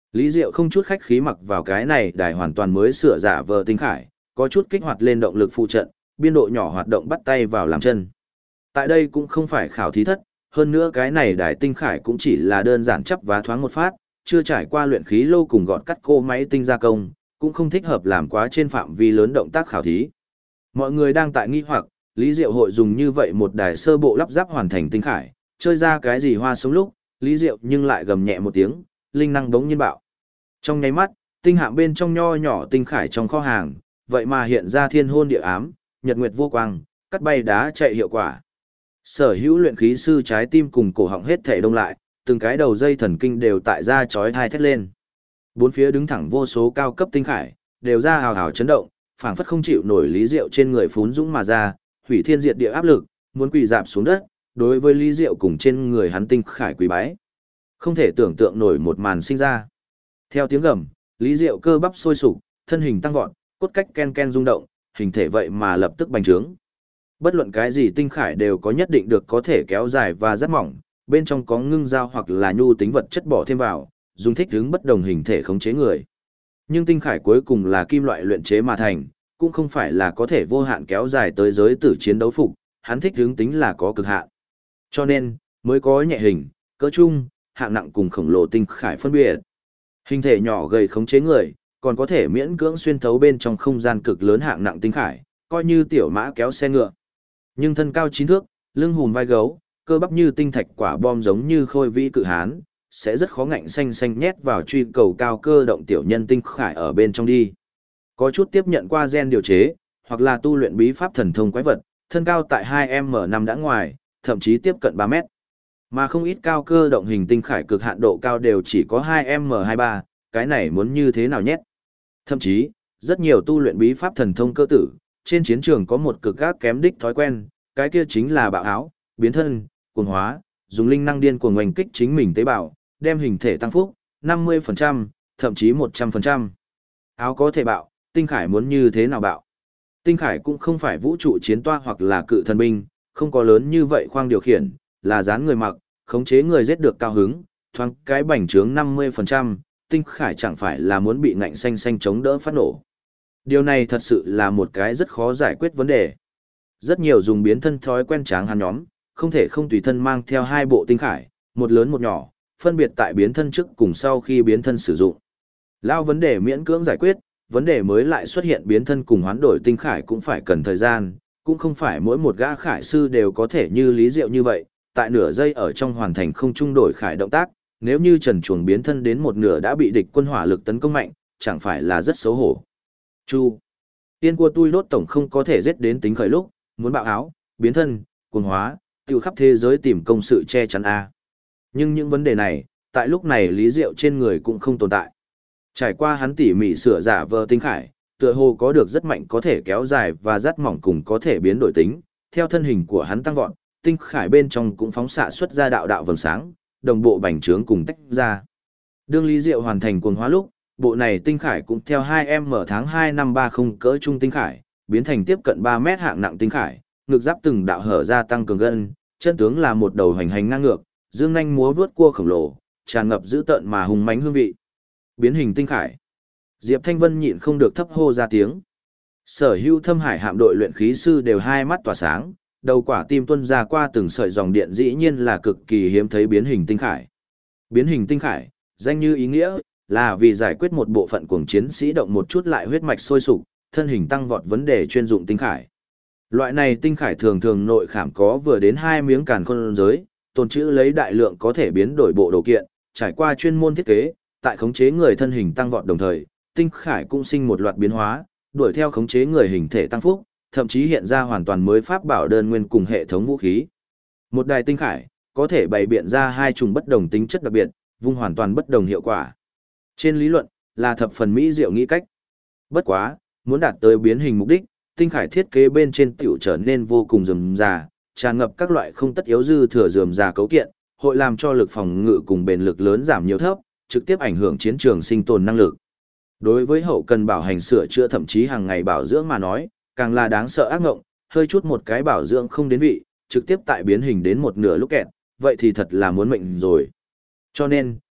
Lý Diệu không chút khách khí mặc vào cái này đài hoàn toàn mới sửa giả vờ tinh khải, có chút kích hoạt lên động lực phụ trận, biên độ nhỏ hoạt động bắt tay vào làm chân. Tại đây cũng không phải khảo thí thất, hơn nữa cái này đài tinh khải cũng chỉ là đơn giản chắp vá thoáng một phát, chưa trải qua luyện khí lô cùng gọt cắt cô máy tinh gia công, cũng không thích hợp làm quá trên phạm vi lớn động tác khảo thí. Mọi người đang tại nghi hoặc, Lý Diệu hội dùng như vậy một đài sơ bộ lắp ráp hoàn thành tinh khải, chơi ra cái gì hoa sống lúc, Lý Diệu nhưng lại gầm nhẹ một tiếng, linh năng bỗng nhiên bạo. Trong nháy mắt, tinh hạm bên trong nho nhỏ tinh khải trong kho hàng, vậy mà hiện ra thiên hôn địa ám, nhật nguyệt vô quang, cắt bay đá chạy hiệu quả. Sở hữu luyện khí sư trái tim cùng cổ họng hết thể đông lại, từng cái đầu dây thần kinh đều tại ra chói tai thét lên. Bốn phía đứng thẳng vô số cao cấp tinh khải, đều ra hào hào chấn động, phảng phất không chịu nổi Lý Diệu trên người phún dũng mà ra, hủy thiên diệt địa áp lực, muốn quỳ dạp xuống đất, đối với Lý Diệu cùng trên người hắn tinh khải quỳ bái. Không thể tưởng tượng nổi một màn sinh ra. Theo tiếng gầm, Lý Diệu cơ bắp sôi sục, thân hình tăng vọt, cốt cách ken ken rung động, hình thể vậy mà lập tức bành trướng. Bất luận cái gì tinh khải đều có nhất định được có thể kéo dài và rất mỏng, bên trong có ngưng dao hoặc là nhu tính vật chất bỏ thêm vào, dùng thích ứng bất đồng hình thể khống chế người. Nhưng tinh khải cuối cùng là kim loại luyện chế mà thành, cũng không phải là có thể vô hạn kéo dài tới giới tử chiến đấu phục, hắn thích ứng tính là có cực hạn. Cho nên, mới có nhẹ hình, cỡ trung, hạng nặng cùng khổng lồ tinh khải phân biệt. Hình thể nhỏ gầy khống chế người, còn có thể miễn cưỡng xuyên thấu bên trong không gian cực lớn hạng nặng tinh khải, coi như tiểu mã kéo xe ngựa. Nhưng thân cao 9 thước, lưng hùm vai gấu, cơ bắp như tinh thạch quả bom giống như khôi vĩ cự hán, sẽ rất khó ngạnh xanh xanh nhét vào truy cầu cao cơ động tiểu nhân tinh khải ở bên trong đi. Có chút tiếp nhận qua gen điều chế, hoặc là tu luyện bí pháp thần thông quái vật, thân cao tại 2m5 đã ngoài, thậm chí tiếp cận 3 mét. Mà không ít cao cơ động hình tinh khải cực hạn độ cao đều chỉ có 2m23, cái này muốn như thế nào nhét. Thậm chí, rất nhiều tu luyện bí pháp thần thông cơ tử, trên chiến trường có một cực gác kém đích thói quen, cái kia chính là bạo áo, biến thân, cuồng hóa, dùng linh năng điên cuồng oanh kích chính mình tế bào, đem hình thể tăng phúc 50%, thậm chí 100%. Áo có thể bạo, tinh khải muốn như thế nào bạo? Tinh khải cũng không phải vũ trụ chiến toa hoặc là cự thần binh, không có lớn như vậy khoang điều khiển, là dán người mặc, khống chế người giết được cao hứng, thoáng cái bành trướng 50%, tinh khải chẳng phải là muốn bị ngạnh xanh xanh chống đỡ phát nổ. Điều này thật sự là một cái rất khó giải quyết vấn đề. Rất nhiều dùng biến thân thói quen tráng hán nhóm, không thể không tùy thân mang theo hai bộ tinh khải, một lớn một nhỏ, phân biệt tại biến thân trước cùng sau khi biến thân sử dụng. Lao vấn đề miễn cưỡng giải quyết, vấn đề mới lại xuất hiện biến thân cùng hoán đổi tinh khải cũng phải cần thời gian, cũng không phải mỗi một gã khải sư đều có thể như Lý Diệu như vậy, tại nửa giây ở trong hoàn thành không trung đổi khải động tác, nếu như trần chuồng biến thân đến một nửa đã bị địch quân hỏa lực tấn công mạnh, chẳng phải là rất xấu hổ. Chu. Tiên của tôi đốt tổng không có thể giết đến tính khởi lúc, muốn bạo áo, biến thân, cuồng hóa, tiêu khắp thế giới tìm công sự che chắn A. Nhưng những vấn đề này, tại lúc này Lý Diệu trên người cũng không tồn tại. Trải qua hắn tỉ mỉ sửa giả vờ tinh khải, tựa hồ có được rất mạnh có thể kéo dài và rất mỏng cùng có thể biến đổi tính, theo thân hình của hắn tăng vọt, tinh khải bên trong cũng phóng xạ xuất ra đạo đạo vầng sáng, đồng bộ bành trướng cùng tách ra. Đương Lý Diệu hoàn thành cuồng hóa lúc, bộ này tinh khải cũng theo 2M tháng 2 năm 30 cỡ trung tinh khải, biến thành tiếp cận 3 mét hạng nặng tinh khải, ngực giáp từng đạo hở ra tăng cường gân, chân tướng là một đầu hành hành ngang ngược, dương nhanh múa vướt cua khổng lồ, tràn ngập dữ tợn mà hùng mãnh hương vị. Biến hình tinh khải. Diệp Thanh Vân nhịn không được thấp hô ra tiếng. Sở hữu Thâm Hải hạm đội luyện khí sư đều hai mắt tỏa sáng, đầu quả tim tuôn ra qua từng sợi dòng điện, dĩ nhiên là cực kỳ hiếm thấy biến hình tinh khải. Biến hình tinh khải, danh như ý nghĩa, là vì giải quyết một bộ phận cuồng chiến sĩ động một chút lại huyết mạch sôi sục, thân hình tăng vọt vấn đề chuyên dụng tinh khải. Loại này tinh khải thường thường nội khảm có vừa đến 2 miếng càn khôn giới, tồn trữ lấy đại lượng có thể biến đổi bộ đồ kiện, trải qua chuyên môn thiết kế, tại khống chế người thân hình tăng vọt đồng thời, tinh khải cũng sinh một loạt biến hóa, đuổi theo khống chế người hình thể tăng phúc, thậm chí hiện ra hoàn toàn mới pháp bảo đơn nguyên cùng hệ thống vũ khí. Một đài tinh khải có thể bày biện ra hai chủng bất đồng tính chất đặc biệt, vung hoàn toàn bất đồng hiệu quả. Trên lý luận, là thập phần mỹ diệu nghĩ cách. Bất quá, muốn đạt tới biến hình mục đích, tinh khải thiết kế bên trên tiểu trở nên vô cùng rườm rà, tràn ngập các loại không tất yếu dư thừa rườm rà cấu kiện, hội làm cho lực phòng ngự cùng bền lực lớn giảm nhiều thấp, trực tiếp ảnh hưởng chiến trường sinh tồn năng lực. Đối với hậu cần bảo hành sửa chữa thậm chí hàng ngày bảo dưỡng mà nói, càng là đáng sợ ác ngộng, hơi chút một cái bảo dưỡng không đến vị, trực tiếp tại biến hình đến một nửa lúc kẹt, vậy thì thật là muốn mệnh rồi. Cho nên,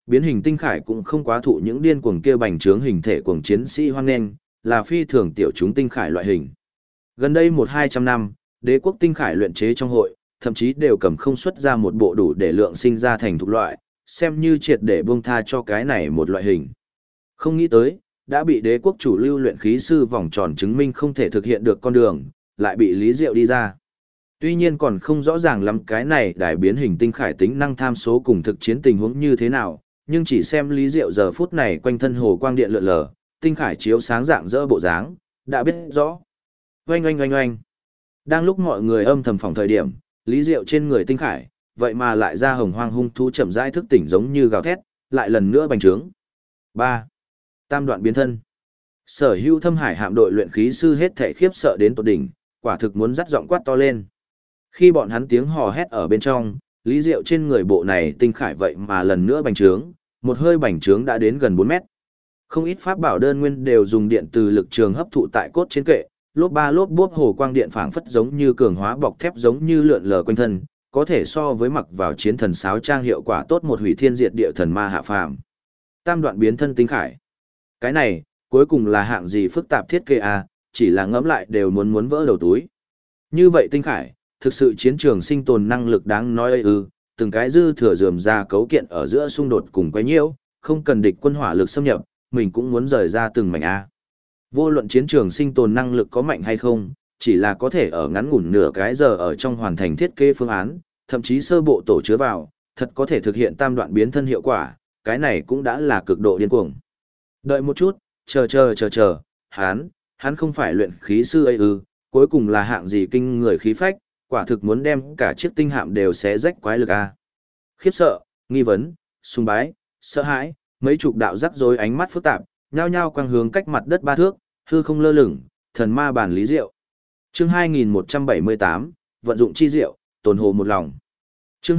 Biến hình tinh khải cũng không quá thụ những điên cuồng kia bành trướng hình thể cuồng chiến sĩ hoang nghênh, là phi thường tiểu chúng tinh khải loại hình. Gần đây 1-200 năm, đế quốc tinh khải luyện chế trong hội, thậm chí đều cầm không xuất ra một bộ đủ để lượng sinh ra thành thục loại, xem như triệt để buông tha cho cái này một loại hình. Không nghĩ tới, đã bị đế quốc chủ lưu luyện khí sư vòng tròn chứng minh không thể thực hiện được con đường, lại bị Lý Diệu đi ra. Tuy nhiên còn không rõ ràng lắm cái này đài biến hình tinh khải tính năng tham số cùng thực chiến tình huống như thế nào, nhưng chỉ xem Lý Diệu giờ phút này quanh thân hồ quang điện lượn lờ, tinh khải chiếu sáng dạng dỡ bộ dáng, đã biết rõ. Oanh oanh oanh oanh. Đang lúc mọi người âm thầm phòng thời điểm, Lý Diệu trên người tinh khải, vậy mà lại ra hồng hoang hung thú chậm rãi thức tỉnh giống như gào thét, lại lần nữa bành trướng. 3. Tam đoạn biến thân. Sở Hữu Thâm Hải hạm đội luyện khí sư hết thảy khiếp sợ đến tột đỉnh, quả thực muốn dắt giọng quát to lên. Khi bọn hắn tiếng hò hét ở bên trong, Lý Diệu trên người bộ này tinh khải vậy mà lần nữa bành trướng, một hơi bành trướng đã đến gần 4 mét. Không ít pháp bảo đơn nguyên đều dùng điện từ lực trường hấp thụ tại cốt trên kệ, lốp ba lốp bốp hồ quang điện phảng phất giống như cường hóa bọc thép giống như lượn lờ quanh thân, có thể so với mặc vào chiến thần sáo trang hiệu quả tốt một hủy thiên diệt địa thần ma hạ phàm. Tam đoạn biến thân tinh khải. Cái này, cuối cùng là hạng gì phức tạp thiết kế à, chỉ là ngẫm lại đều muốn vỡ đầu túi. Như vậy tinh khải, thực sự chiến trường sinh tồn năng lực đáng nói ư, từng cái dư thừa rườm ra cấu kiện ở giữa xung đột cùng quấy nhiễu, không cần địch quân hỏa lực xâm nhập, mình cũng muốn rời ra từng mảnh a. Vô luận chiến trường sinh tồn năng lực có mạnh hay không, chỉ là có thể ở ngắn ngủn nửa cái giờ ở trong hoàn thành thiết kế phương án, thậm chí sơ bộ tổ chứa vào, thật có thể thực hiện tam đoạn biến thân hiệu quả, cái này cũng đã là cực độ điên cuồng. Đợi một chút, chờ, hắn không phải luyện khí sư ấy ư, cuối cùng là hạng gì kinh người khí phách, quả thực muốn đem cả chiếc tinh hạm đều xé rách quái lực a. Khiếp sợ, nghi vấn, sùng bái, sợ hãi, mấy chục đạo rắc rối ánh mắt phức tạp, nhao nhao quang hướng cách mặt đất 3 thước, hư không lơ lửng, thần ma bản Lý Diệu. Chương 2178, vận dụng chi diệu, tồn hồ một lòng. Chương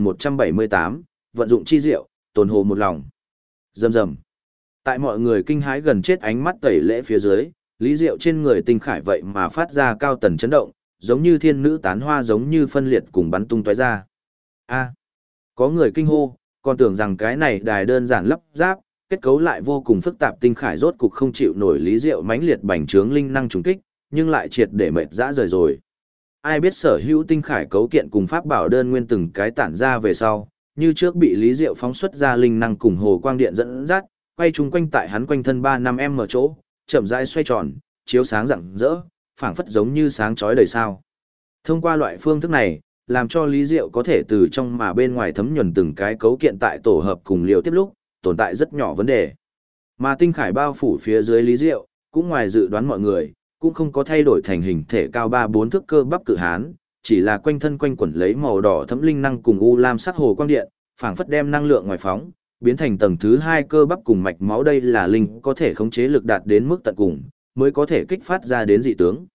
2178, vận dụng chi diệu, tồn hồ một lòng. Rầm rầm. Tại mọi người kinh hãi gần chết ánh mắt tẩy lễ phía dưới, Lý Diệu trên người tinh khải vậy mà phát ra cao tần chấn động, giống như thiên nữ tán hoa giống như phân liệt cùng bắn tung tóe ra. A, có người kinh hô, còn tưởng rằng cái này đài đơn giản lắp ráp, kết cấu lại vô cùng phức tạp tinh khải rốt cục không chịu nổi Lý Diệu mãnh liệt bành trướng linh năng trùng kích, nhưng lại triệt để mệt dã rời rồi. Ai biết sở hữu tinh khải cấu kiện cùng pháp bảo đơn nguyên từng cái tản ra về sau, như trước bị Lý Diệu phóng xuất ra linh năng cùng hồ quang điện dẫn dắt, quay chung quanh tại hắn quanh thân 3-5 m chỗ, chậm rãi xoay tròn, chiếu sáng rạng rỡ, phảng phất giống như sáng chói đầy sao. Thông qua loại phương thức này, làm cho Lý Diệu có thể từ trong mà bên ngoài thấm nhuần từng cái cấu kiện tại tổ hợp cùng liều tiếp lúc, tồn tại rất nhỏ vấn đề. Mà tinh khải bao phủ phía dưới Lý Diệu, cũng ngoài dự đoán mọi người, cũng không có thay đổi thành hình thể cao 3-4 thước cơ bắp cự hán, chỉ là quanh thân quanh quẩn lấy màu đỏ thấm linh năng cùng u lam sắc hồ quang điện, phảng phất đem năng lượng ngoài phóng, biến thành tầng thứ 2 cơ bắp cùng mạch máu, đây là linh có thể khống chế lực đạt đến mức tận cùng, mới có thể kích phát ra đến dị tướng.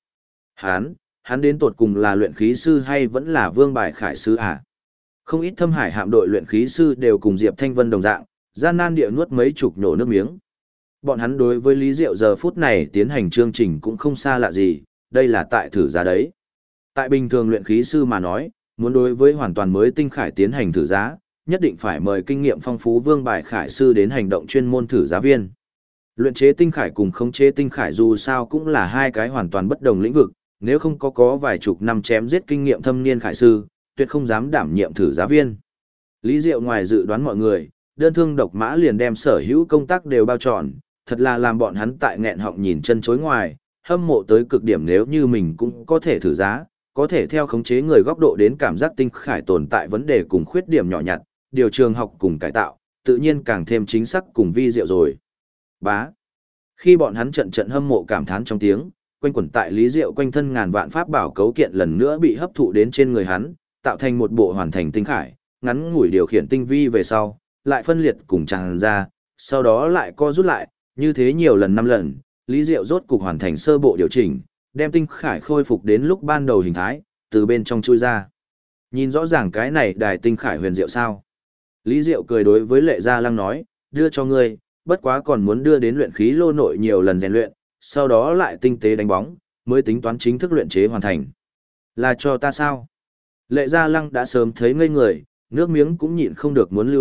Hắn đến tột cùng là luyện khí sư hay vẫn là vương bài khải sư à? Không ít Thâm Hải hạm đội luyện khí sư đều cùng Diệp Thanh Vân đồng dạng, gian nan địa nuốt mấy chục nhổ nước miếng. Bọn hắn đối với Lý Diệu giờ phút này tiến hành chương trình cũng không xa lạ gì, đây là tại thử giá đấy. Tại bình thường luyện khí sư mà nói, muốn đối với hoàn toàn mới tinh khải tiến hành thử giá, nhất định phải mời kinh nghiệm phong phú vương bài khải sư đến hành động chuyên môn thử giá viên. Luyện chế tinh khải cùng khống chế tinh khải dù sao cũng là hai cái hoàn toàn bất đồng lĩnh vực, nếu không có vài chục năm chém giết kinh nghiệm thâm niên khải sư, tuyệt không dám đảm nhiệm thử giá viên. Lý Diệu ngoài dự đoán mọi người, đơn thương độc mã liền đem sở hữu công tác đều bao trọn, thật là làm bọn hắn tại nghẹn họng nhìn chân chối ngoài, hâm mộ tới cực điểm. Nếu như mình cũng có thể thử giá, có thể theo khống chế người góc độ đến cảm giác tinh khải tồn tại vấn đề cùng khuyết điểm nhỏ nhặt, điều trường học cùng cải tạo, tự nhiên càng thêm chính xác cùng vi diệu rồi. Bá. Khi bọn hắn trận hâm mộ cảm thán trong tiếng, quanh quẩn tại Lý Diệu quanh thân ngàn vạn pháp bảo cấu kiện lần nữa bị hấp thụ đến trên người hắn, tạo thành một bộ hoàn thành tinh khải, ngắn ngủi điều khiển tinh vi về sau, lại phân liệt cùng tràn ra, sau đó lại co rút lại, như thế nhiều lần 5 lần, Lý Diệu rốt cục hoàn thành sơ bộ điều chỉnh, đem tinh khải khôi phục đến lúc ban đầu hình thái, từ bên trong chui ra. Nhìn rõ ràng cái này đài tinh khải huyền diệu sao? Lý Diệu cười đối với Lệ Gia Lăng nói, đưa cho ngươi, bất quá còn muốn đưa đến luyện khí lô nội nhiều lần rèn luyện, sau đó lại tinh tế đánh bóng, mới tính toán chính thức luyện chế hoàn thành. Là cho ta sao? Lệ Gia Lăng đã sớm thấy ngây người, nước miếng cũng nhịn không được muốn lưu lại,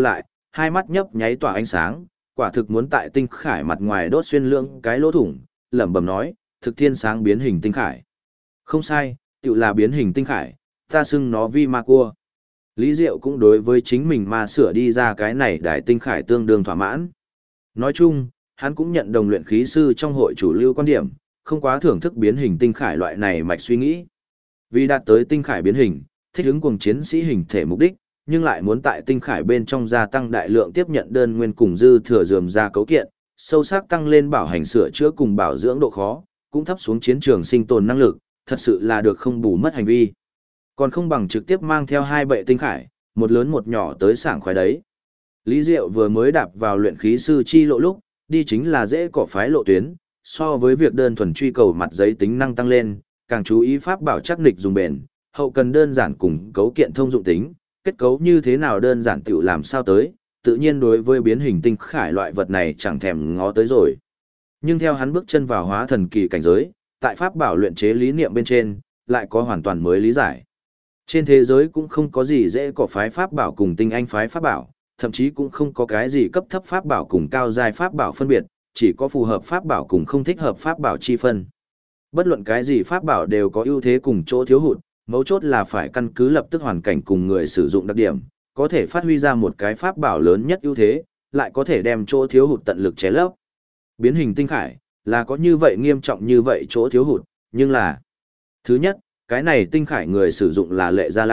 hai mắt nhấp nháy tỏa ánh sáng, quả thực muốn tại tinh khải mặt ngoài đốt xuyên lưỡng cái lỗ thủng, lẩm bẩm nói, thực thiên sáng biến hình tinh khải. Không sai, tự là biến hình tinh khải, ta xưng nó vi ma cua. Lý Diệu cũng đối với chính mình mà sửa đi ra cái này đại tinh khải tương đương thỏa mãn. Nói chung, hắn cũng nhận đồng luyện khí sư trong hội chủ lưu quan điểm, không quá thưởng thức biến hình tinh khải loại này mạch suy nghĩ. Vì đạt tới tinh khải biến hình, thích ứng cùng chiến sĩ hình thể mục đích, nhưng lại muốn tại tinh khải bên trong gia tăng đại lượng tiếp nhận đơn nguyên cùng dư thừa dườm ra cấu kiện, sâu sắc tăng lên bảo hành sửa chữa cùng bảo dưỡng độ khó, cũng thấp xuống chiến trường sinh tồn năng lực, thật sự là được không bù mất hành vi. Còn không bằng trực tiếp mang theo hai bệ tinh khải, một lớn một nhỏ tới sảng khoái đấy. Lý Diệu vừa mới đạp vào luyện khí sư chi lộ lúc, đi chính là dễ cỏ phái lộ tuyến, so với việc đơn thuần truy cầu mặt giấy tính năng tăng lên, càng chú ý pháp bảo chắc nịch dùng bền, hậu cần đơn giản cùng cấu kiện thông dụng tính, kết cấu như thế nào đơn giản tiểu làm sao tới, tự nhiên đối với biến hình tinh khải loại vật này chẳng thèm ngó tới rồi. Nhưng theo hắn bước chân vào hóa thần kỳ cảnh giới, tại pháp bảo luyện chế lý niệm bên trên, lại có hoàn toàn mới lý giải. Trên thế giới cũng không có gì dễ có phái pháp bảo cùng tinh anh phái pháp bảo, thậm chí cũng không có cái gì cấp thấp pháp bảo cùng cao giai pháp bảo phân biệt, chỉ có phù hợp pháp bảo cùng không thích hợp pháp bảo chi phân. Bất luận cái gì pháp bảo đều có ưu thế cùng chỗ thiếu hụt, mấu chốt là phải căn cứ lập tức hoàn cảnh cùng người sử dụng đặc điểm, có thể phát huy ra một cái pháp bảo lớn nhất ưu thế, lại có thể đem chỗ thiếu hụt tận lực che lấp. Biến hình tinh khải là có như vậy nghiêm trọng như vậy chỗ thiếu hụt, nhưng là thứ nhất, cái này tinh khải người sử dụng là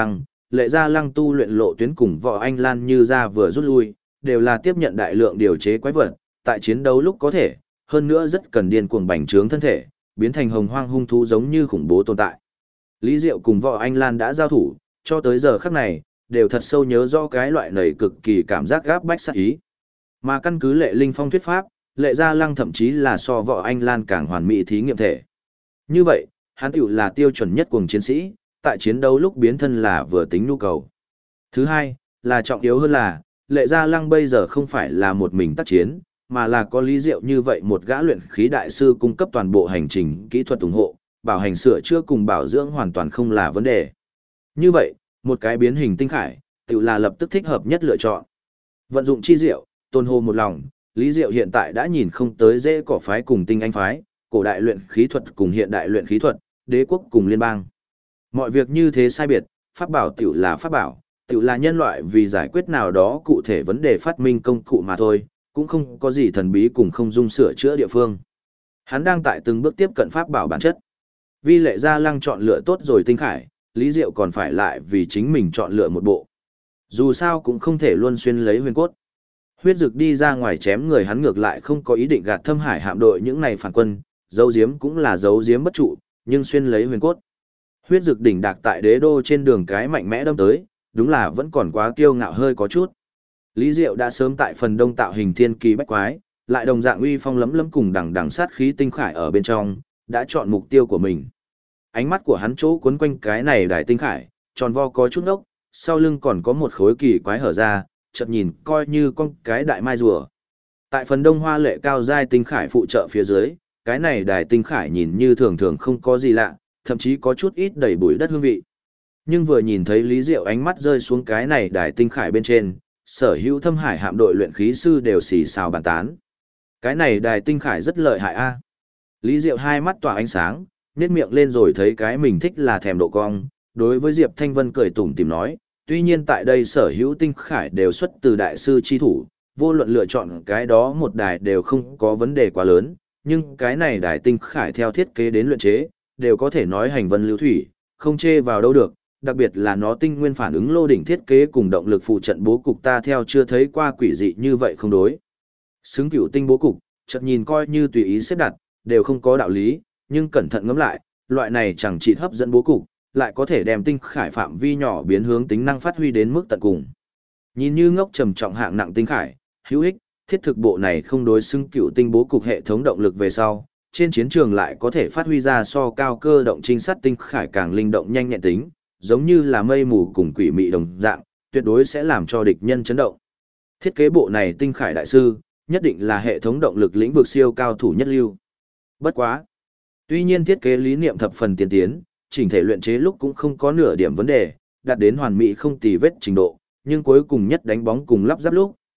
Lệ Gia Lăng tu luyện lộ tuyến cùng Võ Anh Lan như ra vừa rút lui, đều là tiếp nhận đại lượng điều chế quái vật, tại chiến đấu lúc có thể, hơn nữa rất cần điên cuồng bành trướng thân thể, biến thành hồng hoang hung thú giống như khủng bố tồn tại. Lý Diệu cùng Võ Anh Lan đã giao thủ, cho tới giờ khắc này, đều thật sâu nhớ rõ cái loại này cực kỳ cảm giác gáp bách sát ý. Mà căn cứ Lệ Linh Phong thuyết pháp, Lệ Gia Lăng thậm chí là so Võ Anh Lan càng hoàn mỹ thí nghiệm thể. Như vậy, hắn tiểu là tiêu chuẩn nhất cuồng chiến sĩ, tại chiến đấu lúc biến thân là vừa tính nhu cầu. Thứ hai, là trọng yếu hơn là, Lệ Gia Lăng bây giờ không phải là một mình tác chiến, mà là có Lý Diệu như vậy một gã luyện khí đại sư cung cấp toàn bộ hành trình kỹ thuật ủng hộ, bảo hành sửa chữa cùng bảo dưỡng hoàn toàn không là vấn đề. Như vậy, một cái biến hình tinh khải, tự là lập tức thích hợp nhất lựa chọn. Vận dụng chi diệu, tôn hô một lòng, Lý Diệu hiện tại đã nhìn không tới dễ cỏ phái cùng tinh anh phái, cổ đại luyện khí thuật cùng hiện đại luyện khí thuật, đế quốc cùng liên bang. Mọi việc như thế sai biệt, pháp bảo tiểu là pháp bảo, tiểu là nhân loại vì giải quyết nào đó cụ thể vấn đề phát minh công cụ mà thôi, cũng không có gì thần bí cùng không dung sửa chữa địa phương. Hắn đang tại từng bước tiếp cận pháp bảo bản chất. Vì Lệ Gia Lăng chọn lựa tốt rồi tinh khải, Lý Diệu còn phải lại vì chính mình chọn lựa một bộ. Dù sao cũng không thể luôn xuyên lấy huyền cốt. Huyết Dực đi ra ngoài chém người, hắn ngược lại không có ý định gạt Thâm Hải hạm đội những này phản quân, giấu giếm cũng là giấu giếm bất trụ, nhưng xuyên lấy huyền cốt. Huyết Dực đỉnh đạc tại đế đô trên đường cái mạnh mẽ đâm tới, đúng là vẫn còn quá kiêu ngạo hơi có chút. Lý Diệu đã sớm tại phần đông tạo hình thiên kỳ bách quái, lại đồng dạng uy phong lấm lấm cùng đằng đằng sát khí tinh khải ở bên trong, đã chọn mục tiêu của mình. Ánh mắt của hắn chỗ cuốn quanh cái này đài tinh khải, tròn vo có chút ngốc, sau lưng còn có một khối kỳ quái hở ra, chợt nhìn coi như con cái đại mai rùa. Tại phần đông hoa lệ cao giai tinh khải phụ trợ phía dưới, cái này đài tinh khải nhìn như thường thường không có gì lạ, thậm chí có chút ít đầy bụi đất hương vị. Nhưng vừa nhìn thấy Lý Diệu ánh mắt rơi xuống cái này đài tinh khải bên trên, sở hữu Thâm Hải hạm đội luyện khí sư đều xì xào bàn tán. Cái này đài tinh khải rất lợi hại a. Lý Diệu hai mắt tỏa ánh sáng, nhếch miệng lên rồi thấy cái mình thích là thèm độ cong, đối với Diệp Thanh Vân cười tủm tỉm nói, tuy nhiên tại đây sở hữu tinh khải đều xuất từ đại sư chi thủ, vô luận lựa chọn cái đó một đài đều không có vấn đề quá lớn, nhưng cái này đài tinh khải theo thiết kế đến luyện chế, đều có thể nói hành vân lưu thủy, không chê vào đâu được, đặc biệt là nó tinh nguyên phản ứng lô đỉnh thiết kế cùng động lực phụ trận bố cục ta theo chưa thấy qua quỷ dị như vậy không đối. Xứng cửu tinh bố cục, chợt nhìn coi như tùy ý xếp đặt, đều không có đạo lý, nhưng cẩn thận ngẫm lại, loại này chẳng chỉ hấp dẫn bố cục, lại có thể đem tinh khải phạm vi nhỏ biến hướng tính năng phát huy đến mức tận cùng. Nhìn như ngốc trầm trọng hạng nặng tinh khải, hữu ích, thiết thực bộ này không đối xứng cửu tinh bố cục hệ thống động lực về sau, trên chiến trường lại có thể phát huy ra so cao cơ động trinh sát tinh khải càng linh động nhanh nhẹn tính, giống như là mây mù cùng quỷ mị đồng dạng, tuyệt đối sẽ làm cho địch nhân chấn động. Thiết kế bộ này tinh khải đại sư, nhất định là hệ thống động lực lĩnh vực siêu cao thủ nhất lưu. Bất quá. Tuy nhiên thiết kế lý niệm thập phần tiên tiến, chỉnh thể luyện chế lúc cũng không có nửa điểm vấn đề, đạt đến hoàn mỹ không tì vết trình độ, nhưng cuối cùng nhất đánh bóng cùng lắp ráp lúc,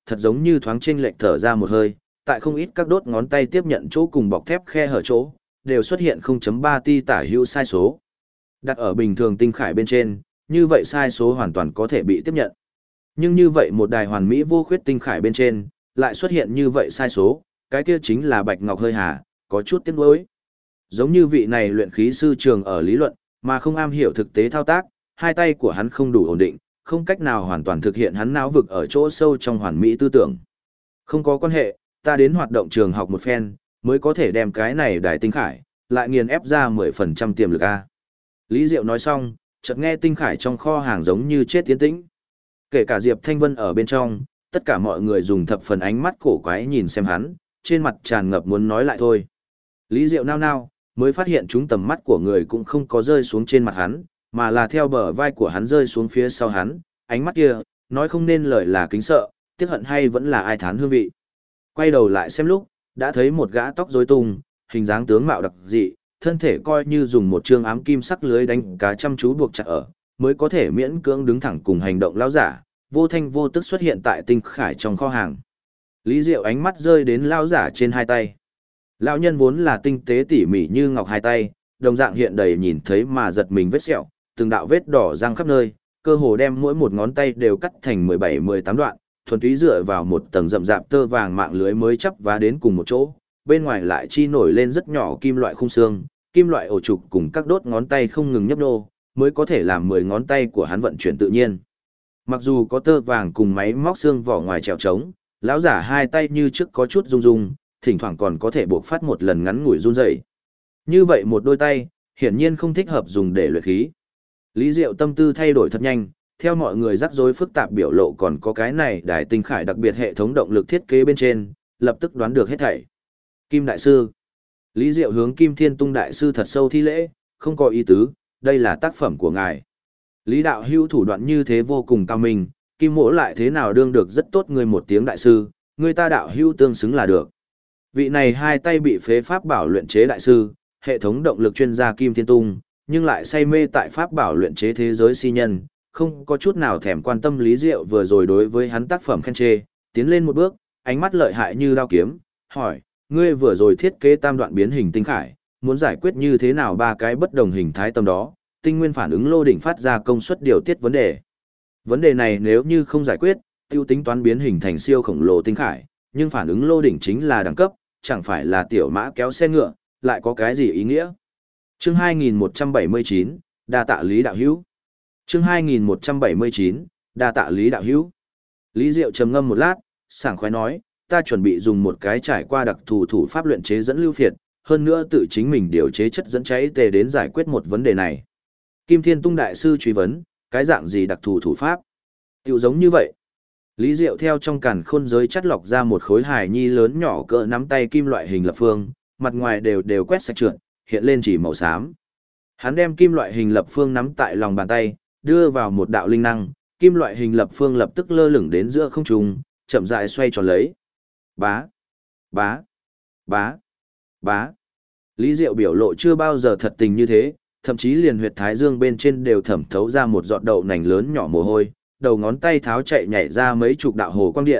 thật giống như thoáng chênh lệch thở ra một hơi, tại không ít các đốt ngón tay tiếp nhận chỗ cùng bọc thép khe hở chỗ, đều xuất hiện 0.3 ti tả hữu sai số. Đặt ở bình thường tinh khải bên trên, như vậy sai số hoàn toàn có thể bị tiếp nhận. Nhưng như vậy một đài hoàn mỹ vô khuyết tinh khải bên trên, lại xuất hiện như vậy sai số, cái kia chính là Bạch Ngọc hơi hà, có chút tiếc nuối. Giống như vị này luyện khí sư trường ở lý luận, mà không am hiểu thực tế thao tác, hai tay của hắn không đủ ổn định, không cách nào hoàn toàn thực hiện hắn não vực ở chỗ sâu trong hoàn mỹ tư tưởng. Không có quan hệ, ta đến hoạt động trường học một phen, mới có thể đem cái này đài tinh khải, lại nghiền ép ra 10% tiềm lực A. Lý Diệu nói xong, chợt nghe tinh khải trong kho hàng giống như chết tiến tĩnh. Kể cả Diệp Thanh Vân ở bên trong, tất cả mọi người dùng thập phần ánh mắt cổ quái nhìn xem hắn, trên mặt tràn ngập muốn nói lại thôi. Lý Diệu nao nao, mới phát hiện chúng tầm mắt của người cũng không có rơi xuống trên mặt hắn, mà là theo bờ vai của hắn rơi xuống phía sau hắn, ánh mắt kia, nói không nên lời là kính sợ, tiếc hận hay vẫn là ai thán hương vị. Quay đầu lại xem lúc, đã thấy một gã tóc rối tung, hình dáng tướng mạo đặc dị, thân thể coi như dùng một trương ám kim sắc lưới đánh cá chăm chú buộc chặt ở, mới có thể miễn cưỡng đứng thẳng cùng hành động lão giả, vô thanh vô tức xuất hiện tại tinh khải trong kho hàng. Lý Diệu ánh mắt rơi đến lão giả trên hai tay. Lão nhân vốn là tinh tế tỉ mỉ như ngọc hai tay, đồng dạng hiện đầy nhìn thấy mà giật mình vết sẹo, từng đạo vết đỏ răng khắp nơi, cơ hồ đem mỗi một ngón tay đều cắt thành 17-18 đoạn, thuần túy dựa vào một tầng rậm rạp tơ vàng mạng lưới mới chắp vá đến cùng một chỗ, bên ngoài lại chi nổi lên rất nhỏ kim loại khung xương, kim loại ổ trục cùng các đốt ngón tay không ngừng nhấp nhô, mới có thể làm 10 ngón tay của hắn vận chuyển tự nhiên. Mặc dù có tơ vàng cùng máy móc xương vỏ ngoài trèo trống, lão giả hai tay như trước có chút rung rung, thỉnh thoảng còn có thể buộc phát một lần ngắn ngủi run rẩy. Như vậy một đôi tay, hiển nhiên không thích hợp dùng để luyện khí. Lý Diệu tâm tư thay đổi thật nhanh, theo mọi người rắc rối phức tạp biểu lộ còn có cái này đài tinh khải đặc biệt hệ thống động lực thiết kế bên trên, lập tức đoán được hết thảy. Kim Đại Sư. Lý Diệu hướng Kim Thiên Tung Đại Sư thật sâu thi lễ, không có ý tứ, đây là tác phẩm của ngài. Lý Đạo Hữu thủ đoạn như thế vô cùng cao minh, Kim Mỗ lại thế nào đương được rất tốt người một tiếng Đại Sư, người ta Đạo Hữu tương xứng là được. Vị này hai tay bị phế pháp bảo luyện chế Đại Sư, hệ thống động lực chuyên gia Kim Thiên Tung, nhưng lại say mê tại pháp bảo luyện chế thế giới si nhân, không có chút nào thèm quan tâm Lý Diệu vừa rồi đối với hắn tác phẩm khen chê, tiến lên một bước, ánh mắt lợi hại như đao kiếm, hỏi, ngươi vừa rồi thiết kế tam đoạn biến hình tinh khải, muốn giải quyết như thế nào ba cái bất đồng hình thái tâm đó, tinh nguyên phản ứng lô đỉnh phát ra công suất điều tiết vấn đề. Vấn đề này nếu như không giải quyết, tiêu tính toán biến hình thành siêu khổng lồ tinh khải, nhưng phản ứng lô đỉnh chính là đẳng cấp, chẳng phải là tiểu mã kéo xe ngựa, lại có cái gì ý nghĩa. Chương 2179, đa tạ Lý Đạo Hữu. Chương 2179, đa tạ Lý Đạo Hữu. Lý Diệu trầm ngâm một lát, sảng khoái nói, ta chuẩn bị dùng một cái trải qua đặc thù thủ pháp luyện chế dẫn lưu phiệt, hơn nữa tự chính mình điều chế chất dẫn cháy tề đến giải quyết một vấn đề này. Kim Thiên Tung Đại Sư truy vấn, cái dạng gì đặc thù thủ pháp? Tiểu giống như vậy. Lý Diệu theo trong càn khôn giới chắt lọc ra một khối hài nhi lớn nhỏ cỡ nắm tay kim loại hình lập phương, mặt ngoài đều quét sạch trượt, hiện lên chỉ màu xám. Hắn đem kim loại hình lập phương nắm tại lòng bàn tay, đưa vào một đạo linh năng, kim loại hình lập phương lập tức lơ lửng đến giữa không trung, chậm rãi xoay tròn lấy. Bá, bá, bá, bá. Lý Diệu biểu lộ chưa bao giờ thật tình như thế, thậm chí liền huyệt thái dương bên trên đều thẩm thấu ra một giọt đậu nành lớn nhỏ mồ hôi, đầu ngón tay tháo chạy nhảy ra mấy chục đạo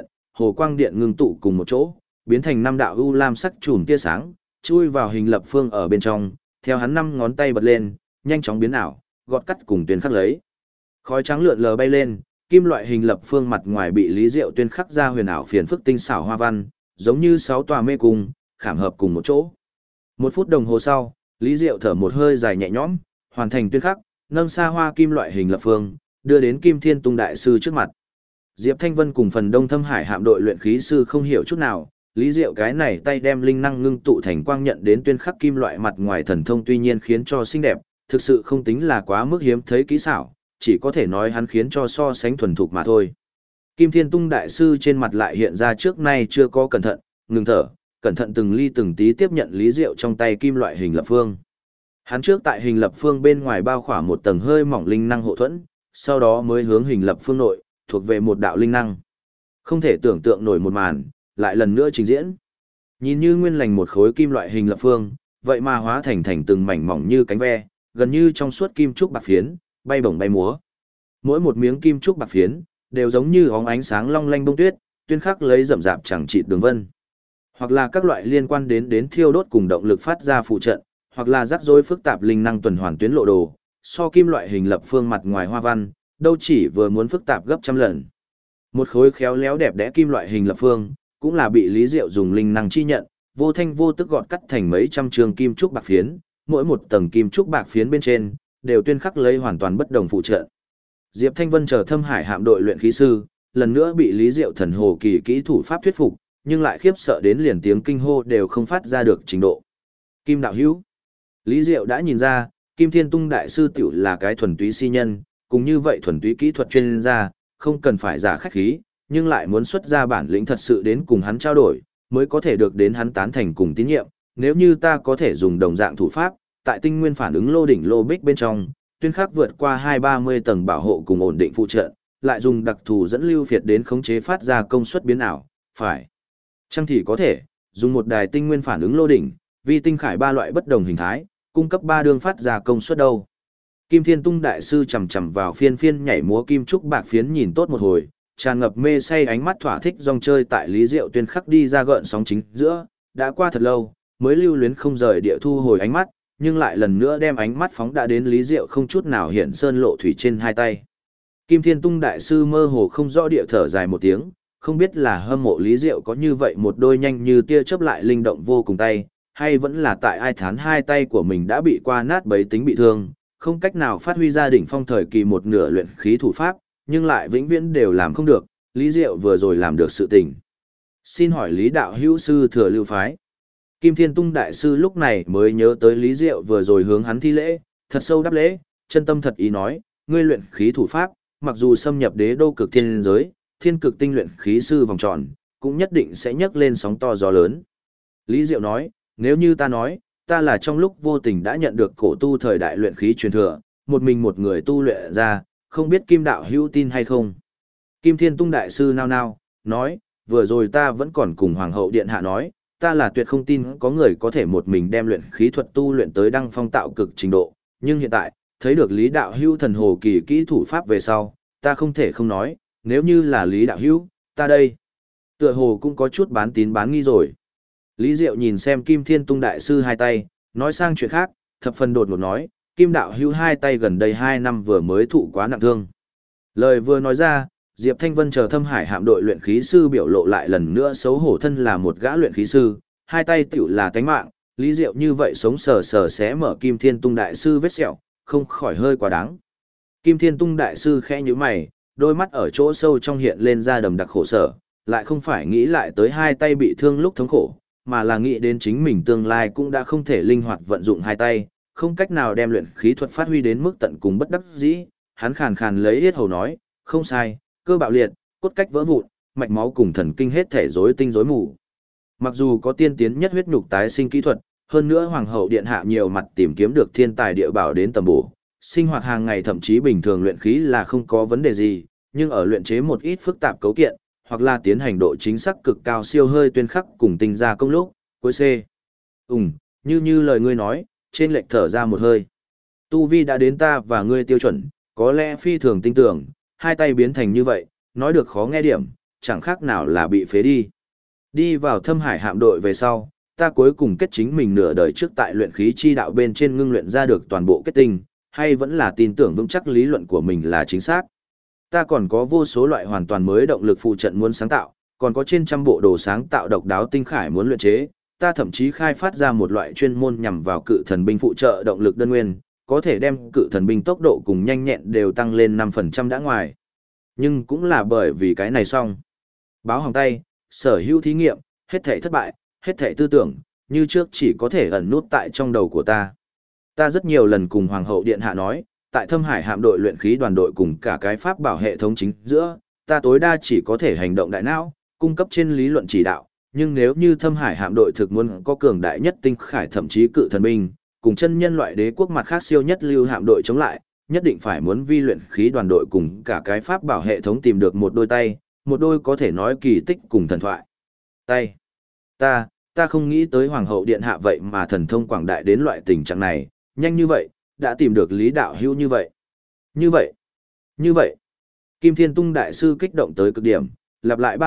hồ quang điện ngưng tụ cùng một chỗ, biến thành 5 đạo u lam sắc chùm tia sáng, chui vào hình lập phương ở bên trong, theo hắn 5 ngón tay bật lên, nhanh chóng biến ảo, gọt cắt cùng tuyến khắc lấy. Khói trắng lượn lờ bay lên, kim loại hình lập phương mặt ngoài bị Lý Diệu tuyên khắc ra huyền ảo phiền phức tinh xảo hoa văn, giống như 6 tòa mê cung, khảm hợp cùng một chỗ. 1 phút đồng hồ sau, Lý Diệu thở một hơi dài nhẹ nhõm, hoàn thành tuyên khắc, nâng xa hoa kim loại hình lập phương, đưa đến Kim Thiên Tung Đại Sư trước mặt. Diệp Thanh Vân cùng phần Đông Thâm Hải hạm đội luyện khí sư không hiểu chút nào, Lý Diệu cái này tay đem linh năng ngưng tụ thành quang nhận đến tuyên khắc kim loại mặt ngoài thần thông tuy nhiên khiến cho xinh đẹp, thực sự không tính là quá mức hiếm thấy kỹ xảo, chỉ có thể nói hắn khiến cho so sánh thuần thục mà thôi. Kim Thiên Tung Đại Sư trên mặt lại hiện ra trước nay chưa có cẩn thận, ngừng thở, cẩn thận từng ly từng tí tiếp nhận Lý Diệu trong tay kim loại hình lập phương. Hắn trước tại hình lập phương bên ngoài bao khỏa một tầng hơi mỏng linh năng hộ thuẫn, sau đó mới hướng hình lập phương nội, thuộc về một đạo linh năng. Không thể tưởng tượng nổi một màn, lại lần nữa trình diễn. Nhìn như nguyên lành một khối kim loại hình lập phương, vậy mà hóa thành từng mảnh mỏng như cánh ve, gần như trong suốt kim trúc bạc phiến, bay bổng bay múa. Mỗi một miếng kim trúc bạc phiến, đều giống như óng ánh sáng long lanh bông tuyết, tuyên khắc lấy rậm rạp chẳng chịt đường vân. Hoặc là các loại liên quan đến thiêu đốt cùng động lực phát ra phụ trận, hoặc là rắc rối phức tạp linh năng tuần hoàn tuyến lộ đồ, so kim loại hình lập phương mặt ngoài hoa văn, đâu chỉ vừa muốn phức tạp gấp trăm lần. Một khối khéo léo đẹp đẽ kim loại hình lập phương, cũng là bị Lý Diệu dùng linh năng chi nhận, vô thanh vô tức gọt cắt thành mấy trăm trường kim trúc bạc phiến, mỗi một tầng kim trúc bạc phiến bên trên đều tuyên khắc lấy hoàn toàn bất đồng phụ trợ. Diệp Thanh Vân chờ Thâm Hải hạm đội luyện khí sư, lần nữa bị Lý Diệu thần hồ kỳ kỹ thủ pháp thuyết phục, nhưng lại khiếp sợ đến liền tiếng kinh hô đều không phát ra được trình độ. Kim đạo hữu. Lý Diệu đã nhìn ra, Kim Thiên Tung đại sư tiểu là cái thuần túy si nhân, cùng như vậy thuần túy kỹ thuật chuyên gia, không cần phải giả khách khí, nhưng lại muốn xuất ra bản lĩnh thật sự đến cùng hắn trao đổi, mới có thể được đến hắn tán thành cùng tín nhiệm. Nếu như ta có thể dùng đồng dạng thủ pháp, tại tinh nguyên phản ứng lô đỉnh lô bích bên trong, tuyên khắc vượt qua 2-30 tầng bảo hộ cùng ổn định phụ trợ, lại dùng đặc thù dẫn lưu phiệt đến khống chế phát ra công suất biến ảo, phải chăng thì có thể dùng một đài tinh nguyên phản ứng lô đỉnh, vi tinh khải 3 loại bất đồng hình thái, cung cấp 3 đường phát ra công suất đâu. Kim Thiên Tung đại sư chầm chầm vào phiên phiên nhảy múa kim trúc bạc phiến nhìn tốt một hồi, tràn ngập mê say ánh mắt thỏa thích rong chơi tại Lý Diệu tuyên khắc đi ra gợn sóng chính giữa, đã qua thật lâu, mới lưu luyến không rời địa thu hồi ánh mắt, nhưng lại lần nữa đem ánh mắt phóng đã đến Lý Diệu không chút nào hiện sơn lộ thủy trên hai tay. Kim Thiên Tung đại sư mơ hồ không rõ địa thở dài một tiếng, không biết là hâm mộ Lý Diệu có như vậy một đôi nhanh như tia chớp lại linh động vô cùng tay, hay vẫn là tại ai thán hai tay của mình đã bị qua nát bấy tính bị thương, không cách nào phát huy ra đỉnh phong thời kỳ một nửa luyện khí thủ pháp, nhưng lại vĩnh viễn đều làm không được, Lý Diệu vừa rồi làm được sự tình. Xin hỏi Lý đạo hữu sư thừa lưu phái. Kim Thiên Tung đại sư lúc này mới nhớ tới Lý Diệu vừa rồi hướng hắn thi lễ, thật sâu đáp lễ, chân tâm thật ý nói, ngươi luyện khí thủ pháp, mặc dù xâm nhập đế đô cực thiên giới, thiên cực tinh luyện khí sư vòng tròn, cũng nhất định sẽ nhấc lên sóng to gió lớn. Lý Diệu nói, nếu như ta nói, ta là trong lúc vô tình đã nhận được cổ tu thời đại luyện khí truyền thừa, một mình một người tu luyện ra, không biết Kim đạo hữu tin hay không. Kim Thiên Tung đại sư nao nao, nói, vừa rồi ta vẫn còn cùng Hoàng hậu điện hạ nói, ta là tuyệt không tin có người có thể một mình đem luyện khí thuật tu luyện tới đăng phong tạo cực trình độ, nhưng hiện tại, thấy được Lý đạo hữu thần hồ kỳ kỹ thủ pháp về sau, ta không thể không nói, nếu như là Lý đạo hữu, ta đây, tựa hồ cũng có chút bán tín bán nghi rồi. Lý Diệu nhìn xem Kim Thiên Tung đại sư hai tay, nói sang chuyện khác, thập phần đột ngột nói, Kim đạo hữu hai tay gần đây 2 năm vừa mới thụ quá nặng thương. Lời vừa nói ra, Diệp Thanh Vân chờ Thâm Hải hạm đội luyện khí sư biểu lộ lại lần nữa xấu hổ thân là một gã luyện khí sư, hai tay tiểu là tánh mạng, Lý Diệu như vậy sống sờ sờ xé mở Kim Thiên Tung đại sư vết sẹo, không khỏi hơi quá đáng. Kim Thiên Tung đại sư khẽ nhíu mày, đôi mắt ở chỗ sâu trong hiện lên ra đầm đặc khổ sở, lại không phải nghĩ lại tới hai tay bị thương lúc thống khổ, mà là nghĩ đến chính mình tương lai cũng đã không thể linh hoạt vận dụng hai tay, không cách nào đem luyện khí thuật phát huy đến mức tận cùng bất đắc dĩ, hắn khàn khàn lấy yết hầu nói, không sai, cơ bạo liệt, cốt cách vỡ vụn, mạch máu cùng thần kinh hết thể rối tinh rối mù. Mặc dù có tiên tiến nhất huyết nhục tái sinh kỹ thuật, hơn nữa hoàng hậu điện hạ nhiều mặt tìm kiếm được thiên tài địa bảo đến tầm bổ, sinh hoạt hàng ngày thậm chí bình thường luyện khí là không có vấn đề gì, nhưng ở luyện chế một ít phức tạp cấu kiện, hoặc là tiến hành độ chính xác cực cao siêu hơi tuyên khắc cùng tinh ra công lúc, cuối C. Như lời ngươi nói, trên lệch thở ra một hơi. Tu vi đã đến ta và ngươi tiêu chuẩn, có lẽ phi thường tinh tưởng, hai tay biến thành như vậy, nói được khó nghe điểm, chẳng khác nào là bị phế đi. Đi vào Thâm Hải hạm đội về sau, ta cuối cùng kết chính mình nửa đời trước tại luyện khí chi đạo bên trên ngưng luyện ra được toàn bộ kết tinh, hay vẫn là tin tưởng vững chắc lý luận của mình là chính xác. Ta còn có vô số loại hoàn toàn mới động lực phụ trận muốn sáng tạo, còn có trên trăm bộ đồ sáng tạo độc đáo tinh khải muốn luyện chế, ta thậm chí khai phát ra một loại chuyên môn nhằm vào cự thần binh phụ trợ động lực đơn nguyên, có thể đem cự thần binh tốc độ cùng nhanh nhẹn đều tăng lên 5% đã ngoài. Nhưng cũng là bởi vì cái này xong. Báo hỏng tay, sở hữu thí nghiệm, hết thảy thất bại, hết thảy tư tưởng, như trước chỉ có thể ẩn nút tại trong đầu của ta. Ta rất nhiều lần cùng Hoàng hậu điện hạ nói, tại Thâm Hải hạm đội luyện khí đoàn đội cùng cả cái pháp bảo hệ thống chính giữa, ta tối đa chỉ có thể hành động đại não, cung cấp trên lý luận chỉ đạo, nhưng nếu như Thâm Hải hạm đội thực muốn có cường đại nhất tinh khải thậm chí cự thần binh, cùng chân nhân loại đế quốc mặt khác siêu nhất lưu hạm đội chống lại, nhất định phải muốn vi luyện khí đoàn đội cùng cả cái pháp bảo hệ thống tìm được một đôi tay, một đôi có thể nói kỳ tích cùng thần thoại. Tay. Ta không nghĩ tới Hoàng hậu điện hạ vậy mà thần thông quảng đại đến loại tình trạng này, nhanh như vậy, đã tìm được Lý đạo hữu như vậy. Như vậy. Kim Thiên Tung đại sư kích động tới cực điểm, lặp lại 3 lượt,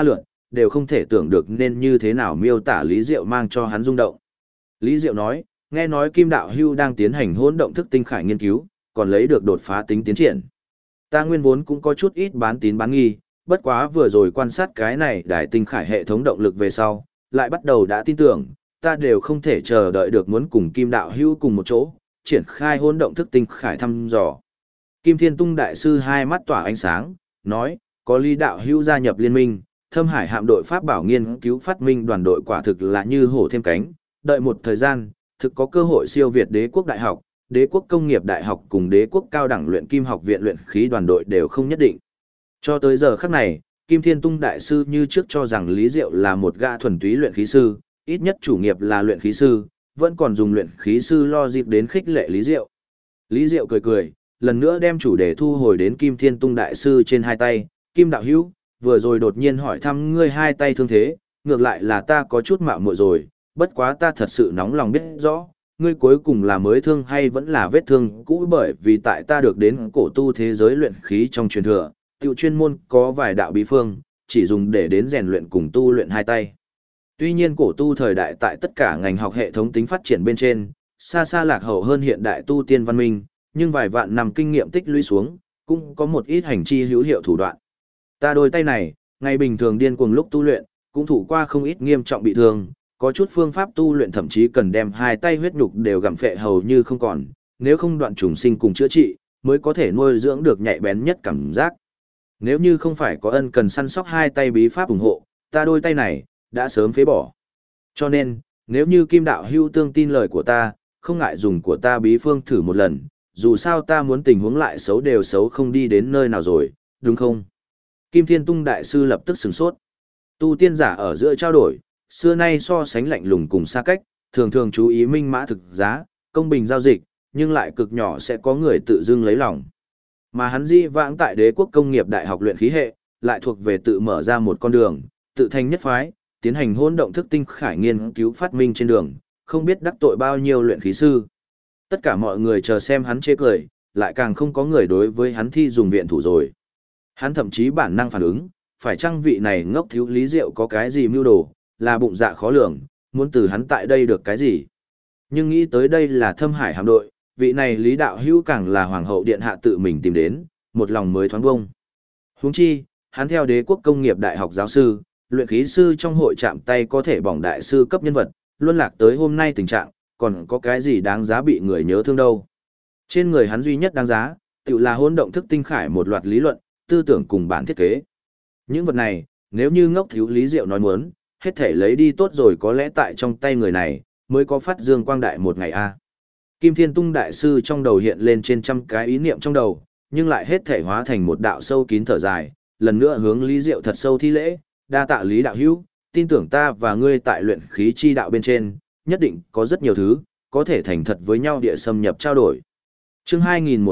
đều không thể tưởng được nên như thế nào miêu tả Lý Diệu mang cho hắn rung động. Lý Diệu nói, nghe nói Kim Đạo Hưu đang tiến hành hỗn động thức tinh khải nghiên cứu, còn lấy được đột phá tính tiến triển. Ta nguyên vốn cũng có chút ít bán tín bán nghi, bất quá vừa rồi quan sát cái này đài tinh khải hệ thống động lực về sau, lại bắt đầu đã tin tưởng, ta đều không thể chờ đợi được muốn cùng Kim Đạo Hưu cùng một chỗ, triển khai hỗn động thức tinh khải thăm dò. Kim Thiên Tung đại sư hai mắt tỏa ánh sáng, nói, có Lý Đạo Hưu gia nhập liên minh, Thâm Hải hạm đội pháp bảo nghiên cứu phát minh đoàn đội quả thực là như hổ thêm cánh, đợi một thời gian, thực có cơ hội siêu việt Đế quốc đại học, Đế quốc công nghiệp đại học cùng Đế quốc cao đẳng luyện kim học viện luyện khí đoàn đội đều không nhất định. Cho tới giờ khắc này, Kim Thiên Tung đại sư như trước cho rằng Lý Diệu là một gã thuần túy luyện khí sư, ít nhất chủ nghiệp là luyện khí sư, vẫn còn dùng luyện khí sư lo dịp đến khích lệ Lý Diệu. Lý Diệu cười cười, lần nữa đem chủ đề thu hồi đến Kim Thiên Tung đại sư trên hai tay, Kim đạo hữu, vừa rồi đột nhiên hỏi thăm ngươi hai tay thương thế, ngược lại là ta có chút mạo muội rồi, bất quá ta thật sự nóng lòng biết rõ, ngươi cuối cùng là mới thương hay vẫn là vết thương cũ, bởi vì tại ta được đến cổ tu thế giới luyện khí trong truyền thừa, tiểu chuyên môn có vài đạo bí phương, chỉ dùng để đến rèn luyện cùng tu luyện hai tay. Tuy nhiên cổ tu thời đại tại tất cả ngành học hệ thống tính phát triển bên trên, xa xa lạc hậu hơn hiện đại tu tiên văn minh, nhưng vài vạn năm kinh nghiệm tích lũy xuống, cũng có một ít hành chi hữu hiệu thủ đoạn. Ta đôi tay này, ngày bình thường điên cuồng lúc tu luyện, cũng thủ qua không ít nghiêm trọng bị thương, có chút phương pháp tu luyện thậm chí cần đem hai tay huyết nhục đều gặm phệ hầu như không còn, nếu không đoạn trùng sinh cùng chữa trị, mới có thể nuôi dưỡng được nhạy bén nhất cảm giác. Nếu như không phải có ân cần săn sóc hai tay bí pháp ủng hộ, ta đôi tay này, đã sớm phế bỏ. Cho nên, nếu như Kim đạo hưu tương tin lời của ta, không ngại dùng của ta bí phương thử một lần, dù sao ta muốn tình huống lại xấu đều xấu không đi đến nơi nào rồi, đúng không? Kim Thiên Tung đại sư lập tức sửng sốt. Tu tiên giả ở giữa trao đổi, xưa nay so sánh lạnh lùng cùng xa cách, thường thường chú ý minh mã thực giá, công bình giao dịch, nhưng lại cực nhỏ sẽ có người tự dưng lấy lòng. Mà hắn di vãng tại Đế quốc công nghiệp đại học luyện khí hệ, lại thuộc về tự mở ra một con đường, tự thành nhất phái, tiến hành hỗn động thức tinh khải nghiên cứu phát minh trên đường, không biết đắc tội bao nhiêu luyện khí sư. Tất cả mọi người chờ xem hắn chê cười, lại càng không có người đối với hắn thi dùng viện thủ rồi. Hắn thậm chí bản năng phản ứng, phải chăng vị này ngốc thiếu Lý Diệu có cái gì mưu đồ, là bụng dạ khó lường, muốn từ hắn tại đây được cái gì. Nhưng nghĩ tới đây là Thâm Hải hạm đội, vị này Lý đạo hữu càng là hoàng hậu điện hạ tự mình tìm đến, một lòng mới thoáng bông. Huống chi, hắn theo Đế quốc công nghiệp đại học giáo sư, luyện khí sư trong hội chạm tay có thể bỏng đại sư cấp nhân vật, luân lạc tới hôm nay tình trạng, còn có cái gì đáng giá bị người nhớ thương đâu. Trên người hắn duy nhất đáng giá, tự là hỗn động thức tinh khải một loạt lý luận, tư tưởng cùng bản thiết kế. Những vật này, nếu như ngốc thiếu Lý Diệu nói muốn, hết thể lấy đi tốt rồi, có lẽ tại trong tay người này, mới có phát dương quang đại một ngày a. Kim Thiên Tung đại sư trong đầu hiện lên trên trăm cái ý niệm trong đầu, nhưng lại hết thể hóa thành một đạo sâu kín thở dài, lần nữa hướng Lý Diệu thật sâu thi lễ, đa tạ Lý đạo hữu, tin tưởng ta và ngươi tại luyện khí chi đạo bên trên, nhất định có rất nhiều thứ, có thể thành thật với nhau địa xâm nhập trao đổi. Chương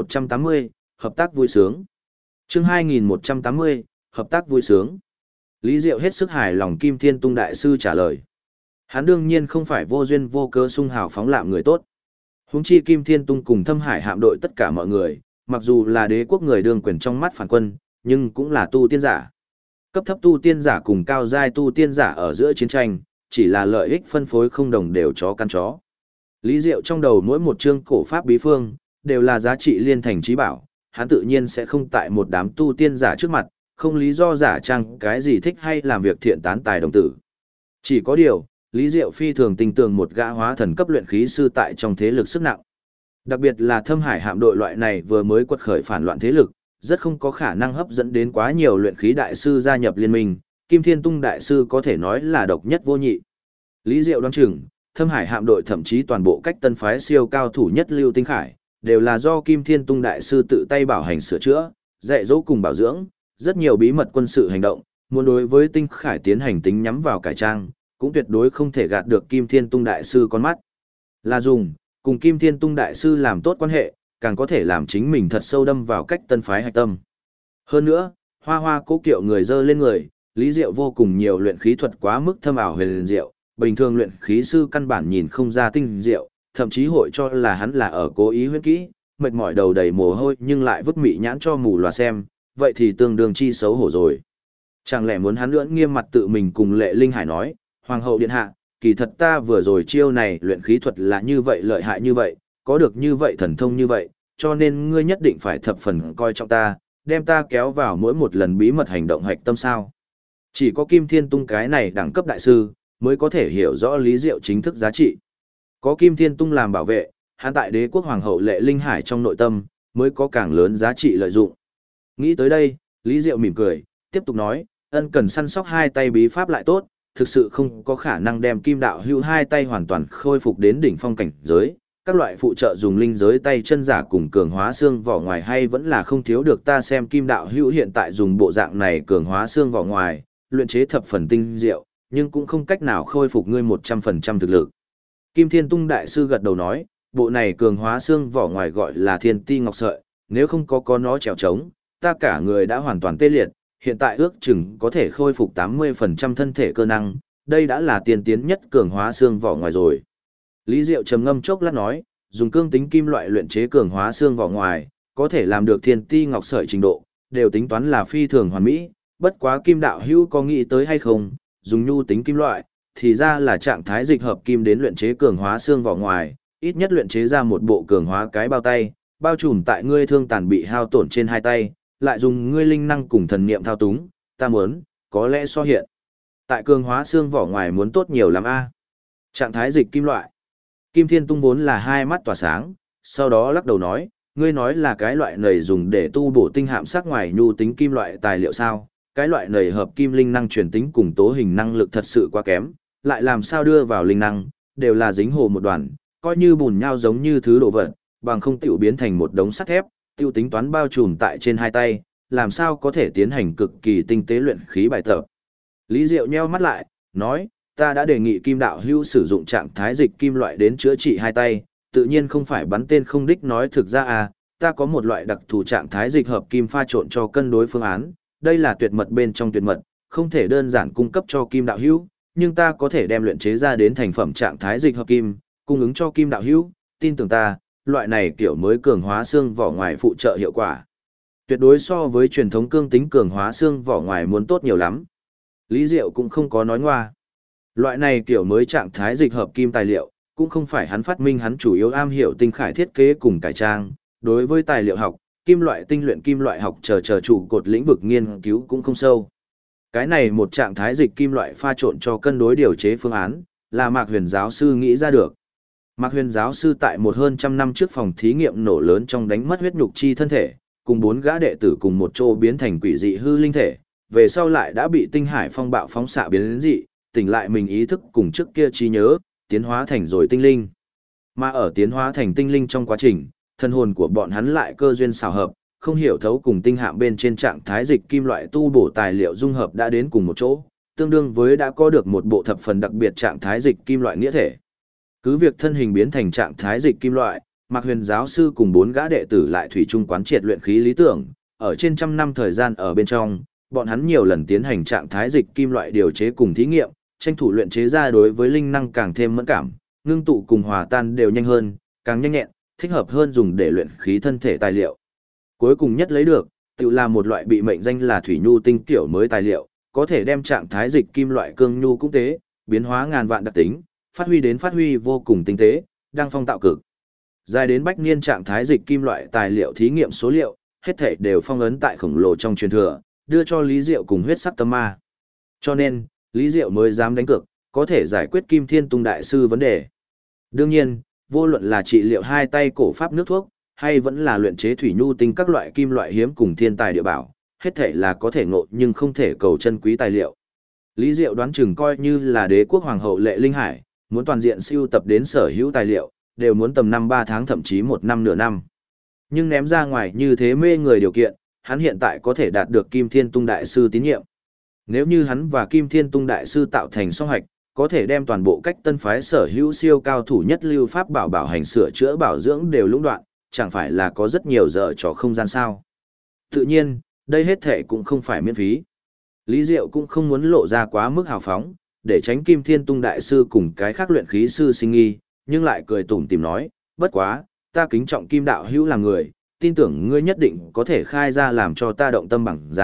2180, hợp tác vui sướng. Chương 2180, hợp tác vui sướng. Lý Diệu hết sức hài lòng Kim Thiên Tung đại sư trả lời. Hắn đương nhiên không phải vô duyên vô cớ sung hào phóng lạm người tốt. Huống chi Kim Thiên Tung cùng Thâm Hải hạm đội tất cả mọi người, mặc dù là đế quốc người đương quyền trong mắt phản quân, nhưng cũng là tu tiên giả. Cấp thấp tu tiên giả cùng cao giai tu tiên giả ở giữa chiến tranh, chỉ là lợi ích phân phối không đồng đều chó căn chó. Lý Diệu trong đầu mỗi một chương cổ pháp bí phương, đều là giá trị liên thành trí bảo, hắn tự nhiên sẽ không tại một đám tu tiên giả trước mặt, không lý do giả trang cái gì thích hay làm việc thiện tán tài đồng tử. Chỉ có điều, Lý Diệu phi thường tình tưởng một gã hóa thần cấp luyện khí sư tại trong thế lực sức nặng. Đặc biệt là Thâm Hải hạm đội loại này vừa mới quật khởi phản loạn thế lực, rất không có khả năng hấp dẫn đến quá nhiều luyện khí đại sư gia nhập liên minh, Kim Thiên Tung đại sư có thể nói là độc nhất vô nhị. Lý Diệu đoán chừng, Thâm Hải hạm đội thậm chí toàn bộ cách tân phái siêu cao thủ nhất Lưu Tinh Khải, đều là do Kim Thiên Tung đại sư tự tay bảo hành sửa chữa, dạy dỗ cùng bảo dưỡng, rất nhiều bí mật quân sự hành động, muốn đối với Tinh Khải tiến hành tính nhắm vào cải trang, cũng tuyệt đối không thể gạt được Kim Thiên Tung đại sư con mắt. Là dùng, cùng Kim Thiên Tung đại sư làm tốt quan hệ, càng có thể làm chính mình thật sâu đâm vào cách tân phái hạch tâm. Hơn nữa, hoa hoa cố kiệu người dơ lên người, Lý Diệu vô cùng nhiều luyện khí thuật quá mức thâm ảo huyền diệu, bình thường luyện khí sư căn bản nhìn không ra tinh diệu, thậm chí hội cho là hắn là ở cố ý huyễn kỹ, mệt mỏi đầu đầy mồ hôi nhưng lại vứt mị nhãn cho mù loà xem, vậy thì tương đương chi xấu hổ rồi. Chẳng lẽ muốn hắn lưỡng nghiêm mặt tự mình cùng Lệ Linh Hải nói, Hoàng hậu điện hạ, kỳ thật ta vừa rồi chiêu này luyện khí thuật là như vậy lợi hại như vậy, có được như vậy thần thông như vậy, cho nên ngươi nhất định phải thập phần coi trọng ta, đem ta kéo vào mỗi một lần bí mật hành động hạch tâm sao. Chỉ có Kim Thiên Tung cái này đẳng cấp đại sư, mới có thể hiểu rõ Lý Diệu chính thức giá trị. Có Kim Thiên Tung làm bảo vệ, hắn tại đế quốc hoàng hậu Lệ Linh Hải trong nội tâm, mới có càng lớn giá trị lợi dụng. Nghĩ tới đây, Lý Diệu mỉm cười, tiếp tục nói, ân cần săn sóc hai tay bí pháp lại tốt, thực sự không có khả năng đem Kim Đạo Hữu hai tay hoàn toàn khôi phục đến đỉnh phong cảnh giới. Các loại phụ trợ dùng linh giới tay chân giả cùng cường hóa xương vỏ ngoài hay vẫn là không thiếu được ta xem Kim Đạo Hữu hiện tại dùng bộ dạng này cường hóa xương vỏ ngoài, luyện chế thập phần tinh diệu, nhưng cũng không cách nào khôi phục ngươi 100% thực lực. Kim Thiên Tung đại sư gật đầu nói, bộ này cường hóa xương vỏ ngoài gọi là Thiên Ti Ngọc Sợi, nếu không có nó trèo trống, ta cả người đã hoàn toàn tê liệt, hiện tại ước chừng có thể khôi phục 80% thân thể cơ năng, đây đã là tiên tiến nhất cường hóa xương vỏ ngoài rồi. Lý Diệu trầm ngâm chốc lát nói, dùng cương tính kim loại luyện chế cường hóa xương vỏ ngoài, có thể làm được Thiên Ti Ngọc Sợi trình độ, đều tính toán là phi thường hoàn mỹ, bất quá Kim Đạo Hữu có nghĩ tới hay không, dùng nhu tính kim loại, thì ra là trạng thái dịch hợp kim đến luyện chế cường hóa xương vỏ ngoài, ít nhất luyện chế ra một bộ cường hóa cái bao tay, bao trùm tại ngươi thương tàn bị hao tổn trên hai tay, lại dùng ngươi linh năng cùng thần niệm thao túng, ta muốn, có lẽ so hiện. Tại cường hóa xương vỏ ngoài muốn tốt nhiều lắm a. Trạng thái dịch kim loại. Kim Thiên Tung vốn là hai mắt tỏa sáng, sau đó lắc đầu nói, ngươi nói là cái loại này dùng để tu bổ tinh hạm sắc ngoài nhu tính kim loại tài liệu sao? Cái loại này hợp kim linh năng truyền tính cùng tố hình năng lực thật sự quá kém, lại làm sao đưa vào linh năng, đều là dính hồ một đoàn, coi như bùn nhau giống như thứ đồ vật, bằng không tiểu biến thành một đống sắt thép, tiêu tính toán bao trùm tại trên hai tay, làm sao có thể tiến hành cực kỳ tinh tế luyện khí bài tập. Lý Diệu nheo mắt lại, nói, ta đã đề nghị Kim Đạo Hữu sử dụng trạng thái dịch kim loại đến chữa trị hai tay, tự nhiên không phải bắn tên không đích nói thực ra à, ta có một loại đặc thù trạng thái dịch hợp kim pha trộn cho cân đối phương án, đây là tuyệt mật bên trong tuyệt mật, không thể đơn giản cung cấp cho Kim Đạo Hữu, nhưng ta có thể đem luyện chế ra đến thành phẩm trạng thái dịch hợp kim, cung ứng cho Kim Đạo Hữu, tin tưởng ta, loại này kiểu mới cường hóa xương vỏ ngoài phụ trợ hiệu quả. Tuyệt đối so với truyền thống cương tính cường hóa xương vỏ ngoài muốn tốt nhiều lắm. Lý Diệu cũng không có nói ngoa. Loại này kiểu mới trạng thái dịch hợp kim tài liệu, cũng không phải hắn phát minh, hắn chủ yếu am hiểu tinh khải thiết kế cùng cải trang. Đối với tài liệu học, kim loại tinh luyện kim loại học chờ trụ cột lĩnh vực nghiên cứu cũng không sâu. Cái này một trạng thái dịch kim loại pha trộn cho cân đối điều chế phương án, là Mạc Huyền giáo sư nghĩ ra được. Mạc Huyền giáo sư tại một hơn trăm năm trước phòng thí nghiệm nổ lớn trong đánh mất huyết nhục chi thân thể, cùng 4 gã đệ tử cùng một chỗ biến thành quỷ dị hư linh thể, về sau lại đã bị tinh hải phong bạo phóng xạ biến đến dị, tỉnh lại mình ý thức cùng trước kia trí nhớ, tiến hóa thành rồi tinh linh. Mà ở tiến hóa thành tinh linh trong quá trình, thân hồn của bọn hắn lại cơ duyên xào hợp, không hiểu thấu cùng tinh hạm bên trên trạng thái dịch kim loại tu bổ tài liệu dung hợp đã đến cùng một chỗ, tương đương với đã có được một bộ thập phần đặc biệt trạng thái dịch kim loại nghĩa thể. Cứ việc thân hình biến thành trạng thái dịch kim loại, Mạc Huyền giáo sư cùng 4 gã đệ tử lại thủy chung quán triệt luyện khí lý tưởng, ở trên trăm năm thời gian ở bên trong, bọn hắn nhiều lần tiến hành trạng thái dịch kim loại điều chế cùng thí nghiệm, tranh thủ luyện chế ra đối với linh năng càng thêm mẫn cảm, ngưng tụ cùng hòa tan đều nhanh hơn, càng nhanh nhẹn, thích hợp hơn dùng để luyện khí thân thể tài liệu. Cuối cùng nhất lấy được, tự là một loại bị mệnh danh là thủy nhu tinh kiểu mới tài liệu, có thể đem trạng thái dịch kim loại cương nhu cũng tế, biến hóa ngàn vạn đặc tính, phát huy vô cùng tinh tế, đang phong tạo cực. Dài đến bách niên trạng thái dịch kim loại tài liệu thí nghiệm số liệu, hết thảy đều phong ấn tại khổng lồ trong truyền thừa, đưa cho Lý Diệu cùng huyết sắc tâm ma. Cho nên, Lý Diệu mới dám đánh cược, có thể giải quyết Kim Thiên Tung đại sư vấn đề. Đương nhiên, vô luận là trị liệu hai tay cổ pháp nước thuốc, hay vẫn là luyện chế thủy nhu tinh các loại kim loại hiếm cùng thiên tài địa bảo, hết thảy là có thể ngộ nhưng không thể cầu chân quý tài liệu. Lý Diệu đoán chừng coi như là đế quốc hoàng hậu Lệ Linh Hải, muốn toàn diện siêu tập đến sở hữu tài liệu, đều muốn tầm 5-3 tháng thậm chí 1 năm nửa năm. Nhưng ném ra ngoài như thế mê người điều kiện, hắn hiện tại có thể đạt được Kim Thiên Tung đại sư tín nhiệm. Nếu như hắn và Kim Thiên Tung đại sư tạo thành song hạch, có thể đem toàn bộ cách tân phái sở hữu siêu cao thủ nhất lưu pháp bảo hành sửa chữa bảo dưỡng đều lũng đoạn, chẳng phải là có rất nhiều dở trò không gian sao. Tự nhiên, đây hết thể cũng không phải miễn phí. Lý Diệu cũng không muốn lộ ra quá mức hào phóng, để tránh Kim Thiên Tung đại sư cùng cái khác luyện khí sư sinh nghi, nhưng lại cười tủm tỉm nói, bất quá, ta kính trọng Kim đạo hữu là người, tin tưởng ngươi nhất định có thể khai ra làm cho ta động tâm bằng giá,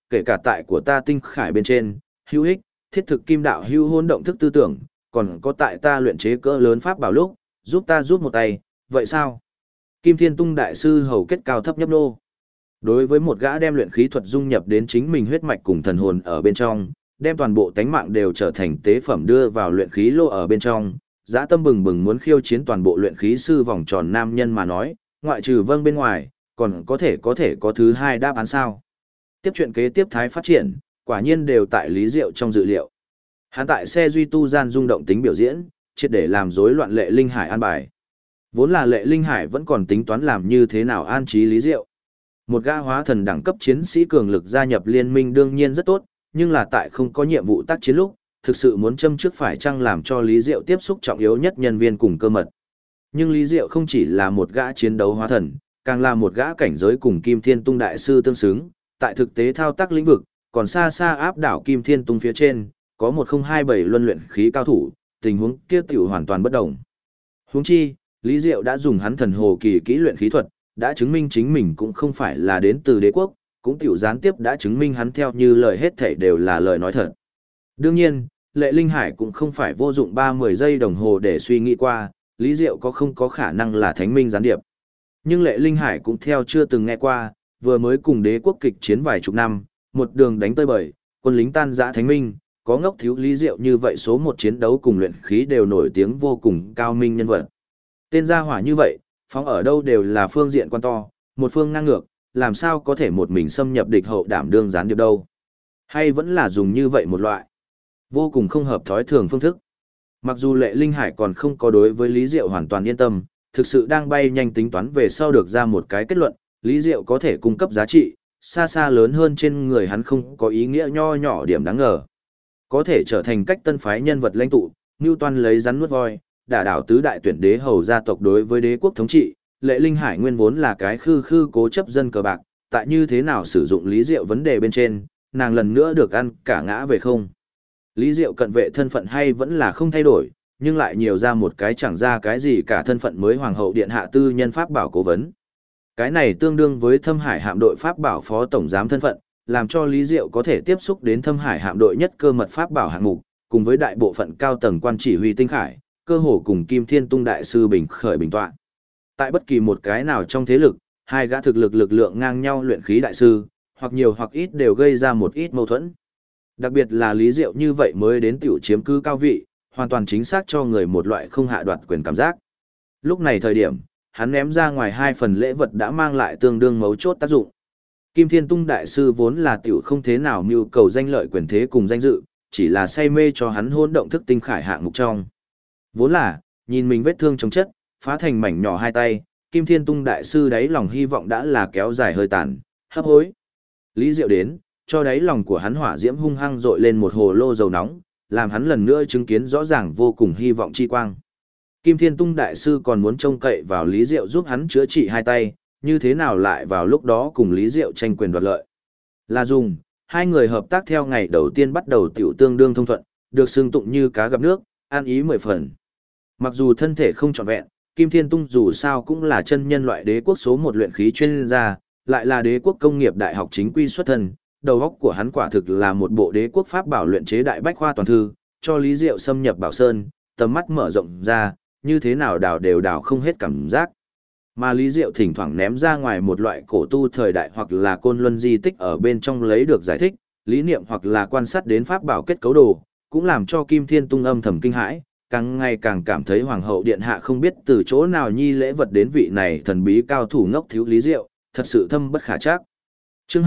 kể cả tại của ta tinh khải bên trên, hữu ích, thiết thực kim đạo hữu hôn động thức tư tưởng, còn có tại ta luyện chế cỡ lớn pháp bảo lúc, giúp ta giúp một tay, vậy sao? Kim Thiên Tung đại sư hầu kết cao thấp nhấp nô. Đối với một gã đem luyện khí thuật dung nhập đến chính mình huyết mạch cùng thần hồn ở bên trong, đem toàn bộ tánh mạng đều trở thành tế phẩm đưa vào luyện khí lô ở bên trong, dã tâm bừng bừng muốn khiêu chiến toàn bộ luyện khí sư vòng tròn nam nhân mà nói, ngoại trừ vâng bên ngoài, còn có thể có thứ hai đáp án sao? Tiếp chuyện kế tiếp thái phát triển, quả nhiên đều tại Lý Diệu trong dự liệu. Hắn tại xe duy tu gian rung động tính biểu diễn, triệt để làm rối loạn Lệ Linh Hải an bài. Vốn là Lệ Linh Hải vẫn còn tính toán làm như thế nào an trí Lý Diệu. Một gã hóa thần đẳng cấp chiến sĩ cường lực gia nhập liên minh đương nhiên rất tốt, nhưng là tại không có nhiệm vụ tác chiến lúc, thực sự muốn châm trước phải chăng làm cho Lý Diệu tiếp xúc trọng yếu nhất nhân viên cùng cơ mật. Nhưng Lý Diệu không chỉ là một gã chiến đấu hóa thần, càng là một gã cảnh giới cùng Kim Thiên Tung đại sư tương xứng, tại thực tế thao tác lĩnh vực, còn xa xa áp đảo Kim Thiên Tung phía trên, có 1027 luân luyện khí cao thủ, tình huống kia tiểu hoàn toàn bất động. Huống chi, Lý Diệu đã dùng hắn thần hồ kỳ kỹ luyện khí thuật, đã chứng minh chính mình cũng không phải là đến từ đế quốc, cũng tiểu gián tiếp đã chứng minh hắn theo như lời hết thảy đều là lời nói thật. Đương nhiên, Lệ Linh Hải cũng không phải vô dụng 30 giây đồng hồ để suy nghĩ qua, Lý Diệu có không có khả năng là thánh minh gián điệp. Nhưng Lệ Linh Hải cũng theo chưa từng nghe qua, vừa mới cùng đế quốc kịch chiến vài chục năm, một đường đánh tơi bời, quân lính tan rã thánh minh, có ngốc thiếu Lý Diệu như vậy số một chiến đấu cùng luyện khí đều nổi tiếng vô cùng cao minh nhân vật. Tên gia hỏa như vậy, phóng ở đâu đều là phương diện quan to, một phương ngang ngược, làm sao có thể một mình xâm nhập địch hậu đảm đương gián điệp đâu. Hay vẫn là dùng như vậy một loại vô cùng không hợp thói thường phương thức. Mặc dù Lệ Linh Hải còn không có đối với Lý Diệu hoàn toàn yên tâm, thực sự đang bay nhanh tính toán về sau được ra một cái kết luận, Lý Diệu có thể cung cấp giá trị, xa xa lớn hơn trên người hắn không có ý nghĩa nho nhỏ điểm đáng ngờ. Có thể trở thành cách tân phái nhân vật lãnh tụ, Newton lấy rắn nuốt voi, đả đảo tứ đại tuyển đế hầu gia tộc đối với đế quốc thống trị, Lệ Linh Hải nguyên vốn là cái khư khư cố chấp dân cờ bạc, tại như thế nào sử dụng Lý Diệu vấn đề bên trên, nàng lần nữa được ăn cả ngã về không. Lý Diệu cận vệ thân phận hay vẫn là không thay đổi, nhưng lại nhiều ra một cái chẳng ra cái gì cả thân phận mới hoàng hậu điện hạ tư nhân pháp bảo cố vấn. Cái này tương đương với Thâm Hải hạm đội pháp bảo phó tổng giám thân phận, làm cho Lý Diệu có thể tiếp xúc đến Thâm Hải hạm đội nhất cơ mật pháp bảo hạng mục, cùng với đại bộ phận cao tầng quan chỉ huy tinh khải, cơ hồ cùng Kim Thiên Tung đại sư bình khởi bình tọa. Tại bất kỳ một cái nào trong thế lực, hai gã thực lực lượng ngang nhau luyện khí đại sư, hoặc nhiều hoặc ít đều gây ra một ít mâu thuẫn. Đặc biệt là Lý Diệu như vậy mới đến tiểu chiếm cư cao vị, hoàn toàn chính xác cho người một loại không hạ đoạt quyền cảm giác. Lúc này thời điểm, hắn ném ra ngoài hai phần lễ vật đã mang lại tương đương mấu chốt tác dụng. Kim Thiên Tung đại sư vốn là tiểu không thế nào mưu cầu danh lợi quyền thế cùng danh dự, chỉ là say mê cho hắn hôn động thức tinh khải hạng mục trong. Vốn là, nhìn mình vết thương chống chất, phá thành mảnh nhỏ hai tay, Kim Thiên Tung đại sư đáy lòng hy vọng đã là kéo dài hơi tàn, hấp hối. Lý Diệu đến, cho đáy lòng của hắn hỏa diễm hung hăng dội lên một hồ lô dầu nóng, làm hắn lần nữa chứng kiến rõ ràng vô cùng hy vọng chi quang. Kim Thiên Tung đại sư còn muốn trông cậy vào Lý Diệu giúp hắn chữa trị hai tay, như thế nào lại vào lúc đó cùng Lý Diệu tranh quyền đoạt lợi. Là dùng, hai người hợp tác theo ngày đầu tiên bắt đầu tiểu tương đương thông thuận, được xưng tụng như cá gặp nước, an ý 10 phần. Mặc dù thân thể không trọn vẹn, Kim Thiên Tung dù sao cũng là chân nhân loại đế quốc số một luyện khí chuyên gia, lại là đế quốc công nghiệp đại học chính quy xuất thân, đầu óc của hắn quả thực là một bộ đế quốc pháp bảo luyện chế đại bách khoa toàn thư, cho Lý Diệu xâm nhập Bảo Sơn, tầm mắt mở rộng ra, như thế nào đào đều đào không hết cảm giác. Mà Lý Diệu thỉnh thoảng ném ra ngoài một loại cổ tu thời đại hoặc là côn luân di tích ở bên trong lấy được giải thích, lý niệm hoặc là quan sát đến pháp bảo kết cấu đồ, cũng làm cho Kim Thiên Tung âm thầm kinh hãi, càng ngày càng cảm thấy hoàng hậu điện hạ không biết từ chỗ nào nhi lễ vật đến vị này thần bí cao thủ ngốc thiếu Lý Diệu, thật sự thâm bất khả trắc. Chương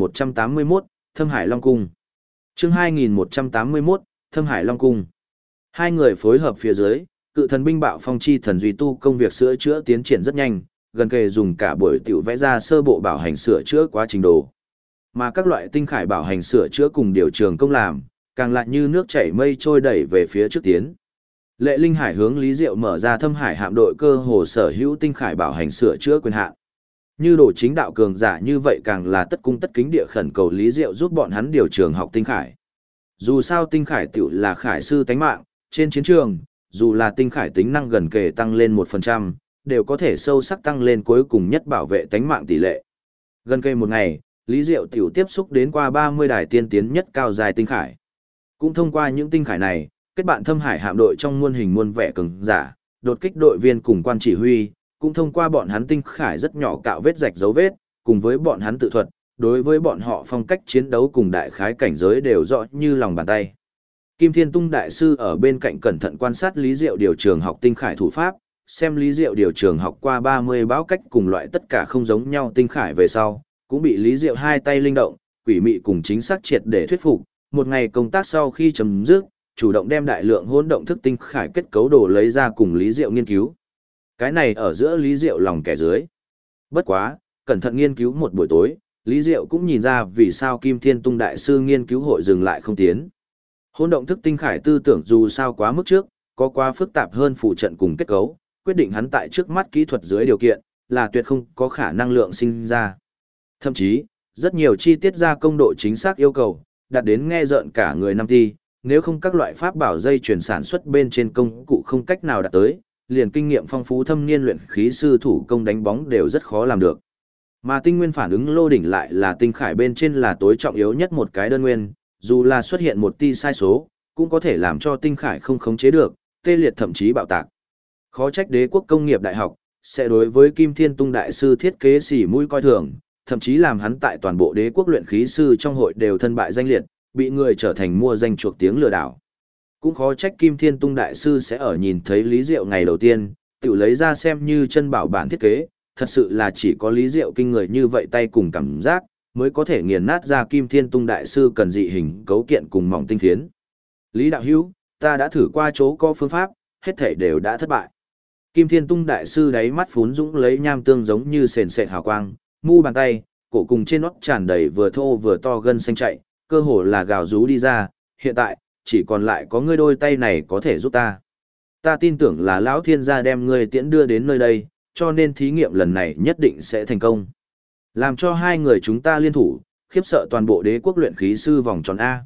2181, Thâm Hải Long Cung. Chương 2181, Thâm Hải Long Cung. Hai người phối hợp phía dưới, cự thần binh bạo phong chi thần duy tu công việc sửa chữa tiến triển rất nhanh, gần kề dùng cả buổi tiểu vẽ ra sơ bộ bảo hành sửa chữa quá trình đồ. Mà các loại tinh khải bảo hành sửa chữa cùng điều trường công làm, càng lại như nước chảy mây trôi đẩy về phía trước tiến. Lệ Linh Hải hướng Lý Diệu mở ra Thâm Hải hạm đội cơ hồ sở hữu tinh khải bảo hành sửa chữa quyền hạn. Như đồ chính đạo cường giả như vậy càng là tất cung tất kính địa khẩn cầu Lý Diệu giúp bọn hắn điều trường học tinh khải. Dù sao tinh khải tiểu là khải sư tánh mạng, trên chiến trường, dù là tinh khải tính năng gần kề tăng lên 1%, đều có thể sâu sắc tăng lên cuối cùng nhất bảo vệ tánh mạng tỷ lệ. Gần kề một ngày, Lý Diệu tiểu tiếp xúc đến qua 30 đài tiên tiến nhất cao dài tinh khải. Cũng thông qua những tinh khải này, kết bạn thâm hải hạm đội trong muôn hình muôn vẻ cường giả, đột kích đội viên cùng quan chỉ huy, cũng thông qua bọn hắn tinh khải rất nhỏ cạo vết rạch dấu vết, cùng với bọn hắn tự thuật, đối với bọn họ phong cách chiến đấu cùng đại khái cảnh giới đều rõ như lòng bàn tay. Kim Thiên Tung đại sư ở bên cạnh cẩn thận quan sát Lý Diệu điều trường học tinh khải thủ pháp, xem Lý Diệu điều trường học qua 30 báo cách cùng loại tất cả không giống nhau tinh khải về sau, cũng bị Lý Diệu hai tay linh động, quỷ mị cùng chính xác triệt để thuyết phục. Một ngày công tác sau khi chấm dứt, chủ động đem đại lượng hỗn động thức tinh khải kết cấu đồ lấy ra cùng Lý Diệu nghiên cứu. Cái này ở giữa Lý Diệu lòng kẻ dưới. Bất quá, cẩn thận nghiên cứu một buổi tối, Lý Diệu cũng nhìn ra vì sao Kim Thiên Tung đại sư nghiên cứu hội dừng lại không tiến. Hỗn động thức tinh khải tư tưởng dù sao quá mức trước, có quá phức tạp hơn phụ trận cùng kết cấu, quyết định hắn tại trước mắt kỹ thuật dưới điều kiện, là tuyệt không có khả năng lượng sinh ra. Thậm chí, rất nhiều chi tiết gia công độ chính xác yêu cầu, đạt đến nghe rợn cả người năm ti, nếu không các loại pháp bảo dây chuyển sản xuất bên trên công cụ không cách nào đạt tới, liền kinh nghiệm phong phú thâm niên luyện khí sư thủ công đánh bóng đều rất khó làm được. Mà tinh nguyên phản ứng lô đỉnh lại là tinh khải bên trên là tối trọng yếu nhất một cái đơn nguyên, dù là xuất hiện một ti sai số, cũng có thể làm cho tinh khải không khống chế được, tê liệt thậm chí bạo tạc. Khó trách Đế quốc công nghiệp đại học sẽ đối với Kim Thiên Tung đại sư thiết kế xỉ mũi coi thường, thậm chí làm hắn tại toàn bộ Đế quốc luyện khí sư trong hội đều thân bại danh liệt, bị người trở thành mua danh chuộc tiếng lừa đảo. Cũng khó trách Kim Thiên Tung đại sư sẽ ở nhìn thấy Lý Diệu ngày đầu tiên, tự lấy ra xem như chân bảo bản thiết kế, thật sự là chỉ có Lý Diệu kinh người như vậy tay cùng cảm giác, mới có thể nghiền nát ra Kim Thiên Tung đại sư cần dị hình cấu kiện cùng mỏng tinh phiến. Lý đạo hữu, ta đã thử qua chỗ có phương pháp, hết thảy đều đã thất bại. Kim Thiên Tung đại sư đáy mắt phún dũng lấy nham tương giống như sền sệt hào quang, mu bàn tay, cổ cùng trên nót tràn đầy vừa thô vừa to gân xanh chạy, cơ hồ là gào rú đi ra, hiện tại, chỉ còn lại có ngươi đôi tay này có thể giúp ta. Ta tin tưởng là lão thiên gia đem ngươi tiễn đưa đến nơi đây, cho nên thí nghiệm lần này nhất định sẽ thành công. Làm cho hai người chúng ta liên thủ, khiếp sợ toàn bộ Đế quốc luyện khí sư vòng tròn A.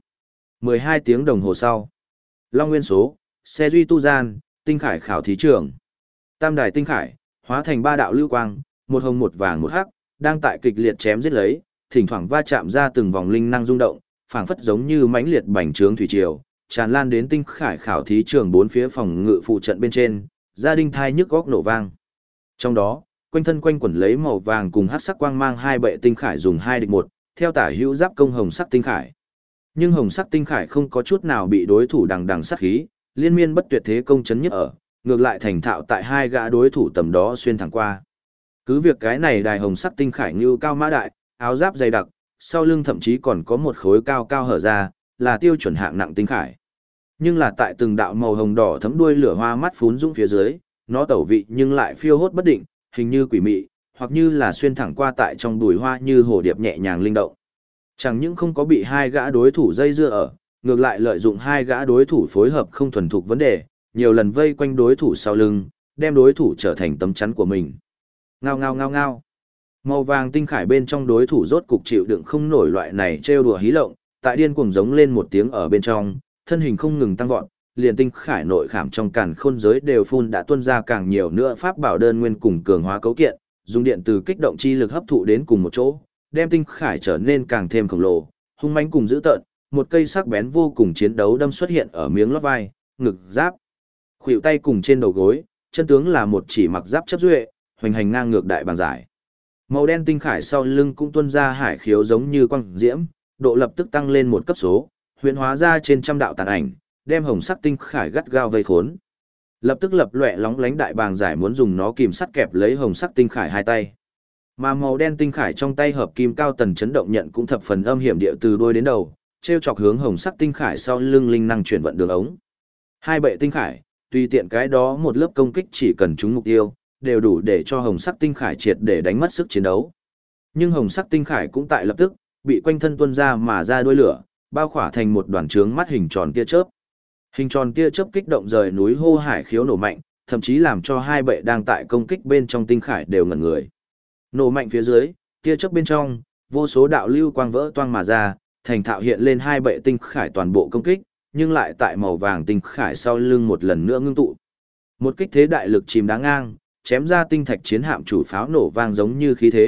12 tiếng đồng hồ sau. Long Nguyên số, xe duy tu gian, tinh khải khảo thí trường. Tam đài tinh khải, hóa thành ba đạo lưu quang, một hồng một vàng một hắc, đang tại kịch liệt chém giết lấy, thỉnh thoảng va chạm ra từng vòng linh năng rung động, phảng phất giống như mãnh liệt bành trướng thủy triều, tràn lan đến tinh khải khảo thí trường bốn phía phòng ngự phụ trận bên trên, gia đinh thai nhức góc nổ vang. Trong đó, quanh thân quanh quẩn lấy màu vàng cùng hắc sắc quang mang hai bệ tinh khải dùng 2 địch 1, theo tả hữu giáp công hồng sắc tinh khải. Nhưng hồng sắc tinh khải không có chút nào bị đối thủ đằng đằng sát khí, liên miên bất tuyệt thế công chấn nhất ở, ngược lại thành thạo tại hai gã đối thủ tầm đó xuyên thẳng qua. Cứ việc cái này đài hồng sắc tinh khải như cao mã đại, áo giáp dày đặc, sau lưng thậm chí còn có một khối cao cao hở ra, là tiêu chuẩn hạng nặng tinh khải. Nhưng là tại từng đạo màu hồng đỏ thấm đuôi lửa hoa mắt phún dũng phía dưới, nó tẩu vị nhưng lại phiêu hốt bất định, hình như quỷ mị, hoặc như là xuyên thẳng qua tại trong bùi hoa như hồ điệp nhẹ nhàng linh động. Chẳng những không có bị hai gã đối thủ dây dưa ở, ngược lại lợi dụng hai gã đối thủ phối hợp không thuần thục vấn đề, nhiều lần vây quanh đối thủ sau lưng, đem đối thủ trở thành tấm chắn của mình. Ngao ngao ngao ngao. Màu vàng tinh khải bên trong đối thủ rốt cục chịu đựng không nổi loại này trêu đùa hí lộng, tại điên cuồng giống lên một tiếng ở bên trong, thân hình không ngừng tăng vọt, liền tinh khải nội khảm trong càn khôn giới đều phun đã tuôn ra càng nhiều nữa pháp bảo đơn nguyên cùng cường hóa cấu kiện, dùng điện từ kích động chi lực hấp thụ đến cùng một chỗ, đem tinh khải trở nên càng thêm khổng lồ, hung mãnh cùng dữ tợn, một cây sắc bén vô cùng chiến đấu đâm xuất hiện ở miếng lót vai, ngực, giáp, khuỷu tay cùng trên đầu gối, chân tướng là một chỉ mặc giáp chấp duệ, hoành hành ngang ngược đại bàng giải. Màu đen tinh khải sau lưng cũng tuôn ra hải khiếu giống như quang diễm, độ lập tức tăng lên một cấp số, huyễn hóa ra trên trăm đạo tàn ảnh, đem hồng sắc tinh khải gắt gao vây khốn. Lập tức lập loè lóng lánh đại bàng giải muốn dùng nó kìm sắt kẹp lấy hồng sắc tinh khải hai tay. Mà màu đen tinh khải trong tay hợp kim cao tần chấn động nhận cũng thập phần âm hiểm địa từ đuôi đến đầu, treo chọc hướng hồng sắc tinh khải sau lưng linh năng chuyển vận đường ống. Hai bệ tinh khải, tùy tiện cái đó một lớp công kích chỉ cần trúng mục tiêu, đều đủ để cho hồng sắc tinh khải triệt để đánh mất sức chiến đấu. Nhưng hồng sắc tinh khải cũng tại lập tức bị quanh thân tuôn ra mà ra đuôi lửa, bao khỏa thành một đoàn trướng mắt hình tròn tia chớp. Hình tròn tia chớp kích động rời núi hô hải khiếu nổ mạnh, thậm chí làm cho hai bệ đang tại công kích bên trong tinh khải đều ngẩn người. Nổ mạnh phía dưới, tia chớp bên trong, vô số đạo lưu quang vỡ toang mà ra, thành thạo hiện lên hai bệ tinh khải toàn bộ công kích, nhưng lại tại màu vàng tinh khải sau lưng một lần nữa ngưng tụ. Một kích thế đại lực chìm đá ngang, chém ra tinh thạch chiến hạm chủ pháo nổ vang giống như khí thế,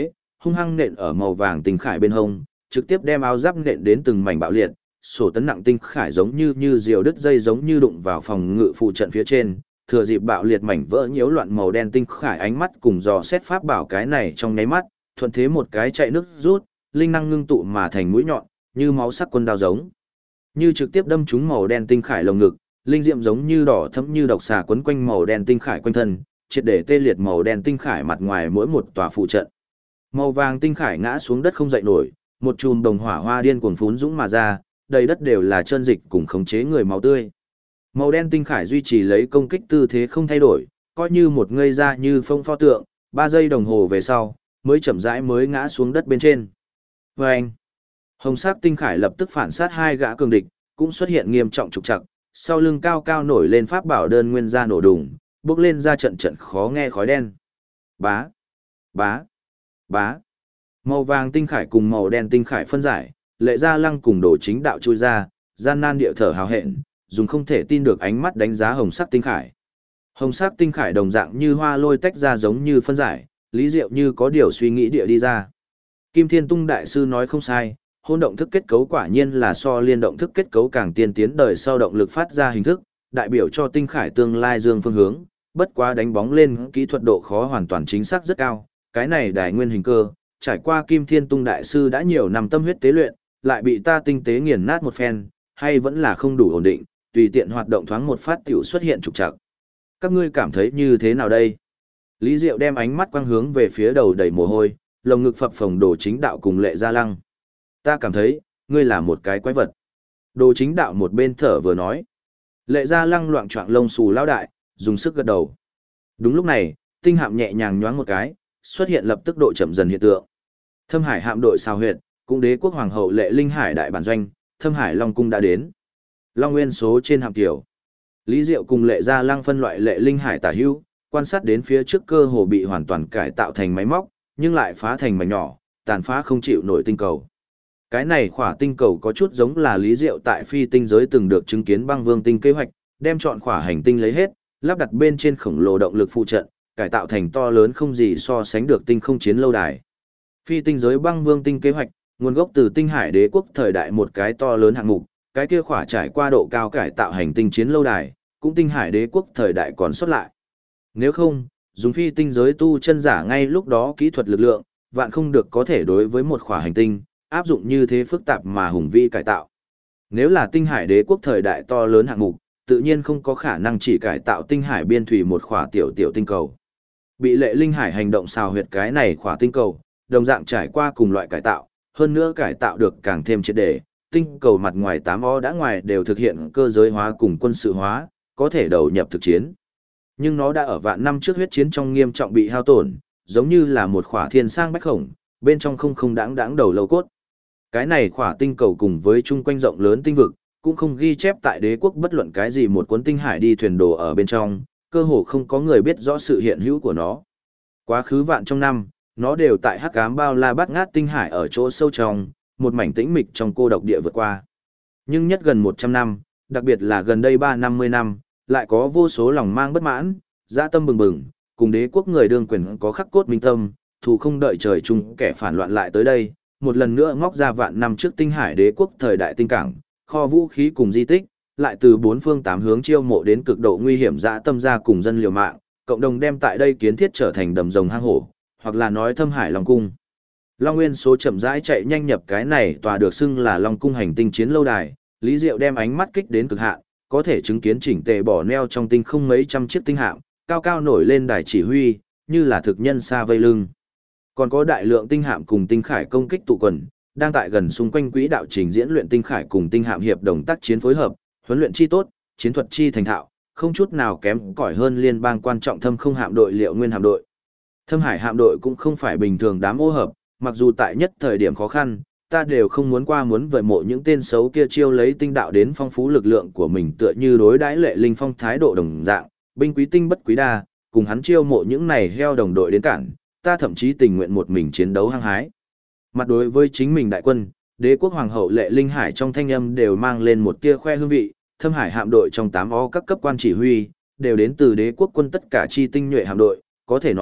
hung hăng nện ở màu vàng tinh khải bên hông, trực tiếp đem áo giáp nện đến từng mảnh bạo liệt, sổ tấn nặng tinh khải giống như diều đứt dây giống như đụng vào phòng ngự phụ trận phía trên, thừa dịp bạo liệt mảnh vỡ nhiễu loạn màu đen tinh khải ánh mắt cùng dò xét pháp bảo cái này trong nháy mắt, thuận thế một cái chạy nước rút, linh năng ngưng tụ mà thành mũi nhọn, như máu sắc quân đao giống. Như trực tiếp đâm trúng màu đen tinh khải lồng ngực, linh diệm giống như đỏ thẫm như độc xà quấn quanh màu đen tinh khải quanh thân, triệt để tê liệt màu đen tinh khải mặt ngoài mỗi một tòa phụ trận. Màu vàng tinh khải ngã xuống đất không dậy nổi, một chùm đồng hỏa hoa điên cuồng phún dũng mà ra, đầy đất đều là chân dịch cùng khống chế người máu tươi. Màu đen tinh khải duy trì lấy công kích tư thế không thay đổi, coi như một ngây ra như phong pho tượng, 3 giây đồng hồ về sau, mới chậm rãi mới ngã xuống đất bên trên. Vâng! Hồng sắc tinh khải lập tức phản sát 2 gã cường địch, cũng xuất hiện nghiêm trọng trục trặc, sau lưng cao cao nổi lên pháp bảo đơn nguyên ra nổ đùng, bước lên ra trận trận khó nghe khói đen. Bá! Bá! Bá! Màu vàng tinh khải cùng màu đen tinh khải phân giải, Lệ Gia Lăng cùng Đồ Chính Đạo chui ra, gian nan địa thở hào hẹn, dùng không thể tin được ánh mắt đánh giá hồng sắc tinh khải. Hồng sắc tinh khải đồng dạng như hoa lôi tách ra giống như phân giải, Lý Diệu như có điều suy nghĩ địa đi ra. Kim Thiên Tung đại sư nói không sai, hôn động thức kết cấu quả nhiên là so liên động thức kết cấu càng tiên tiến đời sau động lực phát ra hình thức, đại biểu cho tinh khải tương lai dương phương hướng, bất quá đánh bóng lên kỹ thuật độ khó hoàn toàn chính xác rất cao, cái này đài nguyên hình cơ, trải qua Kim Thiên Tung đại sư đã nhiều năm tâm huyết tế luyện, lại bị ta tinh tế nghiền nát một phen, hay vẫn là không đủ ổn định, tùy tiện hoạt động thoáng một phát tiểu xuất hiện trục trặc. Các ngươi cảm thấy như thế nào đây? Lý Diệu đem ánh mắt quang hướng về phía đầu đầy mồ hôi, lồng ngực phập phồng Đồ Chính Đạo cùng Lệ Gia Lăng. Ta cảm thấy, ngươi là một cái quái vật. Đồ Chính Đạo một bên thở vừa nói. Lệ Gia Lăng loạng choạng lông xù lao đại, dùng sức gật đầu. Đúng lúc này, tinh hạm nhẹ nhàng nhoáng một cái, xuất hiện lập tức độ chậm dần hiện tượng. Thâm Hải hạm đội sao huyệt, cũng đế quốc hoàng hậu Lệ Linh Hải đại bản doanh, Thâm Hải Long cung đã đến. Long Nguyên số trên hạm tiểu. Lý Diệu cùng Lệ Gia Lăng phân loại Lệ Linh Hải tả hữu, quan sát đến phía trước cơ hồ bị hoàn toàn cải tạo thành máy móc, nhưng lại phá thành mảnh nhỏ, tàn phá không chịu nổi tinh cầu. Cái này khỏa tinh cầu có chút giống là Lý Diệu tại phi tinh giới từng được chứng kiến băng vương tinh kế hoạch, đem chọn khỏa hành tinh lấy hết, lắp đặt bên trên khổng lồ động lực phụ trận, cải tạo thành to lớn không gì so sánh được tinh không chiến lâu đài. Phi tinh giới băng vương tinh kế hoạch, nguồn gốc từ tinh hải đế quốc thời đại một cái to lớn hạng mục, cái kia khỏa trải qua độ cao cải tạo hành tinh chiến lâu đài, cũng tinh hải đế quốc thời đại còn xuất lại. Nếu không, dùng phi tinh giới tu chân giả ngay lúc đó kỹ thuật lực lượng, vạn không được có thể đối với một khỏa hành tinh, áp dụng như thế phức tạp mà hùng vĩ cải tạo. Nếu là tinh hải đế quốc thời đại to lớn hạng mục, tự nhiên không có khả năng chỉ cải tạo tinh hải biên thủy một khỏa tiểu tiểu tinh cầu. Bị Lệ Linh Hải hành động xào huyệt cái này khỏa tinh cầu, đồng dạng trải qua cùng loại cải tạo, hơn nữa cải tạo được càng thêm triệt để, tinh cầu mặt ngoài 8O đã ngoài đều thực hiện cơ giới hóa cùng quân sự hóa, có thể đầu nhập thực chiến. Nhưng nó đã ở vạn năm trước huyết chiến trong nghiêm trọng bị hao tổn, giống như là một khỏa thiên sang bách khổng, bên trong không đáng đầu lâu cốt. Cái này khỏa tinh cầu cùng với chung quanh rộng lớn tinh vực, cũng không ghi chép tại đế quốc bất luận cái gì một cuốn tinh hải đi thuyền đồ ở bên trong, cơ hồ không có người biết rõ sự hiện hữu của nó. Quá khứ vạn trong năm, nó đều tại hắc ám bao la bát ngát tinh hải ở chỗ sâu trong, một mảnh tĩnh mịch trong cô độc địa vượt qua. Nhưng nhất gần 100 năm, đặc biệt là gần đây 350 năm, lại có vô số lòng mang bất mãn, dã tâm bừng bừng, cùng đế quốc người đương quyền có khắc cốt minh tâm, thù không đợi trời chung kẻ phản loạn lại tới đây, một lần nữa ngóc ra vạn năm trước tinh hải đế quốc thời đại tinh cảng, kho vũ khí cùng di tích, lại từ bốn phương tám hướng chiêu mộ đến cực độ nguy hiểm dã tâm ra cùng dân liều mạng, cộng đồng đem tại đây kiến thiết trở thành đầm rồng hang hổ, hoặc là nói Thâm Hải Long cung. Long Nguyên số chậm rãi chạy nhanh nhập cái này tòa được xưng là Long cung hành tinh chiến lâu đài, Lý Diệu đem ánh mắt kích đến cực hạn, có thể chứng kiến chỉnh tề bỏ neo trong tinh không mấy trăm chiếc tinh hạm, cao cao nổi lên đài chỉ huy, như là thực nhân xa vây lưng. Còn có đại lượng tinh hạm cùng tinh khải công kích tụ quần, đang tại gần xung quanh quỹ đạo trình diễn luyện tinh khải cùng tinh hạm hiệp đồng tác chiến phối hợp, huấn luyện chi tốt, chiến thuật chi thành thạo, không chút nào kém cỏi hơn liên bang quan trọng thâm không hạm đội Liệu Nguyên hạm đội. Thâm Hải hạm đội cũng không phải bình thường đám ô hợp, mặc dù tại nhất thời điểm khó khăn, ta đều không muốn vời mộ những tên xấu kia chiêu lấy tinh đạo đến phong phú lực lượng của mình tựa như đối đãi Lệ Linh Phong thái độ đồng dạng, binh quý tinh bất quý đa, cùng hắn chiêu mộ những này heo đồng đội đến cản, ta thậm chí tình nguyện một mình chiến đấu hăng hái. Mặt đối với chính mình đại quân, đế quốc hoàng hậu Lệ Linh Hải trong thanh âm đều mang lên một tia khoe hương vị, Thâm Hải hạm đội trong 8O các cấp quan chỉ huy, đều đến từ đế quốc quân tất cả chi tinh nhuệ hạm đội, có thể nói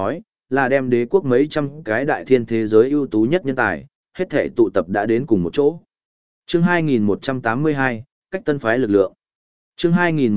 là đem đế quốc mấy trăm cái đại thiên thế giới ưu tú nhất nhân tài, hết thể tụ tập đã đến cùng một chỗ. Chương 2182, cách tân phái lực lượng. Chương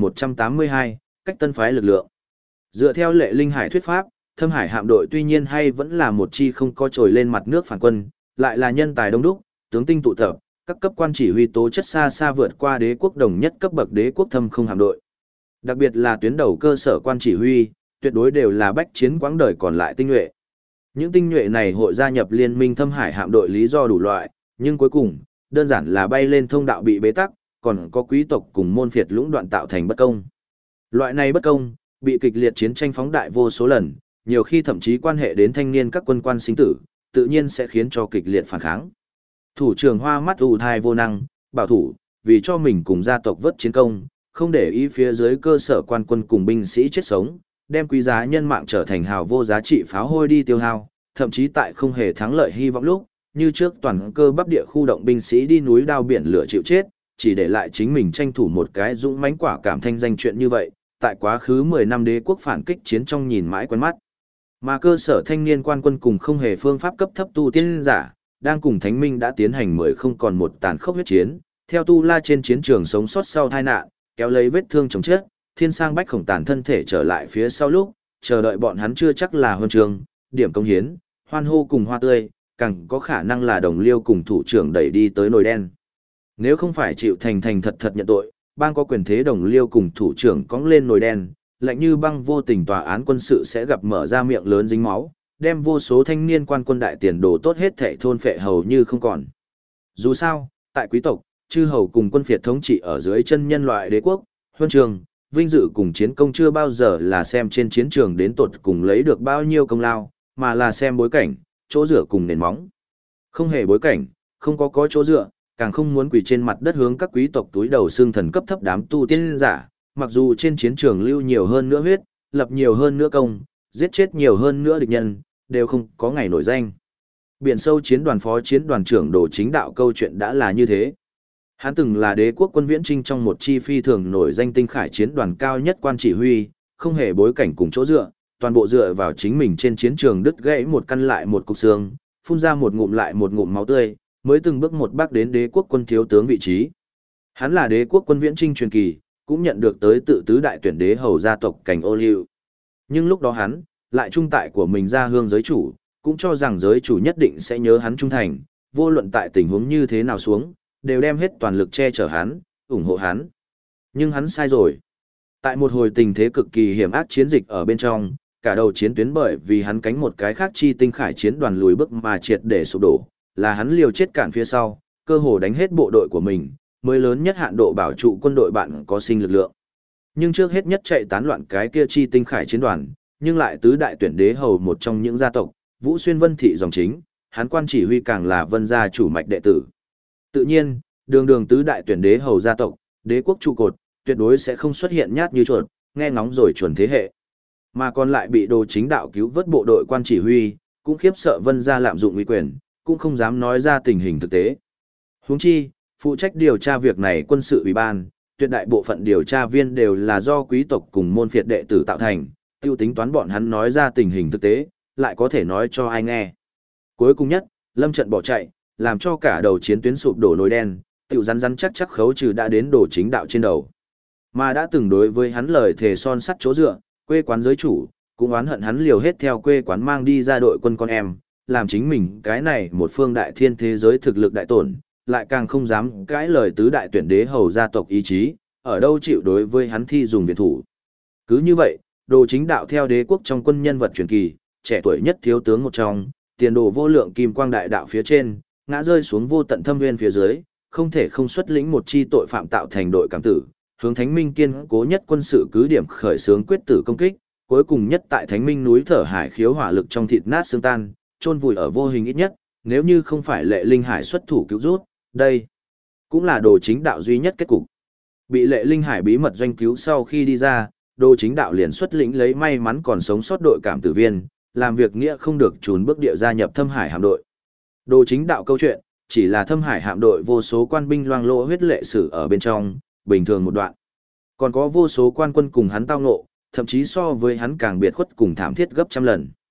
2182, cách tân phái lực lượng. Dựa theo Lệ Linh Hải thuyết pháp, Thâm Hải hạm đội tuy nhiên hay vẫn là một chi không có trồi lên mặt nước phản quân, lại là nhân tài đông đúc, tướng tinh tụ tập, các cấp quan chỉ huy tố chất xa xa vượt qua đế quốc đồng nhất cấp bậc đế quốc thâm không hạm đội. Đặc biệt là tuyến đầu cơ sở quan chỉ huy, tuyệt đối đều là bách chiến quãng đời còn lại tinh nhuệ. Những tinh nhuệ này hội gia nhập liên minh Thâm Hải hạm đội lý do đủ loại, nhưng cuối cùng, đơn giản là bay lên thông đạo bị bế tắc, còn có quý tộc cùng môn phiệt lũng đoạn tạo thành bất công. Loại này bất công, bị kịch liệt chiến tranh phóng đại vô số lần, nhiều khi thậm chí quan hệ đến thanh niên các quân quan sinh tử, tự nhiên sẽ khiến cho kịch liệt phản kháng. Thủ trưởng Hoa mắt ù thai vô năng, bảo thủ, vì cho mình cùng gia tộc vớt chiến công, không để ý phía dưới cơ sở quan quân cùng binh sĩ chết sống, đem quý giá nhân mạng trở thành hào vô giá trị pháo hôi đi tiêu hao, thậm chí tại không hề thắng lợi hy vọng lúc, như trước toàn cơ bắp địa khu động binh sĩ đi núi đao biển lửa chịu chết, chỉ để lại chính mình tranh thủ một cái dũng mãnh quả cảm thanh danh chuyện như vậy, tại quá khứ 10 năm đế quốc phản kích chiến trong nhìn mãi quen mắt. Mà cơ sở thanh niên quan quân cùng không hề phương pháp cấp thấp tu tiên giả, đang cùng Thánh Minh đã tiến hành 10 không còn một tàn khốc huyết chiến, theo Tu La trên chiến trường sống sót sau tai nạn, kéo lấy vết thương chồng chết, thiên sang bách khổng tàn thân thể trở lại phía sau lúc, chờ đợi bọn hắn chưa chắc là huân trường, điểm công hiến, hoan hô cùng hoa tươi, càng có khả năng là đồng liêu cùng thủ trưởng đẩy đi tới nồi đen. Nếu không phải chịu thành thành thật thật nhận tội, bang có quyền thế đồng liêu cùng thủ trưởng cõng lên nồi đen, lạnh như băng vô tình tòa án quân sự sẽ gặp mở ra miệng lớn dính máu, đem vô số thanh niên quan quân đại tiền đồ tốt hết thảy thôn phệ hầu như không còn. Dù sao, tại quý tộc, chư hầu cùng quân phiệt thống trị ở dưới chân nhân loại đế quốc, huân trường, vinh dự cùng chiến công chưa bao giờ là xem trên chiến trường đến tột cùng lấy được bao nhiêu công lao, mà là xem bối cảnh, chỗ dựa cùng nền móng. Không hề bối cảnh, không có chỗ dựa, càng không muốn quỳ trên mặt đất hướng các quý tộc túi đầu xương thần cấp thấp đám tu tiên giả, mặc dù trên chiến trường lưu nhiều hơn nữa huyết, lập nhiều hơn nữa công, giết chết nhiều hơn nữa địch nhân, đều không có ngày nổi danh. Biển sâu chiến đoàn phó chiến đoàn trưởng Đồ Chính Đạo câu chuyện đã là như thế. Hắn từng là đế quốc quân viễn trinh trong một chi phi thường nổi danh tinh khải chiến đoàn cao nhất quan chỉ huy, không hề bối cảnh cùng chỗ dựa, toàn bộ dựa vào chính mình trên chiến trường đứt gãy một căn lại một cục xương, phun ra một ngụm lại một ngụm máu tươi, mới từng bước một bước đến đế quốc quân thiếu tướng vị trí. Hắn là đế quốc quân viễn trinh truyền kỳ, cũng nhận được tới tự tứ đại tuyển đế hầu gia tộc cảnh ô liu. Nhưng lúc đó hắn, lại trung tại của mình ra hương giới chủ, cũng cho rằng giới chủ nhất định sẽ nhớ hắn trung thành, vô luận tại tình huống như thế nào xuống, đều đem hết toàn lực che chở hắn, ủng hộ hắn. Nhưng hắn sai rồi. Tại một hồi tình thế cực kỳ hiểm ác chiến dịch ở bên trong, cả đầu chiến tuyến bởi vì hắn cánh một cái khác chi tinh khải chiến đoàn lùi bước mà triệt để sụp đổ, là hắn liều chết cản phía sau, cơ hồ đánh hết bộ đội của mình, mới lớn nhất hạn độ bảo trụ quân đội bạn có sinh lực lượng. Nhưng trước hết nhất chạy tán loạn cái kia chi tinh khải chiến đoàn, nhưng lại tứ đại tuyển đế hầu một trong những gia tộc, Vũ Xuyên Vân thị dòng chính, hắn quan chỉ huy càng là Vân gia chủ mạch đệ tử. Tự nhiên, đường tứ đại tuyển đế hầu gia tộc, đế quốc trụ cột, tuyệt đối sẽ không xuất hiện nhát như chuột, nghe ngóng rồi chuẩn thế hệ. Mà còn lại bị Đồ Chính Đạo cứu vớt bộ đội quan chỉ huy, cũng khiếp sợ Vân gia lạm dụng uy quyền, cũng không dám nói ra tình hình thực tế. Huống chi, phụ trách điều tra việc này quân sự ủy ban, tuyệt đại bộ phận điều tra viên đều là do quý tộc cùng môn phiệt đệ tử tạo thành, tiêu tính toán bọn hắn nói ra tình hình thực tế, lại có thể nói cho ai nghe. Cuối cùng nhất, lâm trận bỏ chạy, làm cho cả đầu chiến tuyến sụp đổ nồi đen, tiêu rắn chắc khấu trừ đã đến Đồ Chính Đạo trên đầu. Mà đã từng đối với hắn lời thề son sắt chỗ dựa, quê quán giới chủ, cũng oán hận hắn liều hết theo quê quán mang đi ra đội quân con em, làm chính mình cái này một phương đại thiên thế giới thực lực đại tổn, lại càng không dám cãi lời tứ đại tuyển đế hầu gia tộc ý chí, ở đâu chịu đối với hắn thi dùng viện thủ. Cứ như vậy, Đồ Chính Đạo theo đế quốc trong quân nhân vật truyền kỳ, trẻ tuổi nhất thiếu tướng một trong, tiền đồ vô lượng kim quang đại đạo phía trên, ngã rơi xuống vô tận thâm nguyên phía dưới, không thể không xuất lĩnh một chi tội phạm tạo thành đội cảm tử, hướng Thánh Minh kiên cố nhất quân sự cứ điểm khởi xướng quyết tử công kích, cuối cùng nhất tại Thánh Minh núi thở hải khiếu hỏa lực trong thịt nát xương tan, chôn vùi ở vô hình ít nhất, nếu như không phải Lệ Linh Hải xuất thủ cứu rút, đây cũng là Đồ Chính Đạo duy nhất kết cục. Bị Lệ Linh Hải bí mật doanh cứu sau khi đi ra, Đồ Chính Đạo liền xuất lĩnh lấy may mắn còn sống sót đội cảm tử viên, làm việc nghĩa không được trốn bước địa gia nhập Thâm Hải hạm đội. Đồ Chính Đạo câu chuyện, chỉ là Thâm Hải hạm đội vô số quan binh loang lỗ huyết lệ sử ở bên trong, bình thường một đoạn. Còn có vô số quan quân cùng hắn tao ngộ, thậm chí so với hắn càng biệt khuất cùng thảm thiết gấp trăm lần.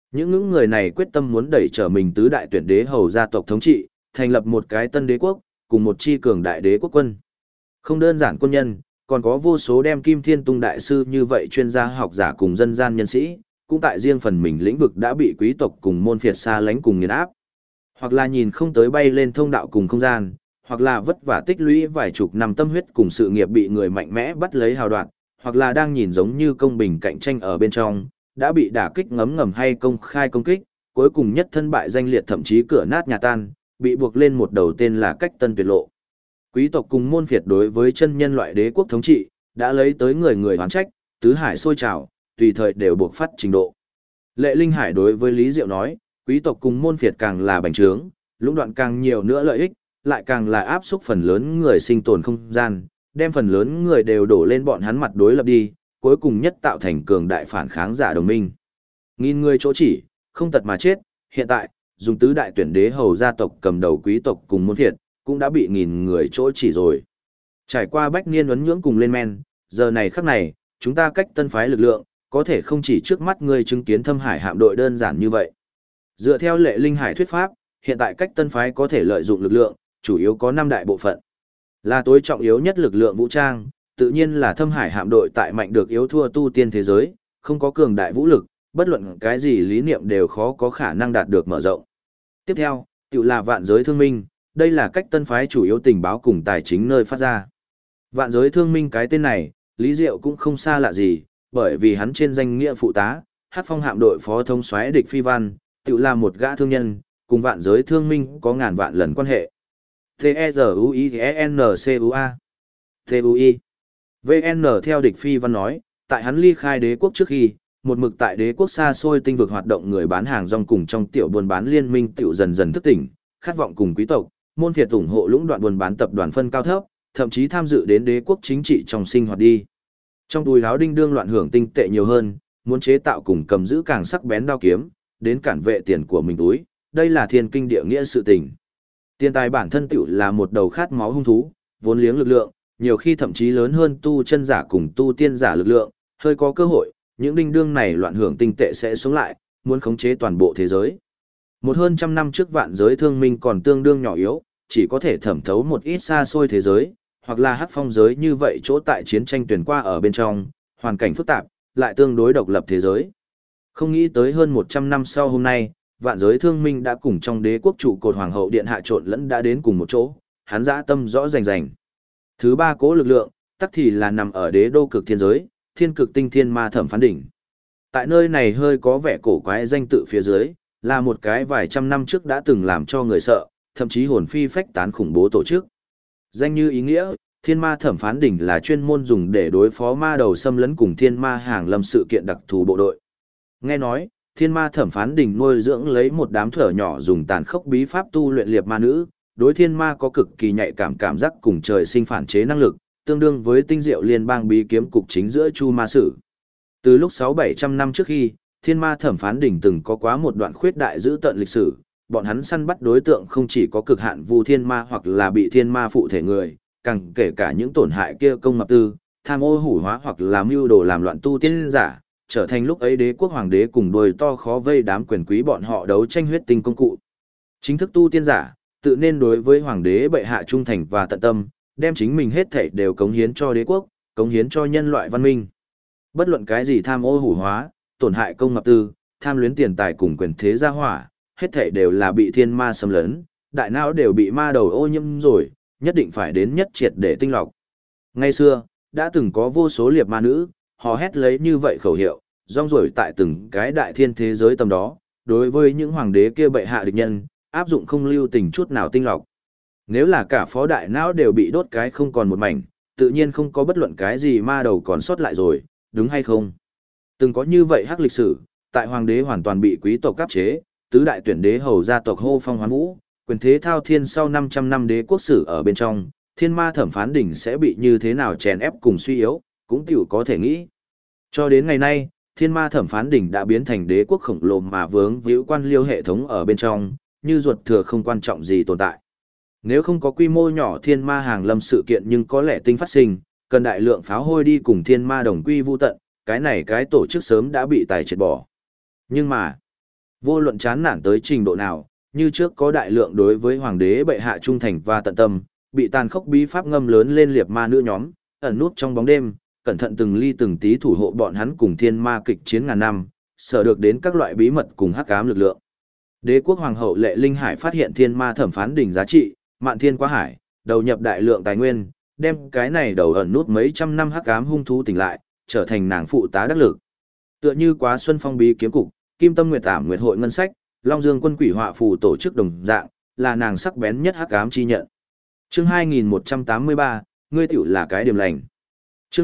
Những người này quyết tâm muốn đẩy trở mình tứ đại tuyển đế hầu gia tộc thống trị, thành lập một cái tân đế quốc, cùng một chi cường đại đế quốc quân. Không đơn giản quân nhân, còn có vô số đem Kim Thiên Tung đại sư như vậy chuyên gia học giả cùng dân gian nhân sĩ, cũng tại riêng phần mình lĩnh vực đã bị quý tộc cùng môn phiệt xa lánh cùng nghiền áp. Hoặc là nhìn không tới bay lên thông đạo cùng không gian, hoặc là vất vả tích lũy vài chục năm tâm huyết cùng sự nghiệp bị người mạnh mẽ bắt lấy hào đoạn, hoặc là đang nhìn giống như công bình cạnh tranh ở bên trong, đã bị đả kích ngấm ngầm hay công khai công kích, cuối cùng nhất thân bại danh liệt thậm chí cửa nát nhà tan, bị buộc lên một đầu tên là cách tân tuyệt lộ. Quý tộc cùng môn phiệt đối với chân nhân loại đế quốc thống trị, đã lấy tới người người hoán trách, tứ hải sôi trào, tùy thời đều buộc phát trình độ. Lệ Linh Hải đối với Lý Diệu nói, quý tộc cùng môn phiệt càng là bành trướng, lũng đoạn càng nhiều nữa lợi ích, lại càng là áp xúc phần lớn người sinh tồn không gian, đem phần lớn người đều đổ lên bọn hắn mặt đối lập đi, cuối cùng nhất tạo thành cường đại phản kháng giả đồng minh. Nghìn người chỗ chỉ, không tật mà chết, hiện tại, dùng tứ đại tuyển đế hầu gia tộc cầm đầu quý tộc cùng môn phiệt, cũng đã bị nghìn người chỗ chỉ rồi. Trải qua bách niên ấn nhưỡng cùng lên men, giờ này khắc này, chúng ta cách tân phái lực lượng, có thể không chỉ trước mắt ngươi chứng kiến thâm hải hạm đội đơn giản như vậy. Dựa theo Lệ Linh Hải thuyết pháp, hiện tại cách tân phái có thể lợi dụng lực lượng, chủ yếu có 5 đại bộ phận. Là tối trọng yếu nhất lực lượng vũ trang, tự nhiên là thâm hải hạm đội tại mạnh được yếu thua tu tiên thế giới, không có cường đại vũ lực, bất luận cái gì lý niệm đều khó có khả năng đạt được mở rộng. Tiếp theo, tự là vạn giới thương minh, đây là cách tân phái chủ yếu tình báo cùng tài chính nơi phát ra. Vạn giới thương minh cái tên này, Lý Diệu cũng không xa lạ gì, bởi vì hắn trên danh nghĩa phụ tá, Hắc Phong hạm đội phó thống soái Địch Phi Văn, tự là một gã thương nhân, cùng vạn giới thương minh có ngàn vạn lần quan hệ. T-E-Z-U-I-N-C-U-A T-U-I VN theo Địch Phi Văn nói, tại hắn ly khai đế quốc trước khi, một mực tại đế quốc xa xôi tinh vực hoạt động người bán hàng rong cùng trong tiểu buôn bán liên minh tiểu dần dần thức tỉnh, khát vọng cùng quý tộc, môn phiệt ủng hộ lũng đoạn buôn bán tập đoàn phân cao thấp, thậm chí tham dự đến đế quốc chính trị trong sinh hoạt đi. Trong túi áo đinh đương loạn hưởng tinh tệ nhiều hơn, muốn chế tạo cùng cầm giữ càng sắc bén đao kiếm, đến cản vệ tiền của mình túi, đây là thiên kinh địa nghĩa sự tình. Tiền tài bản thân tiểu là một đầu khát máu hung thú, vốn liếng lực lượng, nhiều khi thậm chí lớn hơn tu chân giả cùng tu tiên giả lực lượng, hơi có cơ hội, những đinh đương này loạn hưởng tinh tệ sẽ xuống lại, muốn khống chế toàn bộ thế giới. Một hơn trăm năm trước vạn giới thương minh còn tương đương nhỏ yếu, chỉ có thể thẩm thấu một ít xa xôi thế giới, hoặc là hắc phong giới như vậy chỗ tại chiến tranh tuyển qua ở bên trong, hoàn cảnh phức tạp, lại tương đối độc lập thế giới. Không nghĩ tới hơn 100 năm sau hôm nay, vạn giới thương minh đã cùng trong đế quốc trụ cột hoàng hậu điện hạ trộn lẫn đã đến cùng một chỗ, hắn dã tâm rõ rành rành. Thứ ba cố lực lượng, tắc thì là nằm ở đế đô cực thiên giới, thiên cực tinh thiên ma thẩm phán đỉnh. Tại nơi này hơi có vẻ cổ quái danh tự phía dưới, là một cái vài trăm năm trước đã từng làm cho người sợ, thậm chí hồn phi phách tán khủng bố tổ chức. Danh như ý nghĩa, thiên ma thẩm phán đỉnh là chuyên môn dùng để đối phó ma đầu xâm lấn cùng thiên ma hàng lâm sự kiện đặc thù bộ đội. Nghe nói, thiên ma thẩm phán đỉnh nuôi dưỡng lấy một đám thở nhỏ dùng tàn khốc bí pháp tu luyện liệt ma nữ, đối thiên ma có cực kỳ nhạy cảm giác cùng trời sinh phản chế năng lực, tương đương với tinh diệu liên bang bí kiếm cục chính giữa chu ma sử. Từ lúc 600-700 năm trước khi, thiên ma thẩm phán đỉnh từng có quá một đoạn khuyết đại giữ tận lịch sử, bọn hắn săn bắt đối tượng không chỉ có cực hạn vu thiên ma hoặc là bị thiên ma phụ thể người, càng kể cả những tổn hại kia công mập tư, tham ô hủ hóa hoặc là mưu đồ làm loạn tu tiên giả, trở thành lúc ấy đế quốc hoàng đế cùng đuôi to khó vây đám quyền quý bọn họ đấu tranh huyết tinh công cụ. Chính thức tu tiên giả, tự nên đối với hoàng đế bệ hạ trung thành và tận tâm, đem chính mình hết thảy đều cống hiến cho đế quốc, cống hiến cho nhân loại văn minh. Bất luận cái gì tham ô hủ hóa, tổn hại công mập tư, tham luyến tiền tài cùng quyền thế gia hỏa, hết thảy đều là bị thiên ma xâm lấn, đại não đều bị ma đầu ô nhiễm rồi, nhất định phải đến nhất triệt để tinh lọc. Ngày xưa, đã từng có vô số liệt ma nữ, họ hét lấy như vậy khẩu hiệu, rong ruổi tại từng cái đại thiên thế giới tầm đó, đối với những hoàng đế kia bệ hạ địch nhân, áp dụng không lưu tình chút nào tinh lọc. Nếu là cả phó đại não đều bị đốt cái không còn một mảnh, tự nhiên không có bất luận cái gì ma đầu còn sót lại rồi, đúng hay không? Từng có như vậy hắc lịch sử, tại hoàng đế hoàn toàn bị quý tộc áp chế, tứ đại tuyển đế hầu gia tộc hô phong hoán vũ, quyền thế thao thiên sau 500 năm đế quốc sử ở bên trong, thiên ma thẩm phán đỉnh sẽ bị như thế nào chèn ép cùng suy yếu, cũng tiểu có thể nghĩ. Cho đến ngày nay, thiên ma thẩm phán đỉnh đã biến thành đế quốc khổng lồ mà vướng víu quan liêu hệ thống ở bên trong, như ruột thừa không quan trọng gì tồn tại. Nếu không có quy mô nhỏ thiên ma hàng lâm sự kiện nhưng có lẽ tinh phát sinh, cần đại lượng pháo hôi đi cùng thiên ma đồng quy vu tận, cái này cái tổ chức sớm đã bị tài triệt bỏ. Nhưng mà, Vô luận chán nản tới trình độ nào, như trước có đại lượng đối với hoàng đế bệ hạ trung thành và tận tâm, bị tàn khốc bí pháp ngâm lớn lên liệt ma nữ nhóm, ẩn nút trong bóng đêm, cẩn thận từng ly từng tí thủ hộ bọn hắn cùng thiên ma kịch chiến ngàn năm, sở được đến các loại bí mật cùng hắc ám lực lượng. Đế quốc hoàng hậu Lệ Linh Hải phát hiện thiên ma thẩm phán đỉnh giá trị, mạn thiên quá hải, đầu nhập đại lượng tài nguyên, đem cái này đầu ẩn nút mấy trăm năm hắc ám hung thú tỉnh lại, trở thành nàng phụ tá đắc lực. Tựa như Quá Xuân Phong bí kiếm cục, Kim Tâm Nguyệt Ảm Nguyệt hội ngân sách, Long Dương quân quỷ họa phù tổ chức đồng dạng, là nàng sắc bén nhất hắc ám chi nhận. Chương 2183, ngươi tiểu là cái điểm lành. Chương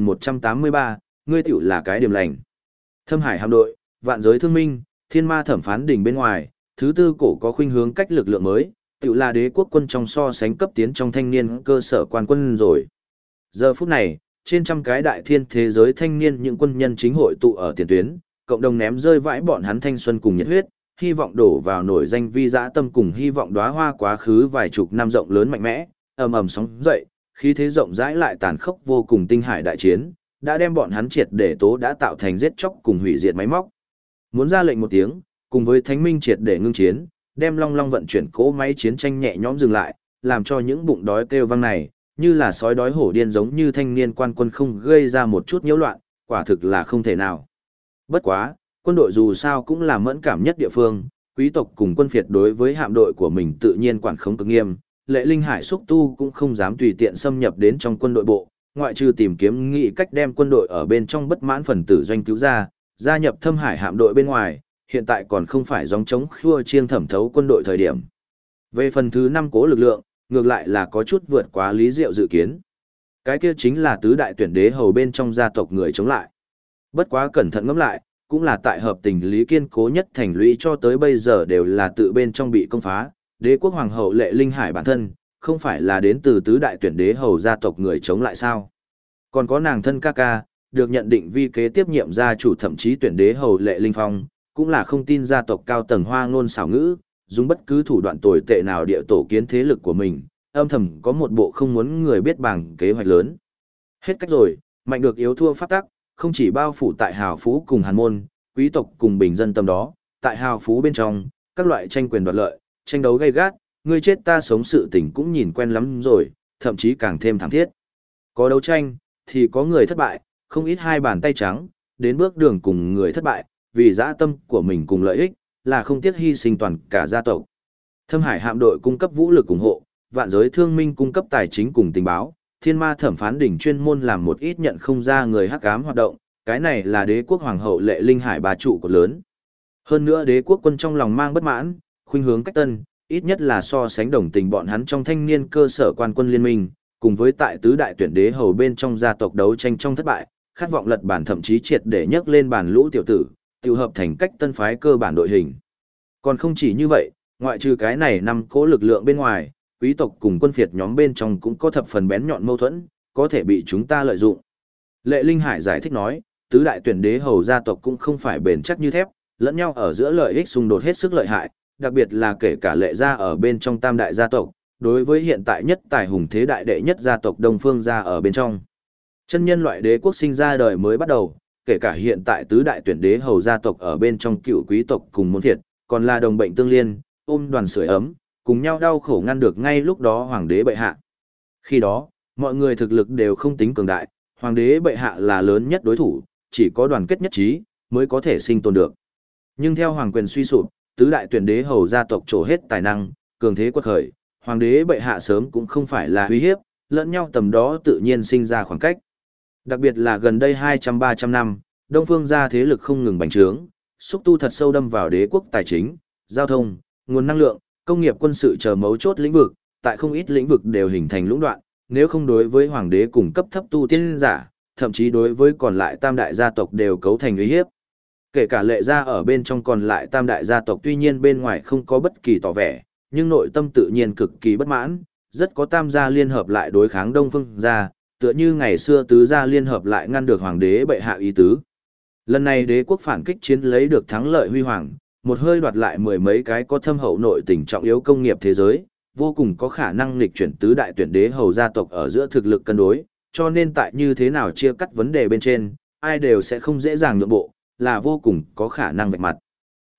2183, ngươi tiểu là cái điểm lành. Thâm Hải hạm đội, vạn giới thương minh, thiên ma thẩm phán đỉnh bên ngoài, thứ tư cổ có khuynh hướng cách lực lượng mới, tiểu là đế quốc quân trong so sánh cấp tiến trong thanh niên cơ sở quan quân rồi. Giờ phút này, trên trăm cái đại thiên thế giới thanh niên những quân nhân chính hội tụ ở tiền tuyến, cộng đồng ném rơi vãi bọn hắn thanh xuân cùng nhiệt huyết, hy vọng đổ vào nổi danh vi dã tâm cùng hy vọng đóa hoa quá khứ vài chục năm rộng lớn mạnh mẽ, ầm ầm sóng dậy, khí thế rộng rãi lại tàn khốc vô cùng tinh hải đại chiến, đã đem bọn hắn triệt để tố đã tạo thành giết chóc cùng hủy diệt máy móc. Muốn ra lệnh một tiếng, cùng với thánh minh triệt để ngưng chiến, đem long long vận chuyển cỗ máy chiến tranh nhẹ nhõm dừng lại, làm cho những bụng đói kêu vang này, như là sói đói hổ điên giống như thanh niên quan quân không gây ra một chút nhiễu loạn, quả thực là không thể nào. Bất quá, quân đội dù sao cũng là mẫn cảm nhất địa phương, quý tộc cùng quân phiệt đối với hạm đội của mình tự nhiên quản khống cực nghiêm, Lệ Linh Hải xúc tu cũng không dám tùy tiện xâm nhập đến trong quân đội bộ, ngoại trừ tìm kiếm nghị cách đem quân đội ở bên trong bất mãn phần tử doanh cứu ra, gia nhập Thâm Hải hạm đội bên ngoài, hiện tại còn không phải gióng trống khua chiêng thẩm thấu quân đội thời điểm. Về phần thứ 5 cố lực lượng, ngược lại là có chút vượt quá lý diệu dự kiến. Cái kia chính là tứ đại tuyển đế hầu bên trong gia tộc người chống lại. Bất quá cẩn thận ngẫm lại, cũng là tại hợp tình lý kiên cố nhất thành lũy cho tới bây giờ đều là tự bên trong bị công phá, đế quốc hoàng hậu Lệ Linh Hải bản thân, không phải là đến từ tứ đại tuyển đế hầu gia tộc người chống lại sao. Còn có nàng thân ca ca, được nhận định vi kế tiếp nhiệm gia chủ thậm chí tuyển đế hầu Lệ Linh Phong, cũng là không tin gia tộc cao tầng hoa ngôn xảo ngữ, dùng bất cứ thủ đoạn tồi tệ nào địa tổ kiến thế lực của mình, âm thầm có một bộ không muốn người biết bằng kế hoạch lớn. Hết cách rồi, mạnh được yếu thua pháp tắc, không chỉ bao phủ tại hào phú cùng hàn môn, quý tộc cùng bình dân tâm đó, tại hào phú bên trong, các loại tranh quyền đoạt lợi, tranh đấu gay gắt, ngươi chết ta sống sự tình cũng nhìn quen lắm rồi, thậm chí càng thêm thảm thiết. Có đấu tranh, thì có người thất bại, không ít hai bàn tay trắng, đến bước đường cùng người thất bại, vì dã tâm của mình cùng lợi ích, là không tiếc hy sinh toàn cả gia tộc. Thâm Hải hạm đội cung cấp vũ lực ủng hộ, vạn giới thương minh cung cấp tài chính cùng tình báo, thiên ma thẩm phán đỉnh chuyên môn làm một ít nhận không ra người hắc ám hoạt động, cái này là đế quốc hoàng hậu Lệ Linh Hải bà trụ cột lớn. Hơn nữa đế quốc quân trong lòng mang bất mãn, khuynh hướng cách tân, ít nhất là so sánh đồng tình bọn hắn trong thanh niên cơ sở quan quân liên minh, cùng với tại tứ đại tuyển đế hầu bên trong gia tộc đấu tranh trong thất bại, khát vọng lật bản thậm chí triệt để nhấc lên bản lũ tiểu tử, tiêu hợp thành cách tân phái cơ bản đội hình. Còn không chỉ như vậy, ngoại trừ cái này 5 cỗ lực lượng bên ngoài, quý tộc cùng quân phiệt nhóm bên trong cũng có thập phần bén nhọn mâu thuẫn, có thể bị chúng ta lợi dụng. Lệ Linh Hải giải thích nói, tứ đại tuyển đế hầu gia tộc cũng không phải bền chắc như thép, lẫn nhau ở giữa lợi ích xung đột hết sức lợi hại, đặc biệt là kể cả Lệ gia ở bên trong tam đại gia tộc, đối với hiện tại nhất tài hùng thế đại đệ nhất gia tộc Đông Phương gia ở bên trong. Chân nhân loại đế quốc sinh ra đời mới bắt đầu, kể cả hiện tại tứ đại tuyển đế hầu gia tộc ở bên trong cựu quý tộc cùng môn thiệt, còn là đồng bệnh tương liên, ôm đoàn sưởi ấm, cùng nhau đau khổ ngăn được ngay lúc đó hoàng đế bệ hạ. Khi đó, mọi người thực lực đều không tính cường đại, hoàng đế bệ hạ là lớn nhất đối thủ, chỉ có đoàn kết nhất trí mới có thể sinh tồn được. Nhưng theo hoàng quyền suy sụp, tứ đại tuyển đế hầu gia tộc trổ hết tài năng, cường thế quật khởi, hoàng đế bệ hạ sớm cũng không phải là uy hiếp, lẫn nhau tầm đó tự nhiên sinh ra khoảng cách. Đặc biệt là gần đây 200-300 năm, Đông Phương gia thế lực không ngừng bành trướng, xúc tu thật sâu đâm vào đế quốc tài chính, giao thông, nguồn năng lượng, công nghiệp quân sự chờ mấu chốt lĩnh vực, tại không ít lĩnh vực đều hình thành lũng đoạn, nếu không đối với hoàng đế cùng cấp thấp tu tiên giả, thậm chí đối với còn lại tam đại gia tộc đều cấu thành uy hiếp. Kể cả Lệ gia ở bên trong còn lại tam đại gia tộc tuy nhiên bên ngoài không có bất kỳ tỏ vẻ, nhưng nội tâm tự nhiên cực kỳ bất mãn, rất có tam gia liên hợp lại đối kháng Đông Phương gia, tựa như ngày xưa tứ gia liên hợp lại ngăn được hoàng đế bệ hạ ý tứ. Lần này đế quốc phản kích chiến lấy được thắng lợi huy hoàng, một hơi đoạt lại mười mấy cái có thâm hậu nội tình trọng yếu công nghiệp thế giới, vô cùng có khả năng nghịch chuyển tứ đại tuyển đế hầu gia tộc ở giữa thực lực cân đối, cho nên tại như thế nào chia cắt vấn đề bên trên, ai đều sẽ không dễ dàng nhượng bộ, là vô cùng có khả năng vạch mặt.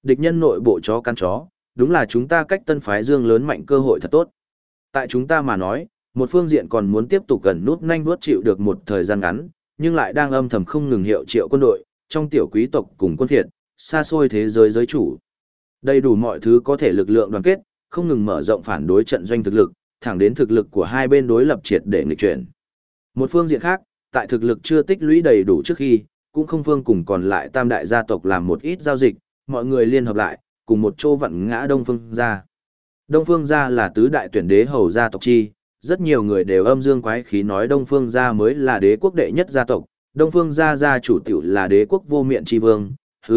Địch nhân nội bộ chó căn chó, đúng là chúng ta cách tân phái dương lớn mạnh cơ hội thật tốt. Tại chúng ta mà nói, một phương diện còn muốn tiếp tục gần nút nhanh vuốt chịu được một thời gian ngắn, nhưng lại đang âm thầm không ngừng hiệu triệu quân đội, trong tiểu quý tộc cùng quân phiệt, xa xôi thế giới giới chủ. Đầy đủ mọi thứ có thể lực lượng đoàn kết, không ngừng mở rộng phản đối trận doanh thực lực, thẳng đến thực lực của hai bên đối lập triệt để nghịch chuyển. Một phương diện khác, tại thực lực chưa tích lũy đầy đủ trước khi, cũng không phương cùng còn lại tam đại gia tộc làm một ít giao dịch, mọi người liên hợp lại, cùng một chỗ vặn ngã Đông Phương gia. Đông Phương gia là tứ đại tuyển đế hầu gia tộc chi, rất nhiều người đều âm dương quái khí nói Đông Phương gia mới là đế quốc đệ nhất gia tộc, Đông Phương gia gia chủ tiểu là đế quốc vô miện chi vương.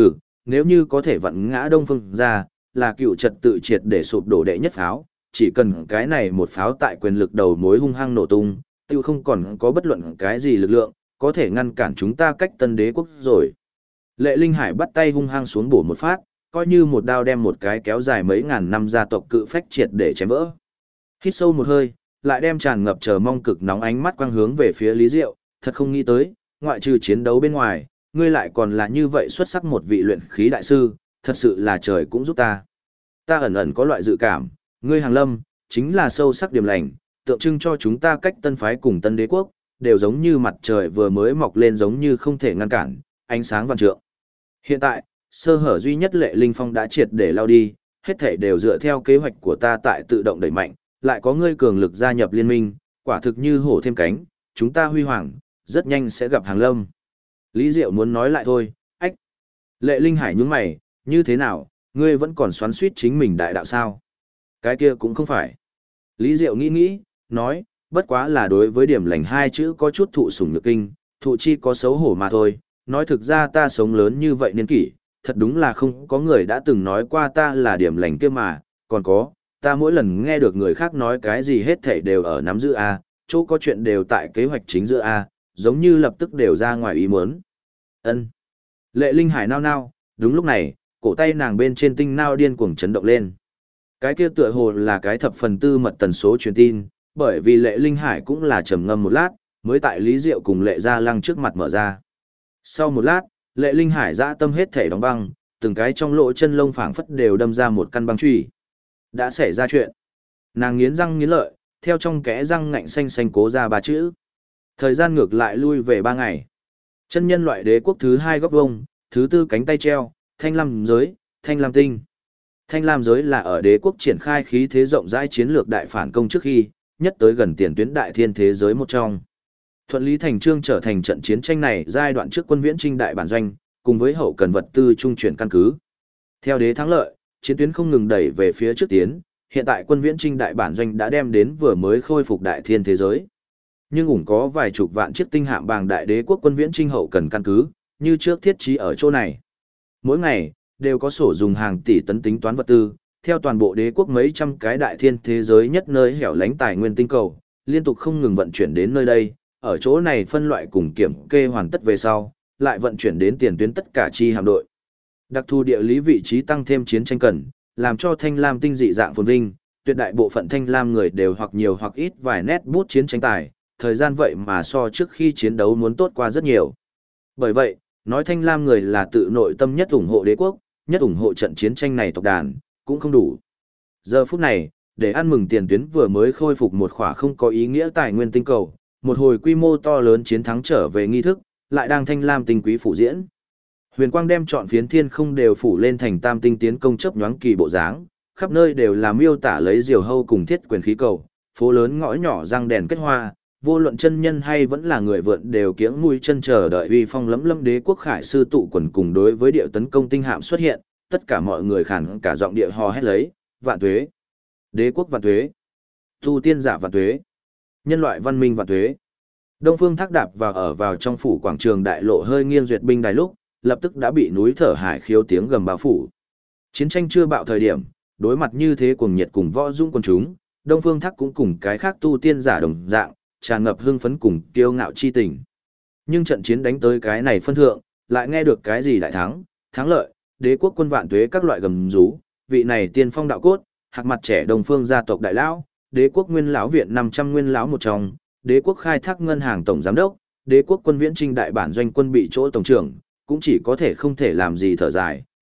Nếu như có thể vặn ngã Đông Phương gia, là cựu trật tự triệt để sụp đổ đệ nhất pháo, chỉ cần cái này một pháo tại quyền lực đầu mối hung hăng nổ tung, tiêu không còn có bất luận cái gì lực lượng, có thể ngăn cản chúng ta cách tân đế quốc rồi. Lệ Linh Hải bắt tay hung hăng xuống bổ một phát, coi như một đao đem một cái kéo dài mấy ngàn năm gia tộc cự phách triệt để chém vỡ. Hít sâu một hơi, lại đem tràn ngập chờ mong cực nóng ánh mắt quang hướng về phía Lý Diệu, thật không nghĩ tới, ngoại trừ chiến đấu bên ngoài, ngươi lại còn là như vậy xuất sắc một vị luyện khí đại sư, thật sự là trời cũng giúp ta. Ta ẩn ẩn có loại dự cảm, ngươi Hàng Lâm, chính là sâu sắc điểm lành, tượng trưng cho chúng ta cách tân phái cùng tân đế quốc, đều giống như mặt trời vừa mới mọc lên giống như không thể ngăn cản, ánh sáng vạn trượng. Hiện tại, sơ hở duy nhất Lệ Linh Phong đã triệt để lao đi, hết thảy đều dựa theo kế hoạch của ta tại tự động đẩy mạnh, lại có ngươi cường lực gia nhập liên minh, quả thực như hổ thêm cánh, chúng ta huy hoàng, rất nhanh sẽ gặp Hàng Lâm. Lý Diệu muốn nói lại thôi, ách. Lệ Linh Hải nhướng mày, như thế nào, ngươi vẫn còn xoắn suýt chính mình đại đạo sao? Cái kia cũng không phải. Lý Diệu nghĩ nghĩ, nói, bất quá là đối với điểm lành hai chữ có chút thụ sủng nhược kinh, thụ chi có xấu hổ mà thôi. Nói thực ra ta sống lớn như vậy niên kỷ, thật đúng là không có người đã từng nói qua ta là điểm lành kia mà, còn có, ta mỗi lần nghe được người khác nói cái gì hết thảy đều ở nắm giữ A, chỗ có chuyện đều tại kế hoạch chính giữa A, giống như lập tức đều ra ngoài ý muốn. Ân. Lệ Linh Hải nao nao, đúng lúc này, cổ tay nàng bên trên tinh nao điên cuồng chấn động lên. Cái kia tựa hồ là cái thập phần tư mật tần số truyền tin, bởi vì Lệ Linh Hải cũng là trầm ngâm một lát, mới tại Lý Diệu cùng Lệ Gia Lăng trước mặt mở ra. Sau một lát, Lệ Linh Hải dã tâm hết thể đóng băng, từng cái trong lỗ chân lông phảng phất đều đâm ra một căn băng chùy. Đã xảy ra chuyện. Nàng nghiến răng nghiến lợi, theo trong kẽ răng ngạnh xanh xanh cố ra ba chữ. Thời gian ngược lại lui về 3 ngày. Chân nhân loại đế quốc thứ 2 góc vông, thứ 4 cánh tay treo, Thanh Lam giới, Thanh Lam tinh. Thanh Lam giới là ở đế quốc triển khai khí thế rộng rãi chiến lược đại phản công trước khi, nhất tới gần tiền tuyến đại thiên thế giới một trong. Thuận lý thành trương trở thành trận chiến tranh này giai đoạn trước quân viễn trinh đại bản doanh, cùng với hậu cần vật tư trung chuyển căn cứ. Theo đế thắng lợi, chiến tuyến không ngừng đẩy về phía trước tiến, hiện tại quân viễn trinh đại bản doanh đã đem đến vừa mới khôi phục đại thiên thế giới. Nhưng cũng có vài chục vạn chiếc tinh hạm bàng đại đế quốc quân viễn trinh hậu cần căn cứ, như trước thiết trí ở chỗ này. Mỗi ngày, đều có sổ dùng hàng tỷ tấn tính toán vật tư, theo toàn bộ đế quốc mấy trăm cái đại thiên thế giới nhất nơi hẻo lánh tài nguyên tinh cầu, liên tục không ngừng vận chuyển đến nơi đây, ở chỗ này phân loại cùng kiểm kê hoàn tất về sau, lại vận chuyển đến tiền tuyến tất cả chi hạm đội. Đặc thù địa lý vị trí tăng thêm chiến tranh cần, làm cho Thanh Lam tinh dị dạng phồn vinh, tuyệt đại bộ phận Thanh Lam người đều hoặc nhiều hoặc ít vài nét bút chiến tranh tài, thời gian vậy mà so trước khi chiến đấu muốn tốt qua rất nhiều. Bởi vậy, nói Thanh Lam người là tự nội tâm nhất ủng hộ đế quốc, nhất ủng hộ trận chiến tranh này tộc đàn, cũng không đủ. Giờ phút này, để ăn mừng tiền tuyến vừa mới khôi phục một khỏa không có ý nghĩa tài nguyên tinh cầu, một hồi quy mô to lớn chiến thắng trở về nghi thức, lại đang Thanh Lam tinh quý phủ diễn. Huyền quang đem trọn phiến thiên không đều phủ lên thành tam tinh tiến công chấp nhoáng kỳ bộ dáng, khắp nơi đều là miêu tả lấy diều hâu cùng thiết quyền khí cầu, phố lớn ngõ nhỏ răng đèn kết hoa, vô luận chân nhân hay vẫn là người vượn đều kiễng mũi chân chờ đợi uy phong lẫm lâm đế quốc khải sư tụ quần cùng đối với địa tấn công tinh hạm xuất hiện, tất cả mọi người khản cả giọng địa hò hét lấy, vạn tuế, đế quốc vạn tuế, tu tiên giả vạn tuế, nhân loại văn minh vạn tuế. Đông Phương Thác đạp vào ở vào trong phủ quảng trường đại lộ hơi nghiêng duyệt binh đài lúc, lập tức đã bị núi thở hải khiếu tiếng gầm bao phủ. Chiến tranh chưa bạo thời điểm, đối mặt như thế cuồng nhiệt cùng võ dũng quần chúng, Đông Phương Thác cũng cùng cái khác tu tiên giả đồng dạng, tràn ngập hưng phấn cùng kiêu ngạo chi tình. Nhưng trận chiến đánh tới cái này phân thượng, lại nghe được cái gì đại thắng, thắng lợi, đế quốc quân vạn tuế các loại gầm rú, vị này tiên phong đạo cốt, hạc mặt trẻ Đông Phương gia tộc đại lão, đế quốc nguyên lão viện 500 nguyên lão một trong, đế quốc khai thác ngân hàng tổng giám đốc, đế quốc quân viễn trinh đại bản doanh quân bị chỗ tổng trưởng, cũng chỉ có thể không thể làm gì thở dài,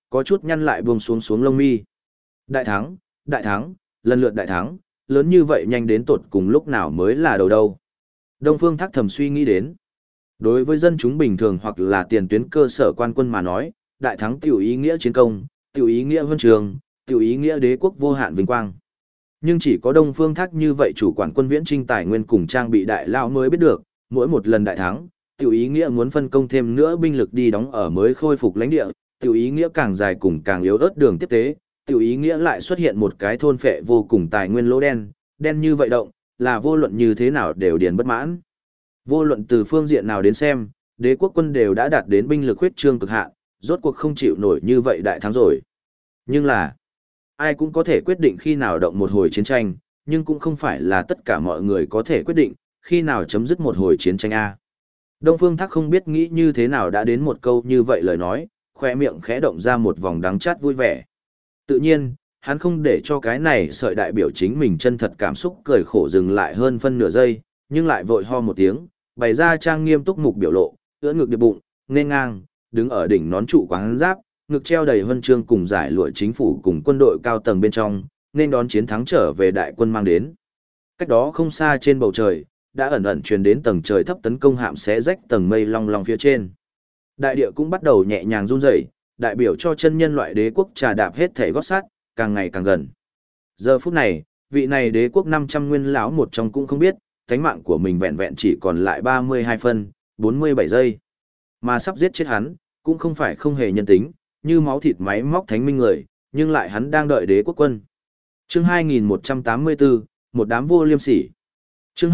có chút nhăn lại buông xuống lông mi. Đại thắng, lần lượt đại thắng, lớn như vậy nhanh đến tột cùng lúc nào mới là đầu đâu. Đông Phương Thác thầm suy nghĩ đến. Đối với dân chúng bình thường hoặc là tiền tuyến cơ sở quan quân mà nói, đại thắng tiểu ý nghĩa chiến công, tiểu ý nghĩa huân trường, tiểu ý nghĩa đế quốc vô hạn vinh quang. Nhưng chỉ có Đông Phương Thác như vậy chủ quản quân viễn trinh tài nguyên cùng trang bị đại lao mới biết được, mỗi một lần đại thắng, tiểu ý nghĩa muốn phân công thêm nữa binh lực đi đóng ở mới khôi phục lãnh địa, tiểu ý nghĩa càng dài cùng càng yếu ớt đường tiếp tế, tiểu ý nghĩa lại xuất hiện một cái thôn phệ vô cùng tài nguyên lỗ đen, đen như vậy động, là vô luận như thế nào đều điền bất mãn. Vô luận từ phương diện nào đến xem, đế quốc quân đều đã đạt đến binh lực huyết trương cực hạn, rốt cuộc không chịu nổi như vậy đại thắng rồi. Nhưng là, ai cũng có thể quyết định khi nào động một hồi chiến tranh, nhưng cũng không phải là tất cả mọi người có thể quyết định khi nào chấm dứt một hồi chiến tranh A. Đông Phương Thác không biết nghĩ như thế nào đã đến một câu như vậy lời nói, khoe miệng khẽ động ra một vòng đắng chát vui vẻ. Tự nhiên, hắn không để cho cái này sợi đại biểu chính mình chân thật cảm xúc cười khổ dừng lại hơn phân nửa giây, nhưng lại vội ho một tiếng, bày ra trang nghiêm túc mục biểu lộ, ưỡn ngực điệp bụng, nên ngang, đứng ở đỉnh nón trụ quán giáp, ngực treo đầy huân chương cùng giải lụa chính phủ cùng quân đội cao tầng bên trong, nên đón chiến thắng trở về đại quân mang đến. Cách đó không xa trên bầu trời, đã ẩn ẩn truyền đến tầng trời thấp tấn công hạm xé rách tầng mây long long phía trên. Đại địa cũng bắt đầu nhẹ nhàng run rẩy, đại biểu cho chân nhân loại đế quốc trà đạp hết thể gót sát, càng ngày càng gần. Giờ phút này, vị này đế quốc 500 nguyên lão một trong cũng không biết, thánh mạng của mình vẹn vẹn chỉ còn lại 32 phân, 47 giây. Mà sắp giết chết hắn, cũng không phải không hề nhân tính, như máu thịt máy móc thánh minh người, nhưng lại hắn đang đợi đế quốc quân. Chương 2184, một đám vô liêm sỉ. Chương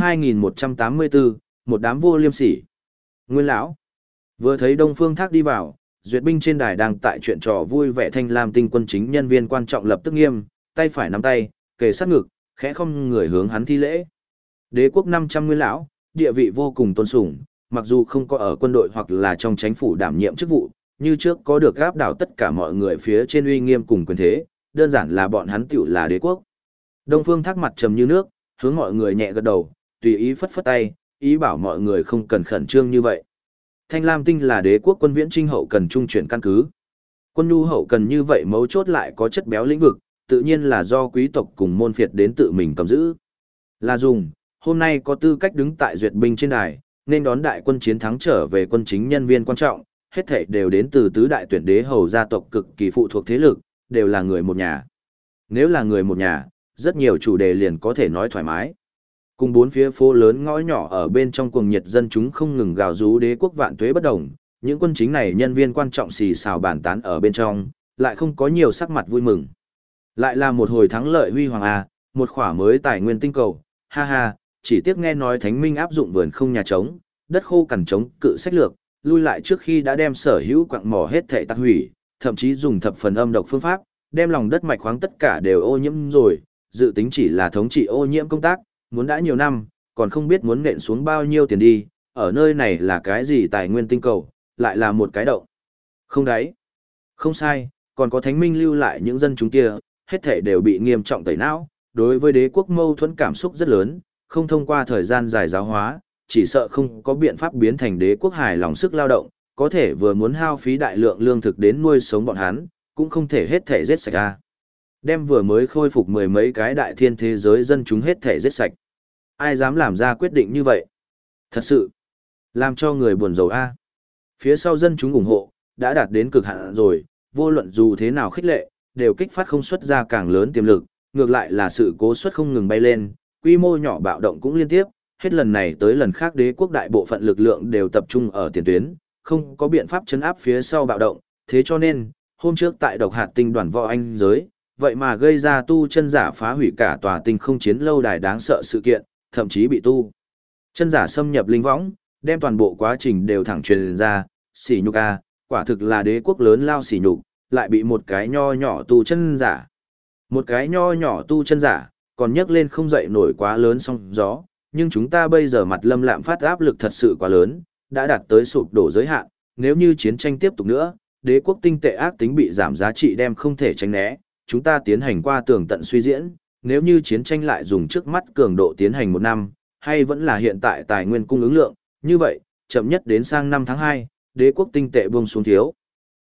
2184, một đám vô liêm sỉ. Nguyên lão vừa thấy Đông Phương Thác đi vào, duyệt binh trên đài đang tại chuyện trò vui vẻ thanh lam tinh quân chính nhân viên quan trọng lập tức nghiêm, tay phải nắm tay, kề sát ngực, khẽ không người hướng hắn thi lễ. Đế quốc 500 nguyên lão, địa vị vô cùng tôn sùng, mặc dù không có ở quân đội hoặc là trong chính phủ đảm nhiệm chức vụ, như trước có được áp đảo tất cả mọi người phía trên uy nghiêm cùng quyền thế, đơn giản là bọn hắn tiểu là đế quốc. Đông Phương Thác mặt trầm như nước, hướng mọi người nhẹ gật đầu, tùy ý phất phất tay, ý bảo mọi người không cần khẩn trương như vậy. Thanh Lam Tinh là đế quốc quân viễn trinh hậu cần trung chuyển căn cứ. Quân nhu hậu cần như vậy mấu chốt lại có chất béo lĩnh vực, tự nhiên là do quý tộc cùng môn phiệt đến tự mình cầm giữ. Là dùng, hôm nay có tư cách đứng tại duyệt binh trên đài, nên đón đại quân chiến thắng trở về quân chính nhân viên quan trọng, hết thảy đều đến từ tứ đại tuyển đế hầu gia tộc cực kỳ phụ thuộc thế lực, đều là người một nhà. Nếu là người một nhà, rất nhiều chủ đề liền có thể nói thoải mái. Cùng bốn phía phố lớn ngõ nhỏ ở bên trong cuồng nhiệt dân chúng không ngừng gào rú đế quốc vạn tuế bất đồng, những quân chính này nhân viên quan trọng xì xào bàn tán ở bên trong, lại không có nhiều sắc mặt vui mừng. Lại là một hồi thắng lợi huy hoàng a, một khỏa mới tài nguyên tinh cầu, ha ha, chỉ tiếc nghe nói Thánh Minh áp dụng vườn không nhà trống, đất khô cằn trống cự sách lược, lui lại trước khi đã đem sở hữu quặng mỏ hết thảy tạc hủy, thậm chí dùng thập phần âm độc phương pháp, đem lòng đất mạch khoáng tất cả đều ô nhiễm rồi, dự tính chỉ là thống trị ô nhiễm công tác, muốn đã nhiều năm, còn không biết muốn nện xuống bao nhiêu tiền đi, ở nơi này là cái gì tài nguyên tinh cầu, lại là một cái động. Không đáy. Không sai, còn có Thánh Minh lưu lại những dân chúng kia, hết thảy đều bị nghiêm trọng tẩy não, đối với đế quốc mâu thuẫn cảm xúc rất lớn, không thông qua thời gian dài giáo hóa, chỉ sợ không có biện pháp biến thành đế quốc hài lòng sức lao động, có thể vừa muốn hao phí đại lượng lương thực đến nuôi sống bọn hắn, cũng không thể hết thảy giết sạch ra. Đem vừa mới khôi phục mười mấy cái đại thiên thế giới dân chúng hết thảy giết sạch. Ai dám làm ra quyết định như vậy? Thật sự, làm cho người buồn rầu a. Phía sau dân chúng ủng hộ, đã đạt đến cực hạn rồi, vô luận dù thế nào khích lệ, đều kích phát không xuất ra càng lớn tiềm lực, ngược lại là sự cố suất không ngừng bay lên, quy mô nhỏ bạo động cũng liên tiếp, hết lần này tới lần khác đế quốc đại bộ phận lực lượng đều tập trung ở tiền tuyến, không có biện pháp chấn áp phía sau bạo động, thế cho nên, hôm trước tại độc hạt tinh đoàn võ anh giới, vậy mà gây ra tu chân giả phá hủy cả tòa tinh không chiến lâu đài đáng sợ sự kiện, thậm chí bị tu chân giả xâm nhập linh võng, đem toàn bộ quá trình đều thẳng truyền ra, sỉ nhục a, quả thực là đế quốc lớn lao sỉ nhục, lại bị một cái nho nhỏ tu chân giả. Một cái nho nhỏ tu chân giả, còn nhấc lên không dậy nổi quá lớn sóng gió, nhưng chúng ta bây giờ mặt lâm lạm phát áp lực thật sự quá lớn, đã đạt tới sụp đổ giới hạn, nếu như chiến tranh tiếp tục nữa, đế quốc tinh tệ ác tính bị giảm giá trị đem không thể tránh né, chúng ta tiến hành qua tường tận suy diễn, nếu như chiến tranh lại dùng trước mắt cường độ tiến hành một năm, hay vẫn là hiện tại tài nguyên cung ứng lượng, như vậy, chậm nhất đến sang năm tháng 2, đế quốc tinh tệ buông xuống thiếu.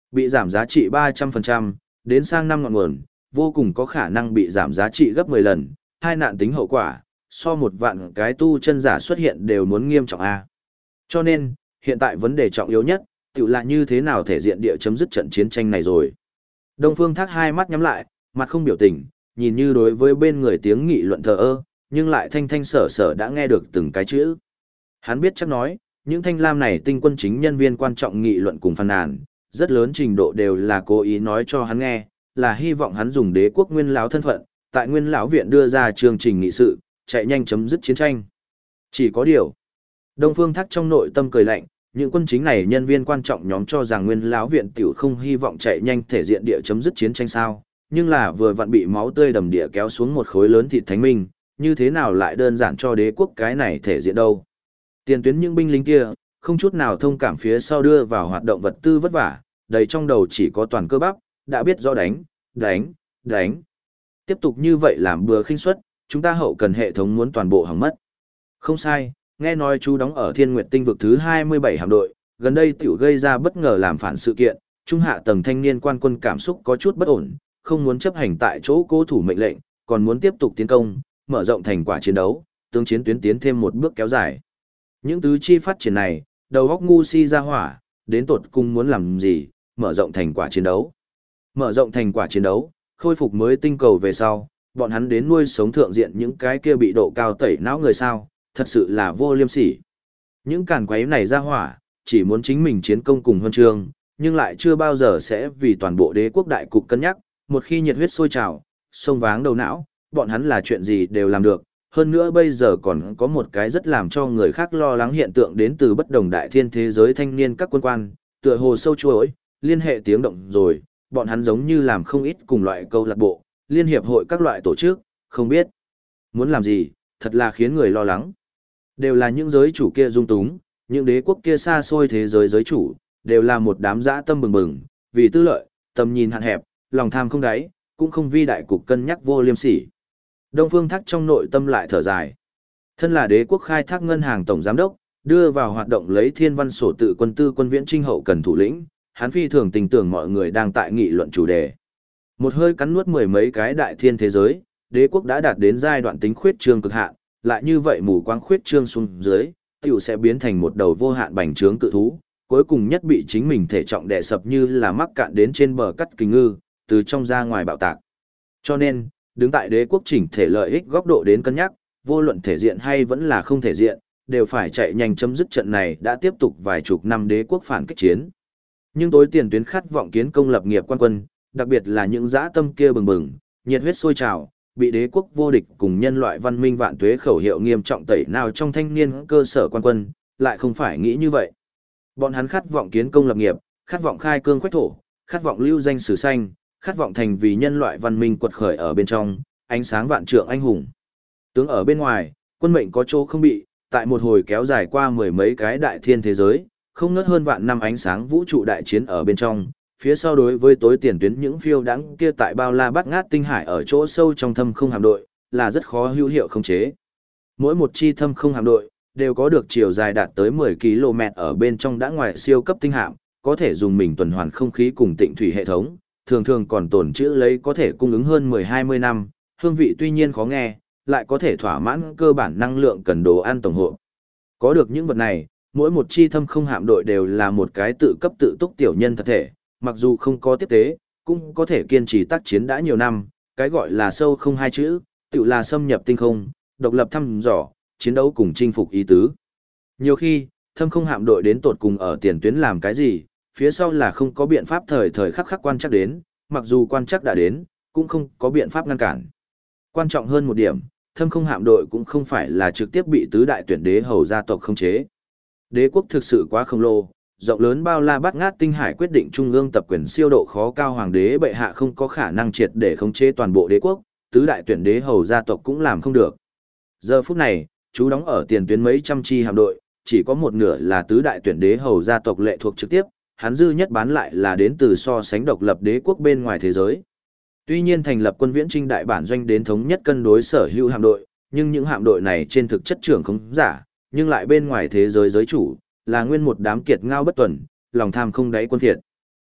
Bị giảm giá trị 300%, đến sang năm ngọn nguồn, vô cùng có khả năng bị giảm giá trị gấp 10 lần, hai nạn tính hậu quả, so một vạn cái tu chân giả xuất hiện đều muốn nghiêm trọng a. Cho nên, hiện tại vấn đề trọng yếu nhất, tự là như thế nào thể diện địa chấm dứt trận chiến tranh này rồi. Đông Phương Thác hai mắt nhắm lại, mặt không biểu tình, nhìn như đối với bên người tiếng nghị luận thờ ơ, nhưng lại thanh thanh sở sở đã nghe được từng cái chữ. Hắn biết chắc nói, những thanh lam này tinh quân chính nhân viên quan trọng nghị luận cùng phàn nàn, rất lớn trình độ đều là cố ý nói cho hắn nghe, là hy vọng hắn dùng đế quốc nguyên lão thân phận, tại nguyên lão viện đưa ra chương trình nghị sự, chạy nhanh chấm dứt chiến tranh. Chỉ có điều, Đông Phương Thác trong nội tâm cười lạnh, những quân chính này nhân viên quan trọng nhóm cho rằng nguyên lão viện tiểu không hy vọng chạy nhanh thể diện địa chấm dứt chiến tranh sao, nhưng là vừa vặn bị máu tươi đầm địa kéo xuống một khối lớn thịt thánh minh, như thế nào lại đơn giản cho đế quốc cái này thể diện đâu. Tiền tuyến những binh lính kia, không chút nào thông cảm phía sau đưa vào hoạt động vật tư vất vả, đầy trong đầu chỉ có toàn cơ bắp, đã biết rõ đánh, đánh, đánh. Tiếp tục như vậy làm bừa khinh suất, chúng ta hậu cần hệ thống muốn toàn bộ hỏng mất. Không sai, nghe nói chú đóng ở Thiên Nguyệt Tinh vực thứ 27 hạm đội, gần đây tiểu gây ra bất ngờ làm phản sự kiện, trung hạ tầng thanh niên quan quân cảm xúc có chút bất ổn, không muốn chấp hành tại chỗ cố thủ mệnh lệnh, còn muốn tiếp tục tiến công, mở rộng thành quả chiến đấu, tương chiến tuyến tiến thêm một bước kéo dài. Những tứ chi phát triển này, đầu óc ngu si ra hỏa, đến tột cùng muốn làm gì, mở rộng thành quả chiến đấu. Mở rộng thành quả chiến đấu, khôi phục mới tinh cầu về sau, bọn hắn đến nuôi sống thượng diện những cái kia bị độ cao tẩy não người sao, thật sự là vô liêm sỉ. Những càn quấy này ra hỏa, chỉ muốn chính mình chiến công cùng huân chương, nhưng lại chưa bao giờ sẽ vì toàn bộ đế quốc đại cục cân nhắc, một khi nhiệt huyết sôi trào, sông váng đầu não, bọn hắn là chuyện gì đều làm được. Hơn nữa bây giờ còn có một cái rất làm cho người khác lo lắng hiện tượng đến từ bất đồng đại thiên thế giới thanh niên các quân quan, tựa hồ sâu chuỗi, liên hệ tiếng động rồi, bọn hắn giống như làm không ít cùng loại câu lạc bộ, liên hiệp hội các loại tổ chức, không biết muốn làm gì, thật là khiến người lo lắng. Đều là những giới chủ kia dung túng, những đế quốc kia xa xôi thế giới giới chủ, đều là một đám dã tâm bừng bừng, vì tư lợi, tầm nhìn hạn hẹp, lòng tham không đáy, cũng không vi đại cục cân nhắc vô liêm sỉ. Đông Phương Thác trong nội tâm lại thở dài. Thân là đế quốc khai thác ngân hàng tổng giám đốc, đưa vào hoạt động lấy thiên văn sổ tự quân tư quân viễn trinh hậu cần thủ lĩnh, hắn phi thường tình tưởng mọi người đang tại nghị luận chủ đề. Một hơi cắn nuốt mười mấy cái đại thiên thế giới, đế quốc đã đạt đến giai đoạn tính khuyết trương cực hạn, lại như vậy mù quáng khuyết trương xuống dưới, tiểu sẽ biến thành một đầu vô hạn bành trướng cự thú, cuối cùng nhất bị chính mình thể trọng đè sập như là mắc cạn đến trên bờ cắt kình ngư, từ trong ra ngoài bạo tạc. Cho nên, đứng tại đế quốc chỉnh thể lợi ích góc độ đến cân nhắc, vô luận thể diện hay vẫn là không thể diện, đều phải chạy nhanh chấm dứt trận này đã tiếp tục vài chục năm đế quốc phản kích chiến. Nhưng tối tiền tuyến khát vọng kiến công lập nghiệp quan quân, đặc biệt là những dã tâm kia bừng bừng, nhiệt huyết sôi trào, bị đế quốc vô địch cùng nhân loại văn minh vạn tuế khẩu hiệu nghiêm trọng tẩy nào trong thanh niên cơ sở quan quân, lại không phải nghĩ như vậy. Bọn hắn khát vọng kiến công lập nghiệp, khát vọng khai cương khoách thổ, khát vọng lưu danh sử xanh, khát vọng thành vì nhân loại văn minh quật khởi ở bên trong, ánh sáng vạn trượng anh hùng. Tướng ở bên ngoài, quân mệnh có chỗ không bị, tại một hồi kéo dài qua mười mấy cái đại thiên thế giới, không ngớt hơn vạn năm ánh sáng vũ trụ đại chiến ở bên trong, phía sau đối với tối tiền tuyến những phiêu đãng kia tại bao la bát ngát tinh hải ở chỗ sâu trong thâm không hạm đội, là rất khó hữu hiệu khống chế. Mỗi một chi thâm không hạm đội đều có được chiều dài đạt tới 10 km ở bên trong đã ngoài siêu cấp tinh hạm, có thể dùng mình tuần hoàn không khí cùng tịnh thủy hệ thống, thường thường còn tồn trữ lấy có thể cung ứng hơn 10-20 năm, hương vị tuy nhiên khó nghe, lại có thể thỏa mãn cơ bản năng lượng cần đồ ăn tổng hợp. Có được những vật này, mỗi một chi thâm không hạm đội đều là một cái tự cấp tự túc tiểu nhân thật thể, mặc dù không có tiếp tế, cũng có thể kiên trì tác chiến đã nhiều năm, cái gọi là sâu không hai chữ, tự là xâm nhập tinh không, độc lập thăm dò, chiến đấu cùng chinh phục ý tứ. Nhiều khi, thâm không hạm đội đến tột cùng ở tiền tuyến làm cái gì, phía sau là không có biện pháp thời thời khắc khắc quan chắc đến, mặc dù quan chắc đã đến, cũng không có biện pháp ngăn cản. Quan trọng hơn một điểm, thâm không hạm đội cũng không phải là trực tiếp bị tứ đại tuyển đế hầu gia tộc khống chế. Đế quốc thực sự quá khổng lồ, rộng lớn bao la bát ngát tinh hải quyết định trung ương tập quyền siêu độ khó cao, hoàng đế bệ hạ không có khả năng triệt để khống chế toàn bộ đế quốc, tứ đại tuyển đế hầu gia tộc cũng làm không được. Giờ phút này, chú đóng ở tiền tuyến mấy trăm chi hạm đội, chỉ có một nửa là tứ đại tuyển đế hầu gia tộc lệ thuộc trực tiếp, hắn dư nhất bán lại là đến từ so sánh độc lập đế quốc bên ngoài thế giới. Tuy nhiên thành lập quân viễn trinh đại bản doanh đến thống nhất cân đối sở hữu hạm đội, nhưng những hạm đội này trên thực chất trưởng không giả, nhưng lại bên ngoài thế giới giới chủ, là nguyên một đám kiệt ngao bất tuần, lòng tham không đáy quân thiệt.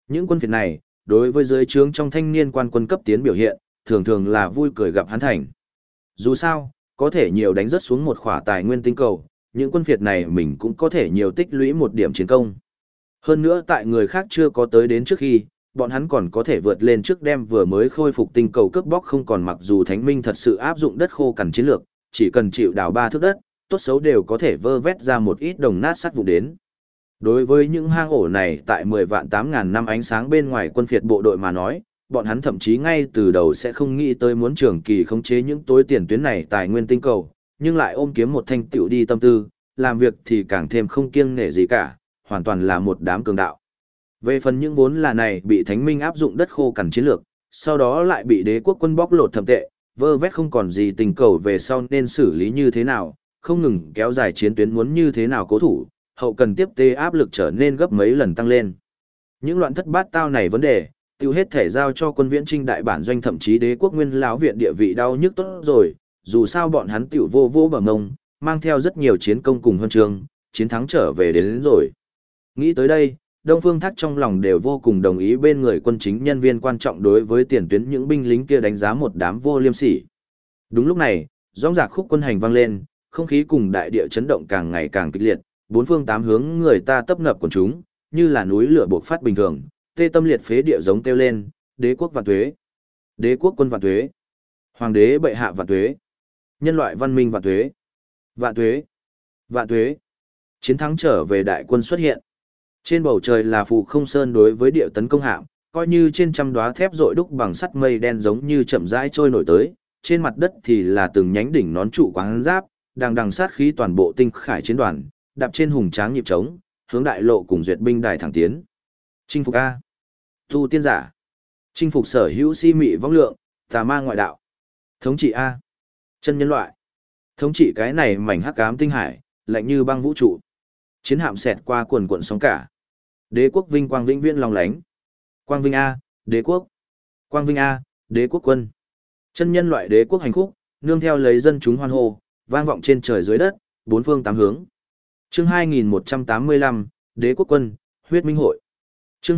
Những quân phiệt này, đối với dưới trướng trong thanh niên quan quân cấp tiến biểu hiện, thường thường là vui cười gặp hắn thành. Dù sao, có thể nhiều đánh rớt xuống một khỏa tài nguyên tinh cầu, những quân phiệt này mình cũng có thể nhiều tích lũy một điểm chiến công. Hơn nữa tại người khác chưa có tới đến trước khi, bọn hắn còn có thể vượt lên trước đem vừa mới khôi phục tinh cầu cướp bóc không còn, mặc dù Thánh Minh thật sự áp dụng đất khô cằn chiến lược, chỉ cần chịu đào 3 thước đất, tốt xấu đều có thể vơ vét ra một ít đồng nát sắt vụn đến. Đối với những hang ổ này tại 10 vạn 8.000 năm ánh sáng bên ngoài quân phiệt bộ đội mà nói, bọn hắn thậm chí ngay từ đầu sẽ không nghĩ tới muốn trường kỳ khống chế những tối tiền tuyến này tài nguyên tinh cầu, nhưng lại ôm kiếm một thanh tựu đi tâm tư, làm việc thì càng thêm không kiêng nể gì cả, hoàn toàn là một đám cường đạo. Về phần những vốn là này bị Thánh Minh áp dụng đất khô cằn chiến lược, sau đó lại bị đế quốc quân bóc lột thậm tệ, vơ vét không còn gì tình cầu về sau nên xử lý như thế nào, không ngừng kéo dài chiến tuyến muốn như thế nào cố thủ, hậu cần tiếp tế áp lực trở nên gấp mấy lần tăng lên. Những loạn thất bát tao này vấn đề, tiêu hết thể giao cho quân viễn trinh đại bản doanh, thậm chí đế quốc nguyên lão viện địa vị đau nhức tốt rồi, dù sao bọn hắn tiểu vô vô bờ ngông, mang theo rất nhiều chiến công cùng huân chương, chiến thắng trở về đến rồi. Nghĩ tới đây, Đông Phương Thác trong lòng đều vô cùng đồng ý bên người quân chính nhân viên quan trọng đối với tiền tuyến những binh lính kia đánh giá một đám vô liêm sỉ. Đúng lúc này, rõng rạc khúc quân hành vang lên, không khí cùng đại địa chấn động càng ngày càng kịch liệt, bốn phương tám hướng người ta tấp nập quần chúng, như là núi lửa bộc phát bình thường, tê tâm liệt phế địa giống kêu lên, đế quốc vạn tuế, đế quốc quân vạn tuế, hoàng đế bệ hạ vạn tuế, nhân loại văn minh vạn tuế, vạn tuế, vạn tuế. Chiến thắng trở về đại quân xuất hiện. Trên bầu trời là phù không sơn đối với địa tấn công hạm, coi như trên trăm đóa thép rội đúc bằng sắt mây đen giống như chậm rãi trôi nổi tới, trên mặt đất thì là từng nhánh đỉnh nón trụ quáng giáp, đang đằng sát khí toàn bộ tinh khải chiến đoàn, đạp trên hùng tráng nhịp trống, hướng đại lộ cùng duyệt binh đài thẳng tiến. Chinh phục a, tu tiên giả, chinh phục sở hữu si mị vong lượng, tà ma ngoại đạo, thống trị a, chân nhân loại, thống trị cái này mảnh hắc ám tinh hải, lạnh như băng vũ trụ. Chiến hạm xẹt qua quần quần sóng cả. Đế quốc vinh quang vĩnh viễn long lánh. Quang vinh a, đế quốc. Quang vinh a, đế quốc quân. Chân nhân loại đế quốc hành khúc, nương theo lấy dân chúng hoan hô, vang vọng trên trời dưới đất, bốn phương tám hướng. Chương 2185, Đế quốc quân, huyết minh hội. Chương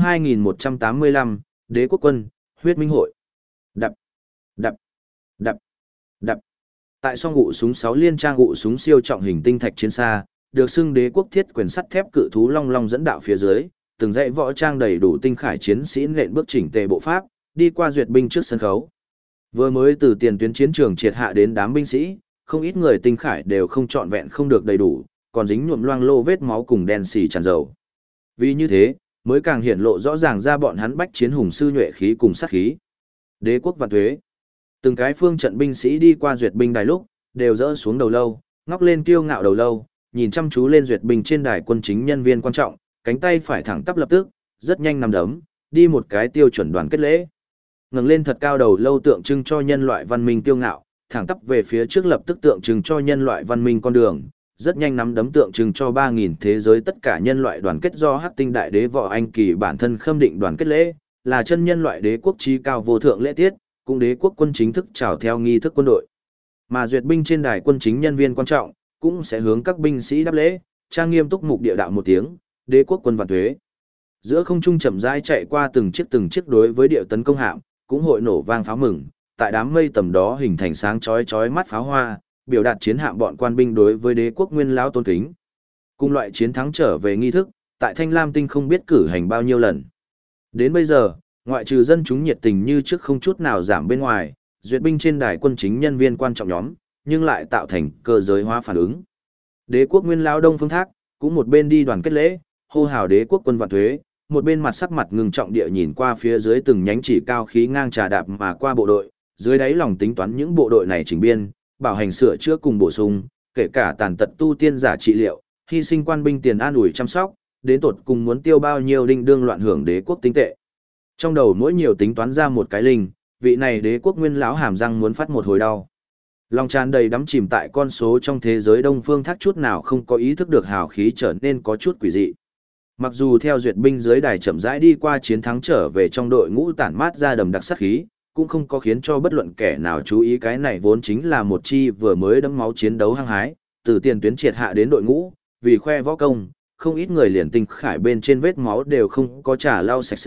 2185, Đế quốc quân, huyết minh hội. Đập, đập, đập, đập. Tại song ngụ súng 6 liên trang ngụ súng siêu trọng hình tinh thạch chiến xa, được xưng đế quốc thiết quyền sắt thép cự thú long long dẫn đạo phía dưới, từng dãy võ trang đầy đủ tinh khải chiến sĩ nện bước chỉnh tề bộ pháp, đi qua duyệt binh trước sân khấu. Vừa mới từ tiền tuyến chiến trường triệt hạ đến đám binh sĩ, không ít người tinh khải đều không trọn vẹn không được đầy đủ, còn dính nhuộm loang lô vết máu cùng đen xì tràn dầu. Vì như thế, mới càng hiển lộ rõ ràng ra bọn hắn bách chiến hùng sư nhuệ khí cùng sát khí. Đế quốc vạn tuế. Từng cái phương trận binh sĩ đi qua duyệt binh đài lúc, đều rỡ xuống đầu lâu, ngóc lên kiêu ngạo đầu lâu, nhìn chăm chú lên duyệt binh trên đài quân chính nhân viên quan trọng, cánh tay phải thẳng tắp lập tức, rất nhanh nằm đấm, đi một cái tiêu chuẩn đoàn kết lễ. Ngẩng lên thật cao đầu lâu tượng trưng cho nhân loại văn minh kiêu ngạo, thẳng tắp về phía trước lập tức tượng trưng cho nhân loại văn minh con đường, rất nhanh nắm đấm tượng trưng cho 3.000 thế giới tất cả nhân loại đoàn kết do Hắc Tinh Đại Đế Võ Anh Kỳ bản thân khâm định đoàn kết lễ, là chân nhân loại đế quốc chí cao vô thượng lễ tiết, cũng đế quốc quân chính thức chào theo nghi thức quân đội. Mà duyệt binh trên đài quân chính nhân viên quan trọng, cũng sẽ hướng các binh sĩ đáp lễ, trang nghiêm túc mục địa đạo một tiếng, đế quốc quân vạn tuế. Giữa không trung chậm rãi chạy qua từng chiếc đối với địa tấn công hạm, cũng hội nổ vang pháo mừng, tại đám mây tầm đó hình thành sáng chói chói mắt pháo hoa, biểu đạt chiến hạm bọn quan binh đối với đế quốc nguyên lão tôn kính. Cùng loại chiến thắng trở về nghi thức, tại Thanh Lam Tinh không biết cử hành bao nhiêu lần. Đến bây giờ, ngoại trừ dân chúng nhiệt tình như trước không chút nào giảm bên ngoài, duyệt binh trên đài quân chính nhân viên quan trọng nhóm, nhưng lại tạo thành cơ giới hóa phản ứng. Đế quốc nguyên lão Đông Phương Thác, cũng một bên đi đoàn kết lễ, hô hào đế quốc quân vạn tuế, một bên mặt sắc mặt ngưng trọng địa nhìn qua phía dưới từng nhánh chỉ cao khí ngang trà đạp mà qua bộ đội, dưới đáy lòng tính toán những bộ đội này chỉnh biên, bảo hành sửa chữa cùng bổ sung, kể cả tàn tật tu tiên giả trị liệu, hy sinh quan binh tiền an ủi chăm sóc, đến tột cùng muốn tiêu bao nhiêu đinh đương loạn hưởng đế quốc tinh tệ. Trong đầu mỗi nhiều tính toán ra một cái linh, vị này đế quốc nguyên lão hàm răng muốn phát một hồi đau. Lòng tràn đầy đắm chìm tại con số trong thế giới Đông Phương Thác chút nào không có ý thức được hào khí trở nên có chút quỷ dị. Mặc dù theo duyệt binh dưới đài chậm rãi đi qua chiến thắng trở về trong đội ngũ tản mát ra đầm đặc sát khí, cũng không có khiến cho bất luận kẻ nào chú ý cái này vốn chính là một chi vừa mới đẫm máu chiến đấu hăng hái, từ tiền tuyến triệt hạ đến đội ngũ, vì khoe võ công, không ít người liền tinh khải bên trên vết máu đều không có trả lau sạch sẽ,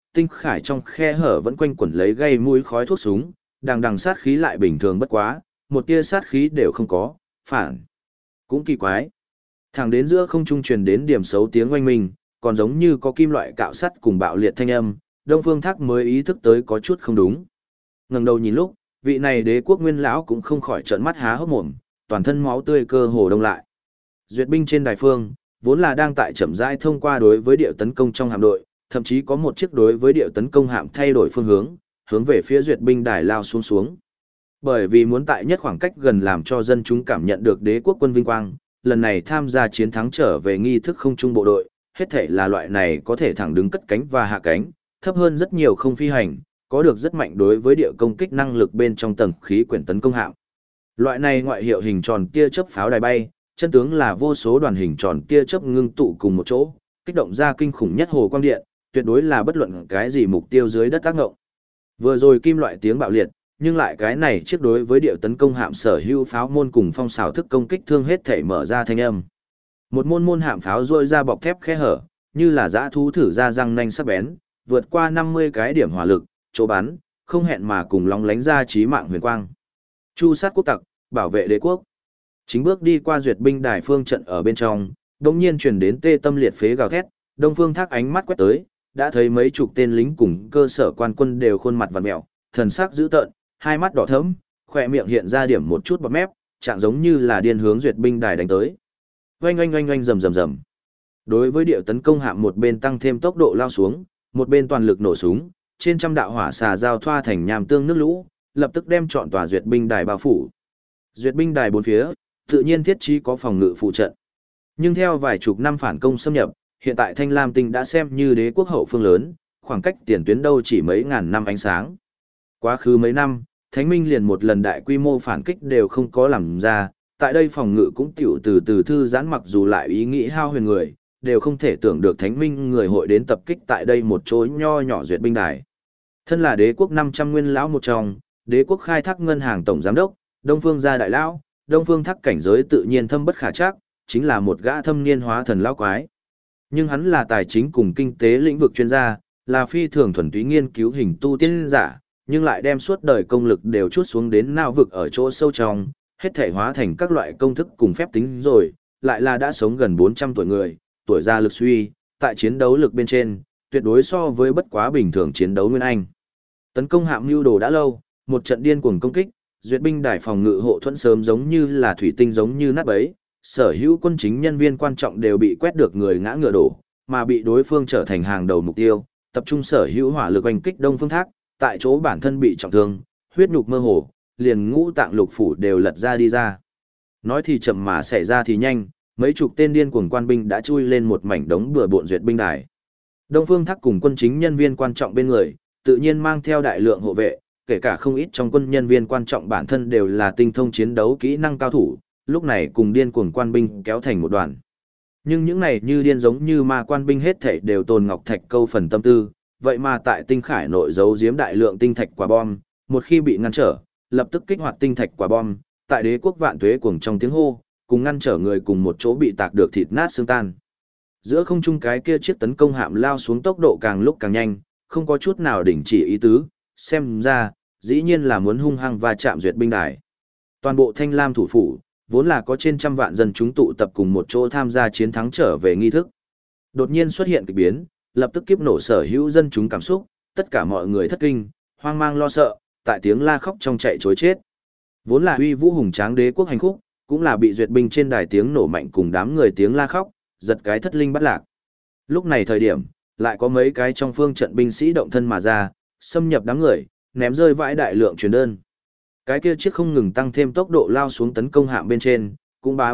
tinh khải trong khe hở vẫn quanh quẩn lấy gây mũi khói thuốc súng, đằng đằng sát khí lại bình thường bất quá, một tia sát khí đều không có, phản. Cũng kỳ quái. Thẳng đến giữa không trung truyền đến điểm xấu tiếng oanh minh, còn giống như có kim loại cạo sắt cùng bạo liệt thanh âm, Đông Phương Thác mới ý thức tới có chút không đúng. Ngẩng đầu nhìn lúc, vị này đế quốc nguyên lão cũng không khỏi trợn mắt há hốc mồm, toàn thân máu tươi cơ hồ đông lại. Duyệt binh trên đài phương, vốn là đang tại chậm rãi thông qua đối với điệu tấn công trong hạm đội, thậm chí có một chiếc đối với điệu tấn công hạm thay đổi phương hướng, hướng về phía duyệt binh đài lao xuống xuống. Bởi vì muốn tại nhất khoảng cách gần làm cho dân chúng cảm nhận được đế quốc quân vinh quang, lần này tham gia chiến thắng trở về nghi thức không trung bộ đội, hết thể là loại này có thể thẳng đứng cất cánh và hạ cánh, thấp hơn rất nhiều không phi hành, có được rất mạnh đối với địa công kích năng lực bên trong tầng khí quyển tấn công hạm. Loại này ngoại hiệu hình tròn tia chớp pháo đài bay, chân tướng là vô số đoàn hình tròn tia chớp ngưng tụ cùng một chỗ, kích động ra kinh khủng nhất hồ quang điện, tuyệt đối là bất luận cái gì mục tiêu dưới đất tác động. Vừa rồi kim loại tiếng bạo liệt, nhưng lại cái này chiếc đối với điệu tấn công hạm sở hữu pháo môn cùng phong xào thức công kích thương hết thể mở ra thanh âm. Một môn hạm pháo rôi ra bọc thép khe hở, như là dã thú thử ra răng nanh sắc bén, vượt qua 50 cái điểm hỏa lực, chỗ bắn, không hẹn mà cùng lóng lánh ra chí mạng huyền quang. Chu sát quốc tặc, bảo vệ đế quốc. Chính bước đi qua duyệt binh đài phương trận ở bên trong, đột nhiên truyền đến tê tâm liệt phế gào thét, Đông Phương Thác ánh mắt quét tới, đã thấy mấy chục tên lính cùng cơ sở quan quân đều khuôn mặt vặn mèo, thần sắc dữ tợn, hai mắt đỏ thẫm, khỏe miệng hiện ra điểm một chút bọt mép, trạng giống như là điên hướng duyệt binh đài đánh tới. Oanh oanh oanh oanh rầm rầm rầm. Đối với điệu tấn công hạm một bên tăng thêm tốc độ lao xuống, một bên toàn lực nổ súng, trên trăm đạo hỏa xà giao thoa thành nham tương nước lũ, lập tức đem trọn tòa duyệt binh đài bao phủ. Duyệt binh đài bốn phía, tự nhiên thiết trí có phòng ngự phụ trận. Nhưng theo vài chục năm phản công xâm nhập, hiện tại Thanh Lam Tinh đã xem như đế quốc hậu phương lớn, khoảng cách tiền tuyến đâu chỉ mấy ngàn năm ánh sáng. Quá khứ mấy năm, Thánh Minh liền một lần đại quy mô phản kích đều không có làm ra, tại đây phòng ngự cũng tiểu từ từ thư giãn, mặc dù lại ý nghĩ hao huyền người, đều không thể tưởng được Thánh Minh người hội đến tập kích tại đây một chỗ nho nhỏ duyệt binh đài. Thân là đế quốc 500 nguyên lão một trong, đế quốc khai thác ngân hàng tổng giám đốc, Đông Phương gia đại lão, Đông Phương Thác cảnh giới tự nhiên thâm bất khả trắc, chính là một gã thâm niên hóa thần lão quái. Nhưng hắn là tài chính cùng kinh tế lĩnh vực chuyên gia, là phi thường thuần túy nghiên cứu hình tu tiên giả, nhưng lại đem suốt đời công lực đều chuốt xuống đến não vực ở chỗ sâu trong, hết thể hóa thành các loại công thức cùng phép tính rồi, lại là đã sống gần 400 tuổi người, tuổi già lực suy, tại chiến đấu lực bên trên, tuyệt đối so với bất quá bình thường chiến đấu nguyên anh. Tấn công hạm mưu đồ đã lâu, một trận điên cuồng công kích, duyệt binh đài phòng ngự hộ thuẫn sớm giống như là thủy tinh giống như nát bấy, sở hữu quân chính nhân viên quan trọng đều bị quét được người ngã ngựa đổ, mà bị đối phương trở thành hàng đầu mục tiêu, tập trung sở hữu hỏa lực oanh kích Đông Phương Thác, tại chỗ bản thân bị trọng thương, huyết nhục mơ hồ, liền ngũ tạng lục phủ đều lật ra đi ra. Nói thì chậm mà xảy ra thì nhanh, mấy chục tên điên cuồng quan binh đã chui lên một mảnh đống bừa bộn duyệt binh đài. Đông Phương Thác cùng quân chính nhân viên quan trọng bên người, tự nhiên mang theo đại lượng hộ vệ, kể cả không ít trong quân nhân viên quan trọng bản thân đều là tinh thông chiến đấu kỹ năng cao thủ, lúc này cùng điên cuồng quan binh kéo thành một đoàn. Nhưng những này như điên giống như ma quan binh hết thảy đều tồn ngọc thạch câu phần tâm tư, vậy mà tại tinh khải nội giấu giếm đại lượng tinh thạch quả bom, một khi bị ngăn trở, lập tức kích hoạt tinh thạch quả bom, tại đế quốc vạn tuế cuồng trong tiếng hô, cùng ngăn trở người cùng một chỗ bị tạc được thịt nát xương tan. Giữa không trung cái kia chiếc tấn công hạm lao xuống tốc độ càng lúc càng nhanh, không có chút nào đình chỉ ý tứ, xem ra, dĩ nhiên là muốn hung hăng và chạm duyệt binh đài. Toàn bộ Thanh Lam thủ phủ, vốn là có trên trăm vạn dân chúng tụ tập cùng một chỗ tham gia chiến thắng trở về nghi thức. Đột nhiên xuất hiện kịch biến, lập tức kiếp nổ sở hữu dân chúng cảm xúc, tất cả mọi người thất kinh, hoang mang lo sợ, tại tiếng la khóc trong chạy trối chết. Vốn là uy vũ hùng tráng đế quốc hành khúc, cũng là bị duyệt binh trên đài tiếng nổ mạnh cùng đám người tiếng la khóc, giật cái thất linh bắt lạc. Lúc này thời điểm, lại có mấy cái trong phương trận binh sĩ động thân mà ra, xâm nhập đám người, ném rơi vãi đại lượng truyền đơn. Cái kia chiếc không ngừng tăng thêm tốc độ lao xuống tấn công hạm bên trên, cũng bá,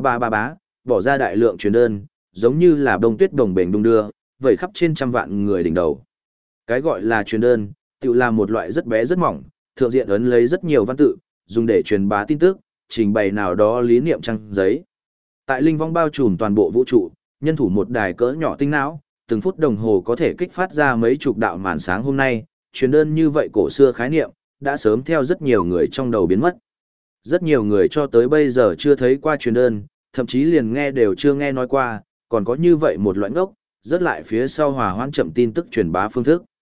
bỏ ra đại lượng truyền đơn, giống như là bông tuyết đồng bềnh đung đưa, vẩy khắp trên trăm vạn người đỉnh đầu. Cái gọi là truyền đơn, tự là một loại rất bé rất mỏng, thượng diện ấn lấy rất nhiều văn tự, dùng để truyền bá tin tức, trình bày nào đó lý niệm trang giấy. Tại linh vong bao trùm toàn bộ vũ trụ, nhân thủ một đài cỡ nhỏ tinh não, từng phút đồng hồ có thể kích phát ra mấy chục đạo màn sáng hôm nay, truyền đơn như vậy cổ xưa khái niệm, đã sớm theo rất nhiều người trong đầu biến mất. Rất nhiều người cho tới bây giờ chưa thấy qua truyền đơn, thậm chí liền nghe đều chưa nghe nói qua, còn có như vậy một loại ngốc, rất lại phía sau hòa hoãn chậm tin tức truyền bá phương thức.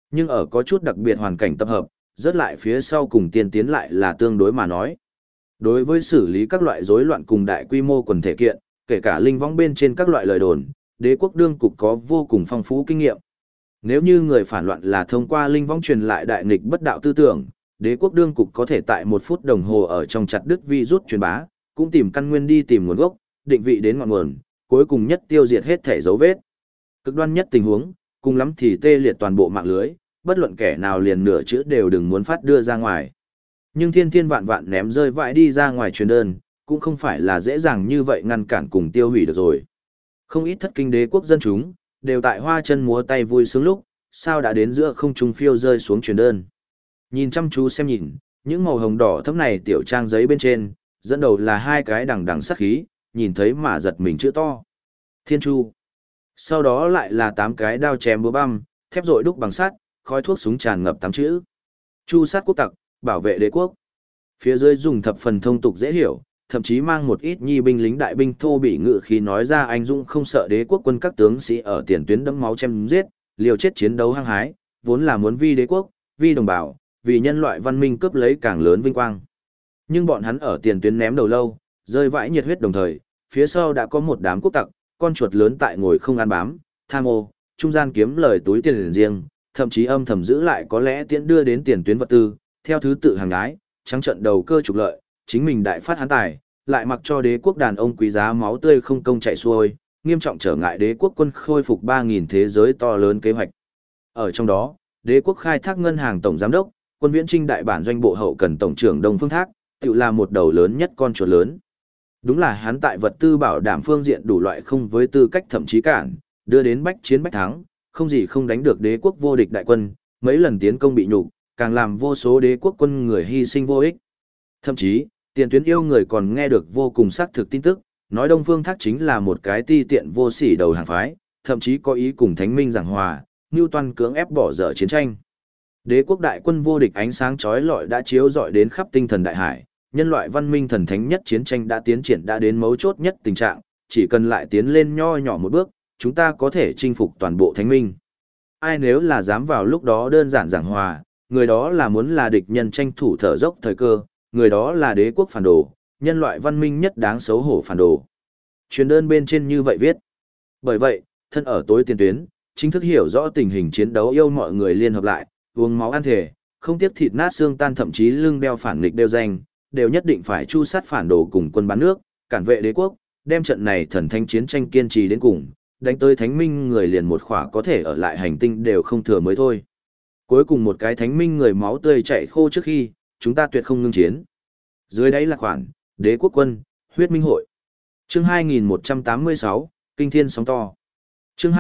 Nhưng ở có chút đặc biệt hoàn cảnh tập hợp, rớt lại phía sau cùng tiên tiến lại là tương đối mà nói. Đối với xử lý các loại rối loạn cùng đại quy mô quần thể kiện, kể cả linh võng bên trên các loại lời đồn, đế quốc đương cục có vô cùng phong phú kinh nghiệm. Nếu như người phản loạn là thông qua linh võng truyền lại đại nghịch bất đạo tư tưởng, đế quốc đương cục có thể tại 1 phút đồng hồ ở trong chặt đứt virus truyền bá, cũng tìm căn nguyên đi tìm nguồn gốc, định vị đến ngọn nguồn, cuối cùng nhất tiêu diệt hết thể dấu vết. Cực đoan nhất tình huống, cùng lắm thì tê liệt toàn bộ mạng lưới, bất luận kẻ nào liền nửa chữ đều đừng muốn phát đưa ra ngoài. Nhưng thiên thiên vạn vạn ném rơi vãi đi ra ngoài truyền đơn, cũng không phải là dễ dàng như vậy ngăn cản cùng tiêu hủy được rồi. Không ít thất kinh đế quốc dân chúng, đều tại hoa chân múa tay vui sướng lúc, sao đã đến giữa không trung phiêu rơi xuống truyền đơn. Nhìn chăm chú xem nhìn, những màu hồng đỏ thấp này tiểu trang giấy bên trên, dẫn đầu là 2 cái đằng đằng sắc khí, nhìn thấy mà giật mình chữ to. Thiên Chu. Sau đó lại là 8 cái đao chém búa băm, thép rội đúc bằng sắt, khói thuốc súng tràn ngập 8 chữ. Chu sát quốc tặc, bảo vệ đế quốc. Phía dưới dùng thập phần thông tục dễ hiểu, thậm chí mang một ít nhi binh lính đại binh thô bị ngự khí nói ra anh dũng không sợ đế quốc quân các tướng sĩ ở tiền tuyến đẫm máu chém giết, liều chết chiến đấu hăng hái, vốn là muốn vi đế quốc, vi đồng bào, vì nhân loại văn minh cướp lấy càng lớn vinh quang. Nhưng bọn hắn ở tiền tuyến ném đầu lâu, rơi vãi nhiệt huyết đồng thời, phía sau đã có một đám quốc tặc, con chuột lớn tại ngồi không ăn bám, tham ô, trung gian kiếm lời túi tiền riêng, thậm chí âm thầm giữ lại có lẽ tiễn đưa đến tiền tuyến vật tư, theo thứ tự hàng ái, trắng trận đầu cơ trục lợi, chính mình đại phát hán tài, lại mặc cho đế quốc đàn ông quý giá máu tươi không công chạy xuôi, nghiêm trọng trở ngại đế quốc quân khôi phục 3.000 thế giới to lớn kế hoạch. Ở trong đó, đế quốc khai thác ngân hàng tổng giám đốc, quân viễn trinh đại bản doanh bộ hậu cần tổng trưởng Đông Phương Thác, tự là một đầu lớn nhất con chuột lớn. Đúng là hắn tại vật tư bảo đảm phương diện đủ loại không với tư cách thậm chí cản, đưa đến bách chiến bách thắng, không gì không đánh được đế quốc vô địch đại quân, mấy lần tiến công bị nhục, càng làm vô số đế quốc quân người hy sinh vô ích. Thậm chí, tiền tuyến yêu người còn nghe được vô cùng xác thực tin tức, nói Đông Phương Thác chính là một cái ti tiện vô sỉ đầu hàng phái, thậm chí có ý cùng Thánh Minh giảng hòa, Newton cưỡng ép bỏ dở chiến tranh. Đế quốc đại quân vô địch ánh sáng chói lọi đã chiếu rọi đến khắp tinh thần đại hải, nhân loại văn minh thần thánh nhất chiến tranh đã tiến triển đã đến mấu chốt nhất tình trạng, chỉ cần lại tiến lên nho nhỏ một bước, chúng ta có thể chinh phục toàn bộ thánh minh. Ai nếu là dám vào lúc đó đơn giản giảng hòa, người đó là muốn là địch nhân tranh thủ thở dốc thời cơ, người đó là đế quốc phản đồ, nhân loại văn minh nhất đáng xấu hổ phản đồ. Truyền đơn bên trên như vậy viết. Bởi vậy, thân ở tối tiền tuyến, chính thức hiểu rõ tình hình chiến đấu yêu mọi người liên hợp lại, uống máu ăn thể, không tiếc thịt nát xương tan thậm chí lưng đeo phản nghịch đeo danh, đều nhất định phải chu sát phản đồ cùng quân bán nước, cản vệ đế quốc, đem trận này thần thánh chiến tranh kiên trì đến cùng, đánh tới thánh minh người liền một khỏa có thể ở lại hành tinh đều không thừa mới thôi. Cuối cùng một cái thánh minh người máu tươi chảy khô trước khi, chúng ta tuyệt không ngưng chiến. Dưới đáy là khoản, đế quốc quân, huyết minh hội. Chương 2186, Kinh Thiên Sóng To. Chương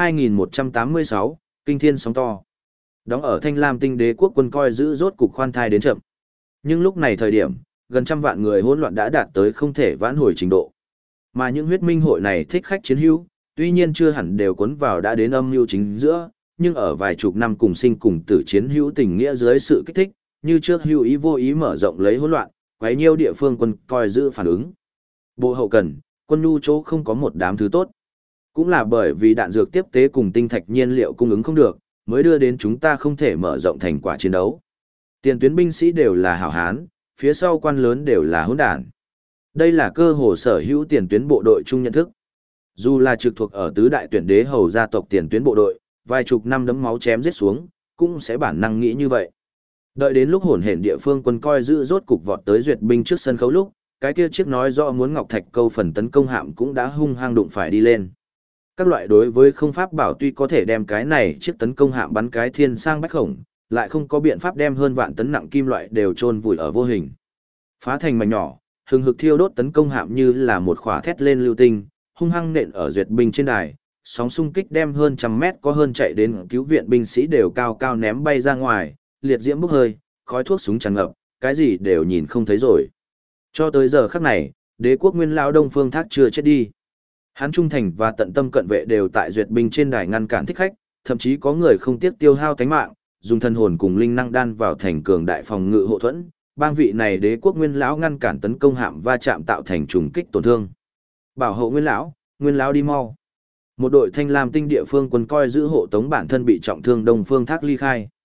2186, Kinh Thiên Sóng To. Đóng ở Thanh Lam Tinh đế quốc quân coi giữ rốt cục khoan thai đến chậm. Nhưng lúc này thời điểm, gần 100 vạn người hỗn loạn đã đạt tới không thể vãn hồi trình độ. Mà những huyết minh hội này thích khách chiến hữu, tuy nhiên chưa hẳn đều cuốn vào đã đến âm mưu chính giữa, nhưng ở vài chục năm cùng sinh cùng tử chiến hữu tình nghĩa dưới sự kích thích, như trước hữu ý vô ý mở rộng lấy hỗn loạn, quấy nhiêu địa phương quân coi giữ phản ứng. Bộ hậu cần, quân nhu chỗ không có một đám thứ tốt. Cũng là bởi vì đạn dược tiếp tế cùng tinh thạch nhiên liệu cung ứng không được, mới đưa đến chúng ta không thể mở rộng thành quả chiến đấu. Tiền tuyến binh sĩ đều là hảo hán, phía sau quan lớn đều là hỗn đản. Đây là cơ hồ sở hữu tiền tuyến bộ đội chung nhận thức. Dù là trực thuộc ở tứ đại tuyển đế hầu gia tộc tiền tuyến bộ đội, vài chục năm đấm máu chém giết xuống, cũng sẽ bản năng nghĩ như vậy. Đợi đến lúc hỗn hển địa phương quân coi giữ rốt cục vọt tới duyệt binh trước sân khấu lúc, cái kia chiếc nói rõ muốn Ngọc Thạch câu phần tấn công hạm cũng đã hung hăng đụng phải đi lên. Các loại đối với không pháp bảo tuy có thể đem cái này chiếc tấn công hạm bắn cái thiên sang bách khổng, lại không có biện pháp đem hơn vạn tấn nặng kim loại đều chôn vùi ở vô hình. Phá thành mảnh nhỏ, hừng hực thiêu đốt tấn công hạm như là một khỏa thét lên lưu tinh, hung hăng nện ở duyệt binh trên đài, sóng xung kích đem hơn 100 mét có hơn chạy đến cứu viện binh sĩ đều cao cao ném bay ra ngoài, liệt diễm bốc hơi, khói thuốc súng tràn ngập, cái gì đều nhìn không thấy rồi. Cho tới giờ khắc này, đế quốc nguyên lão Đông Phương Thác chưa chết đi. Hắn trung thành và tận tâm cận vệ đều tại duyệt binh trên đài ngăn cản thích khách, thậm chí có người không tiếc tiêu hao tánh mạng, dùng thân hồn cùng linh năng đan vào thành cường đại phòng ngự hộ thuẫn, bang vị này đế quốc nguyên lão ngăn cản tấn công hạm va chạm tạo thành trùng kích tổn thương. Bảo hộ nguyên lão đi mau. Một đội Thanh Lam Tinh địa phương quân coi giữ hộ tống bản thân bị trọng thương Đông Phương Thác ly khai.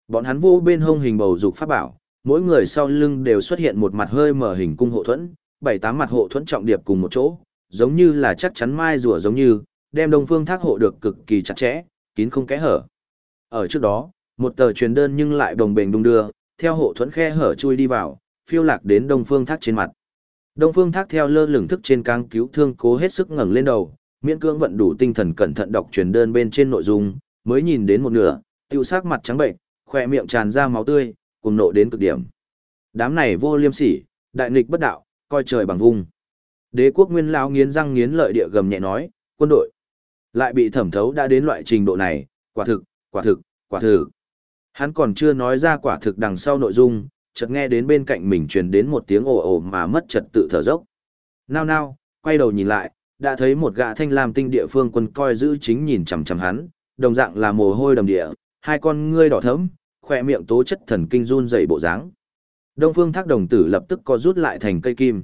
Bọn hắn vô bên hông hình bầu dục pháp bảo, mỗi người sau lưng đều xuất hiện một mặt hơi mở hình cung hộ thuẫn, 7-8 mặt hộ thuẫn trọng điệp cùng một chỗ, giống như là chắc chắn mai rùa giống như, đem Đông Phương Thác hộ được cực kỳ chặt chẽ, kín không kẽ hở. Ở trước đó, một tờ truyền đơn nhưng lại bồng bềnh đung đưa, theo hộ thuẫn khe hở chui đi vào, phiêu lạc đến Đông Phương Thác trên mặt. Đông Phương Thác theo lơ lửng thức trên cáng cứu thương cố hết sức ngẩng lên đầu, miễn cưỡng vận đủ tinh thần cẩn thận đọc truyền đơn bên trên nội dung, mới nhìn đến một nửa, tiêu sắc mặt trắng bệnh, khỏe miệng tràn ra máu tươi, cùng nộ đến cực điểm. Đám này vô liêm sỉ, đại nghịch bất đạo, coi trời bằng vung. Đế quốc Nguyên lão nghiến răng nghiến lợi địa gầm nhẹ nói, quân đội lại bị thẩm thấu đã đến loại trình độ này, quả thực, quả thực, quả thực. Hắn còn chưa nói ra quả thực đằng sau nội dung, chợt nghe đến bên cạnh mình truyền đến một tiếng ồ ồ mà mất trật tự thở dốc. Nao nao, quay đầu nhìn lại, đã thấy một gã thanh lam tinh địa phương quân coi giữ chính nhìn chằm chằm hắn, đồng dạng là mồ hôi đầm địa, hai con ngươi đỏ thẫm, khỏe miệng tố chất thần kinh run rẩy bộ dáng. Đông Phương Thác đồng tử lập tức co rút lại thành cây kim.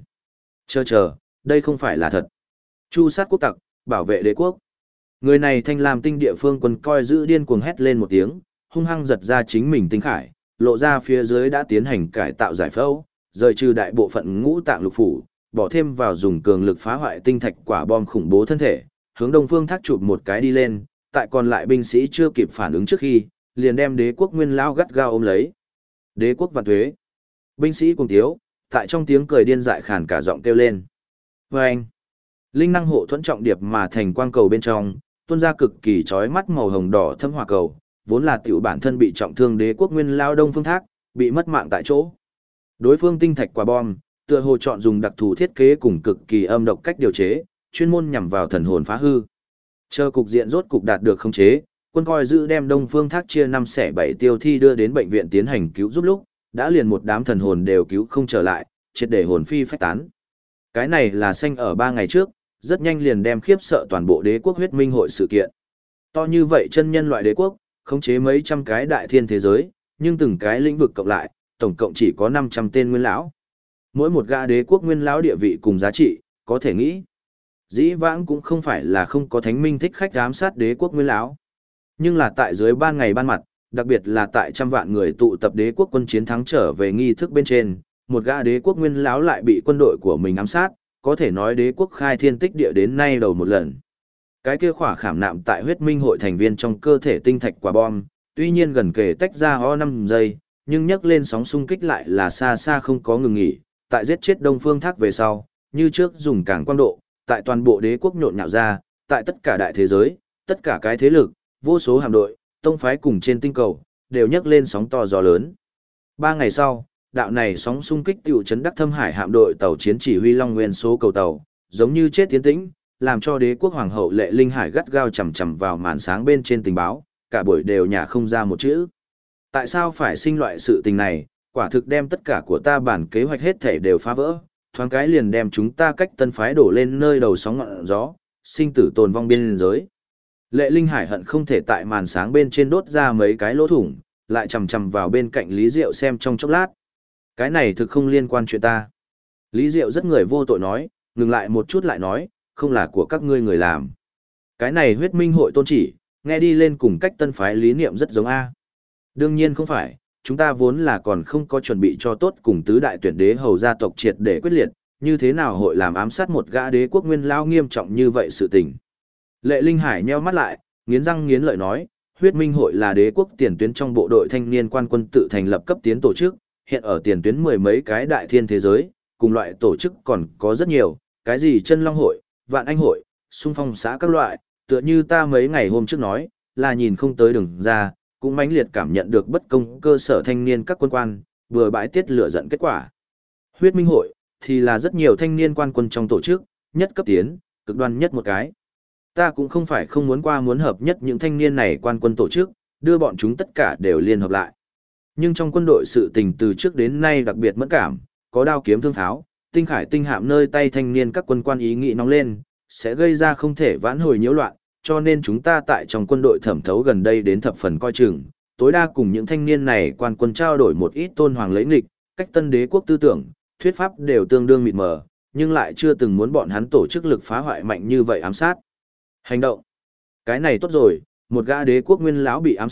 Chờ, đây không phải là thật. Chu sát quốc tặc, bảo vệ đế quốc. Người này thanh lam tinh địa phương quân coi giữ điên cuồng hét lên một tiếng, hung hăng giật ra chính mình tinh khải, lộ ra phía dưới đã tiến hành cải tạo giải phẫu, rời trừ đại bộ phận ngũ tạng lục phủ, bỏ thêm vào dùng cường lực phá hoại tinh thạch quả bom khủng bố thân thể, hướng Đông Phương Thác chụp một cái đi lên, tại còn lại binh sĩ chưa kịp phản ứng trước khi, liền đem đế quốc Nguyên lão gắt gao ôm lấy. Đế quốc vạn tuế. Binh sĩ cùng tiếu, tại trong tiếng cười điên dại khàn cả giọng kêu lên. Vâng! Linh năng hộ thuẫn trọng điệp mà thành quang cầu bên trong, tuôn ra cực kỳ chói mắt màu hồng đỏ thâm hỏa cầu, vốn là tiểu bản thân bị trọng thương đế quốc Nguyên lão Đông Phương Thác, bị mất mạng tại chỗ. Đối phương tinh thạch quả bom, tựa hồ chọn dùng đặc thù thiết kế cùng cực kỳ âm độc cách điều chế, chuyên môn nhằm vào thần hồn phá hư. Chờ cục diện rốt cục đạt được khống chế, quân coi giữ đem Đông Phương Thác chia 5/7 tiêu thi đưa đến bệnh viện tiến hành cứu giúp lúc, đã liền một đám thần hồn đều cứu không trở lại, triệt để hồn phi phách tán. Cái này là xanh ở 3 ngày trước, rất nhanh liền đem khiếp sợ toàn bộ đế quốc huyết minh hội sự kiện. To như vậy chân nhân loại đế quốc, khống chế mấy trăm cái đại thiên thế giới, nhưng từng cái lĩnh vực cộng lại, tổng cộng chỉ có 500 tên nguyên lão. Mỗi một gã đế quốc nguyên lão địa vị cùng giá trị, có thể nghĩ. Dĩ vãng cũng không phải là không có thánh minh thích khách ám sát đế quốc nguyên lão. Nhưng là tại dưới ban ngày ban mặt, đặc biệt là tại trăm vạn người tụ tập đế quốc quân chiến thắng trở về nghi thức bên trên, một gã đế quốc nguyên lão lại bị quân đội của mình ám sát, có thể nói đế quốc khai thiên tích địa đến nay đầu một lần. Cái kia khỏa khảm nạm tại huyết minh hội thành viên trong cơ thể tinh thạch quả bom, tuy nhiên gần kề tách ra ho 5 giây, nhưng nhấc lên sóng xung kích lại là xa xa không có ngừng nghỉ, tại giết chết Đông Phương Thác về sau, như trước dùng cảng quang độ, tại toàn bộ đế quốc nhộn nhạo ra, tại tất cả đại thế giới, tất cả cái thế lực, vô số hạm đội, tông phái cùng trên tinh cầu, đều nhấc lên sóng to gió lớn. 3 ngày sau, đạo này sóng xung kích tiểu chấn đắc Thâm Hải hạm đội tàu chiến chỉ huy Long Nguyên số cầu tàu, giống như chết tiến tĩnh, làm cho đế quốc hoàng hậu Lệ Linh Hải gắt gao chầm chầm vào màn sáng bên trên tình báo, cả buổi đều nhả không ra một chữ. Tại sao phải sinh loại sự tình này, quả thực đem tất cả của ta bản kế hoạch hết thể đều phá vỡ, thoáng cái liền đem chúng ta cách tân phái đổ lên nơi đầu sóng ngọn gió, sinh tử tồn vong biên giới. Lệ Linh Hải hận không thể tại màn sáng bên trên đốt ra mấy cái lỗ thủng, lại chầm chầm vào bên cạnh Lý Diệu xem trong chốc lát. Cái này thực không liên quan chuyện ta. Lý Diệu rất người vô tội nói, ngừng lại một chút lại nói, không là của các ngươi người làm. Cái này huyết minh hội tôn chỉ, nghe đi lên cùng cách tân phái lý niệm rất giống A. Đương nhiên không phải, chúng ta vốn là còn không có chuẩn bị cho tốt cùng tứ đại tuyển đế hầu gia tộc triệt để quyết liệt, như thế nào hội làm ám sát một gã đế quốc nguyên lao nghiêm trọng như vậy sự tình. Lệ Linh Hải nheo mắt lại, nghiến răng nghiến lợi nói, huyết minh hội là đế quốc tiền tuyến trong bộ đội thanh niên quan quân tự thành lập cấp tiến tổ chức, hiện ở tiền tuyến mười mấy cái đại thiên thế giới, cùng loại tổ chức còn có rất nhiều, cái gì chân long hội, vạn anh hội, xung phong xã các loại, tựa như ta mấy ngày hôm trước nói, là nhìn không tới đường ra, cũng mãnh liệt cảm nhận được bất công cơ sở thanh niên các quân quan, vừa bãi tiết lửa giận kết quả. Huyết minh hội, thì là rất nhiều thanh niên quan quân trong tổ chức, nhất cấp tiến, cực đoan nhất một cái. Ta cũng không phải không muốn qua muốn hợp nhất những thanh niên này quan quân tổ chức, đưa bọn chúng tất cả đều liên hợp lại. Nhưng trong quân đội sự tình từ trước đến nay đặc biệt mẫn cảm, có đao kiếm thương pháo, tinh khải tinh hạm nơi tay thanh niên các quân quan ý nghĩ nóng lên, sẽ gây ra không thể vãn hồi nhiễu loạn, cho nên chúng ta tại trong quân đội thẩm thấu gần đây đến thập phần coi chừng, tối đa cùng những thanh niên này quan quân trao đổi một ít tôn hoàng lấy nghịch, cách tân đế quốc tư tưởng, thuyết pháp đều tương đương mịt mờ, nhưng lại chưa từng muốn bọn hắn tổ chức lực phá hoại mạnh như vậy ám sát. Hành động. Cái này tốt rồi, một gã đế quốc nguyên lão bị ám sát,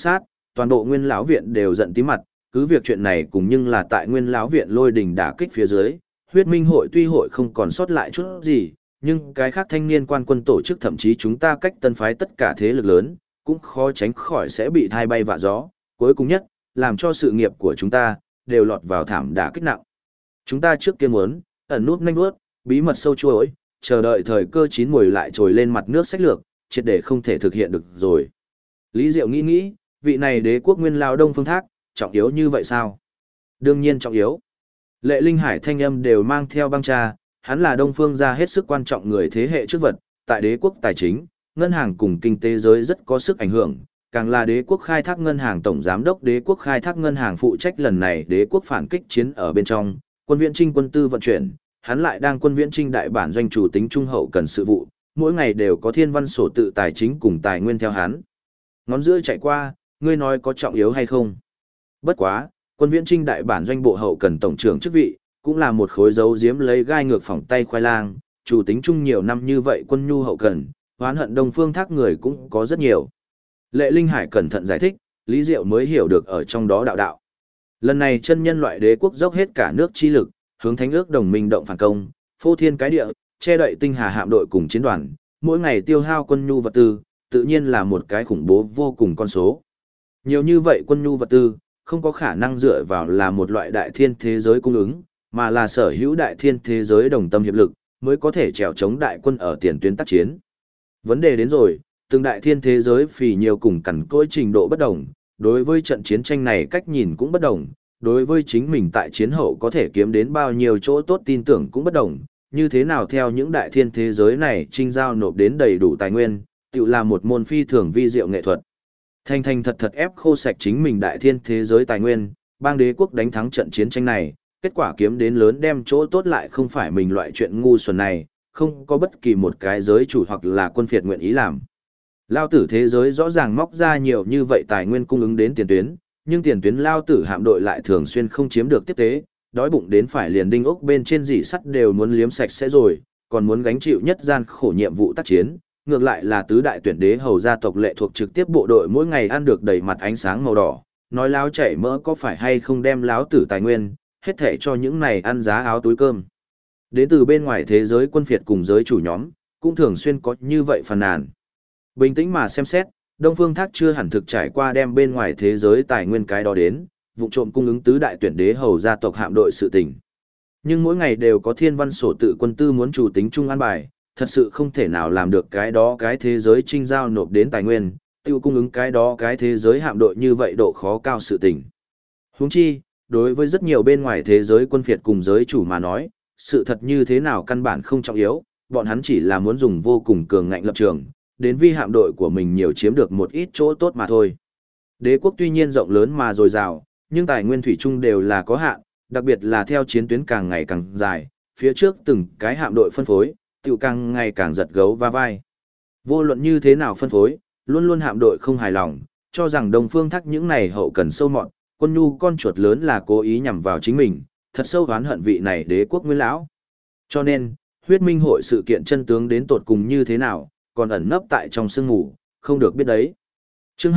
toàn bộ Nguyên lão viện đều giận tí mặt, cứ việc chuyện này cùng nhưng là tại Nguyên lão viện lôi đình đả kích phía dưới, Huyết Minh hội tuy hội không còn sót lại chút gì, nhưng cái khác thanh niên quan quân tổ chức thậm chí chúng ta cách tân phái tất cả thế lực lớn, cũng khó tránh khỏi sẽ bị thai bay vạ gió, cuối cùng nhất, làm cho sự nghiệp của chúng ta đều lọt vào thảm đả kích nặng. Chúng ta trước kia muốn ẩn nút nhanh vuốt, bí mật sâu chuỗi, chờ đợi thời cơ chín muồi lại trồi lên mặt nước sách lược, triệt để không thể thực hiện được rồi. Lý Diệu nghĩ, vị này đế quốc nguyên lao Đông Phương Thác, trọng yếu như vậy sao? Đương nhiên trọng yếu. Lệ Linh Hải thanh âm đều mang theo băng tra, hắn là Đông Phương gia hết sức quan trọng người thế hệ trước vật, tại đế quốc tài chính, ngân hàng cùng kinh tế giới rất có sức ảnh hưởng, càng là đế quốc khai thác ngân hàng tổng giám đốc đế quốc khai thác ngân hàng phụ trách lần này đế quốc phản kích chiến ở bên trong, quân viễn trinh quân tư vận chuyển, hắn lại đang quân viễn trinh đại bản doanh chủ tính trung hậu cần sự vụ, mỗi ngày đều có thiên văn sổ tự tài chính cùng tài nguyên theo hắn. Ngón giữa chạy qua, ngươi nói có trọng yếu hay không? Bất quá, quân viễn trinh đại bản doanh bộ hậu cần tổng trưởng chức vị, cũng là một khối dấu giếm lấy gai ngược phỏng tay khoai lang, chủ tính chung nhiều năm như vậy quân nhu hậu cần, oán hận Đông Phương Thác người cũng có rất nhiều. Lệ Linh Hải cẩn thận giải thích, Lý Diệu mới hiểu được ở trong đó đạo đạo. Lần này chân nhân loại đế quốc dốc hết cả nước chi lực, hướng thánh ước đồng minh động phản công, phô thiên cái địa, che đậy tinh hà hạm đội cùng chiến đoàn, mỗi ngày tiêu hao quân nhu vật tư, tự nhiên là một cái khủng bố vô cùng con số. Nhiều như vậy quân nhu vật tư, không có khả năng dựa vào là một loại đại thiên thế giới cung ứng, mà là sở hữu đại thiên thế giới đồng tâm hiệp lực, mới có thể trèo chống đại quân ở tiền tuyến tác chiến. Vấn đề đến rồi, từng đại thiên thế giới phì nhiều cùng cằn cỗi trình độ bất đồng, đối với trận chiến tranh này cách nhìn cũng bất đồng, đối với chính mình tại chiến hậu có thể kiếm đến bao nhiêu chỗ tốt tin tưởng cũng bất đồng, như thế nào theo những đại thiên thế giới này trinh giao nộp đến đầy đủ tài nguyên, tự là một môn phi thường vi diệu nghệ thuật. Thành thành thật thật ép khô sạch chính mình đại thiên thế giới tài nguyên, bang đế quốc đánh thắng trận chiến tranh này, kết quả kiếm đến lớn đem chỗ tốt lại không phải mình loại chuyện ngu xuẩn này, không có bất kỳ một cái giới chủ hoặc là quân phiệt nguyện ý làm. Lao tử thế giới rõ ràng móc ra nhiều như vậy tài nguyên cung ứng đến tiền tuyến, nhưng tiền tuyến lao tử hạm đội lại thường xuyên không chiếm được tiếp tế, đói bụng đến phải liền đinh ốc bên trên dỉ sắt đều muốn liếm sạch sẽ rồi, còn muốn gánh chịu nhất gian khổ nhiệm vụ tác chiến, ngược lại là tứ đại tuyển đế hầu gia tộc lệ thuộc trực tiếp bộ đội mỗi ngày ăn được đầy mặt ánh sáng màu đỏ, nói láo chảy mỡ có phải hay không đem láo tử tài nguyên, hết thể cho những này ăn giá áo túi cơm. Đến từ bên ngoài thế giới quân phiệt cùng giới chủ nhóm, cũng thường xuyên có như vậy phàn nàn. Bình tĩnh mà xem xét, Đông Phương Thác chưa hẳn thực trải qua đem bên ngoài thế giới tài nguyên cái đó đến, vụ trộm cung ứng tứ đại tuyển đế hầu gia tộc hạm đội sự tình. Nhưng mỗi ngày đều có thiên văn sổ tự quân tư muốn chủ tính chung an bài, thật sự không thể nào làm được cái đó cái thế giới trinh giao nộp đến tài nguyên, tiêu cung ứng cái đó cái thế giới hạm đội như vậy độ khó cao sự tình. Huống chi, đối với rất nhiều bên ngoài thế giới quân phiệt cùng giới chủ mà nói, sự thật như thế nào căn bản không trọng yếu, bọn hắn chỉ là muốn dùng vô cùng cường ngạnh lập trường, đến vi hạm đội của mình nhiều chiếm được một ít chỗ tốt mà thôi. Đế quốc tuy nhiên rộng lớn mà dồi dào, nhưng tài nguyên thủy chung đều là có hạn, đặc biệt là theo chiến tuyến càng ngày càng dài, phía trước từng cái hạm đội phân phối, tiểu càng ngày càng giật gấu va vai. Vô luận như thế nào phân phối, luôn luôn hạm đội không hài lòng, cho rằng Đông Phương Thác những này hậu cần sâu mọt, quân nhu con chuột lớn là cố ý nhằm vào chính mình, thật sâu oán hận vị này đế quốc nguyên lão. Cho nên, huyết minh hội sự kiện chân tướng đến tột cùng như thế nào, còn ẩn nấp tại trong sương ngủ, không được biết đấy. Chương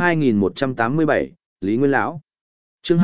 2187, Lý Nguyên Lão. Chương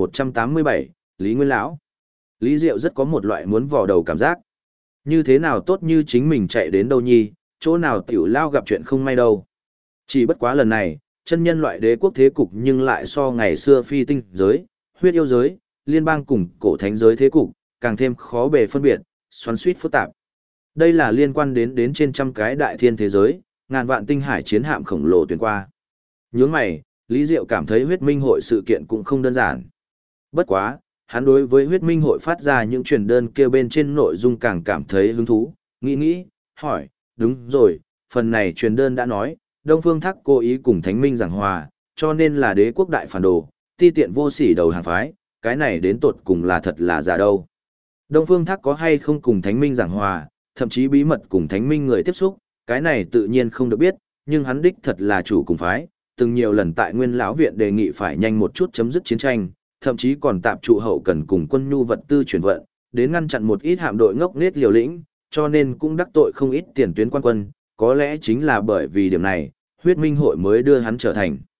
2187, Lý Nguyên Lão. Lý Diệu rất có một loại muốn vò đầu cảm giác. Như thế nào tốt như chính mình chạy đến đâu nhi, chỗ nào tiểu lao gặp chuyện không may đâu. Chỉ bất quá lần này, chân nhân loại đế quốc thế cục nhưng lại so ngày xưa phi tinh giới, huyết yêu giới, liên bang cùng cổ thánh giới thế cục, càng thêm khó bề phân biệt, xoắn suýt phức tạp. Đây là liên quan đến trên trăm cái đại thiên thế giới, ngàn vạn tinh hải chiến hạm khổng lồ tuyển qua. Nhướng mày, Lý Diệu cảm thấy huyết minh hội sự kiện cũng không đơn giản. Bất quá, hắn đối với huyết minh hội phát ra những truyền đơn kêu bên trên nội dung càng cảm thấy hứng thú, nghĩ, hỏi, đúng rồi, phần này truyền đơn đã nói, Đông Phương Thác cố ý cùng Thánh Minh giảng hòa, cho nên là đế quốc đại phản đồ, ti tiện vô sỉ đầu hàng phái, cái này đến tột cùng là thật là giả đâu. Đông Phương Thác có hay không cùng Thánh Minh giảng hòa, thậm chí bí mật cùng Thánh Minh người tiếp xúc, cái này tự nhiên không được biết, nhưng hắn đích thật là chủ cùng phái, từng nhiều lần tại Nguyên lão viện đề nghị phải nhanh một chút chấm dứt chiến tranh, thậm chí còn tạm trụ hậu cần cùng quân nhu vật tư chuyển vận, đến ngăn chặn một ít hạm đội ngốc nghếch liều lĩnh, cho nên cũng đắc tội không ít tiền tuyến quan quân, có lẽ chính là bởi vì điểm này, huyết minh hội mới đưa hắn trở thành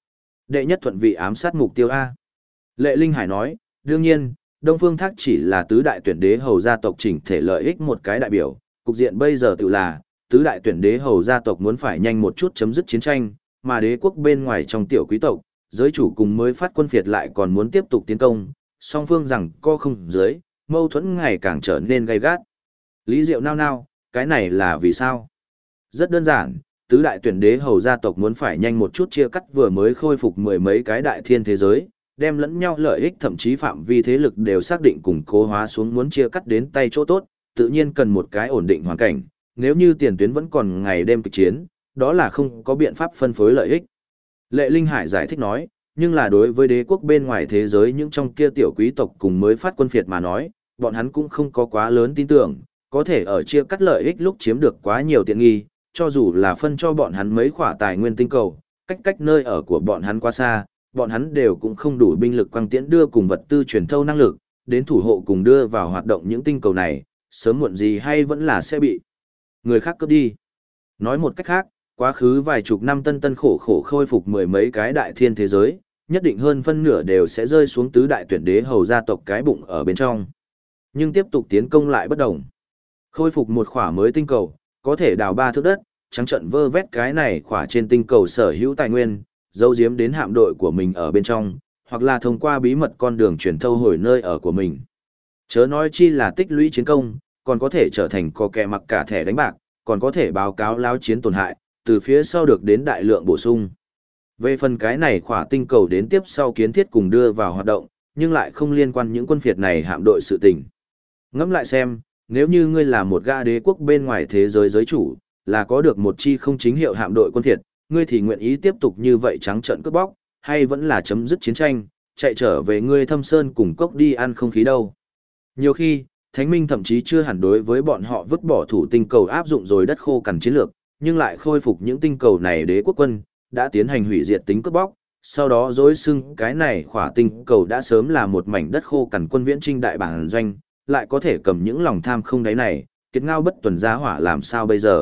Đệ nhất thuận vị ám sát mục tiêu A. Lệ Linh Hải nói, đương nhiên, Đông Phương Thác chỉ là tứ đại tuyển đế hầu gia tộc chỉnh thể lợi ích một cái đại biểu, cục diện bây giờ tự là, tứ đại tuyển đế hầu gia tộc muốn phải nhanh một chút chấm dứt chiến tranh, mà đế quốc bên ngoài trong tiểu quý tộc, giới chủ cùng mới phát quân phiệt lại còn muốn tiếp tục tiến công, song phương rằng co không dưới, mâu thuẫn ngày càng trở nên gay gắt. Lý Diệu nao nao, cái này là vì sao? Rất đơn giản, tứ đại tuyển đế hầu gia tộc muốn phải nhanh một chút chia cắt vừa mới khôi phục mười mấy cái đại thiên thế giới, đem lẫn nhau lợi ích thậm chí phạm vi thế lực đều xác định củng cố hóa xuống muốn chia cắt đến tay chỗ tốt, tự nhiên cần một cái ổn định hoàn cảnh, nếu như tiền tuyến vẫn còn ngày đêm kịch chiến, đó là không có biện pháp phân phối lợi ích. Lệ Linh Hải giải thích nói, nhưng là đối với đế quốc bên ngoài thế giới những trong kia tiểu quý tộc cùng mới phát quân phiệt mà nói, bọn hắn cũng không có quá lớn tin tưởng, có thể ở chia cắt lợi ích lúc chiếm được quá nhiều tiện nghi, cho dù là phân cho bọn hắn mấy khỏa tài nguyên tinh cầu, cách nơi ở của bọn hắn quá xa, bọn hắn đều cũng không đủ binh lực quang tiễn đưa cùng vật tư truyền thâu năng lực, đến thủ hộ cùng đưa vào hoạt động những tinh cầu này, sớm muộn gì hay vẫn là sẽ bị người khác cướp đi. Nói một cách khác, quá khứ vài chục năm tân khổ khổ khôi phục mười mấy cái đại thiên thế giới, nhất định hơn phân nửa đều sẽ rơi xuống tứ đại tuyển đế hầu gia tộc cái bụng ở bên trong. Nhưng tiếp tục tiến công lại bất đồng. Khôi phục một khỏa mới tinh cầu, có thể đào 3 thước đất, trắng trận vơ vét cái này khỏa trên tinh cầu sở hữu tài nguyên, giấu giếm đến hạm đội của mình ở bên trong, hoặc là thông qua bí mật con đường truyền thâu hồi nơi ở của mình. Chớ nói chi là tích lũy chiến công, còn có thể trở thành có kẻ mặc cả thẻ đánh bạc, còn có thể báo cáo lao chiến tổn hại, từ phía sau được đến đại lượng bổ sung. Về phần cái này khỏa tinh cầu đến tiếp sau kiến thiết cùng đưa vào hoạt động, nhưng lại không liên quan những quân phiệt này hạm đội sự tình. Ngẫm lại xem, nếu như ngươi là một gã đế quốc bên ngoài thế giới giới chủ, là có được một chi không chính hiệu hạm đội quân phiệt, ngươi thì nguyện ý tiếp tục như vậy trắng trợn cướp bóc, hay vẫn là chấm dứt chiến tranh, chạy trở về ngươi Thâm Sơn cùng cốc đi ăn không khí đâu. Nhiều khi, Thánh Minh thậm chí chưa hẳn đối với bọn họ vứt bỏ thủ tinh cầu áp dụng rồi đất khô cằn chiến lược, nhưng lại khôi phục những tinh cầu này đế quốc quân, đã tiến hành hủy diệt tính cướp bóc, sau đó dối xưng cái này khỏa tinh cầu đã sớm là một mảnh đất khô cằn quân viễn trinh đại bản doanh, lại có thể cầm những lòng tham không đáy này, kiệt ngao bất tuần giá hỏa làm sao bây giờ.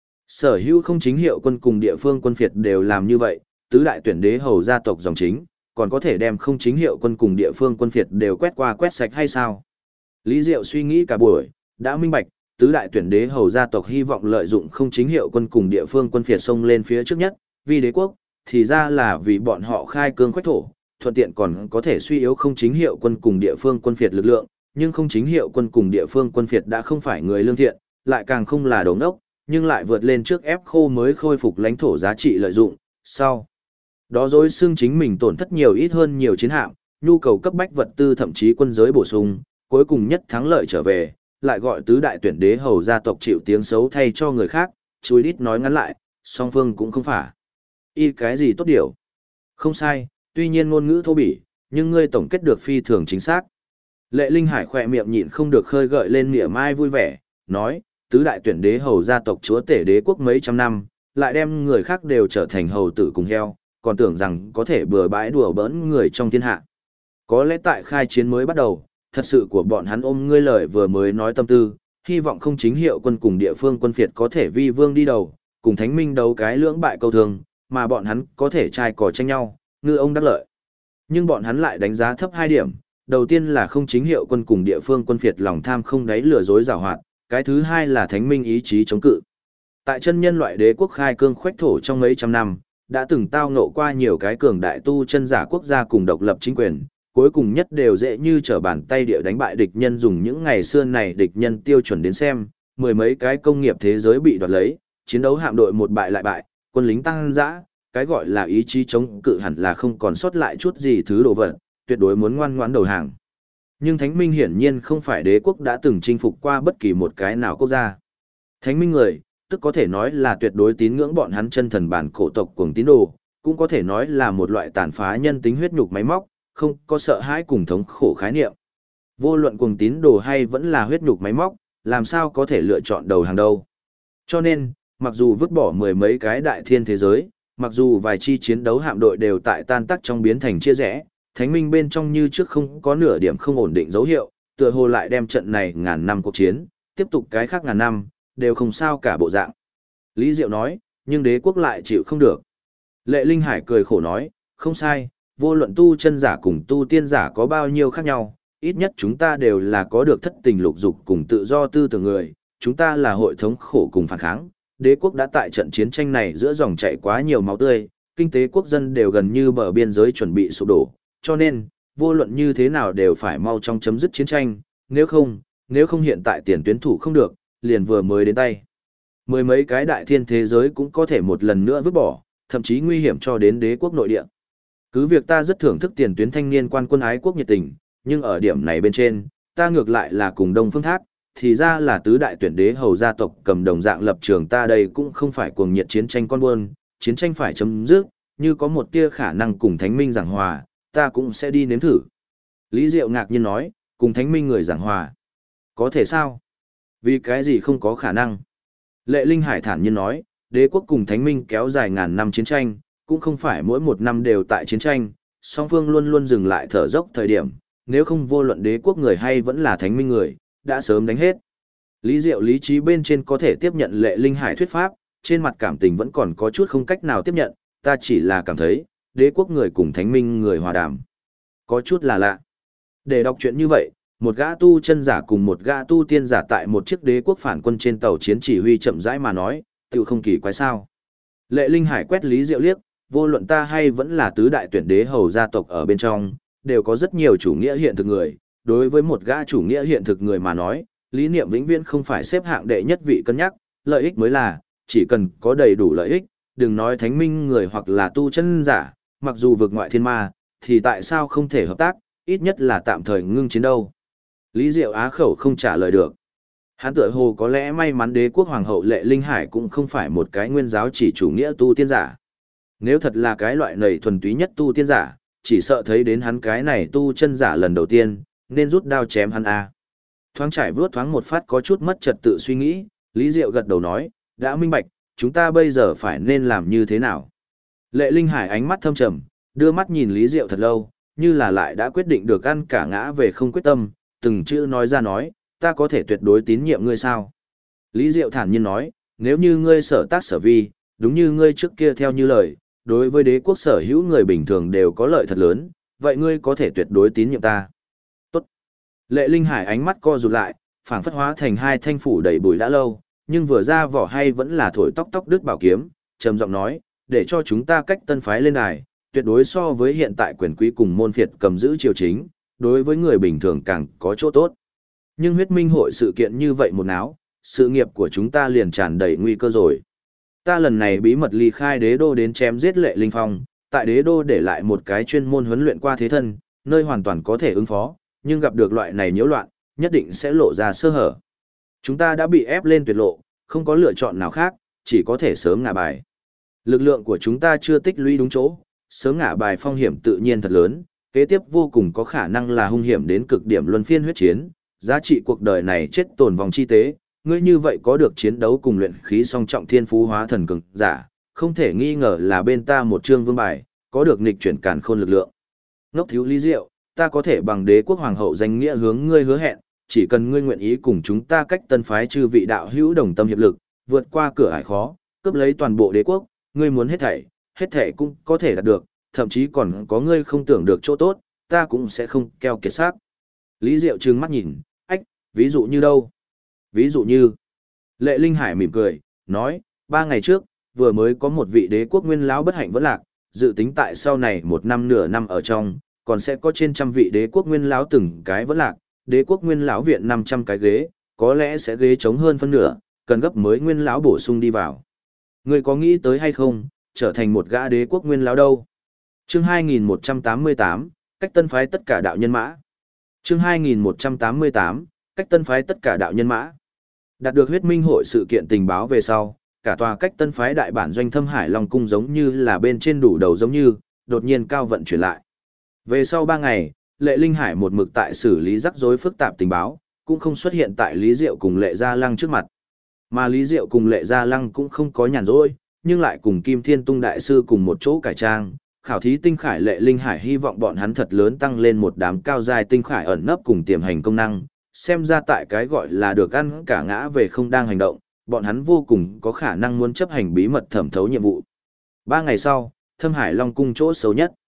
Sở hữu không chính hiệu quân cùng địa phương quân phiệt đều làm như vậy, tứ đại tuyển đế hầu gia tộc dòng chính, còn có thể đem không chính hiệu quân cùng địa phương quân phiệt đều quét qua quét sạch hay sao? Lý Diệu suy nghĩ cả buổi, đã minh bạch, tứ đại tuyển đế hầu gia tộc hy vọng lợi dụng không chính hiệu quân cùng địa phương quân phiệt xông lên phía trước nhất, vì đế quốc, thì ra là vì bọn họ khai cương khoách thổ, thuận tiện còn có thể suy yếu không chính hiệu quân cùng địa phương quân phiệt lực lượng, nhưng không chính hiệu quân cùng địa phương quân phiệt đã không phải người lương thiện, lại càng không là đồ ngốc, nhưng lại vượt lên trước ép khô mới khôi phục lãnh thổ giá trị lợi dụng, sau đó dối xương chính mình tổn thất nhiều ít hơn nhiều chiến hạm, nhu cầu cấp bách vật tư thậm chí quân giới bổ sung, cuối cùng nhất thắng lợi trở về, lại gọi tứ đại tuyển đế hầu gia tộc chịu tiếng xấu thay cho người khác, chui đít nói ngắn lại, song phương cũng không phải y cái gì tốt điều. Không sai, tuy nhiên ngôn ngữ thô bỉ, nhưng ngươi tổng kết được phi thường chính xác. Lệ Linh Hải khỏe miệng nhịn không được khơi gợi lên mỉa mai vui vẻ, nói, tứ đại tuyển đế hầu gia tộc chúa tể đế quốc mấy trăm năm, lại đem người khác đều trở thành hầu tử cùng heo, còn tưởng rằng có thể bừa bãi đùa bỡn người trong thiên hạ. Có lẽ tại khai chiến mới bắt đầu, thật sự của bọn hắn ôm ngươi lời vừa mới nói tâm tư, hy vọng không chính hiệu quân cùng địa phương quân phiệt có thể vi vương đi đầu, cùng thánh minh đấu cái lưỡng bại câu thường, mà bọn hắn có thể trai cò tranh nhau, ngư ông đắc lợi. Nhưng bọn hắn lại đánh giá thấp 2 điểm, đầu tiên là không chính hiệu quân cùng địa phương quân phiệt lòng tham không đáy lừa dối giảo hoạt, cái thứ hai là thánh minh ý chí chống cự. Tại chân nhân loại đế quốc khai cương khoách thổ trong mấy trăm năm, đã từng tao ngộ qua nhiều cái cường đại tu chân giả quốc gia cùng độc lập chính quyền, cuối cùng nhất đều dễ như trở bàn tay địa đánh bại địch nhân. Dùng những ngày xưa này địch nhân tiêu chuẩn đến xem, mười mấy cái công nghiệp thế giới bị đoạt lấy, chiến đấu hạm đội một bại lại bại, quân lính tăng dã, cái gọi là ý chí chống cự hẳn là không còn sót lại chút gì thứ đồ vật, tuyệt đối muốn ngoan ngoãn đầu hàng. Nhưng Thánh Minh hiển nhiên không phải đế quốc đã từng chinh phục qua bất kỳ một cái nào quốc gia. Thánh Minh người, tức có thể nói là tuyệt đối tín ngưỡng bọn hắn chân thần bản cổ tộc cuồng tín đồ, cũng có thể nói là một loại tàn phá nhân tính huyết nhục máy móc, không có sợ hãi cùng thống khổ khái niệm. Vô luận cuồng tín đồ hay vẫn là huyết nhục máy móc, làm sao có thể lựa chọn đầu hàng đâu. Cho nên, mặc dù vứt bỏ mười mấy cái đại thiên thế giới, mặc dù vài chi chiến đấu hạm đội đều tại tan tác trong biến thành chia rẽ, Thánh Minh bên trong như trước không có nửa điểm không ổn định dấu hiệu, tựa hồ lại đem trận này ngàn năm cuộc chiến, tiếp tục cái khác ngàn năm, đều không sao cả bộ dạng. Lý Diệu nói, nhưng đế quốc lại chịu không được. Lệ Linh Hải cười khổ nói, Không sai, vô luận tu chân giả cùng tu tiên giả có bao nhiêu khác nhau, ít nhất chúng ta đều là có được thất tình lục dục cùng tự do tư tưởng người, chúng ta là hội thống khổ cùng phản kháng. Đế quốc đã tại trận chiến tranh này giữa dòng chảy quá nhiều máu tươi, kinh tế quốc dân đều gần như bờ biên giới chuẩn bị sụp đổ, cho nên, vô luận như thế nào đều phải mau chóng chấm dứt chiến tranh, nếu không hiện tại tiền tuyến thủ không được, liền vừa mới đến tay. Mười mấy cái đại thiên thế giới cũng có thể một lần nữa vứt bỏ, thậm chí nguy hiểm cho đến đế quốc nội địa. Cứ việc ta rất thưởng thức tiền tuyến thanh niên quan quân ái quốc nhiệt tình, nhưng ở điểm này bên trên, ta ngược lại là cùng Đông Phương Thác, thì ra là tứ đại tuyển đế hầu gia tộc cầm đồng dạng lập trường, ta đây cũng không phải cuồng nhiệt chiến tranh con buôn, chiến tranh phải chấm dứt, như có một tia khả năng cùng Thánh Minh giảng hòa, ta cũng sẽ đi nếm thử. Lý Diệu ngạc nhiên nói, cùng Thánh Minh người giảng hòa. Có thể sao? Vì cái gì không có khả năng? Lệ Linh Hải thản nhiên nói, đế quốc cùng Thánh Minh kéo dài ngàn năm chiến tranh, cũng không phải mỗi một năm đều tại chiến tranh, song phương luôn luôn dừng lại thở dốc thời điểm, nếu không vô luận đế quốc người hay vẫn là Thánh Minh người, đã sớm đánh hết. Lý Diệu lý trí bên trên có thể tiếp nhận Lệ Linh Hải thuyết pháp, trên mặt cảm tình vẫn còn có chút không cách nào tiếp nhận, ta chỉ là cảm thấy, đế quốc người cùng Thánh Minh người hòa đàm. Có chút là lạ. Để đọc chuyện như vậy, một gã tu chân giả cùng một gã tu tiên giả tại một chiếc đế quốc phản quân trên tàu chiến chỉ huy chậm rãi mà nói, tự không kỳ quái sao. Lệ Linh Hải quét Lý Diệu liếc, vô luận ta hay vẫn là tứ đại tuyển đế hầu gia tộc ở bên trong, đều có rất nhiều chủ nghĩa hiện thực người. Đối với một gã chủ nghĩa hiện thực người mà nói, lý niệm vĩnh viễn không phải xếp hạng đệ nhất vị cân nhắc, lợi ích mới là, chỉ cần có đầy đủ lợi ích, đừng nói Thánh Minh người hoặc là tu chân giả, mặc dù vượt ngoại thiên ma, thì tại sao không thể hợp tác, ít nhất là tạm thời ngưng chiến đâu. Lý Diệu á khẩu không trả lời được. Hắn tựa hồ có lẽ may mắn đế quốc hoàng hậu Lệ Linh Hải cũng không phải một cái nguyên giáo chỉ chủ nghĩa tu tiên giả. Nếu thật là cái loại nầy thuần túy nhất tu tiên giả, chỉ sợ thấy đến hắn cái này tu chân giả lần đầu tiên, nên rút đao chém hắn a. Thoáng trải vướt thoáng một phát có chút mất trật tự suy nghĩ, Lý Diệu gật đầu nói, đã minh bạch, chúng ta bây giờ phải nên làm như thế nào. Lệ Linh Hải ánh mắt thâm trầm, đưa mắt nhìn Lý Diệu thật lâu, như là lại đã quyết định được ăn cả ngã về không quyết tâm, từng chữ nói ra nói, ta có thể tuyệt đối tín nhiệm ngươi sao? Lý Diệu thản nhiên nói, nếu như ngươi sở tác sở vi, đúng như ngươi trước kia theo như lời, đối với đế quốc sở hữu người bình thường đều có lợi thật lớn, vậy ngươi có thể tuyệt đối tín nhiệm ta. Tốt. Lệ Linh Hải ánh mắt co rụt lại, phảng phất hóa thành hai thanh phủ đầy bụi đã lâu, nhưng vừa ra vỏ hay vẫn là thổi tóc tóc đứt bảo kiếm, trầm giọng nói, để cho chúng ta cách tân phái lên đài, tuyệt đối so với hiện tại quyền quý cùng môn phiệt cầm giữ triều chính, đối với người bình thường càng có chỗ tốt. Nhưng huyết minh hội sự kiện như vậy một náo, sự nghiệp của chúng ta liền tràn đầy nguy cơ rồi. Ta lần này bí mật ly khai đế đô đến chém giết Lệ Linh Phong, tại đế đô để lại một cái chuyên môn huấn luyện qua thế thân, nơi hoàn toàn có thể ứng phó, nhưng gặp được loại này nhiễu loạn, nhất định sẽ lộ ra sơ hở. Chúng ta đã bị ép lên tuyệt lộ, không có lựa chọn nào khác, chỉ có thể sớm ngả bài. Lực lượng của chúng ta chưa tích lũy đúng chỗ, sớm ngả bài phong hiểm tự nhiên thật lớn, kế tiếp vô cùng có khả năng là hung hiểm đến cực điểm luân phiên huyết chiến, giá trị cuộc đời này chết tồn vòng chi tế, ngươi như vậy có được chiến đấu cùng luyện khí song trọng thiên phú hóa thần cường giả, không thể nghi ngờ là bên ta một chương vương bài, có được nghịch chuyển càn khôn lực lượng. Ngốc thiếu Lý Diệu, ta có thể bằng đế quốc hoàng hậu danh nghĩa hướng ngươi hứa hẹn, chỉ cần ngươi nguyện ý cùng chúng ta cách tân phái chư vị đạo hữu đồng tâm hiệp lực, vượt qua cửa ải khó, cướp lấy toàn bộ đế quốc, ngươi muốn hết thảy cũng có thể đạt được, thậm chí còn có ngươi không tưởng được chỗ tốt, ta cũng sẽ không keo kiệt xác. Lý Diệu trừng mắt nhìn, ví dụ như đâu? Ví dụ như, Lệ Linh Hải mỉm cười, nói, 3 ngày trước, vừa mới có một vị đế quốc nguyên lão bất hạnh vẫn lạc, dự tính tại sau này một năm nửa năm ở trong, còn sẽ có trên trăm vị đế quốc nguyên lão từng cái vẫn lạc, đế quốc nguyên lão viện 500 cái ghế, có lẽ sẽ ghế trống hơn phân nửa, cần gấp mới nguyên lão bổ sung đi vào. Ngươi có nghĩ tới hay không, trở thành một gã đế quốc nguyên lão đâu? Chương 2188, cách tân phái tất cả đạo nhân mã. Chương 2188, cách tân phái tất cả đạo nhân mã. Đạt được huyết minh hội sự kiện tình báo về sau, cả tòa cách tân phái đại bản doanh Thâm Hải Long Cung giống như là bên trên đủ đầu giống như, đột nhiên cao vận chuyển lại. Về sau 3 ngày, Lệ Linh Hải một mực tại xử lý rắc rối phức tạp tình báo, cũng không xuất hiện tại Lý Diệu cùng Lệ Gia Lăng trước mặt. Mà Lý Diệu cùng Lệ Gia Lăng cũng không có nhàn rỗi, nhưng lại cùng Kim Thiên Tung đại sư cùng một chỗ cải trang, khảo thí tinh khải. Lệ Linh Hải hy vọng bọn hắn thật lớn tăng lên một đám cao giai tinh khải ẩn nấp cùng tiềm hành công năng, xem ra tại cái gọi là được ăn cả ngã về không đang hành động, bọn hắn vô cùng có khả năng muốn chấp hành bí mật thẩm thấu nhiệm vụ. 3 ngày sau, Thâm Hải Long Cung chỗ xấu nhất.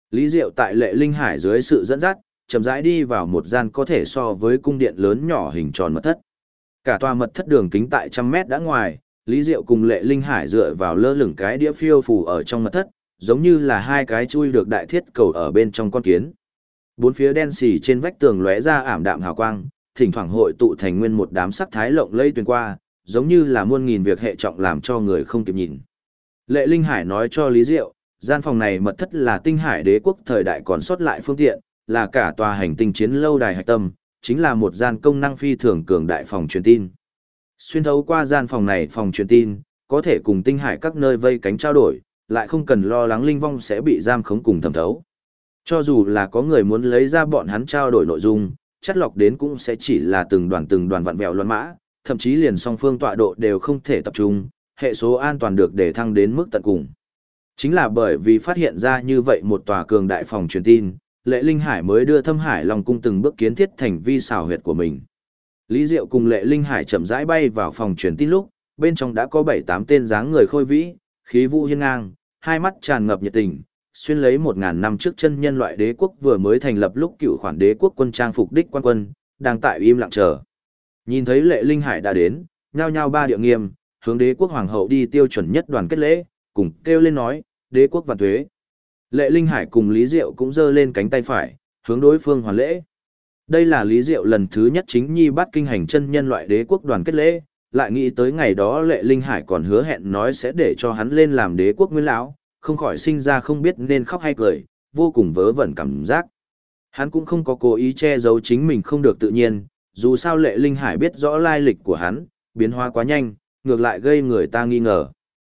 Lý Diệu tại Lệ Linh Hải dưới sự dẫn dắt, chậm rãi đi vào một gian có thể so với cung điện lớn nhỏ hình tròn mật thất. Cả tòa mật thất đường kính tại 100 mét đã ngoài, Lý Diệu cùng Lệ Linh Hải dựa vào lơ lửng cái đĩa phiêu phù ở trong mật thất, giống như là hai cái chui được đại thiết cầu ở bên trong con kiến. Bốn phía đen xì trên vách tường lóe ra ảm đạm hào quang, thỉnh thoảng hội tụ thành nguyên một đám sắc thái lộng lẫy tuyền qua, giống như là muôn nghìn việc hệ trọng làm cho người không kịp nhìn. Lệ Linh Hải nói cho Lý Diệu, gian phòng này mật thất là Tinh Hải Đế quốc thời đại còn sót lại phương tiện, là cả tòa hành tinh chiến lâu đài hạch tâm, chính là một gian công năng phi thường cường đại phòng truyền tin. Xuyên thấu qua gian phòng này phòng truyền tin, có thể cùng Tinh Hải các nơi vây cánh trao đổi, lại không cần lo lắng linh vong sẽ bị giam khống cùng thẩm thấu. Cho dù là có người muốn lấy ra bọn hắn trao đổi nội dung, chắt lọc đến cũng sẽ chỉ là từng đoàn vặn vẹo loạn mã, thậm chí liền song phương tọa độ đều không thể tập trung, hệ số an toàn được để thăng đến mức tận cùng. Chính là bởi vì phát hiện ra như vậy một tòa cường đại phòng truyền tin, Lệ Linh Hải mới đưa Thâm Hải Long cung từng bước kiến thiết thành vi xảo huyệt của mình. Lý Diệu cùng Lệ Linh Hải chậm rãi bay vào phòng truyền tin lúc, bên trong đã có 7-8 tên dáng người khôi vĩ, khí vũ hiên ngang, hai mắt tràn ngập nhiệt tình, xuyên lấy 1000 năm trước chân nhân loại đế quốc vừa mới thành lập lúc cựu khoản đế quốc quân trang phục đích quan quân, đang tại im lặng chờ. Nhìn thấy Lệ Linh Hải đã đến, nhao nhao ba điệu nghiêm, hướng đế quốc hoàng hậu đi tiêu chuẩn nhất đoàn kết lễ, cùng kêu lên nói, đế quốc vạn tuế. Lệ Linh Hải cùng Lý Diệu cũng giơ lên cánh tay phải, hướng đối phương hoàn lễ. Đây là Lý Diệu lần thứ nhất chính nhi bắt kinh hành chân nhân loại đế quốc đoàn kết lễ, lại nghĩ tới ngày đó Lệ Linh Hải còn hứa hẹn nói sẽ để cho hắn lên làm đế quốc nguyên lão, không khỏi sinh ra không biết nên khóc hay cười, vô cùng vớ vẩn cảm giác. Hắn cũng không có cố ý che giấu chính mình không được tự nhiên, dù sao Lệ Linh Hải biết rõ lai lịch của hắn, biến hóa quá nhanh, ngược lại gây người ta nghi ngờ.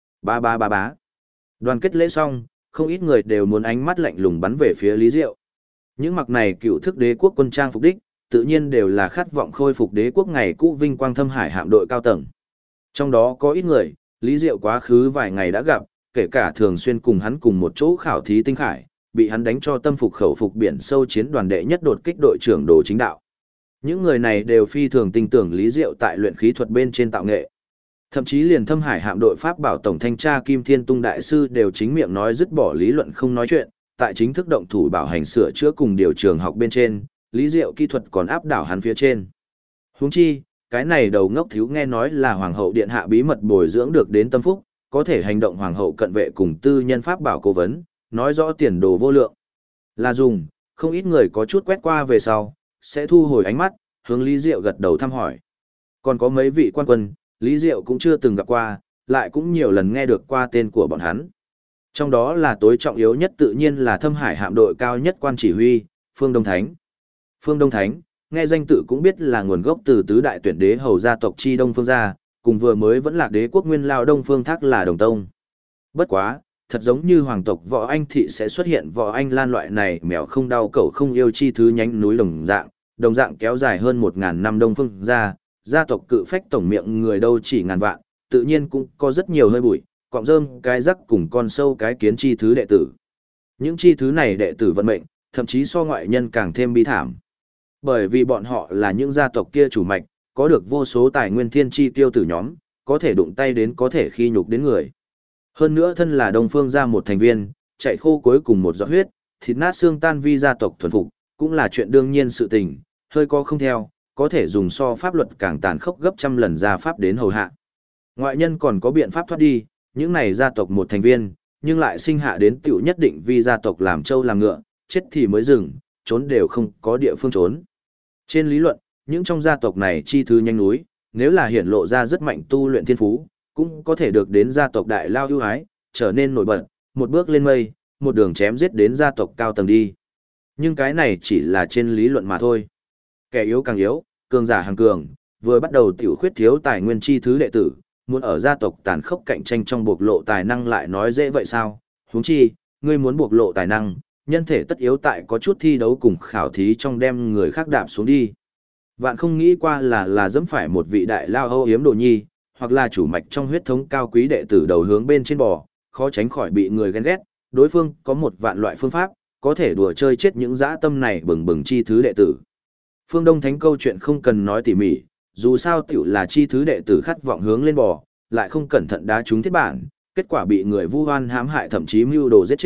Ba. Đoàn kết lễ xong, không ít người đều muốn ánh mắt lạnh lùng bắn về phía Lý Diệu. Những mặc này cựu thức đế quốc quân trang phục đích, tự nhiên đều là khát vọng khôi phục đế quốc ngày cũ vinh quang Thâm Hải hạm đội cao tầng. Trong đó có ít người, Lý Diệu quá khứ vài ngày đã gặp, kể cả thường xuyên cùng hắn cùng một chỗ khảo thí Tinh Khải, bị hắn đánh cho tâm phục khẩu phục biển sâu chiến đoàn đệ nhất đột kích đội trưởng Đồ Chính Đạo. Những người này đều phi thường tin tưởng Lý Diệu tại luyện khí thuật bên trên tạo nghệ. Thậm chí liền Thâm Hải hạm đội Pháp bảo tổng thanh tra Kim Thiên Tung đại sư đều chính miệng nói dứt bỏ lý luận không nói chuyện, tại chính thức động thủ bảo hành sửa chữa cùng điều trường học bên trên, Lý Diệu kỹ thuật còn áp đảo hắn phía trên. Huống chi, cái này đầu ngốc thiếu nghe nói là hoàng hậu điện hạ bí mật bồi dưỡng được đến tâm phúc, có thể hành động hoàng hậu cận vệ cùng tư nhân pháp bảo cố vấn, nói rõ tiền đồ vô lượng. Là dùng, không ít người có chút quét qua về sau, sẽ thu hồi ánh mắt, hướng Lý Diệu gật đầu thăm hỏi. Còn có mấy vị quan quân, Lý Diệu cũng chưa từng gặp qua, lại cũng nhiều lần nghe được qua tên của bọn hắn. Trong đó là tối trọng yếu nhất tự nhiên là Thâm Hải hạm đội cao nhất quan chỉ huy, Phương Đông Thánh. Phương Đông Thánh, nghe danh tự cũng biết là nguồn gốc từ tứ đại tuyển đế hầu gia tộc chi Đông Phương gia, cùng vừa mới vẫn lạc đế quốc nguyên lao Đông Phương Thác là đồng tông. Bất quá, thật giống như hoàng tộc Võ Anh thị sẽ xuất hiện Võ Anh Lan loại này mèo không đau cẩu không yêu chi thứ nhánh núi đồng dạng kéo dài hơn 1000 năm Đông Phương gia tộc cự phách tổng miệng người đâu chỉ ngàn vạn, tự nhiên cũng có rất nhiều hơi bụi, cọng rơm cái rắc cùng con sâu cái kiến chi thứ đệ tử. Những chi thứ này đệ tử vận mệnh, thậm chí so ngoại nhân càng thêm bi thảm. Bởi vì bọn họ là những gia tộc kia chủ mạch, có được vô số tài nguyên thiên chi tiêu tử nhóm, có thể đụng tay đến có thể khi nhục đến người. Hơn nữa thân là Đông Phương gia một thành viên, chạy khô cuối cùng một giọt huyết, thịt nát xương tan vi gia tộc thuần phục, cũng là chuyện đương nhiên sự tình, hơi có không theo, có thể dùng so pháp luật càng tàn khốc gấp trăm lần gia pháp đến hầu hạ. Ngoại nhân còn có biện pháp thoát đi, những này gia tộc một thành viên, nhưng lại sinh hạ đến tiểu nhất định vì gia tộc làm trâu làm ngựa, chết thì mới dừng, trốn đều không có địa phương trốn. Trên lý luận, những trong gia tộc này chi thứ nhanh núi, nếu là hiển lộ ra rất mạnh tu luyện thiên phú, cũng có thể được đến gia tộc đại lao ưu ái, trở nên nổi bật, một bước lên mây, một đường chém giết đến gia tộc cao tầng đi. Nhưng cái này chỉ là trên lý luận mà thôi. Kẻ yếu càng yếu, cường giả hàng cường, vừa bắt đầu tiểu khuyết thiếu tài nguyên chi thứ đệ tử, muốn ở gia tộc tàn khốc cạnh tranh trong bộc lộ tài năng lại nói dễ vậy sao? Huống chi, ngươi muốn bộc lộ tài năng, nhân thể tất yếu tại có chút thi đấu cùng khảo thí trong đem người khác đạp xuống đi. Vạn không nghĩ qua là dẫm phải một vị đại lao âu yếm đồ nhi, hoặc là chủ mạch trong huyết thống cao quý đệ tử đầu hướng bên trên bò, khó tránh khỏi bị người ghen ghét, đối phương có một vạn loại phương pháp, có thể đùa chơi chết những dã tâm này bừng bừng chi thứ đệ tử. Phương Đông Thánh câu chuyện không cần nói tỉ mỉ, dù sao tiểu là chi thứ đệ tử khát vọng hướng lên bò, lại không cẩn thận đá trúng thiết bản, kết quả bị người vu oan hãm hại thậm chí mưu đồ giết chết,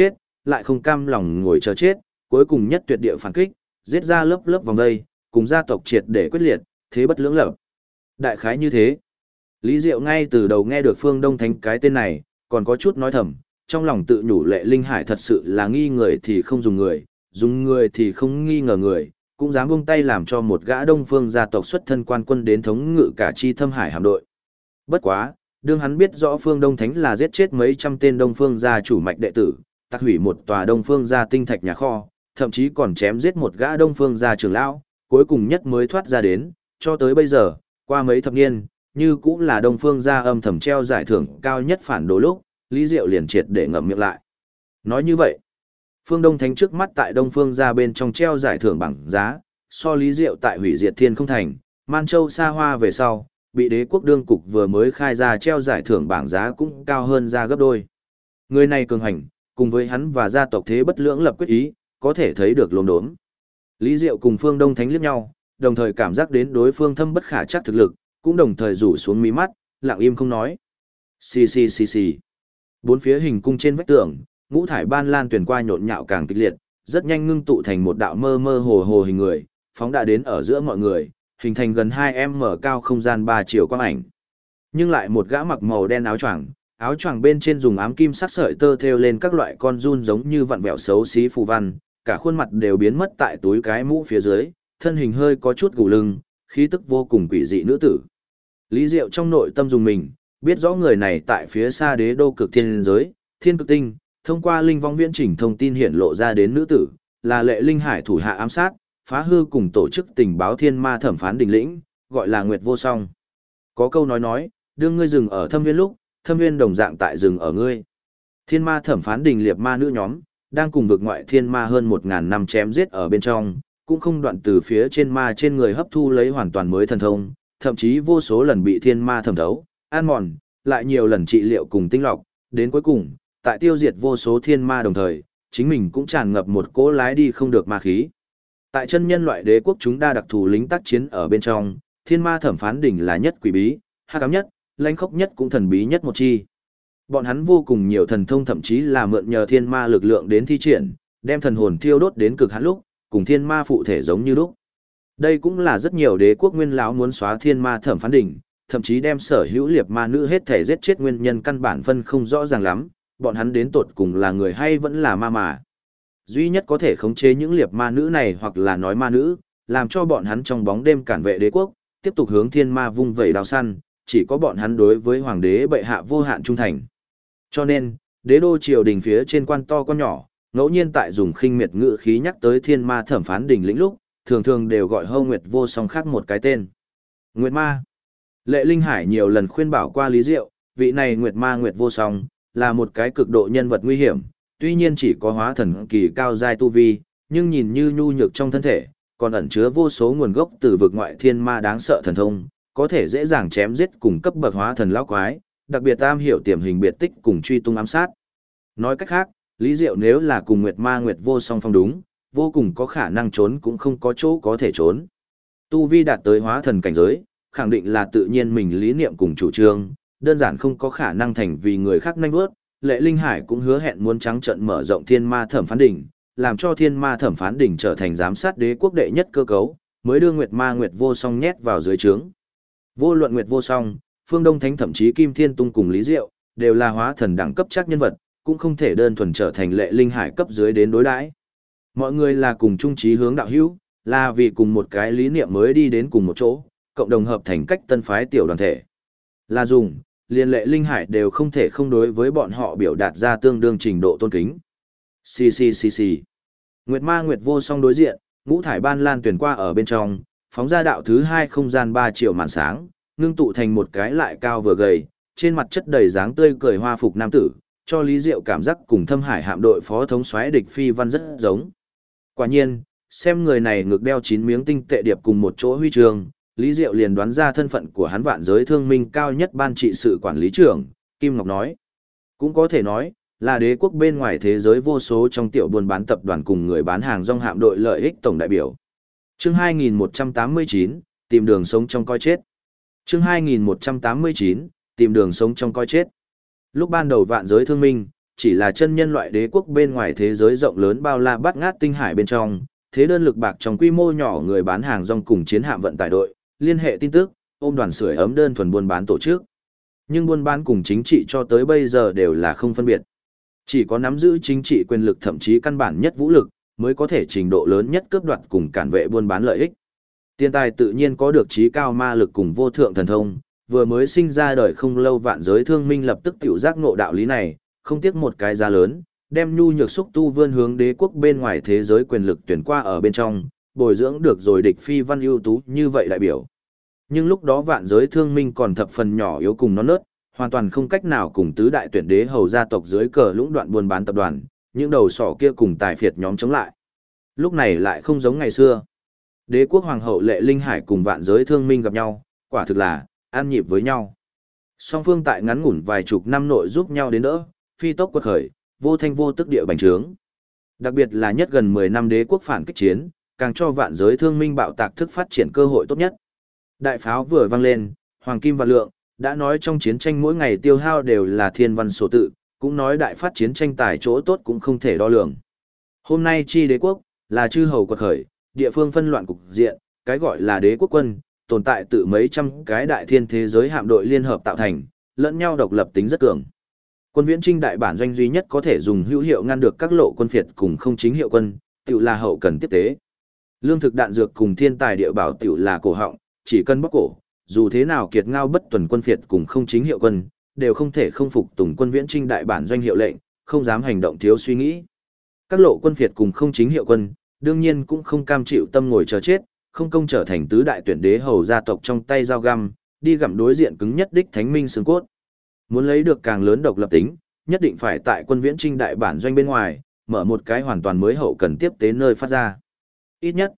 lại không cam lòng ngồi chờ chết, cuối cùng nhất tuyệt địa phản kích, giết ra lớp lớp vòng đây, cùng gia tộc triệt để quyết liệt, thế bất lưỡng lập. Đại khái như thế. Lý Diệu ngay từ đầu nghe được Phương Đông Thánh cái tên này, còn có chút nói thầm, trong lòng tự nhủ Lệ Linh Hải thật sự là nghi người thì không dùng người thì không nghi ngờ người, cũng dám buông tay làm cho một gã Đông Phương gia tộc xuất thân quan quân đến thống ngự cả chi Thâm Hải hạm đội. Bất quá, đương hắn biết rõ Phương Đông Thánh là giết chết mấy trăm tên Đông Phương gia chủ mạch đệ tử, tạc hủy một tòa Đông Phương gia tinh thạch nhà kho, thậm chí còn chém giết một gã Đông Phương gia trưởng lão, cuối cùng nhất mới thoát ra đến, cho tới bây giờ, qua mấy thập niên, như cũng là Đông Phương gia âm thầm treo giải thưởng cao nhất phản đồ lúc, Lý Diệu liền triệt để ngậm miệng lại. Nói như vậy, Phương Đông Thánh trước mắt tại Đông Phương gia bên trong treo giải thưởng bảng giá, so Lý Diệu tại hủy diệt Thiên Không Thành, Man Châu xa hoa về sau, bị đế quốc đương cục vừa mới khai ra treo giải thưởng bảng giá cũng cao hơn ra gấp đôi. Người này cường hành, cùng với hắn và gia tộc thế bất lưỡng lập quyết ý, có thể thấy được lồn đốm. Lý Diệu cùng Phương Đông Thánh liếc nhau, đồng thời cảm giác đến đối phương thâm bất khả chắc thực lực, cũng đồng thời rủ xuống mí mắt, lặng im không nói. Xì xì xì xì. Bốn phía hình cung trên vách tường, ngũ thải ban lan tuyển qua nhộn nhạo càng kịch liệt, rất nhanh ngưng tụ thành một đạo mơ mơ hồ hồ hình người, phóng đã đến ở giữa mọi người, hình thành gần 2m cao không gian 3 chiều quang ảnh. Nhưng lại một gã mặc màu đen áo choàng bên trên dùng ám kim sắc sợi tơ thêu lên các loại con giun giống như vặn vẹo xấu xí phù văn, cả khuôn mặt đều biến mất tại túi cái mũ phía dưới, thân hình hơi có chút gù lưng, khí tức vô cùng quỷ dị nữ tử. Lý Diệu trong nội tâm dùng mình, biết rõ người này tại phía xa đế đô cực thiên giới, thiên cực tinh, thông qua linh vong viễn chỉnh thông tin hiện lộ ra đến nữ tử, là Lệ Linh Hải thủ hạ ám sát, phá hư cùng tổ chức tình báo thiên ma thẩm phán đình lĩnh, gọi là Nguyệt Vô Song. Có câu nói, đương ngươi dừng ở thâm nguyên lúc, thâm nguyên đồng dạng tại dừng ở ngươi. Thiên ma thẩm phán đình liệt ma nữ nhóm, đang cùng vực ngoại thiên ma hơn 1000 năm chém giết ở bên trong, cũng không đoạn từ phía trên ma trên người hấp thu lấy hoàn toàn mới thần thông, thậm chí vô số lần bị thiên ma thẩm thấu, ăn mòn, lại nhiều lần trị liệu cùng tinh lọc, đến cuối cùng, tại tiêu diệt vô số thiên ma đồng thời, chính mình cũng tràn ngập một cỗ lái đi không được ma khí. Tại chân nhân loại đế quốc chúng đa đặc thù lính tác chiến ở bên trong, thiên ma thẩm phán đỉnh là nhất quỷ bí, hắc ám nhất, lãnh khốc nhất cũng thần bí nhất một chi. Bọn hắn vô cùng nhiều thần thông thậm chí là mượn nhờ thiên ma lực lượng đến thi triển, đem thần hồn thiêu đốt đến cực hạn lúc, cùng thiên ma phụ thể giống như lúc. Đây cũng là rất nhiều đế quốc nguyên lão muốn xóa thiên ma thẩm phán đỉnh, thậm chí đem sở hữu liệt ma nữ hết thể giết chết nguyên nhân căn bản phân không rõ ràng lắm, bọn hắn đến tột cùng là người hay vẫn là ma mà. Duy nhất có thể khống chế những liệt ma nữ này hoặc là nói ma nữ, làm cho bọn hắn trong bóng đêm cản vệ đế quốc, tiếp tục hướng thiên ma vung vẩy đao săn, chỉ có bọn hắn đối với hoàng đế bệ hạ vô hạn trung thành. Cho nên, đế đô triều đình phía trên quan to quan nhỏ, ngẫu nhiên tại dùng khinh miệt ngữ khí nhắc tới thiên ma thẩm phán đỉnh lĩnh lúc, thường thường đều gọi Hâu Nguyệt Vô Song khác một cái tên. Nguyệt Ma. Lệ Linh Hải nhiều lần khuyên bảo qua Lý Diệu, vị này Nguyệt Ma Nguyệt Vô Song, là một cái cực độ nhân vật nguy hiểm, tuy nhiên chỉ có hóa thần kỳ cao giai tu vi, nhưng nhìn như nhu nhược trong thân thể, còn ẩn chứa vô số nguồn gốc từ vực ngoại thiên ma đáng sợ thần thông, có thể dễ dàng chém giết cùng cấp bậc hóa thần lão quái, đặc biệt am hiểu tiềm hình biệt tích cùng truy tung ám sát. Nói cách khác, Lý Diệu nếu là cùng Nguyệt Ma Nguyệt Vô Song phong đúng, vô cùng có khả năng trốn cũng không có chỗ có thể trốn. Tu vi đạt tới hóa thần cảnh giới, khẳng định là tự nhiên mình lý niệm cùng chủ trương, đơn giản không có khả năng thành vì người khác nanh vớt. Lệ Linh Hải cũng hứa hẹn muốn trắng trận mở rộng thiên ma thẩm phán đỉnh, làm cho thiên ma thẩm phán đỉnh trở thành giám sát đế quốc đệ nhất cơ cấu, mới đưa Nguyệt Ma Nguyệt Vô Song nhét vào dưới trướng. Vô luận Nguyệt Vô Song, Phương Đông Thánh thậm chí Kim Thiên Tung cùng Lý Diệu, đều là hóa thần đẳng cấp chắc nhân vật, cũng không thể đơn thuần trở thành Lệ Linh Hải cấp dưới đến đối đãi. Mọi người là cùng chung chí hướng đạo hữu, là vì cùng một cái lý niệm mới đi đến cùng một chỗ, cộng đồng hợp thành cách tân phái tiểu đoàn thể. Là dùng, liên Lệ Linh Hải đều không thể không đối với bọn họ biểu đạt ra tương đương trình độ tôn kính. Xì xì xì xì. Nguyệt Ma Nguyệt Vô Song đối diện, ngũ thải ban lan tuyển qua ở bên trong, phóng ra đạo thứ hai không gian 3 triệu màn sáng, ngưng tụ thành một cái lại cao vừa gầy, trên mặt chất đầy dáng tươi cười hoa phục nam tử, cho Lý Diệu cảm giác cùng Thâm Hải hạm đội phó thống soái địch phi văn rất giống. Quả nhiên, xem người này ngực đeo 9 miếng tinh tệ điệp cùng một chỗ huy chương, Lý Diệu liền đoán ra thân phận của hắn vạn giới thương minh cao nhất ban trị sự quản lý trưởng, Kim Ngọc nói. Cũng có thể nói, là đế quốc bên ngoài thế giới vô số trong tiểu buôn bán tập đoàn cùng người bán hàng rong hạm đội lợi ích tổng đại biểu. Chương 2189, tìm đường sống trong coi chết. Chương 2189, tìm đường sống trong coi chết. Lúc ban đầu vạn giới thương minh, chỉ là chân nhân loại đế quốc bên ngoài thế giới rộng lớn bao la bát ngát tinh hải bên trong, thế đơn lực bạc trong quy mô nhỏ người bán hàng rong cùng chiến hạm vận tải đội, liên hệ tin tức, ôm đoàn sưởi ấm đơn thuần buôn bán tổ chức. Nhưng buôn bán cùng chính trị cho tới bây giờ đều là không phân biệt. Chỉ có nắm giữ chính trị quyền lực thậm chí căn bản nhất vũ lực, mới có thể trình độ lớn nhất cướp đoạt cùng cản vệ buôn bán lợi ích. Tiền tài tự nhiên có được trí cao ma lực cùng vô thượng thần thông, vừa mới sinh ra đời không lâu vạn giới thương minh lập tức tiểu giác ngộ đạo lý này, không tiếc một cái giá lớn, đem nhu nhược xúc tu vươn hướng đế quốc bên ngoài thế giới quyền lực tuyển qua ở bên trong, bồi dưỡng được rồi địch phi văn ưu tú như vậy đại biểu. Nhưng lúc đó vạn giới thương minh còn thập phần nhỏ yếu cùng non nớt, hoàn toàn không cách nào cùng tứ đại tuyển đế hầu gia tộc dưới cờ lũng đoạn buôn bán tập đoàn, những đầu sỏ kia cùng tài phiệt nhóm chống lại. Lúc này lại không giống ngày xưa. Đế quốc hoàng hậu Lệ Linh Hải cùng vạn giới thương minh gặp nhau, quả thực là an nhịp với nhau. Song phương tại ngắn ngủn vài chục năm nội giúp nhau đến đỡ, phi tốc quật khởi, vô thanh vô tức địa bành trướng. Đặc biệt là nhất gần 10 năm đế quốc phản kích chiến, càng cho vạn giới thương minh bạo tạc thức phát triển cơ hội tốt nhất. Đại pháo vừa vang lên, hoàng kim vạn lượng, đã nói trong chiến tranh mỗi ngày tiêu hao đều là thiên văn số tự, cũng nói đại phát chiến tranh tài chỗ tốt cũng không thể đo lường. Hôm nay chi đế quốc, là chư hầu quật khởi, địa phương phân loạn cục diện, cái gọi là đế quốc quân, tồn tại tự mấy trăm cái đại thiên thế giới hạm đội liên hợp tạo thành, lẫn nhau độc lập tính rất cường. Quân viễn trinh đại bản doanh duy nhất có thể dùng hữu hiệu ngăn được các lộ quân phiệt cùng không chính hiệu quân, tự là hậu cần tiếp tế. Lương thực đạn dược cùng thiên tài địa bảo tự là cổ họng, chỉ cần bóc cổ, dù thế nào kiệt ngao bất tuần quân phiệt cùng không chính hiệu quân, đều không thể không phục tùng quân viễn trinh đại bản doanh hiệu lệnh, không dám hành động thiếu suy nghĩ. Các lộ quân phiệt cùng không chính hiệu quân, đương nhiên cũng không cam chịu tâm ngồi chờ chết, không công trở thành tứ đại tuyển đế hầu gia tộc trong tay dao găm, đi gặm đối diện cứng nhất đích thánh minh xương cốt. Muốn lấy được càng lớn độc lập tính, nhất định phải tại quân viễn trinh đại bản doanh bên ngoài, mở một cái hoàn toàn mới hậu cần tiếp tế nơi phát ra. Ít nhất,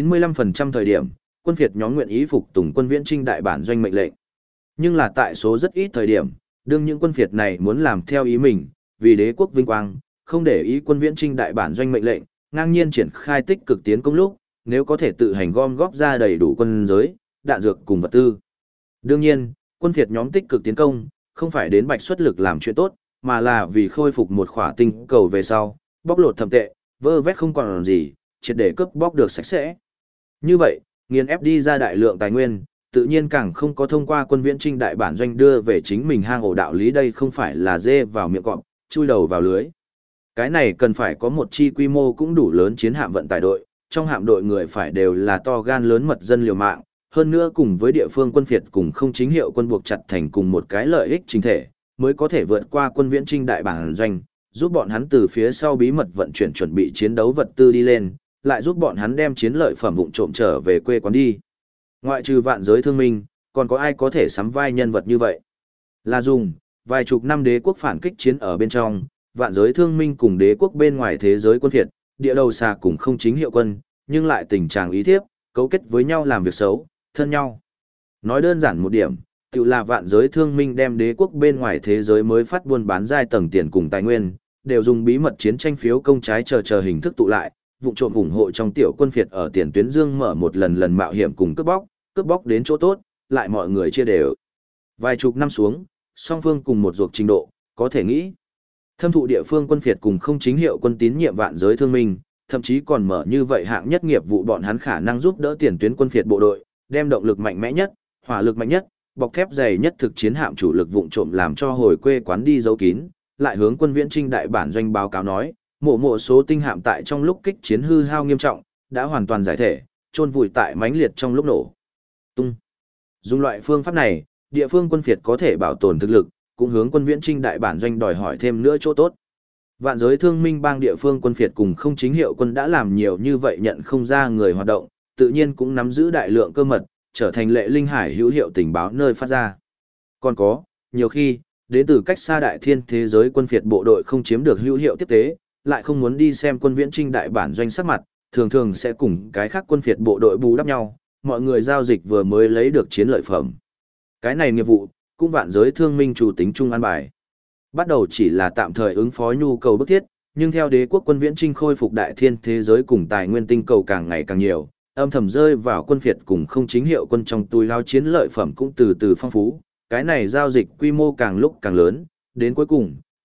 95% thời điểm, quân phiệt nhóm nguyện ý phục tùng quân viễn trinh đại bản doanh mệnh lệnh. Nhưng là tại số rất ít thời điểm, đương những quân phiệt này muốn làm theo ý mình, vì đế quốc vinh quang, không để ý quân viễn trinh đại bản doanh mệnh lệnh, ngang nhiên triển khai tích cực tiến công lúc, nếu có thể tự hành gom góp ra đầy đủ quân giới, đạn dược cùng vật tư. Đương nhiên, quân phiệt nhóm tích cực tiến công, không phải đến bạch xuất lực làm chuyện tốt, mà là vì khôi phục một khỏa tinh cầu về sau, bóc lột thậm tệ, vơ vét không còn gì, triệt để cướp bóc được sạch sẽ. Như vậy, nghiền ép đi ra đại lượng tài nguyên, tự nhiên càng không có thông qua quân viễn trinh đại bản doanh đưa về chính mình hang ổ đạo lý, đây không phải là dê vào miệng cọp, chui đầu vào lưới. Cái này cần phải có một chi quy mô cũng đủ lớn chiến hạm vận tải đội, trong hạm đội người phải đều là to gan lớn mật dân liều mạng, hơn nữa cùng với địa phương quân phiệt cùng không chính hiệu quân buộc chặt thành cùng một cái lợi ích chính thể, mới có thể vượt qua quân viễn trinh đại bản doanh, giúp bọn hắn từ phía sau bí mật vận chuyển chuẩn bị chiến đấu vật tư đi lên, lại giúp bọn hắn đem chiến lợi phẩm vụn trộm trở về quê quán đi. Ngoại trừ vạn giới thương minh, còn có ai có thể sắm vai nhân vật như vậy? Là dùng, vài chục năm đế quốc phản kích chiến ở bên trong, vạn giới thương minh cùng đế quốc bên ngoài thế giới quân phiệt, địa đầu xà cùng không chính hiệu quân, nhưng lại tình trạng ý thiếp, cấu kết với nhau làm việc xấu, thân nhau. Nói đơn giản một điểm, tự là vạn giới thương minh đem đế quốc bên ngoài thế giới mới phát buôn bán giai tầng tiền cùng tài nguyên, đều dùng bí mật chiến tranh phiếu công trái chờ hình thức tụ lại, vụ trộm ủng hộ trong tiểu quân phiệt ở tiền tuyến dương mở một lần mạo hiểm cùng cướp bóc đến chỗ tốt, lại mọi người chia đều. Vài chục năm xuống, song phương cùng một ruột trình độ, có thể nghĩ. Thâm thụ địa phương quân phiệt cùng không chính hiệu quân tín nhiệm vạn giới thương minh, thậm chí còn mở như vậy hạng nhất nghiệp vụ bọn hắn khả năng giúp đỡ tiền tuyến quân phiệt bộ đội, đem động lực mạnh mẽ nhất, hỏa lực mạnh nhất, bọc thép dày nhất thực chiến hạm chủ lực vụng trộm làm cho hồi quê quán đi giấu kín, lại hướng quân viễn trinh đại bản doanh báo cáo nói, mộ số tinh hạm tại trong lúc kích chiến hư hao nghiêm trọng, đã hoàn toàn giải thể, chôn vùi tại mãnh liệt trong lúc nổ tung. Dùng loại phương pháp này, địa phương quân phiệt có thể bảo tồn thực lực, cũng hướng quân viễn trinh đại bản doanh đòi hỏi thêm nữa chỗ tốt. Vạn giới thương minh bang địa phương quân phiệt cùng không chính hiệu quân đã làm nhiều như vậy nhận không ra người hoạt động, tự nhiên cũng nắm giữ đại lượng cơ mật, trở thành Lệ Linh Hải hữu hiệu tình báo nơi phát ra. Còn có, nhiều khi, đến từ cách xa đại thiên thế giới quân phiệt bộ đội không chiếm được hữu hiệu tiếp tế, lại không muốn đi xem quân viễn trinh đại bản doanh sắc mặt, thường thường sẽ cùng cái khác quân phiệt bộ đội bù đắp nhau, mọi người giao dịch vừa mới lấy được chiến lợi phẩm. Cái này nghiệp vụ, cũng vạn giới thương minh chủ tính chung an bài. Bắt đầu chỉ là tạm thời ứng phó nhu cầu bức thiết, nhưng theo đế quốc quân viễn trinh khôi phục đại thiên thế giới cùng tài nguyên tinh cầu càng ngày càng nhiều, âm thầm rơi vào quân phiệt cùng không chính hiệu quân trong túi lao chiến lợi phẩm cũng từ từ phong phú, cái này giao dịch quy mô càng lúc càng lớn, đến cuối cùng,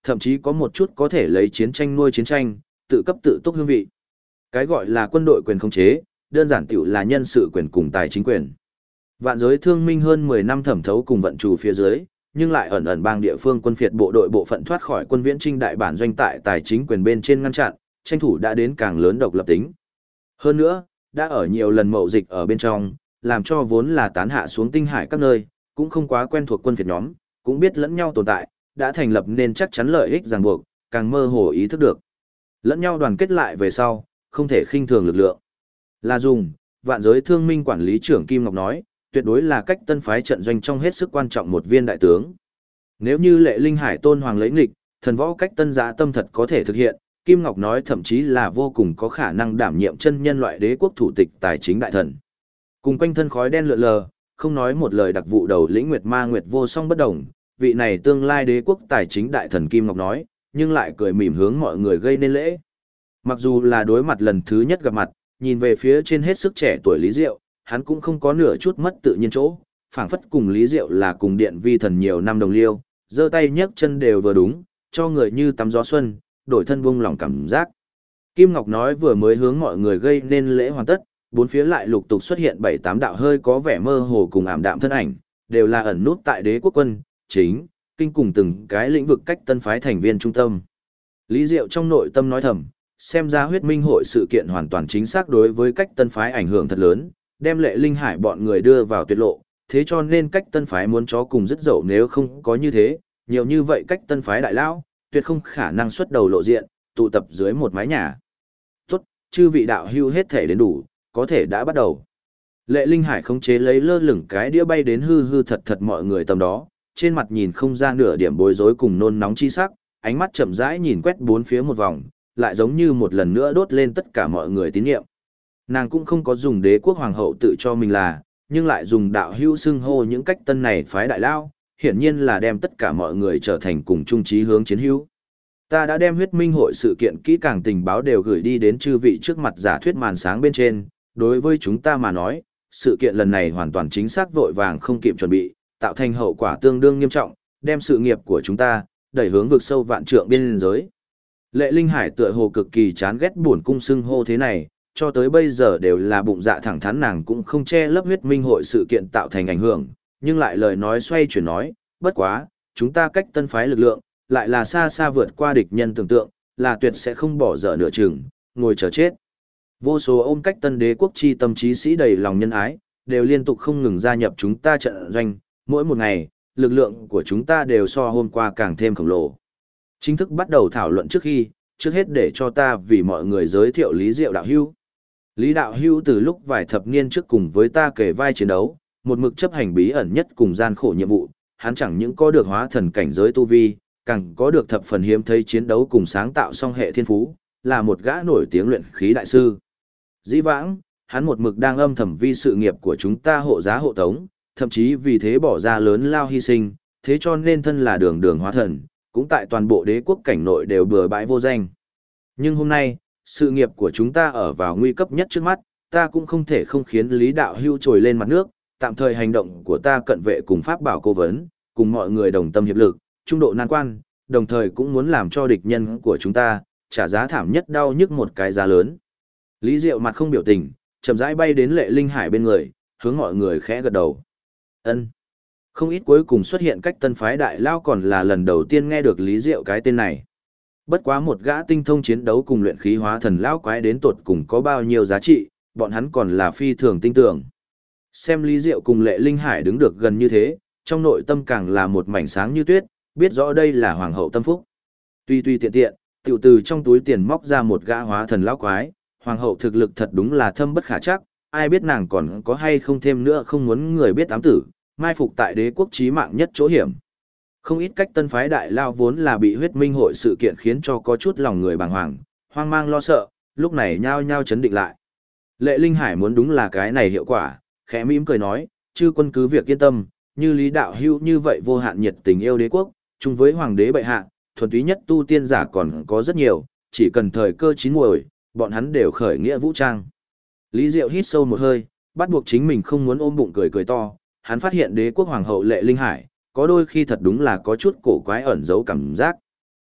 Thậm chí có một chút có thể lấy chiến tranh nuôi chiến tranh, tự cấp tự túc hương vị. Cái gọi là quân đội quyền khống chế, đơn giản tiểu là nhân sự quyền cùng tài chính quyền. Vạn giới thương minh hơn 10 năm thẩm thấu cùng vận chủ phía dưới, nhưng lại ẩn ẩn bang địa phương quân phiệt bộ đội bộ phận thoát khỏi quân viễn trinh đại bản doanh tại tài chính quyền bên trên ngăn chặn, tranh thủ đã đến càng lớn độc lập tính. Hơn nữa, đã ở nhiều lần mậu dịch ở bên trong, làm cho vốn là tán hạ xuống tinh hải các nơi, cũng không quá quen thuộc quân phiệt nhóm, cũng biết lẫn nhau tồn tại, đã thành lập nên chắc chắn lợi ích ràng buộc, càng mơ hồ ý thức được. Lẫn nhau đoàn kết lại về sau, không thể khinh thường lực lượng. Là dùng, vạn giới thương minh quản lý trưởng Kim Ngọc nói, tuyệt đối là cách tân phái trận doanh trong hết sức quan trọng một viên đại tướng. Nếu như Lệ Linh Hải tôn hoàng lấy nghịch, thần võ cách tân giã tâm thật có thể thực hiện, Kim Ngọc nói thậm chí là vô cùng có khả năng đảm nhiệm chân nhân loại đế quốc thủ tịch tài chính đại thần. Cùng quanh thân khói đen lượn lờ, không nói một lời đặc vụ đầu lĩnh Nguyệt Ma Nguyệt vô song bất đồng, vị này tương lai đế quốc tài chính đại thần Kim Ngọc nói, nhưng lại cười mỉm hướng mọi người gây nên lễ. Mặc dù là đối mặt lần thứ nhất gặp mặt, nhìn về phía trên hết sức trẻ tuổi Lý Diệu, hắn cũng không có nửa chút mất tự nhiên chỗ, phảng phất cùng Lý Diệu là cùng điện vi thần nhiều năm đồng liêu, giơ tay nhấc chân đều vừa đúng, cho người như tắm gió xuân, đổi thân buông lòng cảm giác. Kim Ngọc nói vừa mới hướng mọi người gây nên lễ hoàn tất, bốn phía lại lục tục xuất hiện 7-8 đạo hơi có vẻ mơ hồ cùng ảm đạm thân ảnh, đều là ẩn nút tại đế quốc quân, chính, kinh cùng từng cái lĩnh vực cách tân phái thành viên trung tâm. Lý Diệu trong nội tâm nói thầm, xem ra huyết minh hội sự kiện hoàn toàn chính xác đối với cách tân phái ảnh hưởng thật lớn, đem Lệ Linh Hải bọn người đưa vào tuyệt lộ, thế cho nên cách tân phái muốn chó cùng dứt dậu nếu không có như thế, nhiều như vậy cách tân phái đại lão tuyệt không khả năng xuất đầu lộ diện, tụ tập dưới một mái nhà. Tốt, chư vị đạo hưu hết thể đến đủ, có thể đã bắt đầu. Lệ Linh Hải khống chế lấy lơ lửng cái đĩa bay đến hư hư thật thật mọi người tầm đó, trên mặt nhìn không ra nửa điểm bối rối cùng nôn nóng chi sắc, ánh mắt chậm rãi nhìn quét bốn phía một vòng, lại giống như một lần nữa đốt lên tất cả mọi người tín nhiệm. Nàng cũng không có dùng đế quốc hoàng hậu tự cho mình là, nhưng lại dùng đạo hữu xưng hô những cách tân này phái đại lao, hiển nhiên là đem tất cả mọi người trở thành cùng chung chí hướng chiến hữu. Ta đã đem huyết minh hội sự kiện kỹ càng tình báo đều gửi đi đến chư vị trước mặt giả thuyết màn sáng bên trên, đối với chúng ta mà nói, sự kiện lần này hoàn toàn chính xác vội vàng không kịp chuẩn bị, tạo thành hậu quả tương đương nghiêm trọng, đem sự nghiệp của chúng ta đẩy hướng vực sâu vạn trượng biên giới. Lệ Linh Hải tựa hồ cực kỳ chán ghét buồn cung xưng hô thế này, cho tới bây giờ đều là bụng dạ thẳng thắn, nàng cũng không che lấp huyết minh hội sự kiện tạo thành ảnh hưởng, nhưng lại lời nói xoay chuyển nói, bất quá, chúng ta cách tân phái lực lượng, lại là xa xa vượt qua địch nhân tưởng tượng, là tuyệt sẽ không bỏ dở nửa chừng, ngồi chờ chết. Vô số ôm cách tân đế quốc chi tâm trí sĩ đầy lòng nhân ái, đều liên tục không ngừng gia nhập chúng ta trận doanh, mỗi một ngày, lực lượng của chúng ta đều so hôm qua càng thêm khổng lồ. Chính thức bắt đầu thảo luận trước khi, trước hết để cho ta vì mọi người giới thiệu Lý Diệu đạo hữu. Lý đạo hữu từ lúc vài thập niên trước cùng với ta kể vai chiến đấu, một mực chấp hành bí ẩn nhất cùng gian khổ nhiệm vụ, hắn chẳng những có được hóa thần cảnh giới tu vi, càng có được thập phần hiếm thấy chiến đấu cùng sáng tạo song hệ thiên phú, là một gã nổi tiếng luyện khí đại sư. Dĩ vãng, hắn một mực đang âm thầm vi sự nghiệp của chúng ta hộ giá hộ tống, thậm chí vì thế bỏ ra lớn lao hy sinh, thế cho nên thân là đường đường hóa thần, cũng tại toàn bộ đế quốc cảnh nội đều bừa bãi vô danh. Nhưng hôm nay, sự nghiệp của chúng ta ở vào nguy cấp nhất trước mắt, ta cũng không thể không khiến Lý đạo hưu trồi lên mặt nước, tạm thời hành động của ta cận vệ cùng pháp bảo cố vấn, cùng mọi người đồng tâm hiệp lực, trung độ nan quan, đồng thời cũng muốn làm cho địch nhân của chúng ta trả giá thảm nhất đau nhức một cái giá lớn. Lý Diệu mặt không biểu tình, chậm rãi bay đến Lệ Linh Hải bên người, hướng mọi người khẽ gật đầu. Ân. Không ít cuối cùng xuất hiện cách tân phái đại lao còn là lần đầu tiên nghe được Lý Diệu cái tên này. Bất quá một gã tinh thông chiến đấu cùng luyện khí hóa thần lão quái đến tột cùng có bao nhiêu giá trị, bọn hắn còn là phi thường tin tưởng. Xem Lý Diệu cùng Lệ Linh Hải đứng được gần như thế, trong nội tâm càng là một mảnh sáng như tuyết, biết rõ đây là hoàng hậu tâm phúc. Tuy tiện tiện, tiểu từ trong túi tiền móc ra một gã hóa thần lão quái, hoàng hậu thực lực thật đúng là thâm bất khả trắc, ai biết nàng còn có hay không thêm nữa không muốn người biết ám tử, mai phục tại đế quốc chí mạng nhất chỗ hiểm. Không ít cách tân phái đại lao vốn là bị huyết minh hội sự kiện khiến cho có chút lòng người bàng hoàng, hoang mang lo sợ, lúc này nhao nhao chấn định lại. Lệ Linh Hải muốn đúng là cái này hiệu quả, khẽ mỉm cười nói, chư quân cứ việc yên tâm, như Lý đạo hữu như vậy vô hạn nhiệt tình yêu đế quốc, chung với hoàng đế bệ hạ, thuần túy nhất tu tiên giả còn có rất nhiều, chỉ cần thời cơ chín muồi, bọn hắn đều khởi nghĩa vũ trang. Lý Diệu hít sâu một hơi, bắt buộc chính mình không muốn ôm bụng cười cười to, hắn phát hiện đế quốc hoàng hậu Lệ Linh Hải, có đôi khi thật đúng là có chút cổ quái ẩn giấu cảm giác.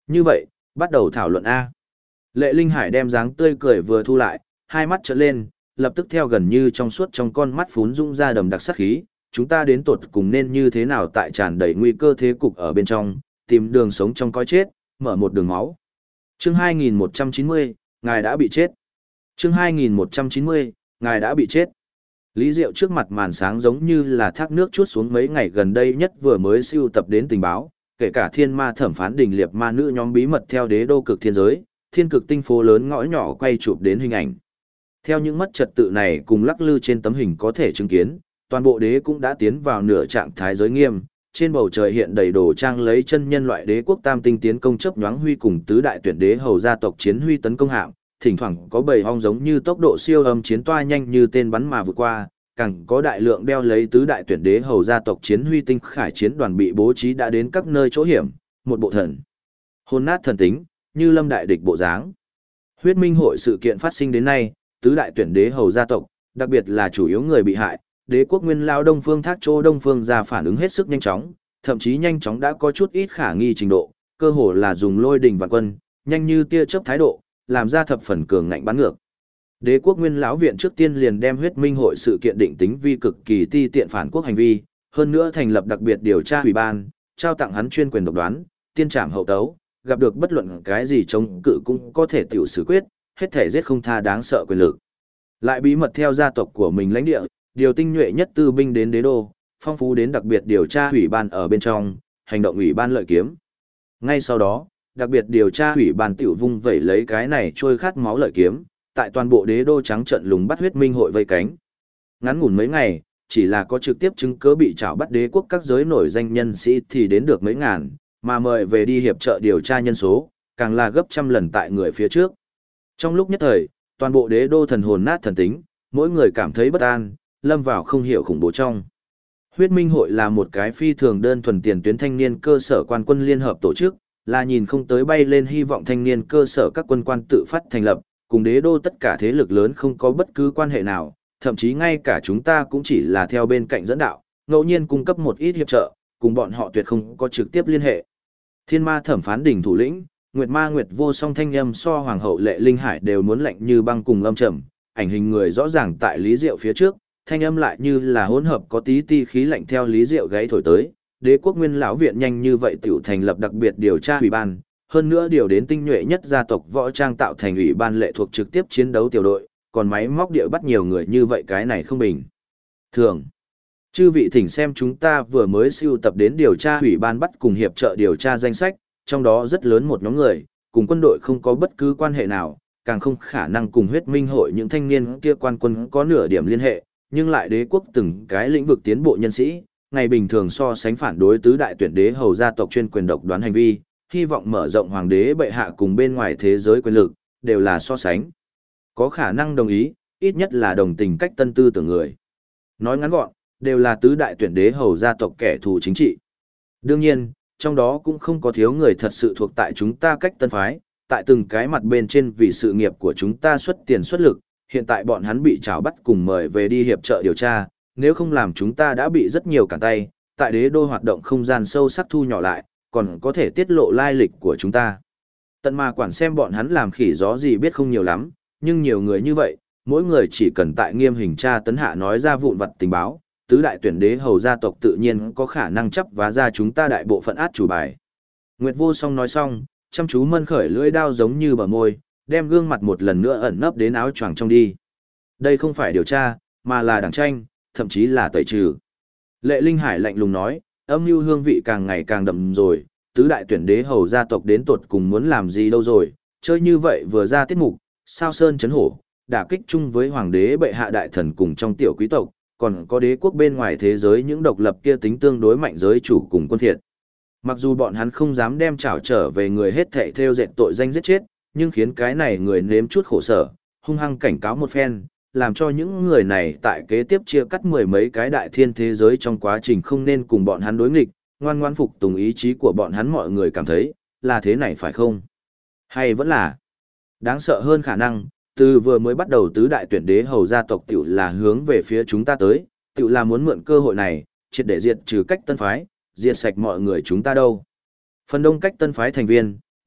Như vậy, bắt đầu thảo luận A. Lệ Linh Hải đem dáng tươi cười vừa thu lại, hai mắt trợn lên, lập tức theo gần như trong suốt trong con mắt phún dũng ra đầm đặc sát khí, chúng ta đến tột cùng nên như thế nào tại tràn đầy nguy cơ thế cục ở bên trong, tìm đường sống trong cõi chết, mở một đường máu. Chương 2190, ngài đã bị chết. Chương 2190, ngài đã bị chết. Lý Diệu trước mặt màn sáng giống như là thác nước chuốt xuống mấy ngày gần đây nhất vừa mới siêu tập đến tình báo, kể cả thiên ma thẩm phán đình liệt ma nữ nhóm bí mật theo đế đô cực thiên giới, thiên cực tinh phố lớn ngõ nhỏ quay chụp đến hình ảnh. Theo những mất trật tự này cùng lắc lư trên tấm hình có thể chứng kiến, toàn bộ đế cũng đã tiến vào nửa trạng thái giới nghiêm, trên bầu trời hiện đầy đồ trang lấy chân nhân loại đế quốc tam tinh tiến công chấp nhoáng huy cùng tứ đại tuyển đế hầu gia tộc chiến huy tấn công hạm, thỉnh thoảng có bầy ong giống như tốc độ siêu âm chiến toa nhanh như tên bắn mà vượt qua, càng có đại lượng đeo lấy tứ đại tuyển đế hầu gia tộc chiến huy tinh khải chiến đoàn bị bố trí đã đến các nơi chỗ hiểm, một bộ thần hồn nát thần tính, như lâm đại địch bộ dáng. Huyết minh hội sự kiện phát sinh đến nay, tứ đại tuyển đế hầu gia tộc, đặc biệt là chủ yếu người bị hại, đế quốc nguyên lao Đông Phương Thác Châu Đông Phương ra phản ứng hết sức nhanh chóng, thậm chí nhanh chóng đã có chút ít khả nghi trình độ, cơ hồ là dùng lôi đình vạn quân, nhanh như tia chớp thái độ, làm ra thập phần cường ngạnh bắn ngược. Đế quốc nguyên lão viện trước tiên liền đem huyết minh hội sự kiện định tính vi cực kỳ ti tiện phản quốc hành vi, hơn nữa thành lập đặc biệt điều tra ủy ban, trao tặng hắn chuyên quyền độc đoán, tiên trảm hậu tấu, gặp được bất luận cái gì chống cự cũng có thể tiểu xử quyết, hết thể giết không tha đáng sợ quyền lực. Lại bí mật theo gia tộc của mình lãnh địa, điều tinh nhuệ nhất tư binh đến đế đô, phong phú đến đặc biệt điều tra ủy ban ở bên trong, hành động ủy ban lợi kiếm. Ngay sau đó, đặc biệt điều tra ủy ban tiểu vung vẩy lấy cái này trôi khát máu lợi kiếm, tại toàn bộ đế đô trắng trận lùng bắt huyết minh hội vây cánh. Ngắn ngủn mấy ngày, chỉ là có trực tiếp chứng cứ bị trảo bắt đế quốc các giới nổi danh nhân sĩ thì đến được mấy ngàn, mà mời về đi hiệp trợ điều tra nhân số, càng là gấp trăm lần tại người phía trước. Trong lúc nhất thời, toàn bộ đế đô thần hồn nát thần tính, mỗi người cảm thấy bất an, lâm vào không hiểu khủng bố trong. Huyết minh hội là một cái phi thường đơn thuần tiền tuyến thanh niên cơ sở quan quân liên hợp tổ chức, là nhìn không tới bay lên hy vọng thanh niên cơ sở các quân quan tự phát thành lập, cùng đế đô tất cả thế lực lớn không có bất cứ quan hệ nào, thậm chí ngay cả chúng ta cũng chỉ là theo bên cạnh dẫn đạo, ngẫu nhiên cung cấp một ít hiệp trợ, cùng bọn họ tuyệt không có trực tiếp liên hệ. Thiên ma thẩm phán đỉnh thủ lĩnh, Nguyệt Ma Nguyệt vô song thanh âm so hoàng hậu Lệ Linh Hải đều muốn lạnh như băng cùng âm trầm, ảnh hình người rõ ràng tại Lý Diệu phía trước, thanh âm lại như là hỗn hợp có tí ti khí lạnh theo Lý Diệu gáy thổi tới. Đế quốc nguyên lão viện nhanh như vậy tiểu thành lập đặc biệt điều tra ủy ban, hơn nữa điều đến tinh nhuệ nhất gia tộc võ trang tạo thành ủy ban lệ thuộc trực tiếp chiến đấu tiểu đội, còn máy móc địa bắt nhiều người như vậy cái này không bình thường. Chư vị thỉnh xem chúng ta vừa mới siêu tập đến điều tra ủy ban bắt cùng hiệp trợ điều tra danh sách, trong đó rất lớn một nhóm người, cùng quân đội không có bất cứ quan hệ nào, càng không khả năng cùng huyết minh hội những thanh niên kia quan quân có nửa điểm liên hệ, nhưng lại đế quốc từng cái lĩnh vực tiến bộ nhân sĩ, ngày bình thường so sánh phản đối tứ đại tuyển đế hầu gia tộc chuyên quyền độc đoán hành vi, hy vọng mở rộng hoàng đế bệ hạ cùng bên ngoài thế giới quyền lực, đều là so sánh. Có khả năng đồng ý, ít nhất là đồng tình cách tân tư tưởng người. Nói ngắn gọn, đều là tứ đại tuyển đế hầu gia tộc kẻ thù chính trị. Đương nhiên, trong đó cũng không có thiếu người thật sự thuộc tại chúng ta cách tân phái, tại từng cái mặt bên trên vì sự nghiệp của chúng ta xuất tiền xuất lực, hiện tại bọn hắn bị trảo bắt cùng mời về đi hiệp trợ điều tra, nếu không làm chúng ta đã bị rất nhiều cản tay, tại đế đô hoạt động không gian sâu sắc thu nhỏ lại, còn có thể tiết lộ lai lịch của chúng ta. Tận mà quản xem bọn hắn làm khỉ gió gì biết không nhiều lắm, nhưng nhiều người như vậy, mỗi người chỉ cần tại nghiêm hình tra tấn hạ nói ra vụn vặt tình báo, tứ đại tuyển đế hầu gia tộc tự nhiên có khả năng chấp vá ra chúng ta đại bộ phận át chủ bài. Nguyệt Vô Song nói xong, chăm chú mân khởi lưỡi đao giống như bờ môi, đem gương mặt một lần nữa ẩn nấp đến áo choàng trong đi. Đây không phải điều tra, mà là đảng tranh, thậm chí là tẩy trừ. Lệ Linh Hải lạnh lùng nói, âm mưu hương vị càng ngày càng đậm rồi, tứ đại tuyển đế hầu gia tộc đến tột cùng muốn làm gì đâu rồi, chơi như vậy vừa ra tiết mục, sao sơn chấn hổ, đả kích chung với hoàng đế bệ hạ đại thần cùng trong tiểu quý tộc, còn có đế quốc bên ngoài thế giới những độc lập kia tính tương đối mạnh giới chủ cùng quân thiệt. Mặc dù bọn hắn không dám đem trảo trở về người hết thảy theo dệt tội danh giết chết, nhưng khiến cái này người nếm chút khổ sở, hung hăng cảnh cáo một phen, làm cho những người này tại kế tiếp chia cắt mười mấy cái đại thiên thế giới trong quá trình không nên cùng bọn hắn đối nghịch, ngoan ngoãn phục tùng ý chí của bọn hắn mọi người cảm thấy, là thế này phải không? Hay vẫn là đáng sợ hơn khả năng, từ vừa mới bắt đầu tứ đại tuyển đế hầu gia tộc tiểu là hướng về phía chúng ta tới, tiểu là muốn mượn cơ hội này, triệt để diệt trừ cách tân phái, diệt sạch mọi người chúng ta đâu. Phần đông cách tân phái thành viên,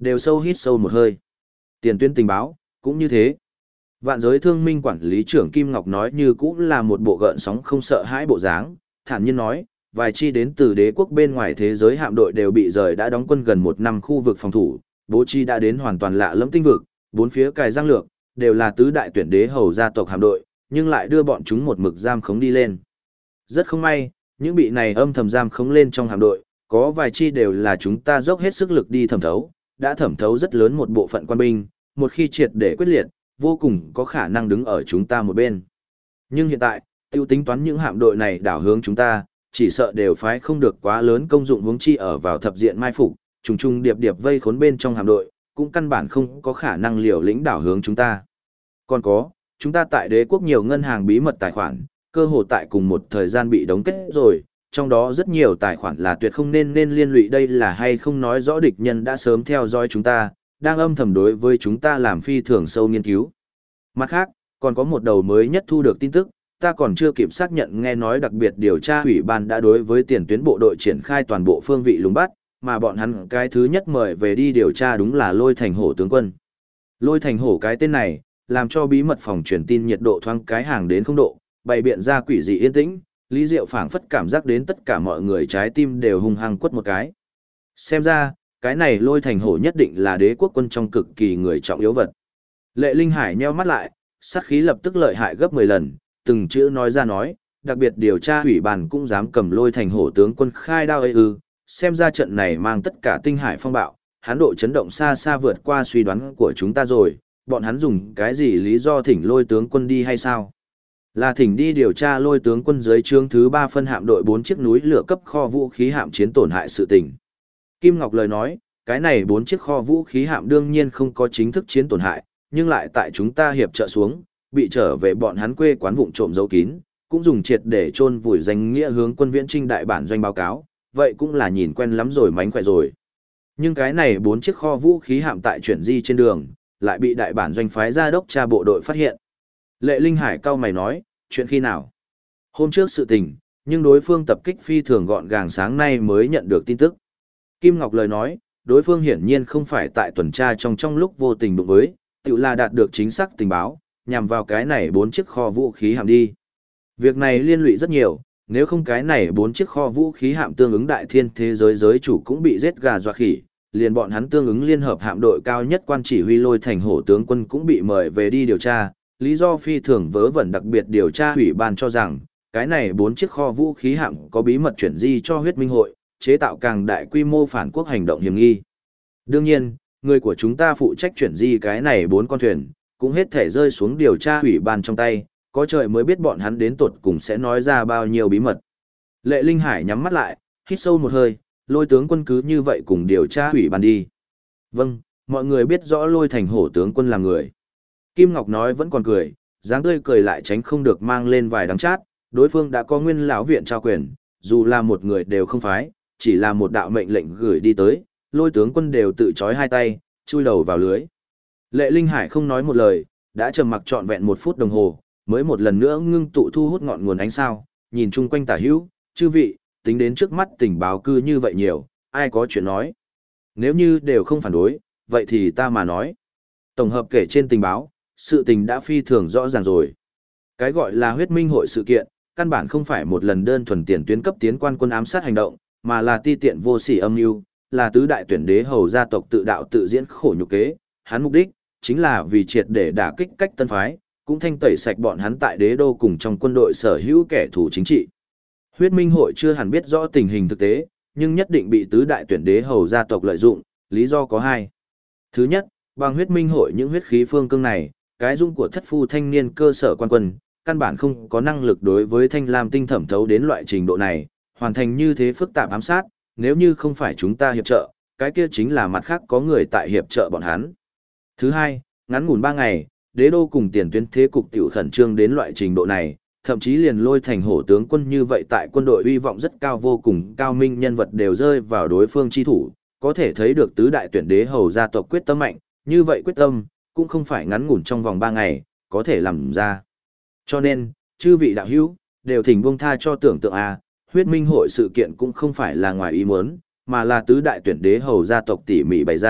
đều sâu hít sâu một hơi. Tiền tuyến tình báo, cũng như thế. Vạn giới thương minh quản lý trưởng Kim Ngọc nói như cũng là một bộ gợn sóng không sợ hãi bộ dáng, thản nhiên nói, vài chi đến từ đế quốc bên ngoài thế giới hạm đội đều bị rời đã đóng quân gần 1 năm khu vực phòng thủ, bố trí đã đến hoàn toàn lạ lẫm tinh vực, bốn phía cài giang lược, đều là tứ đại tuyển đế hầu gia tộc hạm đội, nhưng lại đưa bọn chúng một mực giam khống đi lên. Rất không may, những bị này âm thầm giam khống lên trong hạm đội, có vài chi đều là chúng ta dốc hết sức lực đi thẩm thấu, đã thẩm thấu rất lớn một bộ phận quan binh, một khi triệt để quyết liệt, vô cùng có khả năng đứng ở chúng ta một bên. Nhưng hiện tại, tiêu tính toán những hạm đội này đảo hướng chúng ta, chỉ sợ đều phái không được quá lớn công dụng huống chi ở vào thập diện mai phục, trùng trùng điệp điệp vây khốn bên trong hạm đội, cũng căn bản không có khả năng liều lĩnh đảo hướng chúng ta. Còn có, chúng ta tại đế quốc nhiều ngân hàng bí mật tài khoản, cơ hồ tại cùng một thời gian bị đóng kết rồi, trong đó rất nhiều tài khoản là tuyệt không nên liên lụy, đây là hay không nói rõ địch nhân đã sớm theo dõi chúng ta, đang âm thầm đối với chúng ta làm phi thường sâu nghiên cứu. Mặt khác, còn có một đầu mới nhất thu được tin tức, ta còn chưa kịp xác nhận, nghe nói đặc biệt điều tra ủy ban đã đối với tiền tuyến bộ đội triển khai toàn bộ phương vị lùng bắt, mà bọn hắn cái thứ nhất mời về đi điều tra đúng là Lôi Thành Hổ tướng quân. Lôi Thành Hổ cái tên này, làm cho bí mật phòng truyền tin nhiệt độ thoáng cái hàng đến 0 độ, bày biện ra quỷ dị yên tĩnh, Lý Diệu phảng phất cảm giác đến tất cả mọi người trái tim đều hung hăng quất một cái. Xem ra, cái này Lôi Thành Hổ nhất định là đế quốc quân trong cực kỳ người trọng yếu vật. Lệ Linh Hải nheo mắt lại, sát khí lập tức lợi hại gấp 10 lần, từng chữ nói ra nói, đặc biệt điều tra ủy ban cũng dám cầm Lôi Thành Hổ tướng quân khai đao ấy ư, xem ra trận này mang tất cả tinh hải phong bạo, hắn độ chấn động xa xa vượt qua suy đoán của chúng ta rồi, bọn hắn dùng cái gì lý do thỉnh Lôi tướng quân đi hay sao? Là thỉnh đi điều tra Lôi tướng quân dưới trướng thứ 3 phân hạm đội 4 chiếc núi lửa cấp kho vũ khí hạm chiến tổn hại sự tình. Kim Ngọc lời nói, cái này 4 chiếc kho vũ khí hạm đương nhiên không có chính thức chiến tổn hại, nhưng lại tại chúng ta hiệp trợ xuống, bị trở về bọn hắn quê quán vụng trộm giấu kín, cũng dùng triệt để chôn vùi danh nghĩa hướng quân viễn trinh đại bản doanh báo cáo, vậy cũng là nhìn quen lắm rồi, mánh khỏe rồi. Nhưng cái này 4 chiếc kho vũ khí hạm tại chuyển di trên đường, lại bị đại bản doanh phái ra đốc tra bộ đội phát hiện. Lệ Linh Hải cau mày nói, chuyện khi nào? Hôm trước sự tình, nhưng đối phương tập kích phi thường gọn gàng, sáng nay mới nhận được tin tức. Kim Ngọc lời nói, đối phương hiển nhiên không phải tại tuần tra trong lúc vô tình đụng với, tự là đạt được chính xác tình báo, nhằm vào cái này 4 chiếc kho vũ khí hạm đi. Việc này liên lụy rất nhiều, nếu không cái này 4 chiếc kho vũ khí hạm tương ứng đại thiên thế giới giới chủ cũng bị giết gà dọa khỉ, liền bọn hắn tương ứng liên hợp hạm đội cao nhất quan chỉ huy Lôi Thành Hổ tướng quân cũng bị mời về đi điều tra, lý do phi thường vớ vẩn. Đặc biệt điều tra ủy ban cho rằng, cái này 4 chiếc kho vũ khí hạm có bí mật chuyển di cho huyết minh hội, chế tạo càng đại quy mô phản quốc hành động hiểm nghi. Đương nhiên, người của chúng ta phụ trách chuyển di cái này 4 con thuyền, cũng hết thể rơi xuống điều tra ủy ban trong tay, có trời mới biết bọn hắn đến tột cùng sẽ nói ra bao nhiêu bí mật. Lệ Linh Hải nhắm mắt lại, hít sâu một hơi, Lôi tướng quân cứ như vậy cùng điều tra ủy ban đi. Vâng, mọi người biết rõ Lôi Thành Hổ tướng quân là người. Kim Ngọc nói vẫn còn cười, dáng tươi cười lại tránh không được mang lên vài đắng chát, đối phương đã có nguyên lão viện trao quyền, dù là một người đều không phái, chỉ là một đạo mệnh lệnh gửi đi tới, Lôi tướng quân đều tự chói hai tay, chui đầu vào lưới. Lệ Linh Hải không nói một lời, đã trầm mặc trọn vẹn 1 phút đồng hồ, mới một lần nữa ngưng tụ thu hút ngọn nguồn ánh sao, nhìn chung quanh tả hữu, chư vị, tính đến trước mắt tình báo cư như vậy nhiều, ai có chuyện nói. Nếu như đều không phản đối, vậy thì ta mà nói. Tổng hợp kể trên tình báo, sự tình đã phi thường rõ ràng rồi. Cái gọi là huyết minh hội sự kiện, căn bản không phải một lần đơn thuần tiền tuyến cấp tiến quan quân ám sát hành động, mà là ti tiện vô sỉ âm mưu, là tứ đại tuyển đế hầu gia tộc tự đạo tự diễn khổ nhục kế, hắn mục đích chính là vì triệt để đả kích cách tân phái, cũng thanh tẩy sạch bọn hắn tại đế đô cùng trong quân đội sở hữu kẻ thù chính trị. Huyết minh hội chưa hẳn biết rõ tình hình thực tế, nhưng nhất định bị tứ đại tuyển đế hầu gia tộc lợi dụng, lý do có 2. Thứ nhất, bằng huyết minh hội những huyết khí phương cương này, cái dung của thất phu thanh niên cơ sở quan quân, căn bản không có năng lực đối với thanh lam tinh thẩm thấu đến loại trình độ này, hoàn thành như thế phức tạp ám sát, nếu như không phải chúng ta hiệp trợ, cái kia chính là mặt khác có người tại hiệp trợ bọn hắn. Thứ 2, ngắn ngủn 3 ngày, đế đô cùng tiền tuyến thế cục tiểu khẩn trương đến loại trình độ này, thậm chí liền Lôi Thành Hổ tướng quân như vậy tại quân đội uy vọng rất cao vô cùng cao minh nhân vật đều rơi vào đối phương chi thủ, có thể thấy được tứ đại tuyển đế hầu gia tộc quyết tâm mạnh, như vậy quyết tâm, cũng không phải ngắn ngủn trong vòng 3 ngày, có thể làm ra. Cho nên, chư vị đạo hữu, đều thỉnh buông tha cho tưởng tượng huyết minh hội sự kiện cũng không phải là ngoài ý muốn, mà là tứ đại tuyển đế hầu gia tộc tỉ mỉ bày ra,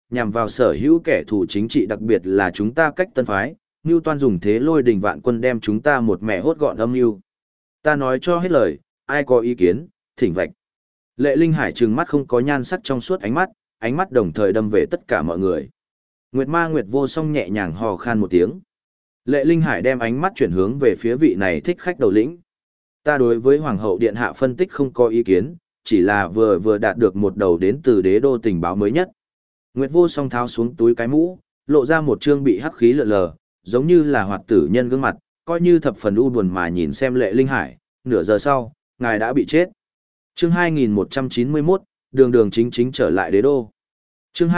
nhằm vào sở hữu kẻ thù chính trị đặc biệt là chúng ta cách tân phái, Ngưu Toan dùng thế lôi đình vạn quân đem chúng ta một mẹ hốt gọn âm mưu. Ta nói cho hết lời, ai có ý kiến, thỉnh vạch. Lệ Linh Hải trừng mắt không có nhan sắc trong suốt ánh mắt đồng thời đâm về tất cả mọi người. Nguyệt Ma Nguyệt Vô Song nhẹ nhàng hò khan một tiếng. Lệ Linh Hải đem ánh mắt chuyển hướng về phía vị này thích khách đầu lĩnh. Ta đối với Hoàng hậu Điện Hạ phân tích không có ý kiến, chỉ là vừa đạt được một đầu đến từ đế đô tình báo mới nhất. Nguyệt Vô Song tháo xuống túi cái mũ, lộ ra một trương bị hắc khí lượn lờ, giống như là hoạt tử nhân gương mặt, coi như thập phần u buồn mà nhìn xem Lệ Linh Hải, nửa giờ sau, ngài đã bị chết. Chương 2191, đường đường chính chính trở lại đế đô. Chương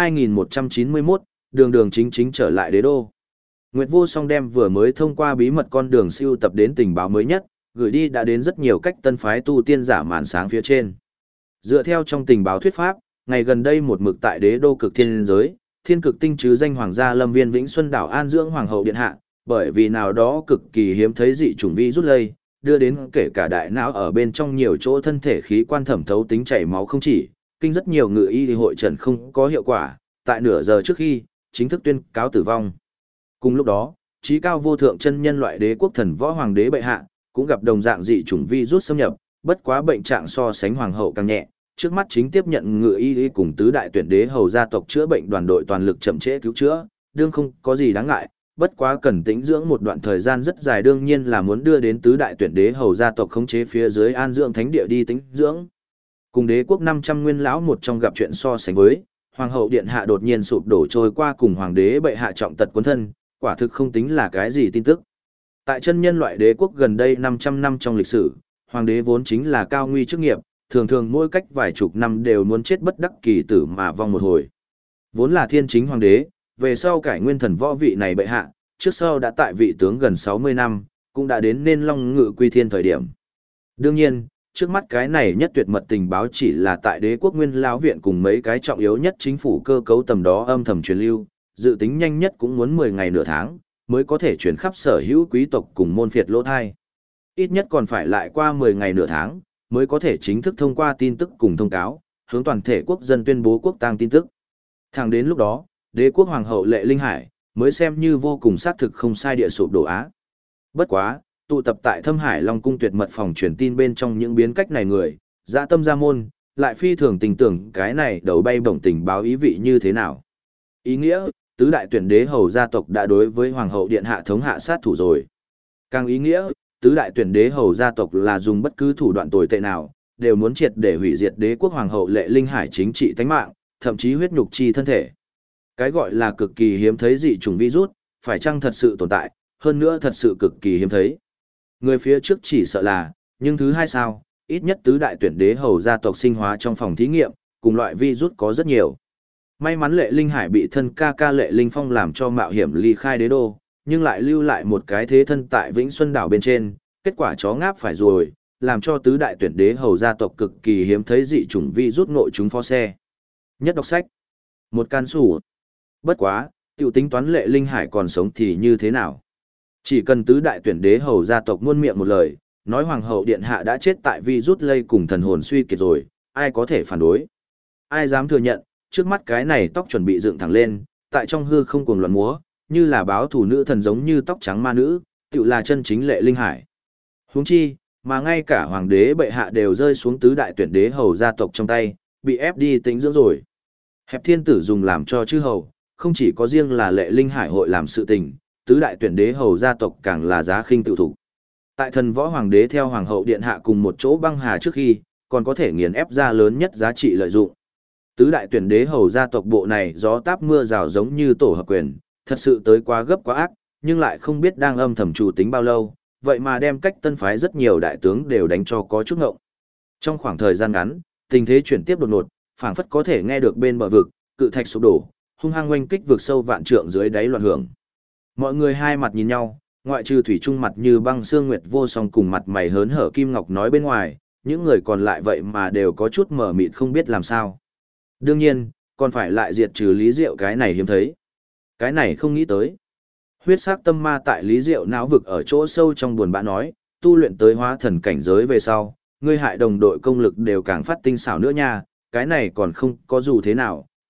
2191, đường đường chính chính trở lại đế đô. Nguyệt Vô Song đem vừa mới thông qua bí mật con đường siêu tập đến tình báo mới nhất, gửi đi đã đến rất nhiều cách tân phái tu tiên giả màn sáng phía trên. Dựa theo trong tình báo thuyết pháp, ngày gần đây một mực tại đế đô cực thiên giới, thiên cực tinh chứ danh hoàng gia Lâm Viên Vĩnh Xuân đảo an dưỡng hoàng hậu điện hạ, bởi vì nào đó cực kỳ hiếm thấy dị chủng vi rút lây, đưa đến kể cả đại não ở bên trong nhiều chỗ thân thể khí quan thẩm thấu tính chảy máu không chỉ, kinh rất nhiều ngự y hội trần không có hiệu quả, tại nửa giờ trước khi chính thức tuyên cáo tử vong. Cùng lúc đó, trí cao vô thượng chân nhân loại đế quốc thần võ hoàng đế bệ hạ cũng gặp đồng dạng dị chủng vi rút xâm nhập, bất quá bệnh trạng so sánh hoàng hậu càng nhẹ, trước mắt chính tiếp nhận ngự y cùng tứ đại tuyển đế hầu gia tộc chữa bệnh đoàn đội toàn lực chậm trễ cứu chữa, đương không có gì đáng ngại, bất quá cần tĩnh dưỡng một đoạn thời gian rất dài, đương nhiên là muốn đưa đến tứ đại tuyển đế hầu gia tộc khống chế phía dưới an dưỡng thánh địa đi tĩnh dưỡng. Cùng đế quốc 500 nguyên lão một trong gặp chuyện so sánh với, hoàng hậu điện hạ đột nhiên sụp đổ trôi qua cùng hoàng đế bệ hạ trọng tật cuốn thân, quả thực không tính là cái gì tin tức. Tại chân nhân loại đế quốc gần đây 500 năm trong lịch sử, hoàng đế vốn chính là cao nguy chức nghiệp, thường thường mỗi cách vài chục năm đều muốn chết bất đắc kỳ tử mà vong một hồi. Vốn là thiên chính hoàng đế, về sau cải nguyên thần võ vị này bệ hạ, trước sau đã tại vị tướng gần 60 năm, cũng đã đến nên long ngự quy thiên thời điểm. Đương nhiên, trước mắt cái này nhất tuyệt mật tình báo chỉ là tại đế quốc nguyên lão viện cùng mấy cái trọng yếu nhất chính phủ cơ cấu tầm đó âm thầm truyền lưu, dự tính nhanh nhất cũng muốn 10 ngày nửa tháng, mới có thể chuyển khắp sở hữu quý tộc cùng môn phiệt lỗ thai. Ít nhất còn phải lại qua 10 ngày nửa tháng, mới có thể chính thức thông qua tin tức cùng thông cáo, hướng toàn thể quốc dân tuyên bố quốc tang tin tức. Thẳng đến lúc đó, đế quốc hoàng hậu Lệ Linh Hải mới xem như vô cùng xác thực không sai địa sụp đổ á. Bất quá, tụ tập tại Thâm Hải Long cung tuyệt mật phòng truyền tin bên trong những biến cách này người, dã tâm gia môn, lại phi thường tình tưởng cái này đầu bay bổng tình báo ý vị như thế nào. Ý nghĩa, tứ đại tuyển đế hầu gia tộc đã đối với hoàng hậu điện hạ thống hạ sát thủ rồi. Càng ý nghĩa, tứ đại tuyển đế hầu gia tộc là dùng bất cứ thủ đoạn tồi tệ nào, đều muốn triệt để hủy diệt đế quốc hoàng hậu Lệ Linh Hải chính trị tánh mạng, thậm chí huyết nhục chi thân thể. Cái gọi là cực kỳ hiếm thấy dị chủng virus, phải chăng thật sự tồn tại, hơn nữa thật sự cực kỳ hiếm thấy. Người phía trước chỉ sợ là, nhưng thứ hai sao, ít nhất tứ đại tuyển đế hầu gia tộc sinh hóa trong phòng thí nghiệm, cùng loại virus có rất nhiều. May mắn Lệ Linh Hải bị thân ca ca Lệ Linh Phong làm cho mạo hiểm ly khai đế đô, nhưng lại lưu lại một cái thế thân tại Vĩnh Xuân đảo bên trên, kết quả chó ngáp phải rồi, làm cho tứ đại tuyển đế hầu gia tộc cực kỳ hiếm thấy dị chủng virus nội chúng pho xe. Nhất đọc sách. Một can sủ. Bất quá, tiểu tính toán Lệ Linh Hải còn sống thì như thế nào? Chỉ cần tứ đại tuyển đế hầu gia tộc muôn miệng một lời, nói hoàng hậu điện hạ đã chết tại virus lây cùng thần hồn suy kiệt rồi, ai có thể phản đối? Ai dám thừa nhận, trước mắt cái này tóc chuẩn bị dựng thẳng lên, tại trong hư không cuồng loạn múa, như là báo thủ nữ thần giống như tóc trắng ma nữ, tiểu là chân chính Lệ Linh Hải. Huống chi, mà ngay cả hoàng đế bệ hạ đều rơi xuống tứ đại tuyển đế hầu gia tộc trong tay, bị ép đi tĩnh dưỡng rồi. Hẹp thiên tử dùng làm cho chư hầu, không chỉ có riêng là Lệ Linh Hải hội làm sự tình, tứ đại tuyển đế hầu gia tộc càng là giá khinh tự thủ. Tại thần võ hoàng đế theo hoàng hậu điện hạ cùng một chỗ băng hà trước khi, còn có thể nghiền ép ra lớn nhất giá trị lợi dụng. Tứ đại tuyển đế hầu gia tộc bộ này gió táp mưa rào giống như tổ hợp quyền, thật sự tới quá gấp quá ác, nhưng lại không biết đang âm thầm chủ tính bao lâu, vậy mà đem cách tân phái rất nhiều đại tướng đều đánh cho có chút ngộng. Trong khoảng thời gian ngắn, tình thế chuyển tiếp đột ngột, phảng phất có thể nghe được bên bờ vực, cự thạch sụp đổ, hung hăng oanh kích vực sâu vạn trượng dưới đáy loạn hưởng. Mọi người hai mặt nhìn nhau, ngoại trừ thủy trung mặt như băng xương Nguyệt Vô Song cùng mặt mày hớn hở Kim Ngọc nói bên ngoài, những người còn lại vậy mà đều có chút mờ mịt không biết làm sao. Đương nhiên, còn phải lại diệt trừ Lý Diệu cái này hiếm thấy. Cái này không nghĩ tới. Huyết sắc tâm ma tại Lý Diệu não vực ở chỗ sâu trong buồn bã nói, tu luyện tới hóa thần cảnh giới về sau, ngươi hại đồng đội công lực đều càng phát tinh xảo nữa nha, cái này còn không có dù thế nào,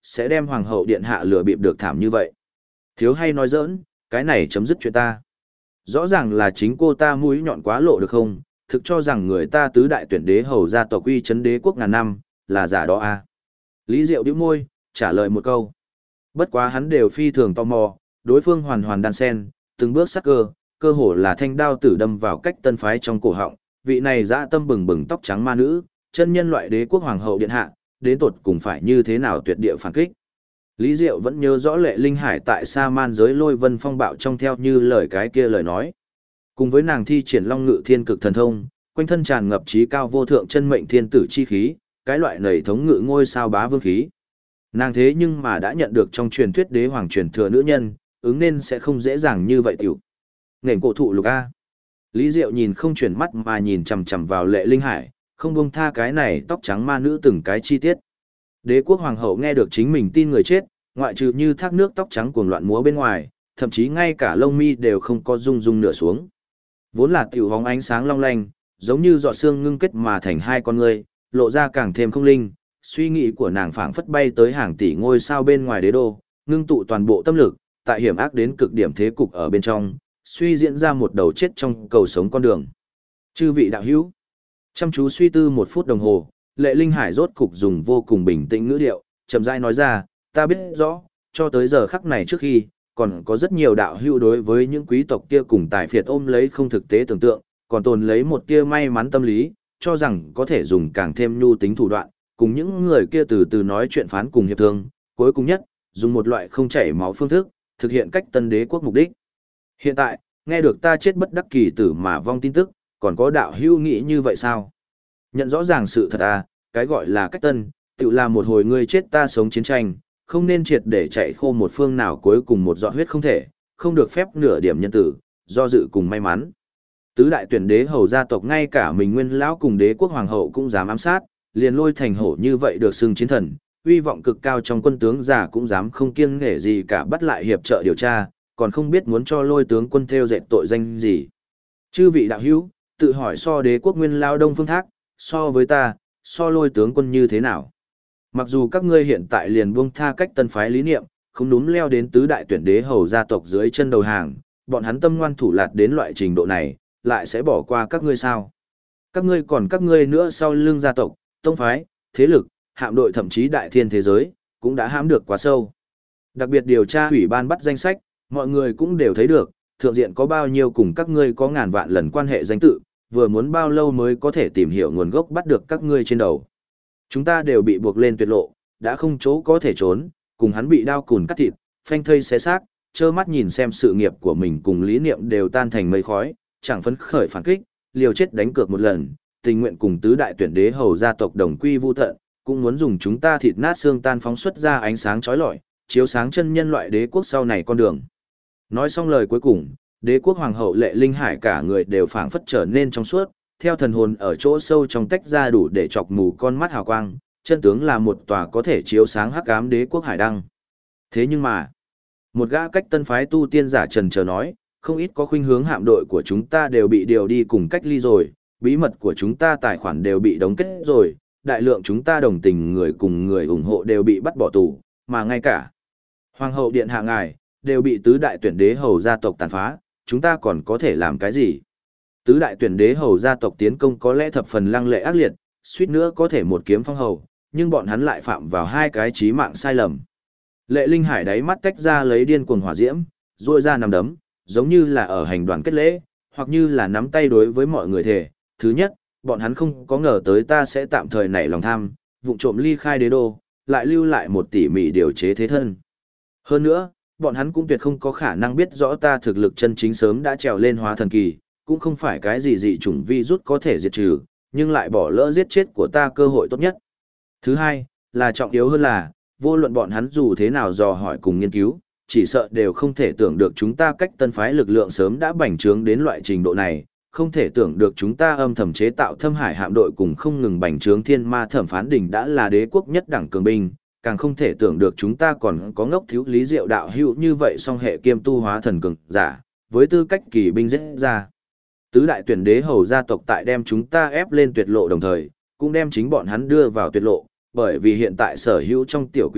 sẽ đem hoàng hậu điện hạ lừa bịp được thảm như vậy. Thiếu hay nói giỡn, cái này chấm dứt chuyện ta. Rõ ràng là chính cô ta mũi nhọn quá lộ được không, thực cho rằng người ta tứ đại tuyển đế hầu gia tộc uy chấn đế quốc ngàn năm, là giả đó à. Lý Diệu bĩu môi, trả lời một câu. Bất quá hắn đều phi thường tò mò, đối phương hoàn hoàn đan sen, từng bước sắc cơ hồ là thanh đao tử đâm vào cách tân phái trong cổ họng, vị này dã tâm bừng bừng tóc trắng ma nữ, chân nhân loại đế quốc hoàng hậu điện hạ, đến tột cùng phải như thế nào tuyệt địa phản kích. Lý Diệu vẫn nhớ rõ Lệ Linh Hải tại Sa Man giới Lôi Vân phong bạo trong theo như lời cái kia lời nói. Cùng với nàng thi triển Long Ngự Thiên Cực thần thông, quanh thân tràn ngập trí cao vô thượng chân mệnh thiên tử chi khí, cái loại nảy thống ngự ngôi sao bá vương khí. Nàng thế nhưng mà đã nhận được trong truyền thuyết đế hoàng truyền thừa nữ nhân, ứng nên sẽ không dễ dàng như vậy tiểu. Nghển cổ thụ lục A. Lý Diệu nhìn không chuyển mắt mà nhìn chằm chằm vào Lệ Linh Hải, không buông tha cái này tóc trắng ma nữ từng cái chi tiết. Đế quốc hoàng hậu nghe được chính mình tin người chết, ngoại trừ như thác nước tóc trắng cuồng loạn múa bên ngoài, thậm chí ngay cả lông mi đều không có rung rung nửa xuống. Vốn là tiểu hóng ánh sáng long lanh, giống như giọt sương ngưng kết mà thành hai con người, lộ ra càng thêm không linh, suy nghĩ của nàng phảng phất bay tới hàng tỷ ngôi sao bên ngoài đế đô, ngưng tụ toàn bộ tâm lực, tại hiểm ác đến cực điểm thế cục ở bên trong, suy diễn ra một đầu chết trong cầu sống con đường. Chư vị đạo hữu, chăm chú suy tư một phút đồng hồ, Lệ Linh Hải rốt cục dùng vô cùng bình tĩnh ngữ điệu, chậm rãi nói ra, ta biết rõ, cho tới giờ khắc này trước khi, còn có rất nhiều đạo hữu đối với những quý tộc kia cùng tài phiệt ôm lấy không thực tế tưởng tượng, còn tồn lấy một tia may mắn tâm lý, cho rằng có thể dùng càng thêm nhu tính thủ đoạn, cùng những người kia từ từ nói chuyện phán cùng hiệp thương, cuối cùng nhất, dùng một loại không chảy máu phương thức, thực hiện cách tân đế quốc mục đích. Hiện tại, nghe được ta chết bất đắc kỳ tử mà vong tin tức, còn có đạo hữu nghĩ như vậy sao? Nhận rõ ràng sự thật à, cái gọi là cách tân, tự là một hồi ngươi chết ta sống chiến tranh, không nên triệt để chạy khô một phương nào cuối cùng một giọt huyết không thể, không được phép nửa điểm nhân tử, do dự cùng may mắn. Tứ đại tuyển đế hầu gia tộc ngay cả mình nguyên lão cùng đế quốc hoàng hậu cũng dám ám sát, liền Lôi Thành Hổ như vậy được xưng chiến thần, uy vọng cực cao trong quân tướng già cũng dám không kiêng nể gì cả bắt lại hiệp trợ điều tra, còn không biết muốn cho Lôi tướng quân theo dệt tội danh gì. Chư vị đạo hữu, tự hỏi so đế quốc nguyên lão Đông Phương Thác, so với ta, so Lôi tướng quân như thế nào? Mặc dù các ngươi hiện tại liền buông tha cách tân phái lý niệm, không núm leo đến tứ đại tuyển đế hầu gia tộc dưới chân đầu hàng, bọn hắn tâm ngoan thủ lạt đến loại trình độ này, lại sẽ bỏ qua các ngươi sao? Các ngươi còn các ngươi nữa sau lưng gia tộc, tông phái, thế lực, hạm đội thậm chí đại thiên thế giới, cũng đã hãm được quá sâu. Đặc biệt điều tra ủy ban bắt danh sách, mọi người cũng đều thấy được, thượng diện có bao nhiêu cùng các ngươi có ngàn vạn lần quan hệ danh tự, vừa muốn bao lâu mới có thể tìm hiểu nguồn gốc bắt được các ngươi trên đầu. Chúng ta đều bị buộc lên tuyệt lộ, đã không chỗ có thể trốn, cùng hắn bị đao cùn cắt thịt, phanh thây xé xác, trơ mắt nhìn xem sự nghiệp của mình cùng lý niệm đều tan thành mây khói, chẳng phấn khởi phản kích, liều chết đánh cược một lần, tình nguyện cùng tứ đại tuyển đế hầu gia tộc đồng quy vu tận, cũng muốn dùng chúng ta thịt nát xương tan phóng xuất ra ánh sáng chói lọi, chiếu sáng chân nhân loại đế quốc sau này con đường. Nói xong lời cuối cùng, đế quốc hoàng hậu Lệ Linh Hải cả người đều phảng phất trở nên trong suốt, theo thần hồn ở chỗ sâu trong tách ra đủ để chọc mù con mắt hào quang, chân tướng là một tòa có thể chiếu sáng hắc ám đế quốc hải đăng. Thế nhưng mà, một gã cách tân phái tu tiên giả trần chờ nói, không ít có khuynh hướng hạm đội của chúng ta đều bị điều đi cùng cách ly rồi, bí mật của chúng ta tài khoản đều bị đóng kết rồi, đại lượng chúng ta đồng tình người cùng người ủng hộ đều bị bắt bỏ tù, mà ngay cả hoàng hậu điện hạ ngài đều bị tứ đại tuyển đế hầu gia tộc tàn phá, chúng ta còn có thể làm cái gì? Tứ đại tuyển đế hầu gia tộc tiến công có lẽ thập phần lăng lệ ác liệt, suýt nữa có thể một kiếm phong hầu, nhưng bọn hắn lại phạm vào hai cái chí mạng sai lầm. Lệ Linh Hải đáy mắt tách ra lấy điên cuồng hỏa diễm, duỗi ra nắm đấm, giống như là ở hành đoàn kết lễ, hoặc như là nắm tay đối với mọi người thề. Thứ nhất, bọn hắn không có ngờ tới ta sẽ tạm thời nảy lòng tham, vụng trộm ly khai đế đô, lại lưu lại một tỉ mỉ điều chế thế thân. Hơn nữa, bọn hắn cũng tuyệt không có khả năng biết rõ ta thực lực chân chính sớm đã trèo lên hóa thần kỳ, cũng không phải cái gì dị chủng virus có thể diệt trừ, nhưng lại bỏ lỡ giết chết của ta cơ hội tốt nhất. Thứ hai, là trọng yếu hơn là, vô luận bọn hắn dù thế nào dò hỏi cùng nghiên cứu, chỉ sợ đều không thể tưởng được chúng ta cách tân phái lực lượng sớm đã bành trướng đến loại trình độ này, không thể tưởng được chúng ta âm thầm chế tạo thâm hải hạm đội cùng không ngừng bành trướng thiên ma thẩm phán đỉnh đã là đế quốc nhất đẳng cường binh, càng không thể tưởng được chúng ta còn có ngốc thiếu lý diệu đạo hữu như vậy song hệ kiêm tu hóa thần cường giả, với tư cách kỳ binh giết ra. Tứ đại tuyển đế hầu gia tộc tại đem chúng ta ép lên tuyệt lộ đồng thời, cũng đem chính bọn hắn đưa vào tuyệt lộ, bởi vì hiện tại sở hữu trong tiểu quý tộc,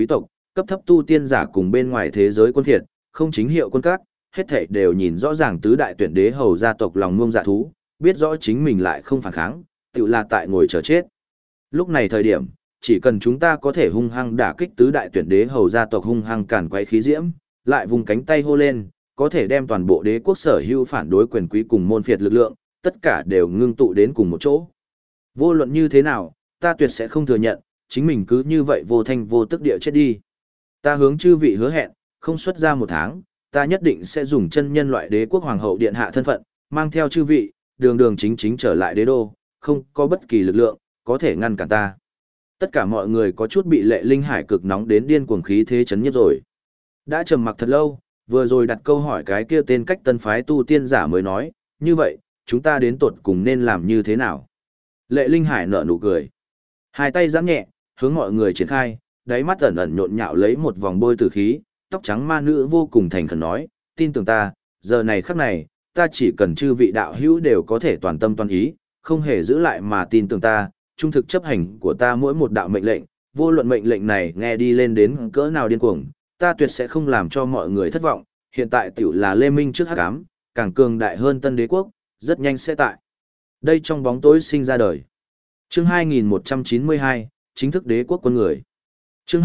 cấp thấp tu tiên giả cùng bên ngoài thế giới quân phiệt, không chính hiệu quân các, hết thảy đều nhìn rõ ràng tứ đại tuyển đế hầu gia tộc lòng ngông dạ thú, biết rõ chính mình lại không phản kháng, tự là tại ngồi chờ chết. Lúc này thời điểm, chỉ cần chúng ta có thể hung hăng đả kích tứ đại tuyển đế hầu gia tộc hung hăng càn quấy khí diễm, lại vùng cánh tay hô lên, có thể đem toàn bộ đế quốc sở hữu phản đối quyền quý cùng môn phiệt lực lượng, tất cả đều ngưng tụ đến cùng một chỗ. Vô luận như thế nào, ta tuyệt sẽ không thừa nhận, chính mình cứ như vậy vô thanh vô tức địa chết đi. Ta hướng chư vị hứa hẹn, không xuất ra 1 tháng, ta nhất định sẽ dùng chân nhân loại đế quốc hoàng hậu điện hạ thân phận, mang theo chư vị, đường đường chính chính trở lại đế đô, không có bất kỳ lực lượng, có thể ngăn cản ta. Tất cả mọi người có chút bị Lệ Linh Hải cực nóng đến điên cuồng khí thế chấn nhiếp rồi. Đã trầm mặc thật lâu, vừa rồi đặt câu hỏi cái kia tên cách tân phái tu tiên giả mới nói, như vậy, chúng ta đến tột cùng nên làm như thế nào? Lệ Linh Hải nở nụ cười. Hai tay giãn nhẹ, hướng mọi người triển khai, đáy mắt ẩn ẩn nhộn nhạo lấy một vòng bôi tử khí, tóc trắng ma nữ vô cùng thành khẩn nói, tin tưởng ta, giờ này khắc này, ta chỉ cần chư vị đạo hữu đều có thể toàn tâm toàn ý, không hề giữ lại mà tin tưởng ta, trung thực chấp hành của ta mỗi một đạo mệnh lệnh, vô luận mệnh lệnh này nghe đi lên đến cỡ nào điên cuồng, ta tuyệt sẽ không làm cho mọi người thất vọng, hiện tại tiểu là Lê Minh trước hắc ám, càng cường đại hơn Tân Đế quốc, rất nhanh sẽ tại đây trong bóng tối sinh ra đời. Chương 2192, chính thức đế quốc quân người. Chương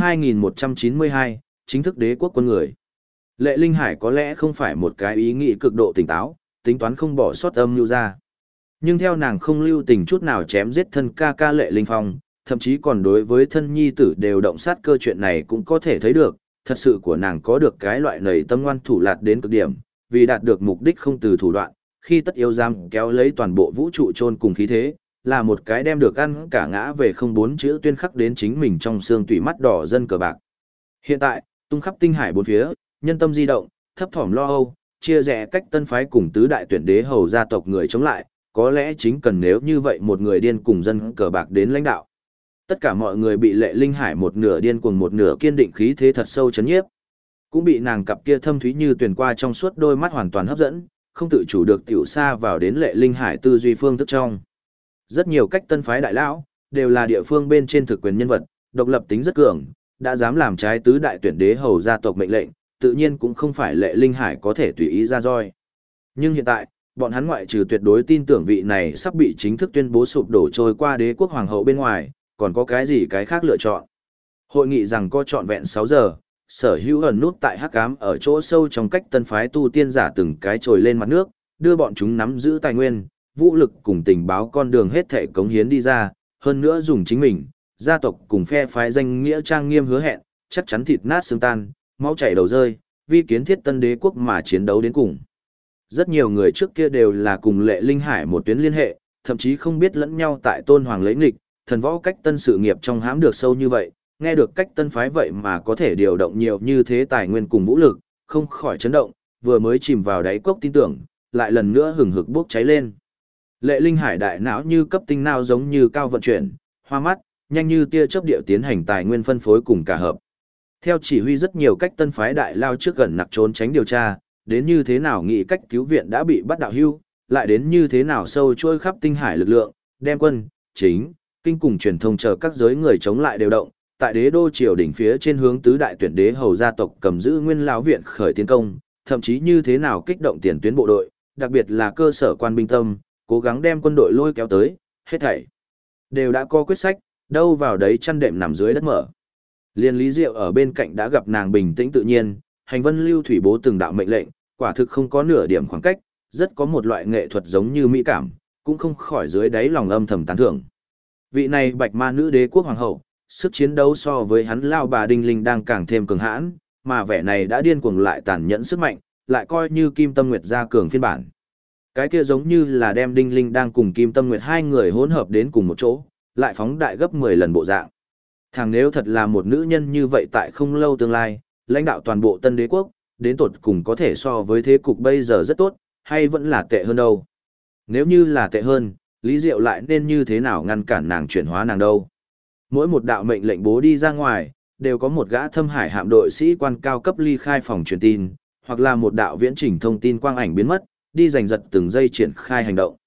2192, chính thức đế quốc quân người. Lệ Linh Hải có lẽ không phải một cái ý nghĩ cực độ tỉnh táo, tính toán không bỏ sót âm lưu ra. Nhưng theo nàng không lưu tình chút nào chém giết thân ca ca Lệ Linh Phong, thậm chí còn đối với thân nhi tử đều động sát cơ chuyện này cũng có thể thấy được, thật sự của nàng có được cái loại nảy tâm ngoan thủ lạt đến cực điểm, vì đạt được mục đích không từ thủ đoạn, khi tất yếu giam kéo lấy toàn bộ vũ trụ chôn cùng khí thế, là một cái đem được ăn cả ngã về không 4 chữ tuyên khắc đến chính mình trong xương tủy mắt đỏ dân cờ bạc. Hiện tại, tung khắp tinh hải bốn phía, nhân tâm di động, thấp thỏm lo âu, chia rẽ cách tân phái cùng tứ đại tuyển đế hầu gia tộc người chống lại, có lẽ chính cần nếu như vậy một người điên cùng dân cờ bạc đến lãnh đạo. Tất cả mọi người bị Lệ Linh Hải một nửa điên cuồng một nửa kiên định khí thế thật sâu chấn nhiếp. Cũng bị nàng cặp kia thâm thúy như tuyền qua trong suốt đôi mắt hoàn toàn hấp dẫn, không tự chủ được tiểu xa vào đến Lệ Linh Hải tư duy phương thức trong. Rất nhiều cách tân phái đại lão đều là địa phương bên trên thực quyền nhân vật, độc lập tính rất cường, đã dám làm trái tứ đại tuyển đế hầu gia tộc mệnh lệnh, tự nhiên cũng không phải Lệ Linh Hải có thể tùy ý ra roi. Nhưng hiện tại, bọn hắn ngoại trừ tuyệt đối tin tưởng vị này sắp bị chính thức tuyên bố sụp đổ trôi qua đế quốc hoàng hậu bên ngoài, còn có cái gì cái khác lựa chọn. Hội nghị rằng có trọn vẹn 6 giờ, sở hữu ẩn nút tại hắc ám ở chỗ sâu trong cách tân phái tu tiên giả từng cái trồi lên mặt nước, đưa bọn chúng nắm giữ tài nguyên, vũ lực cùng tình báo con đường hết thể cống hiến đi ra, hơn nữa dùng chính mình, gia tộc cùng phe phái danh nghĩa trang nghiêm hứa hẹn, chắc chắn thịt nát xương tan, máu chảy đầu rơi, vì kiến thiết Tân Đế quốc mà chiến đấu đến cùng. Rất nhiều người trước kia đều là cùng Lệ Linh Hải một tuyến liên hệ, thậm chí không biết lẫn nhau tại Tôn Hoàng lấy nghịch, thần võ cách tân sự nghiệp trong hãm được sâu như vậy, nghe được cách tân phái vậy mà có thể điều động nhiều như thế tài nguyên cùng vũ lực, không khỏi chấn động, vừa mới chìm vào đáy cốc tin tưởng, lại lần nữa hừng hực bốc cháy lên. Lệ Linh Hải đại não như cấp tinh não giống như cao vận chuyển, hoa mắt, nhanh như tia chớp điệu tiến hành tài nguyên phân phối cùng cả hợp. Theo chỉ huy rất nhiều cách tân phái đại lao trước gần nặc trốn tránh điều tra, đến như thế nào nghĩ cách cứu viện đã bị bắt đạo hưu, lại đến như thế nào sâu trôi khắp tinh hải lực lượng, đem quân, chính, kinh cùng truyền thông chờ các giới người chống lại đều động, tại đế đô triều đỉnh phía trên hướng tứ đại tuyển đế hầu gia tộc cầm giữ nguyên lão viện khởi tiến công, thậm chí như thế nào kích động tiền tuyến bộ đội, đặc biệt là cơ sở quan binh tâm, cố gắng đem quân đội lôi kéo tới, hết thảy đều đã có quyết sách, đâu vào đấy chăn đệm nằm dưới đất mở. Liên Lý Diệu ở bên cạnh đã gặp nàng bình tĩnh tự nhiên, hành vân lưu thủy bố từng đạo mệnh lệnh, quả thực không có nửa điểm khoảng cách, rất có một loại nghệ thuật giống như mỹ cảm, cũng không khỏi dưới đáy lòng âm thầm tán thưởng. Vị này Bạch Ma nữ đế quốc hoàng hậu, sức chiến đấu so với hắn lao bà Đinh Linh đang càng thêm cường hãn, mà vẻ này đã điên cuồng lại tàn nhẫn sức mạnh, lại coi như Kim Tâm Nguyệt gia cường phiên bản. Cái kia giống như là đem Đinh Linh đang cùng Kim Tâm Nguyệt hai người hỗn hợp đến cùng một chỗ, lại phóng đại gấp 10 lần bộ dạng. Thằng nếu thật là một nữ nhân như vậy tại không lâu tương lai, lãnh đạo toàn bộ Tân Đế quốc, đến tột cùng có thể so với thế cục bây giờ rất tốt, hay vẫn là tệ hơn đâu. Nếu như là tệ hơn, Lý Diệu lại nên như thế nào ngăn cản nàng chuyển hóa nàng đâu. Mỗi một đạo mệnh lệnh bố đi ra ngoài, đều có một gã thâm hải hạm đội sĩ quan cao cấp ly khai phòng truyền tin, hoặc là một đạo viễn chỉnh thông tin quang ảnh biến mất, đi giành giật từng giây triển khai hành động.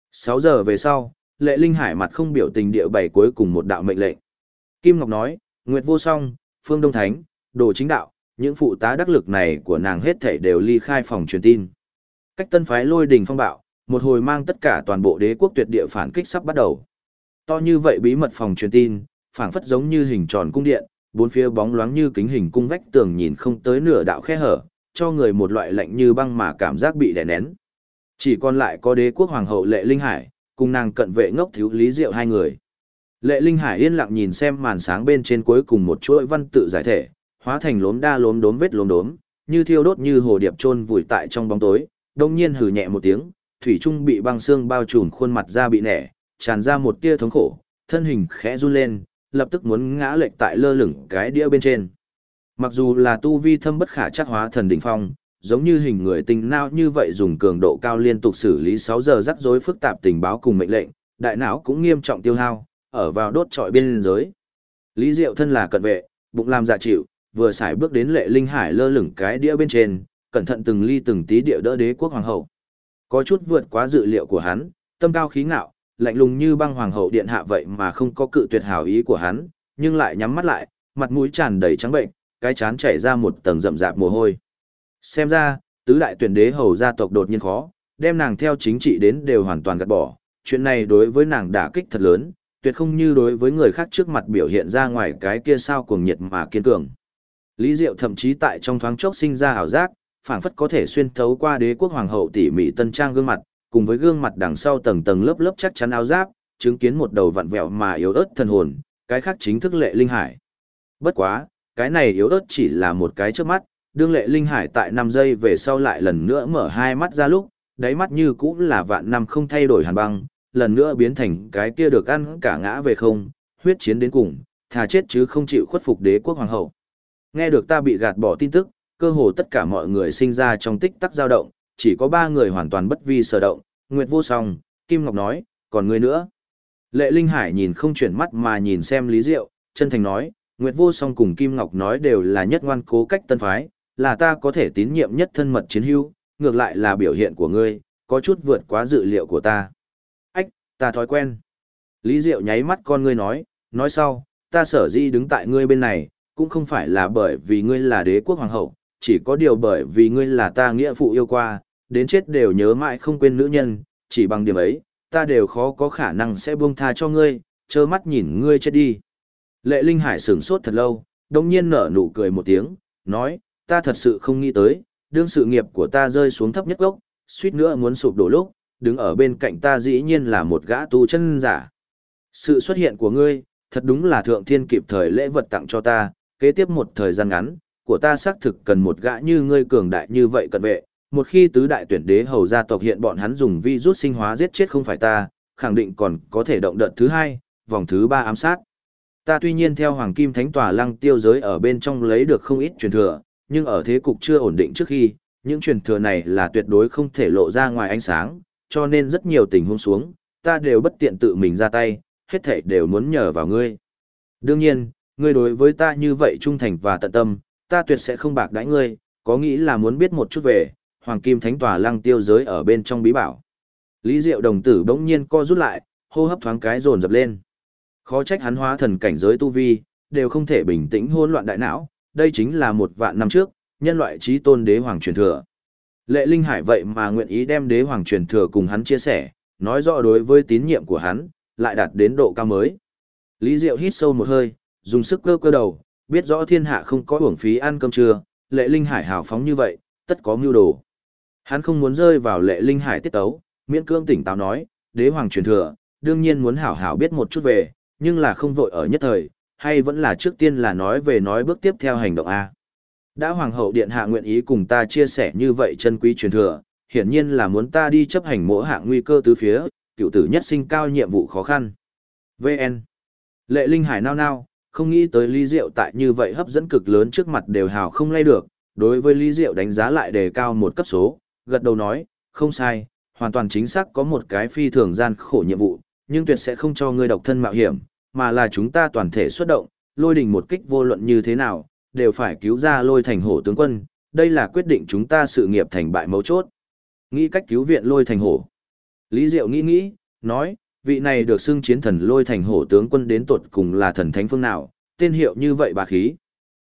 6 giờ về sau, Lệ Linh Hải mặt không biểu tình địa bày cuối cùng một đạo mệnh lệnh. Kim Ngọc nói, Nguyệt Vô Song, Phương Đông Thánh, đồ chính đạo, những phụ tá đắc lực này của nàng hết thảy đều ly khai phòng truyền tin. Cách tân phái lôi đình phong bạo, một hồi mang tất cả toàn bộ đế quốc tuyệt địa phản kích sắp bắt đầu. To như vậy bí mật phòng truyền tin, phảng phất giống như hình tròn cung điện, bốn phía bóng loáng như kính hình cung vách tường nhìn không tới nửa đạo khe hở, cho người một loại lạnh như băng mà cảm giác bị đè nén. Chỉ còn lại có đế quốc hoàng hậu Lệ Linh Hải, cùng nàng cận vệ ngốc thiếu Lý Diệu hai người. Lệ Linh Hải yên lặng nhìn xem màn sáng bên trên cuối cùng một chuỗi văn tự giải thể, hóa thành lốm đa lốm đốm vết lốm đốm, như thiêu đốt như hồ điệp chôn vùi tại trong bóng tối. Đông nhiên hừ nhẹ một tiếng, thủy trung bị băng xương bao trùm khuôn mặt ra bị nẻ, tràn ra một tia thống khổ, thân hình khẽ run lên, lập tức muốn ngã lệch tại lơ lửng cái đĩa bên trên. Mặc dù là tu vi thâm bất khả trắc hóa thần đỉnh phong, giống như hình người tinh não như vậy dùng cường độ cao liên tục xử lý 6 giờ rắc rối phức tạp tình báo cùng mệnh lệnh, đại não cũng nghiêm trọng tiêu hao, ở vào đốt trọi biên giới. Lý Diệu thân là cận vệ, bụng làm dạ chịu, vừa xài bước đến Lệ Linh Hải lơ lửng cái đĩa bên trên, cẩn thận từng ly từng tí địa đỡ đế quốc hoàng hậu. Có chút vượt quá dự liệu của hắn, tâm cao khí ngạo, lạnh lùng như băng hoàng hậu điện hạ vậy mà không có cự tuyệt hảo ý của hắn, nhưng lại nhắm mắt lại, mặt mũi tràn đầy trắng bệnh, cái trán chảy ra một tầng rậm rạp mồ hôi. Xem ra, tứ đại tuyển đế hầu gia tộc đột nhiên khó, đem nàng theo chính trị đến đều hoàn toàn gạt bỏ, chuyện này đối với nàng đả kích thật lớn, tuyệt không như đối với người khác trước mặt biểu hiện ra ngoài cái kia sao cuồng nhiệt mà kiên cường. Lý Diệu thậm chí tại trong thoáng chốc sinh ra ảo giác, phảng phất có thể xuyên thấu qua đế quốc hoàng hậu tỉ mỉ tân trang gương mặt, cùng với gương mặt đằng sau tầng tầng lớp lớp chắc chắn áo giáp, chứng kiến một đầu vặn vẹo mà yếu ớt thần hồn, cái khác chính thức Lệ Linh Hải. Bất quá, cái này yếu ớt chỉ là một cái trước mắt, đương Lệ Linh Hải tại 5 giây về sau lại lần nữa mở hai mắt ra lúc, đáy mắt như cũng là vạn năm không thay đổi hàn băng, lần nữa biến thành cái kia được ăn cả ngã về không, huyết chiến đến cùng, thà chết chứ không chịu khuất phục đế quốc hoàng hậu. Nghe được ta bị gạt bỏ tin tức, cơ hồ tất cả mọi người sinh ra trong tích tắc dao động, chỉ có 3 người hoàn toàn bất vi sở động, Nguyệt Vô Song, Kim Ngọc nói, còn người nữa. Lệ Linh Hải nhìn không chuyển mắt mà nhìn xem Lý Diệu, chân thành nói, Nguyệt Vô Song cùng Kim Ngọc nói đều là nhất ngoan cố cách tân phái, là ta có thể tín nhiệm nhất thân mật chiến hữu, ngược lại là biểu hiện của ngươi, có chút vượt quá dự liệu của ta. Ách, ta thói quen. Lý Diệu nháy mắt con ngươi nói sau, ta sở dĩ đứng tại ngươi bên này, cũng không phải là bởi vì ngươi là đế quốc hoàng hậu, chỉ có điều bởi vì ngươi là ta nghĩa phụ yêu qua, đến chết đều nhớ mãi không quên nữ nhân, chỉ bằng điểm ấy, ta đều khó có khả năng sẽ buông tha cho ngươi, trơ mắt nhìn ngươi chết đi. Lệ Linh Hải sửng sốt thật lâu, đồng nhiên nở nụ cười một tiếng, nói, ta thật sự không nghĩ tới, đương sự nghiệp của ta rơi xuống thấp nhất gốc, suýt nữa muốn sụp đổ lúc, đứng ở bên cạnh ta dĩ nhiên là một gã tu chân giả. Sự xuất hiện của ngươi, thật đúng là thượng thiên kịp thời lễ vật tặng cho ta, kế tiếp một thời gian ngắn, của ta xác thực cần một gã như ngươi cường đại như vậy cận vệ, một khi tứ đại tuyển đế hầu gia tộc hiện bọn hắn dùng virus sinh hóa giết chết không phải ta, khẳng định còn có thể động đợt thứ 2, vòng thứ 3 ám sát. Ta tuy nhiên theo Hoàng Kim Thánh Tòa Lăng Tiêu giới ở bên trong lấy được không ít truyền thừa, nhưng ở thế cục chưa ổn định trước khi, những truyền thừa này là tuyệt đối không thể lộ ra ngoài ánh sáng, cho nên rất nhiều tình huống xuống, ta đều bất tiện tự mình ra tay, hết thảy đều muốn nhờ vào ngươi. Đương nhiên, ngươi đối với ta như vậy trung thành và tận tâm, ta tuyệt sẽ không bạc đãi ngươi, có nghĩ là muốn biết một chút về Hoàng Kim Thánh Tòa Lăng Tiêu giới ở bên trong bí bảo. Lý Diệu đồng tử bỗng nhiên co rút lại, hô hấp thoáng cái dồn dập lên. Khó trách hắn hóa thần cảnh giới tu vi, đều không thể bình tĩnh hỗn loạn đại não, đây chính là 1.000 năm trước, nhân loại chí tôn đế hoàng truyền thừa. Lệ Linh Hải vậy mà nguyện ý đem đế hoàng truyền thừa cùng hắn chia sẻ, nói rõ đối với tín nhiệm của hắn, lại đạt đến độ cao mới. Lý Diệu hít sâu một hơi, dùng sức cơ cơ đầu, biết rõ thiên hạ không có uổng phí ăn cơm trưa, Lệ Linh Hải hào phóng như vậy, tất có mưu đồ. Hắn không muốn rơi vào Lệ Linh Hải tiết tấu, miễn cưỡng tỉnh táo nói, đế hoàng truyền thừa, đương nhiên muốn hảo hảo biết một chút về, nhưng là không vội ở nhất thời, hay vẫn là trước tiên là nói về nói bước tiếp theo hành động A. Đã hoàng hậu điện hạ nguyện ý cùng ta chia sẻ như vậy chân quý truyền thừa, hiển nhiên là muốn ta đi chấp hành mỗi hạng nguy cơ tứ phía, cựu tử nhất sinh cao nhiệm vụ khó khăn. VN. Lệ Linh Hải nao nao, không nghĩ tới Lý Diệu tại như vậy hấp dẫn cực lớn trước mặt đều hào không lay được, đối với Lý Diệu đánh giá lại đề cao một cấp số, gật đầu nói, không sai, hoàn toàn chính xác có một cái phi thường gian khổ nhiệm vụ, nhưng tuyệt sẽ không cho ngươi độc thân mạo hiểm, mà là chúng ta toàn thể xuất động, lôi đình một kích vô luận như thế nào, đều phải cứu ra lôi thành hổ tướng quân, đây là quyết định chúng ta sự nghiệp thành bại mấu chốt. Nghĩ cách cứu viện lôi thành hổ. Lý Diệu nghĩ, nói, vị này được xưng chiến thần lôi thành hổ tướng quân đến tột cùng là thần thánh phương nào, tên hiệu như vậy bà khí.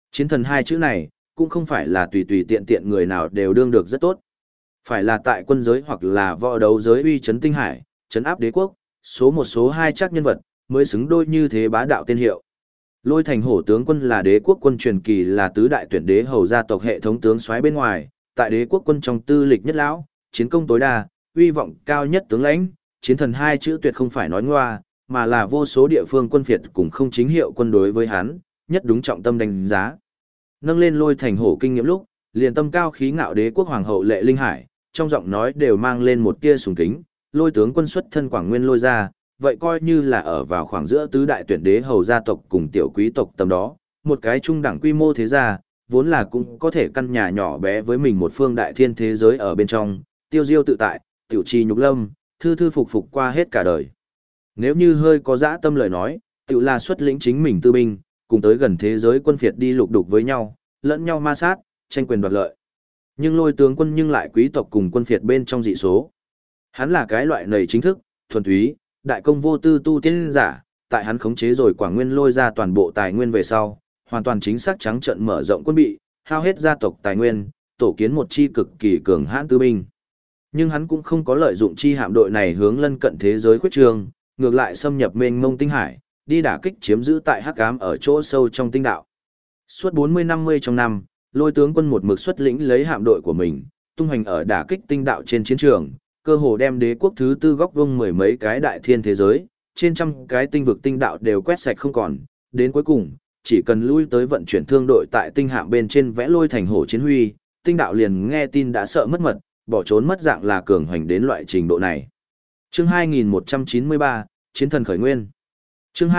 Chiến thần hai chữ này, cũng không phải là tùy tùy tiện tiện người nào đều đương được rất tốt. Phải là tại quân giới hoặc là võ đấu giới uy chấn tinh hải, chấn áp đế quốc, số một số hai chắc nhân vật, mới xứng đôi như thế bá đạo tên hiệu. Lôi Thành Hổ tướng quân là đế quốc quân truyền kỳ, là tứ đại tuyển đế hầu gia tộc hệ thống tướng soái bên ngoài, tại đế quốc quân trong tư lịch nhất lão, chiến công tối đa, uy vọng cao nhất tướng lãnh, chiến thần hai chữ tuyệt không phải nói ngoa, mà là vô số địa phương quân phiệt cùng không chính hiệu quân đối với hắn, nhất đúng trọng tâm đánh giá. Nâng lên Lôi Thành Hổ kinh nghiệm lúc, liền tâm cao khí ngạo đế quốc hoàng hậu Lệ Linh Hải, trong giọng nói đều mang lên một tia sùng kính, Lôi tướng quân xuất thân Quảng Nguyên Lôi gia, vậy coi như là ở vào khoảng giữa tứ đại tuyển đế hầu gia tộc cùng tiểu quý tộc tầm đó, một cái trung đẳng quy mô thế gia, vốn là cũng có thể căn nhà nhỏ bé với mình một phương đại thiên thế giới ở bên trong, tiêu diêu tự tại, tiểu trì nhục lâm, thư thư phục phục qua hết cả đời. Nếu như hơi có dã tâm lời nói, tiểu là xuất lĩnh chính mình tư binh, cùng tới gần thế giới quân phiệt đi lục đục với nhau, lẫn nhau ma sát, tranh quyền đoạt lợi. Nhưng Lôi tướng quân nhưng lại quý tộc cùng quân phiệt bên trong dị số. Hắn là cái loại nầy chính thức, thuần túy, đại công vô tư tu tiên giả, tại hắn khống chế rồi Quảng Nguyên Lôi ra toàn bộ tài nguyên về sau, hoàn toàn chính xác trắng trợn mở rộng quân bị, hao hết gia tộc tài nguyên, tổ kiến một chi cực kỳ cường hãn tư binh. Nhưng hắn cũng không có lợi dụng chi hạm đội này hướng lân cận thế giới khuyết trường, ngược lại xâm nhập mênh mông tinh hải, đi đả kích chiếm giữ tại Hắc Ám ở chỗ sâu trong tinh đạo. Suốt 40-50 trong năm, Lôi tướng quân một mực xuất lĩnh lấy hạm đội của mình, tung hoành ở đả kích tinh đạo trên chiến trường, cơ hồ đem đế quốc thứ tư góc vuông mười mấy cái đại thiên thế giới, trên trăm cái tinh vực tinh đạo đều quét sạch không còn, đến cuối cùng, chỉ cần lui tới vận chuyển thương đội tại tinh hạm bên trên vẽ Lôi Thành Hổ chiến huy, tinh đạo liền nghe tin đã sợ mất mật, bỏ trốn mất dạng là cường hoành đến loại trình độ này. Chương 2193, Chiến thần khởi nguyên. Chương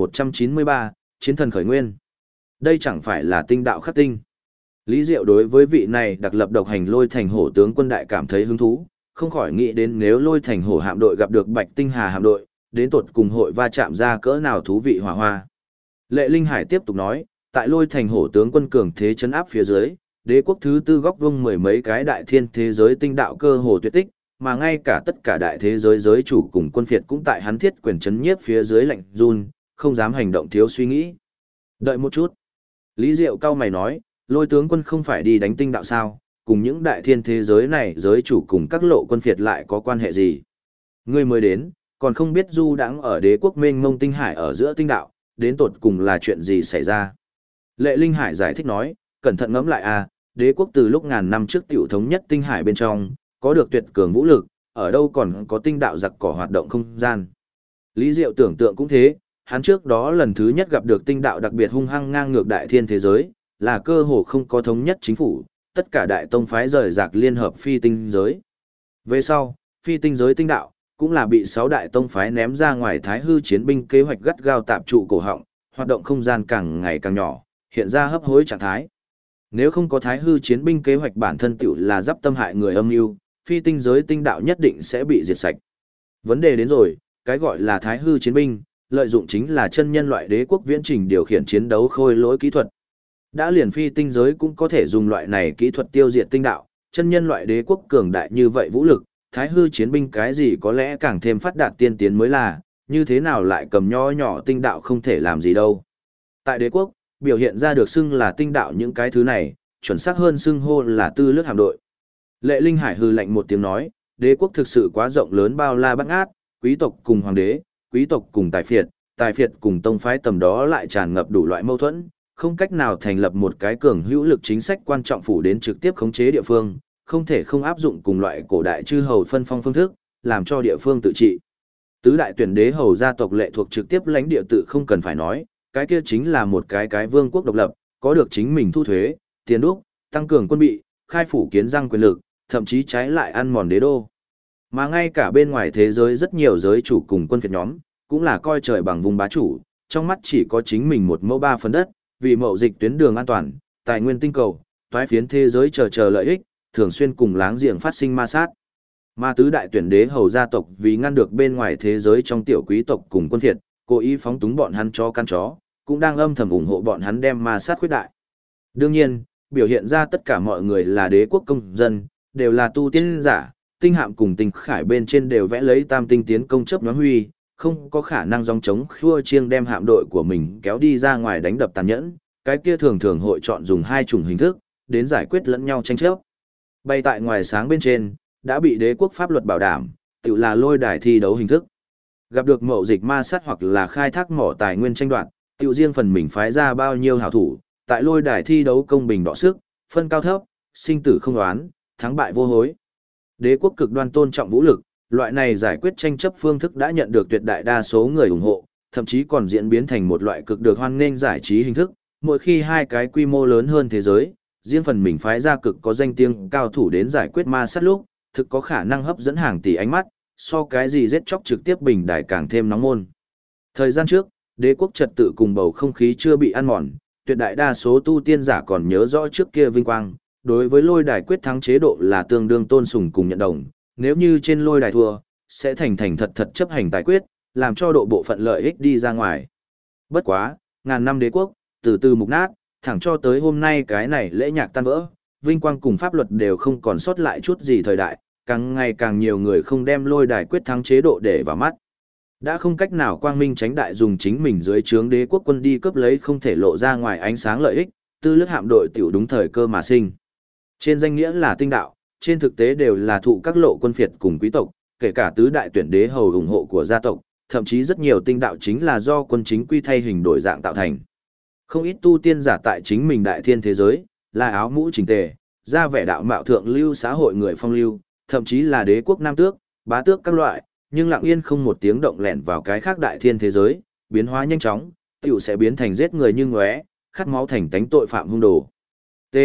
2193, Chiến thần khởi nguyên. Đây chẳng phải là tinh đạo khắc tinh. Lý Diệu đối với vị này đặc lập độc hành Lôi Thành Hổ tướng quân đại cảm thấy hứng thú, không khỏi nghĩ đến nếu Lôi Thành Hổ hạm đội gặp được Bạch Tinh Hà hạm đội, đến tột cùng hội va chạm ra cỡ nào thú vị hỏa hoa. Lệ Linh Hải tiếp tục nói, tại Lôi Thành Hổ tướng quân cường thế chấn áp phía dưới, đế quốc thứ tư góc vuông mười mấy cái đại thiên thế giới tinh đạo cơ hồ tuyệt tích, mà ngay cả tất cả đại thế giới giới chủ cùng quân phiệt cũng tại hắn thiết quyền chấn nhiếp phía dưới lạnh run, không dám hành động thiếu suy nghĩ. Đợi một chút. Lý Diệu cao mày nói, Lôi tướng quân không phải đi đánh tinh đạo sao, cùng những đại thiên thế giới này giới chủ cùng các lộ quân phiệt lại có quan hệ gì? Ngươi mới đến, còn không biết du đãng ở đế quốc mênh mông tinh hải ở giữa tinh đạo, đến tột cùng là chuyện gì xảy ra? Lệ Linh Hải giải thích nói, cẩn thận ngẫm lại à, đế quốc từ lúc ngàn năm trước tiểu thống nhất tinh hải bên trong, có được tuyệt cường vũ lực, ở đâu còn có tinh đạo giặc cỏ hoạt động không gian. Lý Diệu tưởng tượng cũng thế, hắn trước đó lần thứ nhất gặp được tinh đạo đặc biệt hung hăng ngang ngược đại thiên thế giới, là cơ hồ không có thống nhất chính phủ, tất cả đại tông phái rời rạc liên hợp phi tinh giới. Về sau, phi tinh giới tinh đạo, cũng là bị 6 đại tông phái ném ra ngoài thái hư chiến binh kế hoạch gắt gao tạp trụ cổ họng, hoạt động không gian càng ngày càng nhỏ, hiện ra hấp hối trạng thái. Nếu không có thái hư chiến binh kế hoạch bản thân tiểu là giáp tâm hại người âm mưu, phi tinh giới tinh đạo nhất định sẽ bị diệt sạch. Vấn đề đến rồi, cái gọi là thái hư chiến binh, lợi dụng chính là chân nhân loại đế quốc viễn trình điều khiển chiến đấu khôi lỗi kỹ thuật. Đã liền phi tinh giới cũng có thể dùng loại này kỹ thuật tiêu diệt tinh đạo, chân nhân loại đế quốc cường đại như vậy vũ lực, thái hư chiến binh cái gì có lẽ càng thêm phát đạt tiên tiến mới là, như thế nào lại cầm nho nhỏ tinh đạo không thể làm gì đâu. Tại đế quốc, biểu hiện ra được xưng là tinh đạo những cái thứ này, chuẩn xác hơn xưng hô là tư lướt hạm đội. Lệ Linh Hải hừ lạnh một tiếng nói, đế quốc thực sự quá rộng lớn bao la bát ngát, quý tộc cùng hoàng đế, quý tộc cùng tài phiệt cùng tông phái tầm đó lại tràn ngập đủ loại mâu thuẫn, không cách nào thành lập một cái cường hữu lực chính sách quan trọng phủ đến trực tiếp khống chế địa phương, không thể không áp dụng cùng loại cổ đại chư hầu phân phong phương thức, làm cho địa phương tự trị. Tứ đại tuyển đế hầu gia tộc lệ thuộc trực tiếp lãnh địa tự không cần phải nói, cái kia chính là một cái vương quốc độc lập, có được chính mình thu thuế, tiền đúc, tăng cường quân bị, khai phủ kiến răng quyền lực, thậm chí trái lại ăn mòn đế đô. Mà ngay cả bên ngoài thế giới rất nhiều giới chủ cùng quân phiệt nhóm, cũng là coi trời bằng vùng bá chủ, trong mắt chỉ có chính mình một mẫu ba phần đất, vì mậu dịch tuyến đường an toàn, tài nguyên tinh cầu, toái phiến thế giới chờ lợi ích, thường xuyên cùng láng giềng phát sinh ma sát. Mà tứ đại tuyển đế hầu gia tộc vì ngăn được bên ngoài thế giới trong tiểu quý tộc cùng quân phiệt, cố ý phóng túng bọn hắn cho căn chó, cũng đang âm thầm ủng hộ bọn hắn đem ma sát khuyết đại. Đương nhiên, biểu hiện ra tất cả mọi người là đế quốc công dân, đều là tu tiên giả, tinh hạm cùng tinh khải bên trên đều vẽ lấy tam tinh tiến công chấp nhóm huy, không có khả năng dòng chống khua chiêng đem hạm đội của mình kéo đi ra ngoài đánh đập tàn nhẫn, cái kia thường thường hội chọn dùng hai chủng hình thức, đến giải quyết lẫn nhau tranh chấp. Bay tại ngoài sáng bên trên, đã bị đế quốc pháp luật bảo đảm, tự là lôi đài thi đấu hình thức. Gặp được mậu dịch ma sát hoặc là khai thác mỏ tài nguyên tranh đoạt, tự riêng phần mình phái ra bao nhiêu hảo thủ, tại lôi đài thi đấu công bình đọ sức, phân cao thấp, sinh tử không đoán, thắng bại vô hối. Đế quốc cực đoan tôn trọng vũ lực, loại này giải quyết tranh chấp phương thức đã nhận được tuyệt đại đa số người ủng hộ, thậm chí còn diễn biến thành một loại cực được hoan nghênh giải trí hình thức. Mỗi khi hai cái quy mô lớn hơn thế giới, riêng phần mình phái ra cực có danh tiếng cao thủ đến giải quyết ma sát lúc, thực có khả năng hấp dẫn hàng tỷ ánh mắt, so cái gì giết chóc trực tiếp bình đài càng thêm nóng môn. Thời gian trước, đế quốc trật tự cùng bầu không khí chưa bị ăn mòn, tuyệt đại đa số tu tiên giả còn nhớ rõ trước kia vinh quang, đối với lôi đài quyết thắng chế độ là tương đương tôn sùng cùng nhận đồng, nếu như trên lôi đài thua, sẽ thành thật thật chấp hành tài quyết, làm cho độ bộ phận lợi ích đi ra ngoài. Bất quá, ngàn năm đế quốc, từ từ mục nát, thẳng cho tới hôm nay cái này lễ nhạc tan vỡ, vinh quang cùng pháp luật đều không còn sót lại chút gì thời đại, càng ngày càng nhiều người không đem lôi đài quyết thắng chế độ để vào mắt. Đã không cách nào quang minh tránh đại dùng chính mình dưới trướng đế quốc quân đi cướp lấy không thể lộ ra ngoài ánh sáng lợi ích, tư lướt hạm đội tiểu đúng thời cơ mà sinh. Trên danh nghĩa là tinh đạo, trên thực tế đều là thụ các lộ quân phiệt cùng quý tộc, kể cả tứ đại tuyển đế hầu ủng hộ của gia tộc, thậm chí rất nhiều tinh đạo chính là do quân chính quy thay hình đổi dạng tạo thành. Không ít tu tiên giả tại chính mình đại thiên thế giới, là áo mũ chỉnh tề, ra vẻ đạo mạo thượng lưu xã hội người phong lưu, thậm chí là đế quốc nam tước, bá tước các loại, nhưng lặng yên không một tiếng động lẻn vào cái khác đại thiên thế giới, biến hóa nhanh chóng, tiểu sẽ biến thành giết người như ngóe, khát máu thành tánh tội phạm hung đồ. T.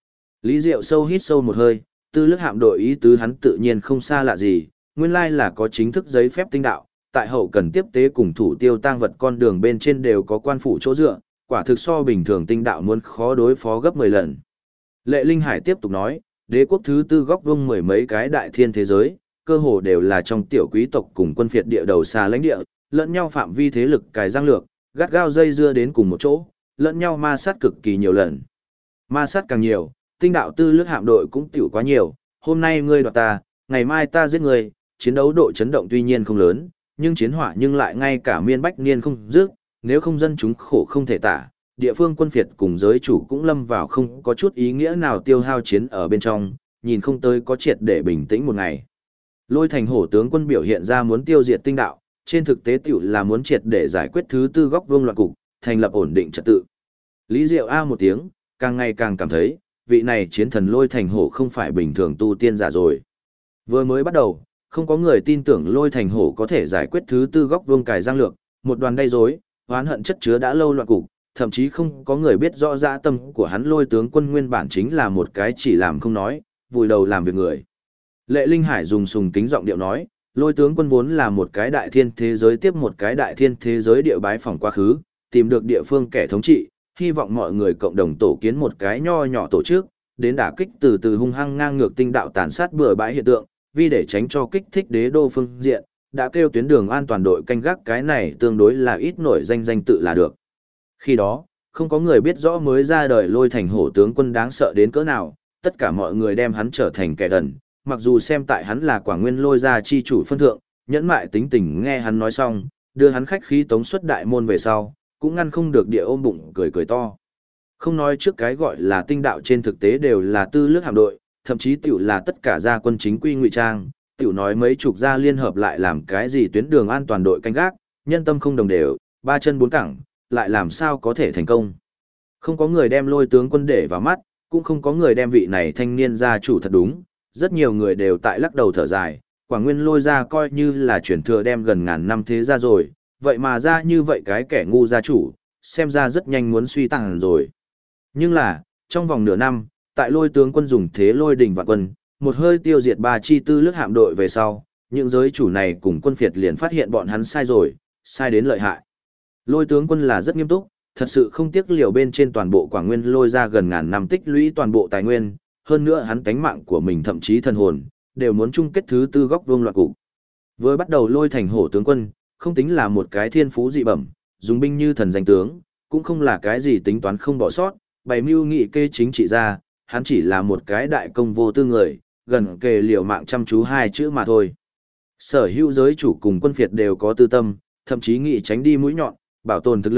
Lý Diệu sâu hít sâu một hơi, tư lướt hạm đội ý tứ hắn tự nhiên không xa lạ gì, nguyên lai là có chính thức giấy phép tinh đạo, tại hậu cần tiếp tế cùng thủ tiêu tang vật con đường bên trên đều có quan phủ chỗ dựa, quả thực so bình thường tinh đạo muốn khó đối phó gấp 10 lần. Lệ Linh Hải tiếp tục nói, đế quốc thứ tư góc vuông mười mấy cái đại thiên thế giới, cơ hồ đều là trong tiểu quý tộc cùng quân phiệt địa đầu xa lãnh địa, lẫn nhau phạm vi thế lực cài giang lược, gắt gao dây dưa đến cùng một chỗ, lẫn nhau ma sát cực kỳ nhiều lần. Ma sát càng nhiều, tinh đạo tư lướt hạm đội cũng tiểu quá nhiều, hôm nay ngươi đoạt ta, ngày mai ta giết ngươi, chiến đấu độ chấn động tuy nhiên không lớn, nhưng chiến hỏa nhưng lại ngay cả miên bách niên không dứt, nếu không dân chúng khổ không thể tả, địa phương quân phiệt cùng giới chủ cũng lâm vào không có chút ý nghĩa nào tiêu hao chiến ở bên trong, nhìn không tới có triệt để bình tĩnh một ngày. Lôi Thành Hổ tướng quân biểu hiện ra muốn tiêu diệt tinh đạo, trên thực tế tiểu là muốn triệt để giải quyết thứ tư góc vuông loạn cục, thành lập ổn định trật tự. Lý Diệu a một tiếng, càng ngày càng cảm thấy, vị này chiến thần Lôi Thành Hổ không phải bình thường tu tiên giả rồi. Vừa mới bắt đầu, không có người tin tưởng Lôi Thành Hổ có thể giải quyết thứ tư góc vuông cài giang lược, một đoàn gây rối, oán hận chất chứa đã lâu loạn cục, thậm chí không có người biết rõ dã tâm của hắn. Lôi tướng quân nguyên bản chính là một cái chỉ làm không nói, vùi đầu làm việc người. Lệ Linh Hải dùng sùng kính giọng điệu nói, Lôi tướng quân vốn là một cái đại thiên thế giới tiếp một cái đại thiên thế giới địa bái phỏng quá khứ, tìm được địa phương kẻ thống trị, hy vọng mọi người cộng đồng tổ kiến một cái nho nhỏ tổ chức, đến đả kích từ từ hung hăng ngang ngược tinh đạo tàn sát bừa bãi hiện tượng, vì để tránh cho kích thích đế đô phương diện, đã kêu tuyến đường an toàn đội canh gác cái này tương đối là ít nổi danh tự là được. Khi đó, không có người biết rõ mới ra đời Lôi Thành Hổ tướng quân đáng sợ đến cỡ nào, tất cả mọi người đem hắn trở thành kẻ đần, mặc dù xem tại hắn là Quả Nguyên Lôi gia chi chủ phân thượng, nhẫn mại tính tình nghe hắn nói xong, đưa hắn khách khí tống xuất đại môn về sau, cũng ngăn không được địa ôm bụng cười cười to. Không nói trước cái gọi là tinh đạo trên thực tế đều là tư lướt hạm đội, thậm chí tiểu là tất cả gia quân chính quy ngụy trang, tiểu nói mấy chục gia liên hợp lại làm cái gì tuyến đường an toàn đội canh gác, nhân tâm không đồng đều, ba chân bốn cẳng, lại làm sao có thể thành công. Không có người đem Lôi tướng quân để vào mắt, cũng không có người đem vị này thanh niên gia chủ thật đúng, rất nhiều người đều tại lắc đầu thở dài, Quả Nguyên Lôi gia coi như là chuyển thừa đem gần ngàn năm thế gia rồi, vậy mà ra như vậy cái kẻ ngu gia chủ, xem ra rất nhanh muốn suy tàn rồi. Nhưng là, trong vòng nửa năm, tại Lôi tướng quân dùng thế lôi đình vạn quân, một hơi tiêu diệt ba chi tư lướt hạm đội về sau, những giới chủ này cùng quân phiệt liền phát hiện bọn hắn sai rồi, sai đến lợi hại. Lôi tướng quân là rất nghiêm túc, thật sự không tiếc liều bên trên toàn bộ Quả Nguyên Lôi ra gần ngàn năm tích lũy toàn bộ tài nguyên, hơn nữa hắn tánh mạng của mình thậm chí thần hồn, đều muốn chung kết thứ tư góc vuông loạn cục. Vừa bắt đầu Lôi Thành Hổ tướng quân, không tính là một cái thiên phú dị bẩm, dùng binh như thần danh tướng, cũng không là cái gì tính toán không bỏ sót, bày mưu nghị kê chính trị ra, hắn chỉ là một cái đại công vô tư người, gần kề liều mạng chăm chú hai chữ mà thôi. Sở hữu giới chủ cùng quân phiệt đều có tư tâm, thậm chí nghị tránh đi mũi nhọn, bảo tồn thực lực,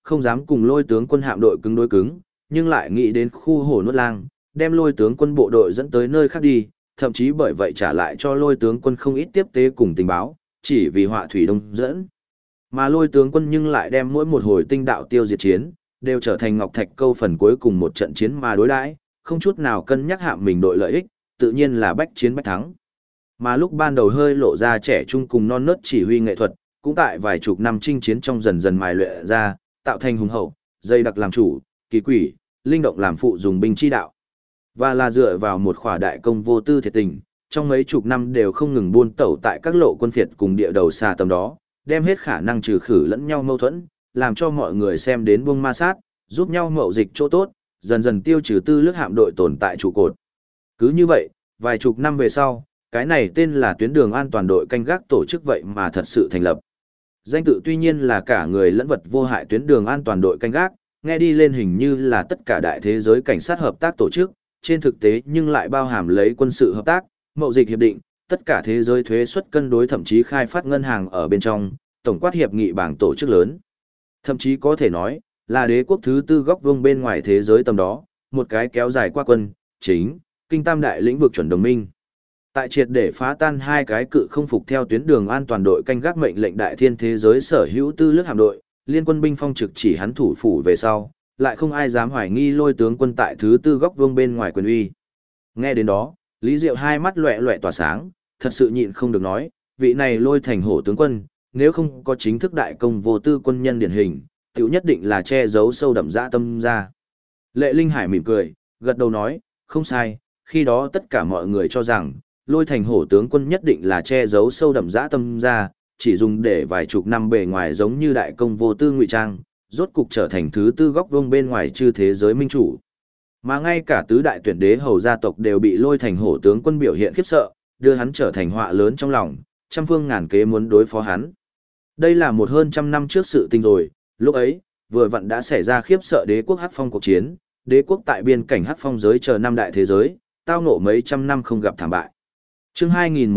không dám cùng lôi tướng quân hạm đội cứng đối cứng, nhưng lại nghĩ đến khu hồ nuốt lang, đem lôi tướng quân bộ đội dẫn tới nơi khác đi, thậm chí bởi vậy trả lại cho lôi tướng quân không ít tiếp tế cùng tình báo, chỉ vì họa thủy đông dẫn. Mà lôi tướng quân nhưng lại đem mỗi một hồi tinh đạo tiêu diệt chiến, đều trở thành ngọc thạch câu phần cuối cùng một trận chiến mà đối đãi, không chút nào cân nhắc hạm mình đội lợi ích, tự nhiên là bách chiến bách thắng. Mà lúc ban đầu hơi lộ ra trẻ trung cùng non nớt chỉ huy nghệ thuật, cũng tại vài chục năm chinh chiến trong dần dần mài luyện ra, tạo thành hùng hậu, dây đặc làm chủ, kỳ quỷ, linh động làm phụ dùng binh chi đạo. Và là dựa vào một khỏa đại công vô tư thiệt tình, trong mấy chục năm đều không ngừng buôn tẩu tại các lộ quân phiệt cùng địa đầu xa tầm đó, đem hết khả năng trừ khử lẫn nhau mâu thuẫn, làm cho mọi người xem đến buông ma sát, giúp nhau mậu dịch chỗ tốt, dần dần tiêu trừ tư lướt hạm đội tồn tại trụ cột. Cứ như vậy, vài chục năm về sau, cái này tên là tuyến đường an toàn đội canh gác tổ chức vậy mà thật sự thành lập. Danh tự tuy nhiên là cả người lẫn vật vô hại tuyến đường an toàn đội canh gác, nghe đi lên hình như là tất cả đại thế giới cảnh sát hợp tác tổ chức, trên thực tế nhưng lại bao hàm lấy quân sự hợp tác, mậu dịch hiệp định, tất cả thế giới thuế suất cân đối thậm chí khai phát ngân hàng ở bên trong, tổng quát hiệp nghị bảng tổ chức lớn. Thậm chí có thể nói, là đế quốc thứ tư góc vuông bên ngoài thế giới tầm đó, một cái kéo dài qua quân, chính, kinh tam đại lĩnh vực chuẩn đồng minh. Tại triệt để phá tan hai cái cự không phục theo tuyến đường an toàn đội canh gác mệnh lệnh đại thiên thế giới sở hữu tư lướt hạm đội, liên quân binh phong trực chỉ hắn thủ phủ về sau, lại không ai dám hoài nghi lôi tướng quân tại thứ tư góc vuông bên ngoài quyền uy. Nghe đến đó, Lý Diệu hai mắt loẹ loẹ tỏa sáng, thật sự nhịn không được nói, vị này lôi thành hổ tướng quân, nếu không có chính thức đại công vô tư quân nhân điển hình, tiểu nhất định là che giấu sâu đậm dã tâm ra. Lệ Linh Hải mỉm cười, gật đầu nói, không sai, khi đó tất cả mọi người cho rằng, lôi thành hổ tướng quân nhất định là che giấu sâu đậm dã tâm ra, chỉ dùng để vài chục năm bề ngoài giống như đại công vô tư ngụy trang, rốt cục trở thành thứ tư góc vuông bên ngoài chư thế giới minh chủ. Mà ngay cả tứ đại tuyển đế hầu gia tộc đều bị lôi thành hổ tướng quân biểu hiện khiếp sợ, đưa hắn trở thành họa lớn trong lòng, trăm phương ngàn kế muốn đối phó hắn. Đây là một hơn trăm năm trước sự tình rồi, lúc ấy, vừa vặn đã xảy ra khiếp sợ đế quốc Hắc Phong cuộc chiến, đế quốc tại biên cảnh Hắc Phong giới chờ năm đại thế giới, tao ngộ mấy trăm năm không gặp thảm bại. Chương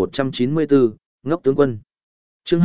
2194, Ngốc tướng quân. Chương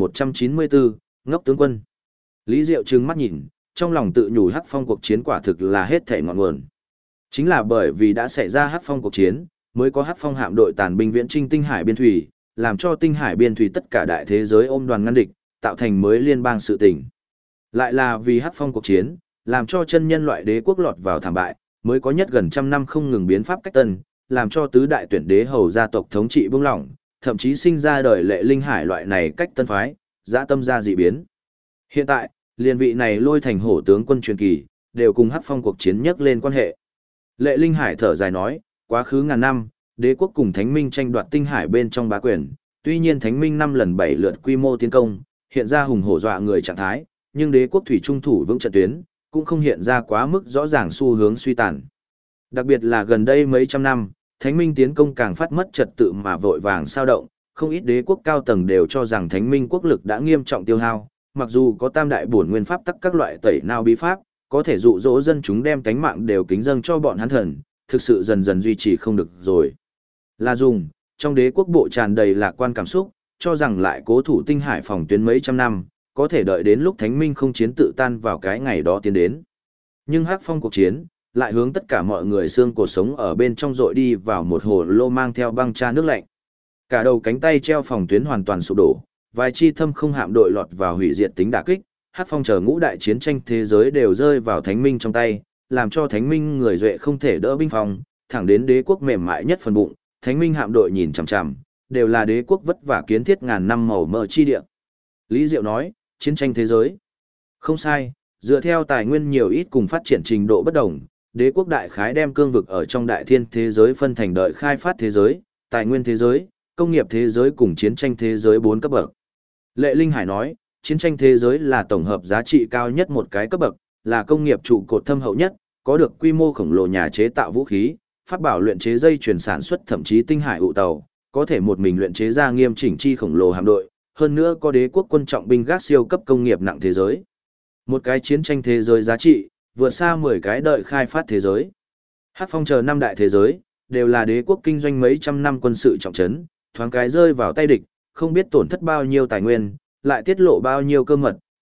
2194, Ngốc tướng quân. Lý Diệu trừng mắt nhìn, trong lòng tự nhủ Hắc Phong cuộc chiến quả thực là hết thảy ngọn nguồn. Chính là bởi vì đã xảy ra Hắc Phong cuộc chiến, mới có Hắc Phong hạm đội tàn binh viễn chinh Tinh Hải biên thủy, làm cho Tinh Hải biên thủy tất cả đại thế giới ôm đoàn ngăn địch, tạo thành mới liên bang sự tình. Lại là vì Hắc Phong cuộc chiến, làm cho chân nhân loại đế quốc lọt vào thảm bại, mới có nhất gần trăm năm không ngừng biến pháp cách tân, làm cho tứ đại tuyển đế hầu gia tộc thống trị bông lỏng, thậm chí sinh ra đời Lệ Linh Hải loại này cách tân phái, dã tâm ra dị biến. Hiện tại, liên vị này lôi thành hổ tướng quân truyền kỳ, đều cùng Hắc Phong cuộc chiến nhắc lên quan hệ. Lệ Linh Hải thở dài nói, quá khứ ngàn năm, đế quốc cùng Thánh Minh tranh đoạt Tinh Hải bên trong bá quyền, tuy nhiên Thánh Minh 5 lần 7 lượt quy mô tiến công, hiện ra hùng hổ dọa người trạng thái, nhưng đế quốc thủy trung thủ vững trận tuyến, cũng không hiện ra quá mức rõ ràng xu hướng suy tàn. Đặc biệt là gần đây mấy trăm năm, Thánh Minh tiến công càng phát mất trật tự mà vội vàng sao động, không ít đế quốc cao tầng đều cho rằng Thánh Minh quốc lực đã nghiêm trọng tiêu hao, mặc dù có tam đại bổn nguyên pháp tắc các loại tẩy nào bí pháp, có thể dụ dỗ dân chúng đem tánh mạng đều kính dâng cho bọn hắn thần, thực sự dần dần duy trì không được rồi. Là dùng, trong đế quốc bộ tràn đầy lạc quan cảm xúc, cho rằng lại cố thủ Tinh Hải phòng tuyến mấy trăm năm, có thể đợi đến lúc Thánh Minh không chiến tự tan vào cái ngày đó tiến đến. Nhưng Hắc Phong cuộc chiến, lại hướng tất cả mọi người xương cột sống ở bên trong rội đi vào một hồ lô mang theo băng tra nước lạnh. Cả đầu cánh tay treo phòng tuyến hoàn toàn sụp đổ, vài chi thâm không hạm đội lọt vào hủy diệt tính đả kích, Hắc Phong chờ ngũ đại chiến tranh thế giới đều rơi vào Thánh Minh trong tay, làm cho Thánh Minh người duệ không thể đỡ binh phòng, thẳng đến đế quốc mềm mại nhất phần bụng, Thánh Minh hạm đội nhìn chằm chằm, đều là đế quốc vất vả kiến thiết ngàn năm màu mỡ chi địa. Lý Diệu nói, chiến tranh thế giới. Không sai, dựa theo tài nguyên nhiều ít cùng phát triển trình độ bất đồng, đế quốc đại khái đem cương vực ở trong đại thiên thế giới phân thành đợi khai phát thế giới, tài nguyên thế giới, công nghiệp thế giới cùng chiến tranh thế giới 4 cấp bậc. Lệ Linh Hải nói, chiến tranh thế giới là tổng hợp giá trị cao nhất một cái cấp bậc, là công nghiệp trụ cột thâm hậu nhất, có được quy mô khổng lồ nhà chế tạo vũ khí, pháp bảo luyện chế dây chuyển sản xuất thậm chí tinh hải ụ tàu, có thể một mình luyện chế ra nghiêm chỉnh chi khổng lồ hạm đội, hơn nữa có đế quốc quân trọng binh gác siêu cấp công nghiệp nặng thế giới. Một cái chiến tranh thế giới giá trị, vượt xa 10 cái đợi khai phát thế giới. Hắc Phong chờ năm đại thế giới, đều là đế quốc kinh doanh mấy trăm năm quân sự trọng trấn, thoáng cái rơi vào tay địch, không biết tổn thất bao nhiêu tài nguyên, lại tiết lộ bao nhiêu cơ mật,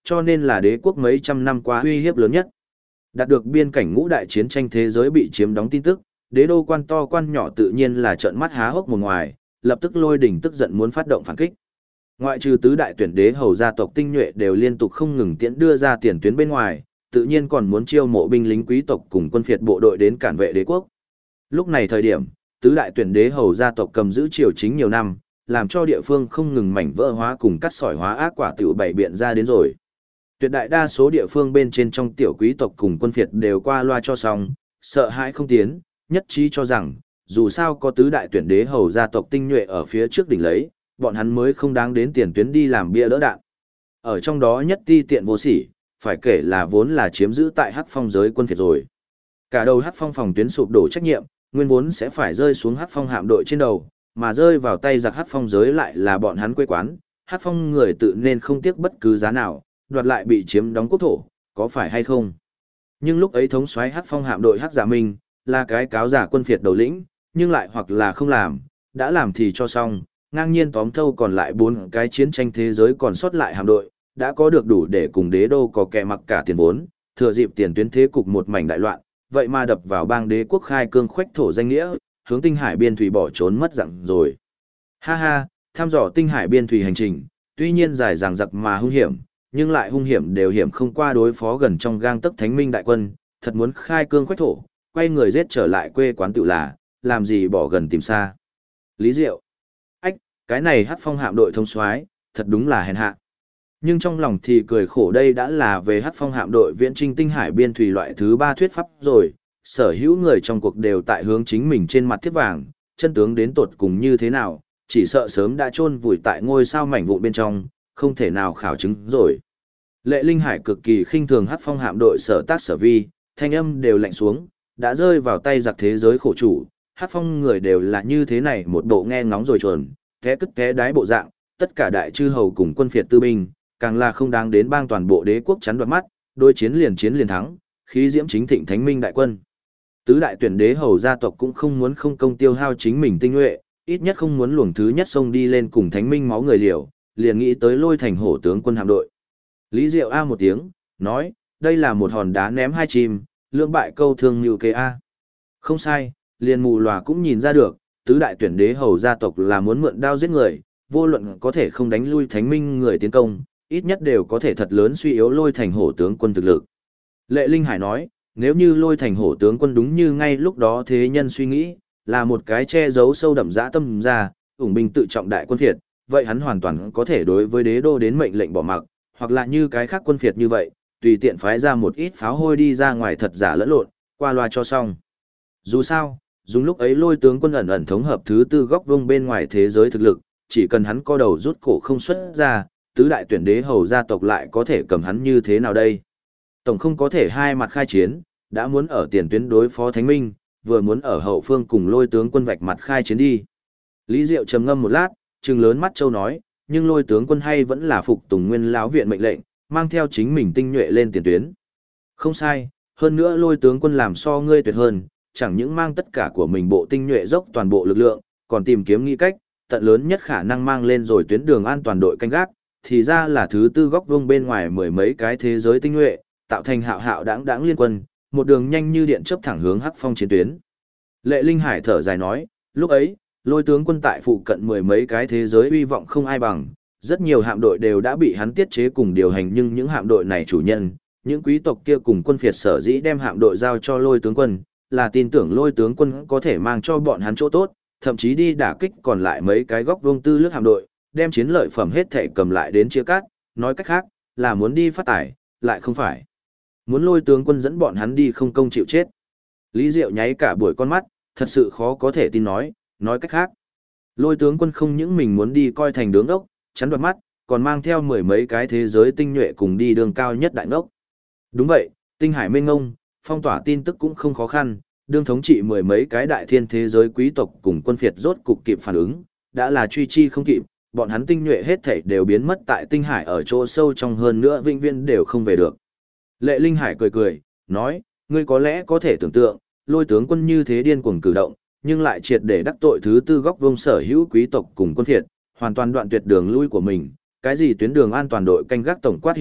cho nên là đế quốc mấy trăm năm qua uy hiếp lớn nhất. Đạt được biên cảnh ngũ đại chiến tranh thế giới bị chiếm đóng tin tức, đế đô quan to quan nhỏ tự nhiên là trợn mắt há hốc một ngoài, lập tức lôi đỉnh tức giận muốn phát động phản kích. Ngoại trừ tứ đại tuyển đế hầu gia tộc tinh nhuệ đều liên tục không ngừng tiễn đưa ra tiền tuyến bên ngoài, tự nhiên còn muốn chiêu mộ binh lính quý tộc cùng quân phiệt bộ đội đến cản vệ đế quốc. Lúc này thời điểm, tứ đại tuyển đế hầu gia tộc cầm giữ triều chính nhiều năm, làm cho địa phương không ngừng mảnh vỡ hóa cùng cắt sỏi hóa ác quả tiểu bảy biện ra đến rồi. Tuyệt đại đa số địa phương bên trên trong tiểu quý tộc cùng quân phiệt đều qua loa cho xong, sợ hãi không tiến, nhất trí cho rằng, dù sao có tứ đại tuyển đế hầu gia tộc tinh nhuệ ở phía trước đỉnh lấy, bọn hắn mới không đáng đến tiền tuyến đi làm bia đỡ đạn. Ở trong đó nhất ti tiện vô sỉ, phải kể là vốn là chiếm giữ tại Hắc Phong giới quân phiệt rồi. Cả đầu Hắc Phong phòng tuyến sụp đổ trách nhiệm, nguyên vốn sẽ phải rơi xuống Hắc Phong hạm đội trên đầu, mà rơi vào tay giặc Hắc Phong giới lại là bọn hắn quê quán, Hắc Phong người tự nên không tiếc bất cứ giá nào, đoạt lại bị chiếm đóng quốc thổ, có phải hay không? Nhưng lúc ấy thống soái Hắc Phong hạm đội Hắc Giả Minh, là cái cáo giả quân phiệt đầu lĩnh, nhưng lại hoặc là không làm, đã làm thì cho xong, ngang nhiên tóm thâu còn lại 4 cái chiến tranh thế giới còn sót lại hạm đội, đã có được đủ để cùng đế đô có kẻ mặc cả tiền vốn, thừa dịp tiền tuyến thế cục một mảnh đại loạn, vậy mà đập vào bang đế quốc khai cương khoách thổ danh nghĩa, hướng tinh hải biên thủy bỏ trốn mất dạng rồi. Ha ha, thăm dò tinh hải biên thủy hành trình, tuy nhiên dài dằng dặc mà hung hiểm, nhưng lại hung hiểm đều hiểm không qua đối phó gần trong gang tấc thánh minh đại quân, thật muốn khai cương khoách thổ, quay người giết trở lại quê quán tự là, làm gì bỏ gần tìm xa. Lý Diệu, ách, cái này Hắc Phong hạm đội thông soái, thật đúng là hèn hạ. Nhưng trong lòng thì cười khổ, đây đã là về Hắc Phong hạm đội viễn trinh tinh hải biên thủy loại thứ 3 thuyết pháp rồi, sở hữu người trong cuộc đều tại hướng chính mình trên mặt thiếp vàng, chân tướng đến tột cùng như thế nào, chỉ sợ sớm đã chôn vùi tại ngôi sao mảnh vụn bên trong, không thể nào khảo chứng rồi. Lệ Linh Hải cực kỳ khinh thường Hắc Phong hạm đội sở tác sở vi, thanh âm đều lạnh xuống, đã rơi vào tay giặc thế giới khổ chủ, Hắc Phong người đều là như thế này, một bộ nghe ngóng rồi chuồn, té cất té đái bộ dạng, tất cả đại chư hầu cùng quân phiệt tư binh, càng là không đáng đến bang toàn bộ đế quốc chắn đoạt mắt, đối chiến liền thắng, khí diễm chính thịnh thánh minh đại quân. Tứ đại tuyển đế hầu gia tộc cũng không muốn không công tiêu hao chính mình tinh nhuệ, ít nhất không muốn luồng thứ nhất xông đi lên cùng thánh minh máu người liều, liền nghĩ tới Lôi Thành hổ tướng quân hạm đội. Lý Diệu a một tiếng, nói, đây là một hòn đá ném 2 chim, lưỡng bại câu thương như kế a. Không sai, liền mù lòa cũng nhìn ra được, tứ đại tuyển đế hầu gia tộc là muốn mượn đao giết người, vô luận có thể không đánh lui thánh minh người tiến công, ít nhất đều có thể thật lớn suy yếu Lôi Thành hổ tướng quân thực lực. Lệ Linh Hải nói, nếu như Lôi Thành hổ tướng quân đúng như ngay lúc đó thế nhân suy nghĩ, là một cái che giấu sâu đậm dã tâm ra, ủng binh tự trọng đại quân phiệt, vậy hắn hoàn toàn có thể đối với đế đô đến mệnh lệnh bỏ mặc, hoặc là như cái khác quân phiệt như vậy, tùy tiện phái ra một ít pháo hôi đi ra ngoài thật giả lẫn lộn, qua loa cho xong. Dù sao, dùng lúc ấy Lôi tướng quân ẩn ẩn thống hợp thứ 4 góc vuông bên ngoài thế giới thực lực, chỉ cần hắn co đầu rút cổ không xuất ra, tứ đại tuyển đế hầu gia tộc lại có thể cầm hắn như thế nào đây? Tổng không có thể hai mặt khai chiến, đã muốn ở tiền tuyến đối phó thánh minh, vừa muốn ở hậu phương cùng Lôi tướng quân vạch mặt khai chiến đi. Lý Diệu trầm ngâm một lát, trừng lớn mắt châu nói, nhưng Lôi tướng quân hay vẫn là phục tùng nguyên lão viện mệnh lệnh, mang theo chính mình tinh nhuệ lên tiền tuyến. Không sai, hơn nữa Lôi tướng quân làm so ngươi tuyệt hơn, chẳng những mang tất cả của mình bộ tinh nhuệ dốc toàn bộ lực lượng, còn tìm kiếm nghĩ cách, tận lớn nhất khả năng mang lên rồi tuyến đường an toàn đội canh gác, thì ra là thứ 4 góc vuông bên ngoài mười mấy cái thế giới tinh nhuệ, tạo thành hạo hạo đãng liên quân, một đường nhanh như điện chớp thẳng hướng Hắc Phong chiến tuyến. Lệ Linh Hải thở dài nói, lúc ấy, Lôi tướng quân tại phụ cận mười mấy cái thế giới uy vọng không ai bằng, rất nhiều hạm đội đều đã bị hắn tiết chế cùng điều hành, nhưng những hạm đội này chủ nhân, những quý tộc kia cùng quân phiệt sở dĩ đem hạm đội giao cho Lôi tướng quân, là tin tưởng Lôi tướng quân có thể mang cho bọn hắn chỗ tốt, thậm chí đi đả kích còn lại mấy cái góc vuông tư lướt hạm đội, đem chiến lợi phẩm hết thảy cầm lại đến chia cắt, nói cách khác, là muốn đi phát tải, lại không phải muốn Lôi tướng quân dẫn bọn hắn đi không công chịu chết. Lý Diệu nháy cả buổi con mắt, thật sự khó có thể tin nói cách khác, Lôi tướng quân không những mình muốn đi coi thành tướng đốc, chắn đoạt mắt, còn mang theo mười mấy cái thế giới tinh nhuệ cùng đi đường cao nhất đại đốc. Đúng vậy, tinh hải mênh ngông, phong tỏa tin tức cũng không khó khăn, đương thống trị mười mấy cái đại thiên thế giới quý tộc cùng quân phiệt rốt cục kịp phản ứng, đã là truy chi không kịp, bọn hắn tinh nhuệ hết thảy đều biến mất tại tinh hải ở chỗ sâu trong, hơn nữa vĩnh viễn đều không về được. Lệ Linh Hải cười, nói, ngươi có lẽ có thể tưởng tượng, Lôi tướng quân như thế điên cuồng cử động, nhưng lại triệt để đắc tội thứ 4 góc vuông sở hữu quý tộc cùng quân phiệt, hoàn toàn đoạn tuyệt đường lui của mình, cái gì tuyến đường an toàn đội canh gác tổng quát hiệp nghị,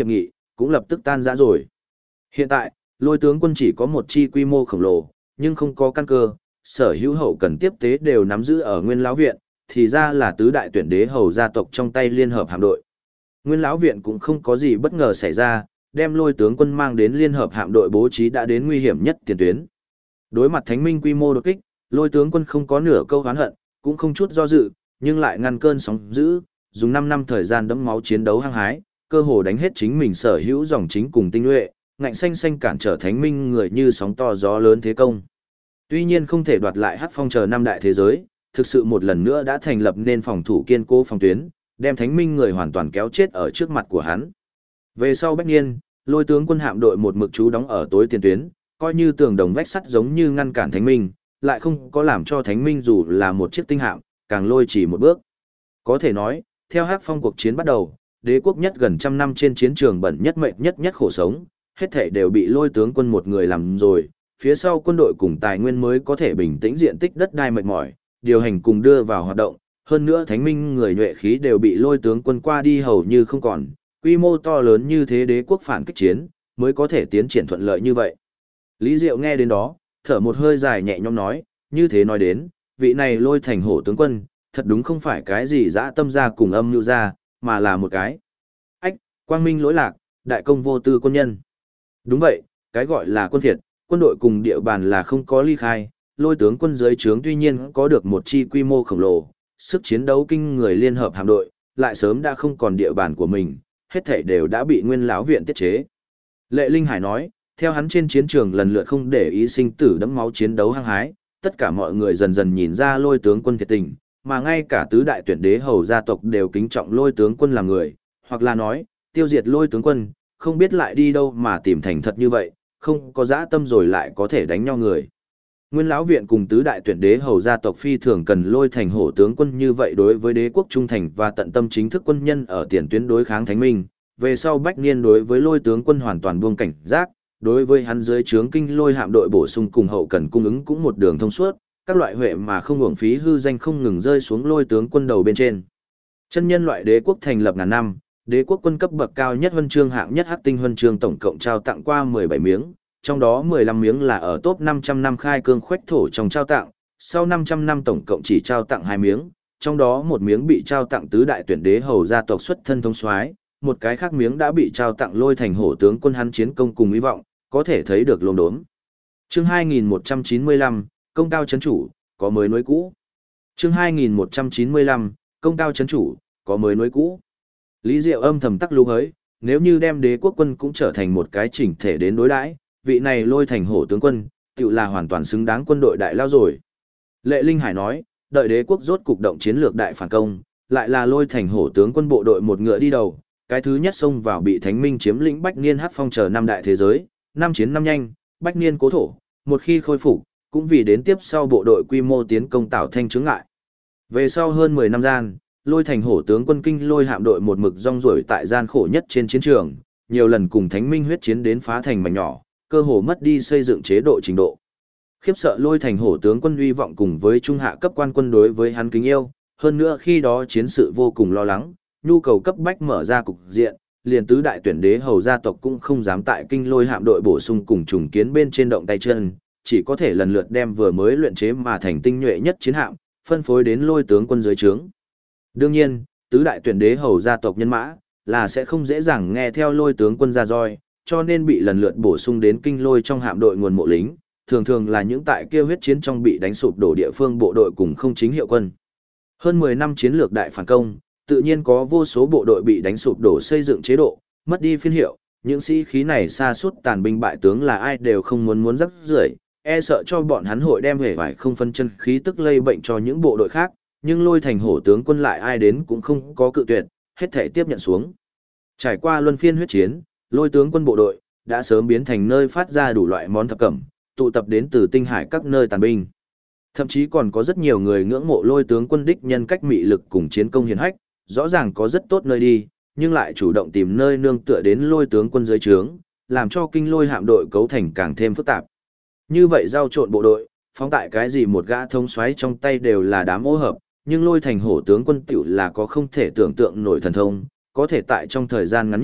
cũng lập tức tan rã rồi. Hiện tại, lôi tướng quân chỉ có một chi quy mô khổng lồ, nhưng không có căn cơ, sở hữu hậu cần tiếp tế đều nắm giữ ở Nguyên lão viện, thì ra là tứ đại tuyển đế hầu gia tộc trong tay liên hợp hạm đội. Nguyên lão viện cũng không có gì bất ngờ xảy ra, đem lôi tướng quân mang đến liên hợp hạm đội bố trí đã đến nguy hiểm nhất tiền tuyến. Đối mặt thánh minh quy mô đột kích, lôi tướng quân không có nửa câu oán hận, cũng không chút do dự, nhưng lại ngăn cơn sóng dữ, dùng 5 năm thời gian đẫm máu chiến đấu hăng hái, cơ hồ đánh hết chính mình sở hữu dòng chính cùng tinh nhuệ, ngạnh xanh xanh cản trở thánh minh người như sóng to gió lớn thế công. Tuy nhiên không thể đoạt lại Hắc Phong chờ năm đại thế giới, thực sự một lần nữa đã thành lập nên phòng thủ kiên cố phòng tuyến, đem thánh minh người hoàn toàn kéo chết ở trước mặt của hắn. Về sau Bách Niên, lôi tướng quân hạm đội một mực trú đóng ở tối tiền tuyến, coi như tường đồng vách sắt giống như ngăn cản thánh minh, lại không có làm cho thánh minh dù là một chiếc tinh hạm, càng lôi chỉ một bước. Có thể nói, theo Hắc Phong cuộc chiến bắt đầu, đế quốc nhất gần trăm năm trên chiến trường bẩn nhất mệt nhất khổ sống, hết thảy đều bị lôi tướng quân một người làm rồi, phía sau quân đội cùng tài nguyên mới có thể bình tĩnh diện tích đất đai mệt mỏi, điều hành cùng đưa vào hoạt động, hơn nữa thánh minh người nhuệ khí đều bị lôi tướng quân qua đi hầu như không còn, quy mô to lớn như thế đế quốc phản kích chiến, mới có thể tiến triển thuận lợi như vậy. Lý Diệu nghe đến đó, thở một hơi dài nhẹ nhõm nói, như thế nói đến, vị này lôi thành hổ tướng quân, thật đúng không phải cái gì dã tâm ra cùng âm mưu ra, mà là một cái quang minh lỗi lạc, đại công vô tư quân nhân. Đúng vậy, cái gọi là quân phiệt, quân đội cùng địa bàn là không có ly khai, lôi tướng quân dưới trướng tuy nhiên có được một chi quy mô khổng lồ, sức chiến đấu kinh người liên hợp hạm đội, lại sớm đã không còn địa bàn của mình, hết thảy đều đã bị Nguyên lão viện tiết chế. Lệ Linh Hải nói, theo hắn trên chiến trường lần lượt không để ý sinh tử đẫm máu chiến đấu hăng hái, tất cả mọi người dần dần nhìn ra lôi tướng quân thiệt tình, mà ngay cả tứ đại tuyển đế hầu gia tộc đều kính trọng lôi tướng quân làm người, hoặc là nói, tiêu diệt lôi tướng quân, không biết lại đi đâu mà tìm thành thật như vậy, không có dã tâm rồi lại có thể đánh nhau người. Nguyên lão viện cùng tứ đại tuyển đế hầu gia tộc phi thường cần lôi thành hổ tướng quân như vậy đối với đế quốc trung thành và tận tâm chính thức quân nhân ở tiền tuyến đối kháng thánh minh. Về sau Bách Niên đối với lôi tướng quân hoàn toàn buông cảnh giác, đối với hắn dưới trướng kinh lôi hạm đội bổ sung cùng hậu cần cung ứng cũng một đường thông suốt, các loại huệ mà không uổng phí hư danh không ngừng rơi xuống lôi tướng quân đầu bên trên. Chân nhân loại đế quốc thành lập ngàn năm, đế quốc quân cấp bậc cao nhất huân chương hạng nhất Hắc Tinh huân chương tổng cộng trao tặng qua 17 miếng, trong đó 15 miếng là ở top 500 năm khai cương khoách thổ trong trao tặng, sau 500 năm tổng cộng chỉ trao tặng 2 miếng, trong đó một miếng bị trao tặng tứ đại tuyển đế hầu gia tộc xuất thân thống soái, một cái khác miếng đã bị trao tặng lôi thành hổ tướng quân hắn chiến công cùng hy vọng, có thể thấy được lồn đốm. Chương 2195, công cao chấn chủ, có mới nối cũ. Chương 2195, công cao chấn chủ, có mới nối cũ. Lý Diệu âm thầm tắc lưu hới, nếu như đem đế quốc quân cũng trở thành một cái chỉnh thể đến đối đãi, vị này lôi thành hổ tướng quân, tự là hoàn toàn xứng đáng quân đội đại lao rồi. Lệ Linh Hải nói, đợi đế quốc rốt cục động chiến lược đại phản công, lại là lôi thành hổ tướng quân bộ đội một ngựa đi đầu, cái thứ nhất xông vào bị Thánh Minh chiếm lĩnh Bách Niên Hắc Phong chờ năm đại thế giới, năm chiến năm nhanh, Bách Niên cố thổ, một khi khôi phục, cũng vì đến tiếp sau bộ đội quy mô tiến công tạo thanh chướng ngại. Về sau hơn 10 năm gian, lôi thành hổ tướng quân kinh lôi hạm đội một mực rong ruổi tại gian khổ nhất trên chiến trường, nhiều lần cùng Thánh Minh huyết chiến đến phá thành mảnh nhỏ, cơ hồ mất đi xây dựng chế độ trình độ. Khiếp sợ lôi thành hổ tướng quân uy vọng cùng với trung hạ cấp quan quân đối với hắn kính yêu, hơn nữa khi đó chiến sự vô cùng lo lắng, nhu cầu cấp bách mở ra cục diện, liền tứ đại tuyển đế hầu gia tộc cũng không dám tại kinh lôi hạm đội bổ sung cùng trùng kiến bên trên động tay chân, chỉ có thể lần lượt đem vừa mới luyện chế mà thành tinh nhuệ nhất chiến hạm, phân phối đến lôi tướng quân dưới trướng. Đương nhiên, tứ đại tuyển đế hầu gia tộc nhân mã là sẽ không dễ dàng nghe theo lôi tướng quân ra roi, cho nên bị lần lượt bổ sung đến kinh lôi trong hạm đội nguồn mộ lính, thường thường là những tại kia huyết chiến trong bị đánh sụp đổ địa phương bộ đội cùng không chính hiệu quân. Hơn 10 năm chiến lược đại phản công, tự nhiên có vô số bộ đội bị đánh sụp đổ xây dựng chế độ, mất đi phiên hiệu, những sĩ khí này sa sút tàn binh bại tướng là ai đều không muốn rắc rưởi, e sợ cho bọn hắn hội đem hề vải không phân chân khí tức lây bệnh cho những bộ đội khác, nhưng lôi thành hổ tướng quân lại ai đến cũng không có cự tuyệt, hết thể tiếp nhận xuống. Trải qua luân phiên huyết chiến, lôi tướng quân bộ đội đã sớm biến thành nơi phát ra đủ loại món thập cẩm, tụ tập đến từ tinh hải các nơi tàn binh. Thậm chí còn có rất nhiều người ngưỡng mộ lôi tướng quân đích nhân cách mị lực cùng chiến công hiển hách, rõ ràng có rất tốt nơi đi, nhưng lại chủ động tìm nơi nương tựa đến lôi tướng quân dưới trướng, làm cho kinh lôi hạm đội cấu thành càng thêm phức tạp. Như vậy giao trộn bộ đội, phóng tại cái gì một gã thống soái trong tay đều là đám ô hợp, nhưng lôi thành hổ tướng quân tiểu là có không thể tưởng tượng nổi thần thông, có thể tại trong thời gian ngắn nhất,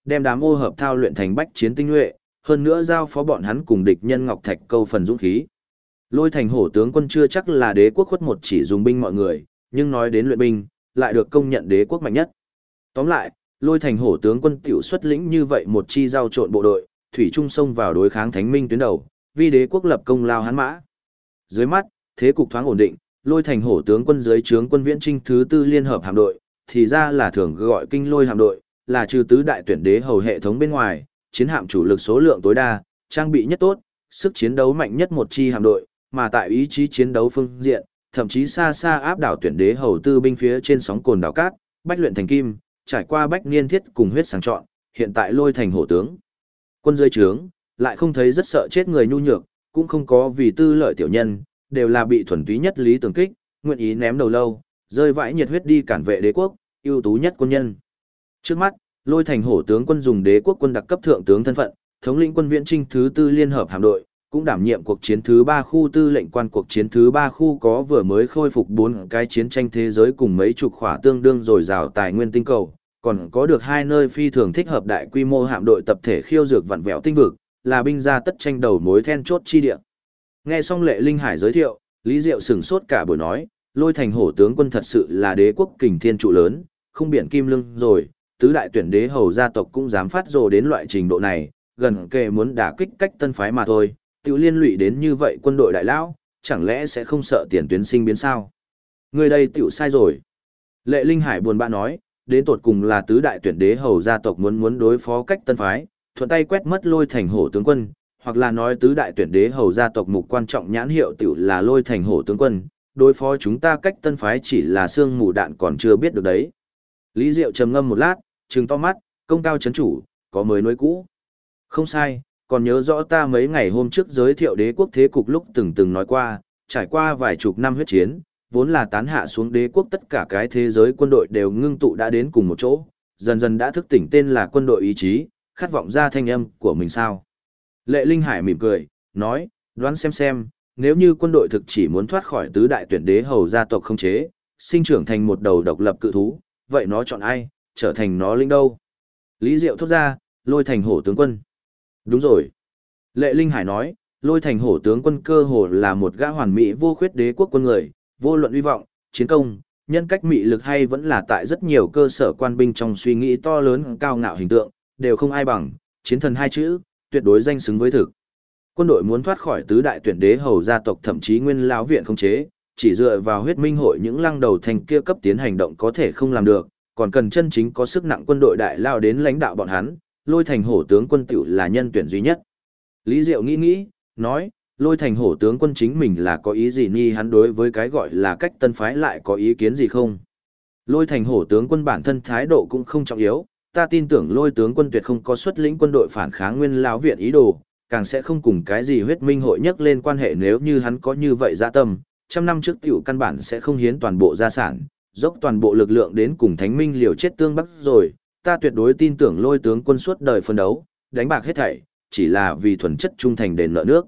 đem đám ô hợp thao luyện thành bách chiến tinh nhuệ, hơn nữa giao phó bọn hắn cùng địch nhân Ngọc Thạch câu phần dũng khí. Lôi Thành Hổ tướng quân chưa chắc là đế quốc khuất một chỉ dùng binh mọi người, nhưng nói đến luyện binh, lại được công nhận đế quốc mạnh nhất. Tóm lại, Lôi Thành Hổ tướng quân tiểu xuất lĩnh như vậy một chi giao trộn bộ đội, thủy trung xông vào đối kháng Thánh Minh tuyến đầu, vì đế quốc lập công lao hắn mã. Dưới mắt, thế cục thoáng ổn định, Lôi Thành Hổ tướng quân dưới trướng quân viễn trinh thứ tư liên hợp hạm đội, thì ra là thường gọi kinh lôi hạm đội, là trừ tứ đại tuyển đế hầu hệ thống bên ngoài, chiến hạm chủ lực số lượng tối đa, trang bị nhất tốt, sức chiến đấu mạnh nhất một chi hạm đội, mà tại ý chí chiến đấu phương diện, thậm chí xa xa áp đảo tuyển đế hầu tư binh phía trên sóng cồn đảo cát, bách luyện thành kim, trải qua bách niên thiết cùng huyết sáng chọn, hiện tại Lôi Thành Hổ tướng quân dưới trướng, lại không thấy rất sợ chết người nhu nhược, cũng không có vì tư lợi tiểu nhân, đều là bị thuần túy nhất lý tưởng kích, nguyện ý ném đầu lâu, rơi vãi nhiệt huyết đi cản vệ đế quốc, ưu tú nhất quân nhân. Trước mắt, Lôi Thành Hổ tướng quân dùng đế quốc quân đặc cấp thượng tướng thân phận, thống lĩnh quân viễn trinh thứ tư liên hợp hạm đội, cũng đảm nhiệm cuộc chiến thứ 3 khu tư lệnh quan. Cuộc chiến thứ 3 khu có vừa mới khôi phục 4 cái chiến tranh thế giới cùng mấy chục khỏa tương đương dồi dào tài nguyên tinh cầu, còn có được 2 nơi phi thường thích hợp đại quy mô hạm đội tập thể khiêu dược vặn vẹo tinh vực, là binh gia tất tranh đầu mối then chốt chi địa. Nghe xong Lệ Linh Hải giới thiệu, Lý Diệu sửng sốt cả buổi nói, Lôi Thành Hổ tướng quân thật sự là đế quốc kình thiên trụ lớn, không biển kim lưng rồi, tứ đại tuyển đế hầu gia tộc cũng dám phát rồ đến loại trình độ này, gần kề muốn đả kích cách tân phái mà thôi, tự liên lụy đến như vậy quân đội đại lão, chẳng lẽ sẽ không sợ tiền tuyến sinh biến sao? Người đây tiểu sai rồi. Lệ Linh Hải buồn bã nói, đến tột cùng là tứ đại tuyển đế hầu gia tộc muốn đối phó cách tân phái, thuận tay quét mất Lôi Thành Hổ tướng quân, hoặc là nói tứ đại tuyển đế hầu gia tộc mục quan trọng nhãn hiệu tiểu là Lôi Thành Hổ tướng quân, đối phó chúng ta cách tân phái chỉ là xương mù đạn còn chưa biết được đấy. Lý Diệu trầm ngâm một lát, trừng to mắt, công cao chấn chủ, có mới nối cũ. Không sai, còn nhớ rõ ta mấy ngày hôm trước giới thiệu đế quốc thế cục lúc từng nói qua, trải qua vài chục năm huyết chiến, vốn là tán hạ xuống đế quốc tất cả cái thế giới quân đội đều ngưng tụ đã đến cùng một chỗ, dần dần đã thức tỉnh tên là quân đội ý chí, khát vọng ra thanh âm của mình sao. Lệ Linh Hải mỉm cười, nói, đoán xem, nếu như quân đội thực chỉ muốn thoát khỏi tứ đại tuyển đế hầu gia tộc không chế, sinh trưởng thành một đầu độc lập cự thú, vậy nó chọn ai, trở thành nó linh đâu? Lý Diệu thốt ra, Lôi Thành Hổ tướng quân. Đúng rồi. Lệ Linh Hải nói, Lôi Thành Hổ tướng quân cơ hồ là một gã hoàn mỹ vô khuyết đế quốc quân người, vô luận uy vọng, chiến công, nhân cách mị lực hay vẫn là tại rất nhiều cơ sở quan binh trong suy nghĩ to lớn cao ngạo hình tượng, đều không ai bằng, chiến thần hai chữ, tuyệt đối danh xứng với thực. Quân đội muốn thoát khỏi tứ đại tuyển đế hầu gia tộc thậm chí nguyên lão viện không chế, chỉ dựa vào huyết minh hội những lăng đầu thành kia cấp tiến hành động có thể không làm được, còn cần chân chính có sức nặng quân đội đại lao đến lãnh đạo bọn hắn, Lôi Thành Hổ tướng quân tiểu là nhân tuyển duy nhất. Lý Diệu nghĩ, nói, Lôi Thành Hổ tướng quân chính mình là có ý gì ni, hắn đối với cái gọi là cách tân phái lại có ý kiến gì không? Lôi Thành Hổ tướng quân bản thân thái độ cũng không trọng yếu, ta tin tưởng Lôi tướng quân tuyệt không có xuất lĩnh quân đội phản kháng nguyên lão viện ý đồ, càng sẽ không cùng cái gì huyết minh hội nhắc lên quan hệ. Nếu như hắn có như vậy dạ tâm, trăm năm trước tiểu căn bản sẽ không hiến toàn bộ gia sản, dốc toàn bộ lực lượng đến cùng Thánh Minh liều chết tương bắc rồi. Ta tuyệt đối tin tưởng Lôi tướng quân suốt đời phân đấu, đánh bạc hết thảy, chỉ là vì thuần chất trung thành đền nợ nước.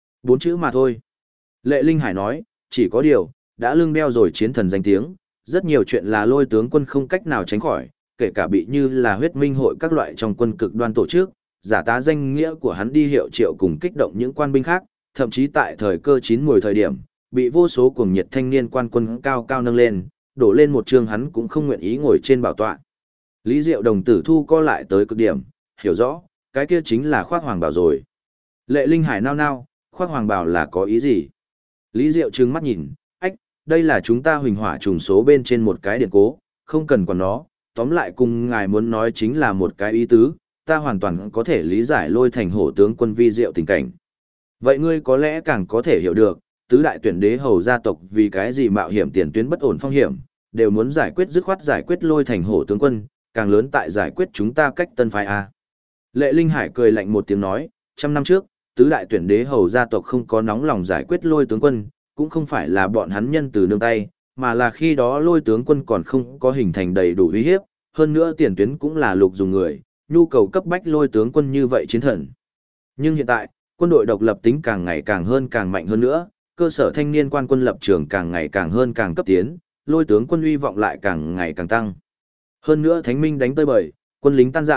4 chữ mà thôi. Lệ Linh Hải nói, chỉ có điều, đã lưng đeo rồi chiến thần danh tiếng, rất nhiều chuyện là Lôi tướng quân không cách nào tránh khỏi, kể cả bị như là huyết minh hội các loại trong quân cực đoan tổ chức, giả tá danh nghĩa của hắn đi hiệu triệu cùng kích động những quan binh khác, thậm chí tại thời cơ chín muồi thời điểm, bị vô số cuồng nhiệt thanh niên quan quân cao cao nâng lên, đổ lên một trường hắn cũng không nguyện ý ngồi trên bảo tọa. Lý Diệu đồng tử thu co lại tới cực điểm, hiểu rõ, cái kia chính là khoác hoàng bào rồi. Lệ Linh Hải nao, khoác hoàng bào là có ý gì? Lý Diệu trừng mắt nhìn, ách, đây là chúng ta huỳnh hỏa trùng số bên trên một cái điện cố, không cần còn nó, tóm lại cùng ngài muốn nói chính là một cái ý tứ, ta hoàn toàn có thể lý giải Lôi Thành Hổ tướng quân vi diệu tình cảnh. Vậy ngươi có lẽ càng có thể hiểu được, tứ đại tuyển đế hầu gia tộc vì cái gì mạo hiểm tiền tuyến bất ổn phong hiểm, đều muốn giải quyết dứt khoát giải quyết Lôi Thành Hổ tướng quân, càng lớn tại giải quyết chúng ta cách tân phái a. Lệ Linh Hải cười lạnh một tiếng nói, 100 năm trước, tứ đại tuyển đế hầu gia tộc không có nóng lòng giải quyết Lôi tướng quân, cũng không phải là bọn hắn nhân từ nương tay, mà là khi đó Lôi tướng quân còn không có hình thành đầy đủ uy hiếp, hơn nữa tiền tuyến cũng là lục dùng người, nhu cầu cấp bách Lôi tướng quân như vậy chiến thần. Nhưng hiện tại, quân đội độc lập tính càng ngày càng hơn càng mạnh hơn nữa, cơ sở thanh niên quan quân lập trường càng ngày càng hơn càng cấp tiến, Lôi tướng quân uy vọng lại càng ngày càng tăng. Hơn nữa Thánh Minh đánh tới bời, quân lính tan rã,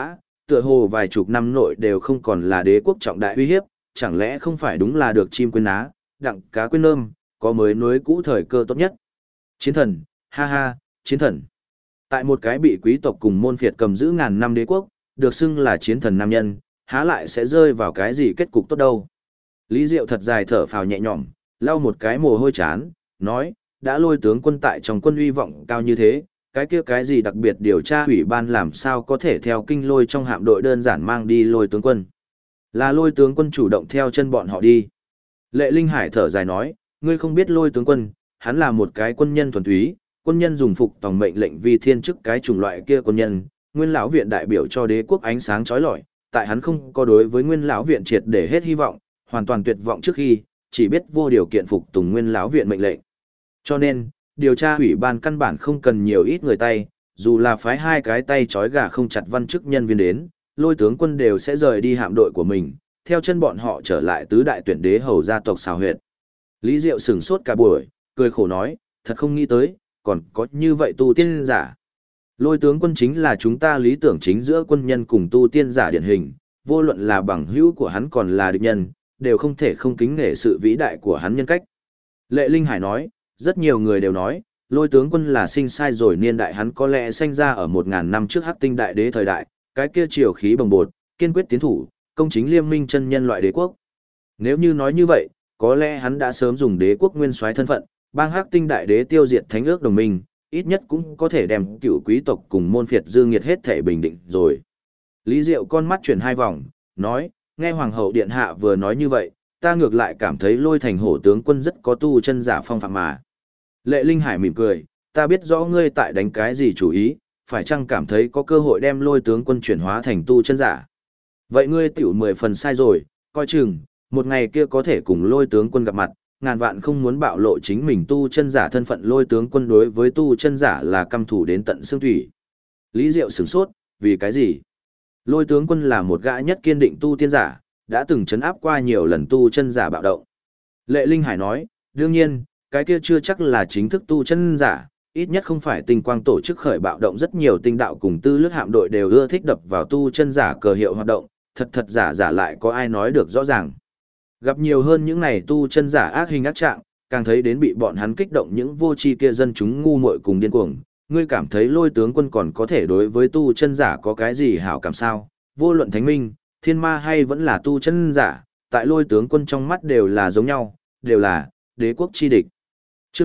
tựa hồ vài chục năm nội đều không còn là đế quốc trọng đại uy hiếp, chẳng lẽ không phải đúng là được chim quên ná, đặng cá quên nơm, có mới nối cũ thời cơ tốt nhất. Chiến thần, ha ha, chiến thần. Tại một cái bị quý tộc cùng môn phiệt cầm giữ ngàn năm đế quốc, được xưng là chiến thần nam nhân, há lại sẽ rơi vào cái gì kết cục tốt đâu. Lý Diệu thật dài thở phào nhẹ nhõm, lau một cái mồ hôi chán, nói, đã Lôi tướng quân tại trong quân uy vọng cao như thế, cái kia cái gì đặc biệt điều tra ủy ban làm sao có thể theo kinh Lôi trong hạm đội đơn giản mang đi Lôi tướng quân. Là Lôi tướng quân chủ động theo chân bọn họ đi. Lệ Linh Hải thở dài nói, ngươi không biết Lôi tướng quân, hắn là một cái quân nhân thuần túy, quân nhân dùng phục tòng mệnh lệnh vì thiên chức cái chủng loại kia quân nhân, Nguyên lão viện đại biểu cho đế quốc ánh sáng chói lọi, tại hắn không có đối với Nguyên lão viện triệt để hết hy vọng, hoàn toàn tuyệt vọng trước khi, chỉ biết vô điều kiện phục tùng Nguyên lão viện mệnh lệnh. Cho nên, điều tra ủy ban căn bản không cần nhiều ít người tay, dù là phái hai cái tay chói gà không chặt văn chức nhân viên đến, Lôi tướng quân đều sẽ rời đi hạm đội của mình, theo chân bọn họ trở lại tứ đại tuyển đế hầu gia tộc xào huyệt. Lý Diệu sửng sốt cả buổi, cười khổ nói, thật không nghĩ tới, còn có như vậy tu tiên giả. Lôi tướng quân chính là chúng ta lý tưởng chính giữa quân nhân cùng tu tiên giả điển hình, vô luận là bằng hữu của hắn còn là địch nhân, đều không thể không kính nể sự vĩ đại của hắn nhân cách. Lệ Linh Hải nói, rất nhiều người đều nói, lôi tướng quân là sinh sai rồi niên đại hắn có lẽ sinh ra ở 1000 năm trước Hắc Tinh đại đế thời đại, cái kia triều khí bồng bột, kiên quyết tiến thủ, công chính liêm minh chân nhân loại đế quốc. Nếu như nói như vậy, có lẽ hắn đã sớm dùng đế quốc nguyên soái thân phận, bang Hắc Tinh đại đế tiêu diệt thánh ước đồng minh, ít nhất cũng có thể đem cựu quý tộc cùng môn phiệt dương nghiệt hết thể bình định rồi. Lý Diệu con mắt chuyển hai vòng, nói, nghe Hoàng hậu điện hạ vừa nói như vậy, ta ngược lại cảm thấy Lôi Thành Hổ tướng quân rất có tu chân giả phong phạm mà. Lệ Linh Hải mỉm cười, ta biết rõ ngươi tại đánh cái gì chủ ý, phải chăng cảm thấy có cơ hội đem Lôi tướng quân chuyển hóa thành tu chân giả. Vậy ngươi tiểu 10 phần sai rồi, coi chừng, một ngày kia có thể cùng Lôi tướng quân gặp mặt, ngàn vạn không muốn bạo lộ chính mình tu chân giả thân phận. Lôi tướng quân đối với tu chân giả là căm thù đến tận xương thủy. Lý Diệu sửng sốt, vì cái gì? Lôi tướng quân là một gã nhất kiên định tu tiên giả, đã từng chấn áp qua nhiều lần tu chân giả bạo động. Lệ Linh Hải nói, đương nhiên, cái kia chưa chắc là chính thức tu chân giả, ít nhất không phải tinh quang tổ chức khởi bạo động, rất nhiều tinh đạo cùng tư lướt hạm đội đều ưa thích đập vào tu chân giả cờ hiệu hoạt động, thật giả giả lại có ai nói được rõ ràng. Gặp nhiều hơn những này tu chân giả ác hình ác trạng, càng thấy đến bị bọn hắn kích động những vô tri kia dân chúng ngu muội cùng điên cuồng. Ngươi cảm thấy Lôi tướng quân còn có thể đối với tu chân giả có cái gì hảo cảm sao? Vô luận thánh minh, thiên ma hay vẫn là tu chân giả, tại Lôi tướng quân trong mắt đều là giống nhau, đều là đế quốc chi địch. Chương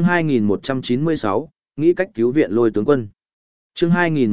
2196, nghĩ cách cứu viện Lôi tướng quân. Chương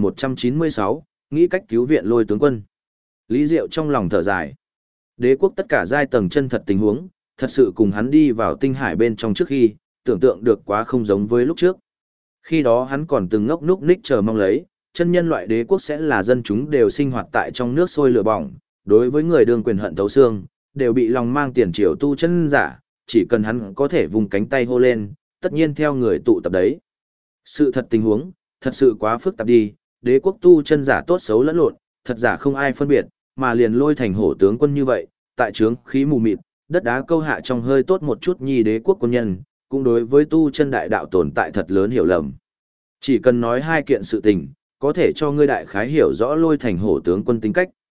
2196, nghĩ cách cứu viện Lôi tướng quân. Lý Diệu trong lòng thở dài. Đế quốc tất cả giai tầng chân thật tình huống, thật sự cùng hắn đi vào tinh hải bên trong trước khi, tưởng tượng được quá không giống với lúc trước. Khi đó hắn còn từng ngốc núc ních chờ mong lấy, chân nhân loại đế quốc sẽ là dân chúng đều sinh hoạt tại trong nước sôi lửa bỏng, đối với người đương quyền hận thấu xương, đều bị lòng mang tiền triều tu chân giả, chỉ cần hắn có thể vùng cánh tay hô lên, tất nhiên theo người tụ tập đấy. Sự thật tình huống, thật sự quá phức tạp đi, đế quốc tu chân giả tốt xấu lẫn lộn, thật giả không ai phân biệt, mà liền Lôi Thành Hổ tướng quân như vậy, tại trướng khí mù mịt, đất đá câu hạ trong hơi tốt một chút nhi đế quốc quân nhân, cũng đối với tu chân đại đạo tồn tại thật lớn hiểu lầm. Chỉ cần nói hai kiện sự tình, có thể cho ngươi đại khái hiểu rõ Lôi Thành Hổ tướng quân tính cách.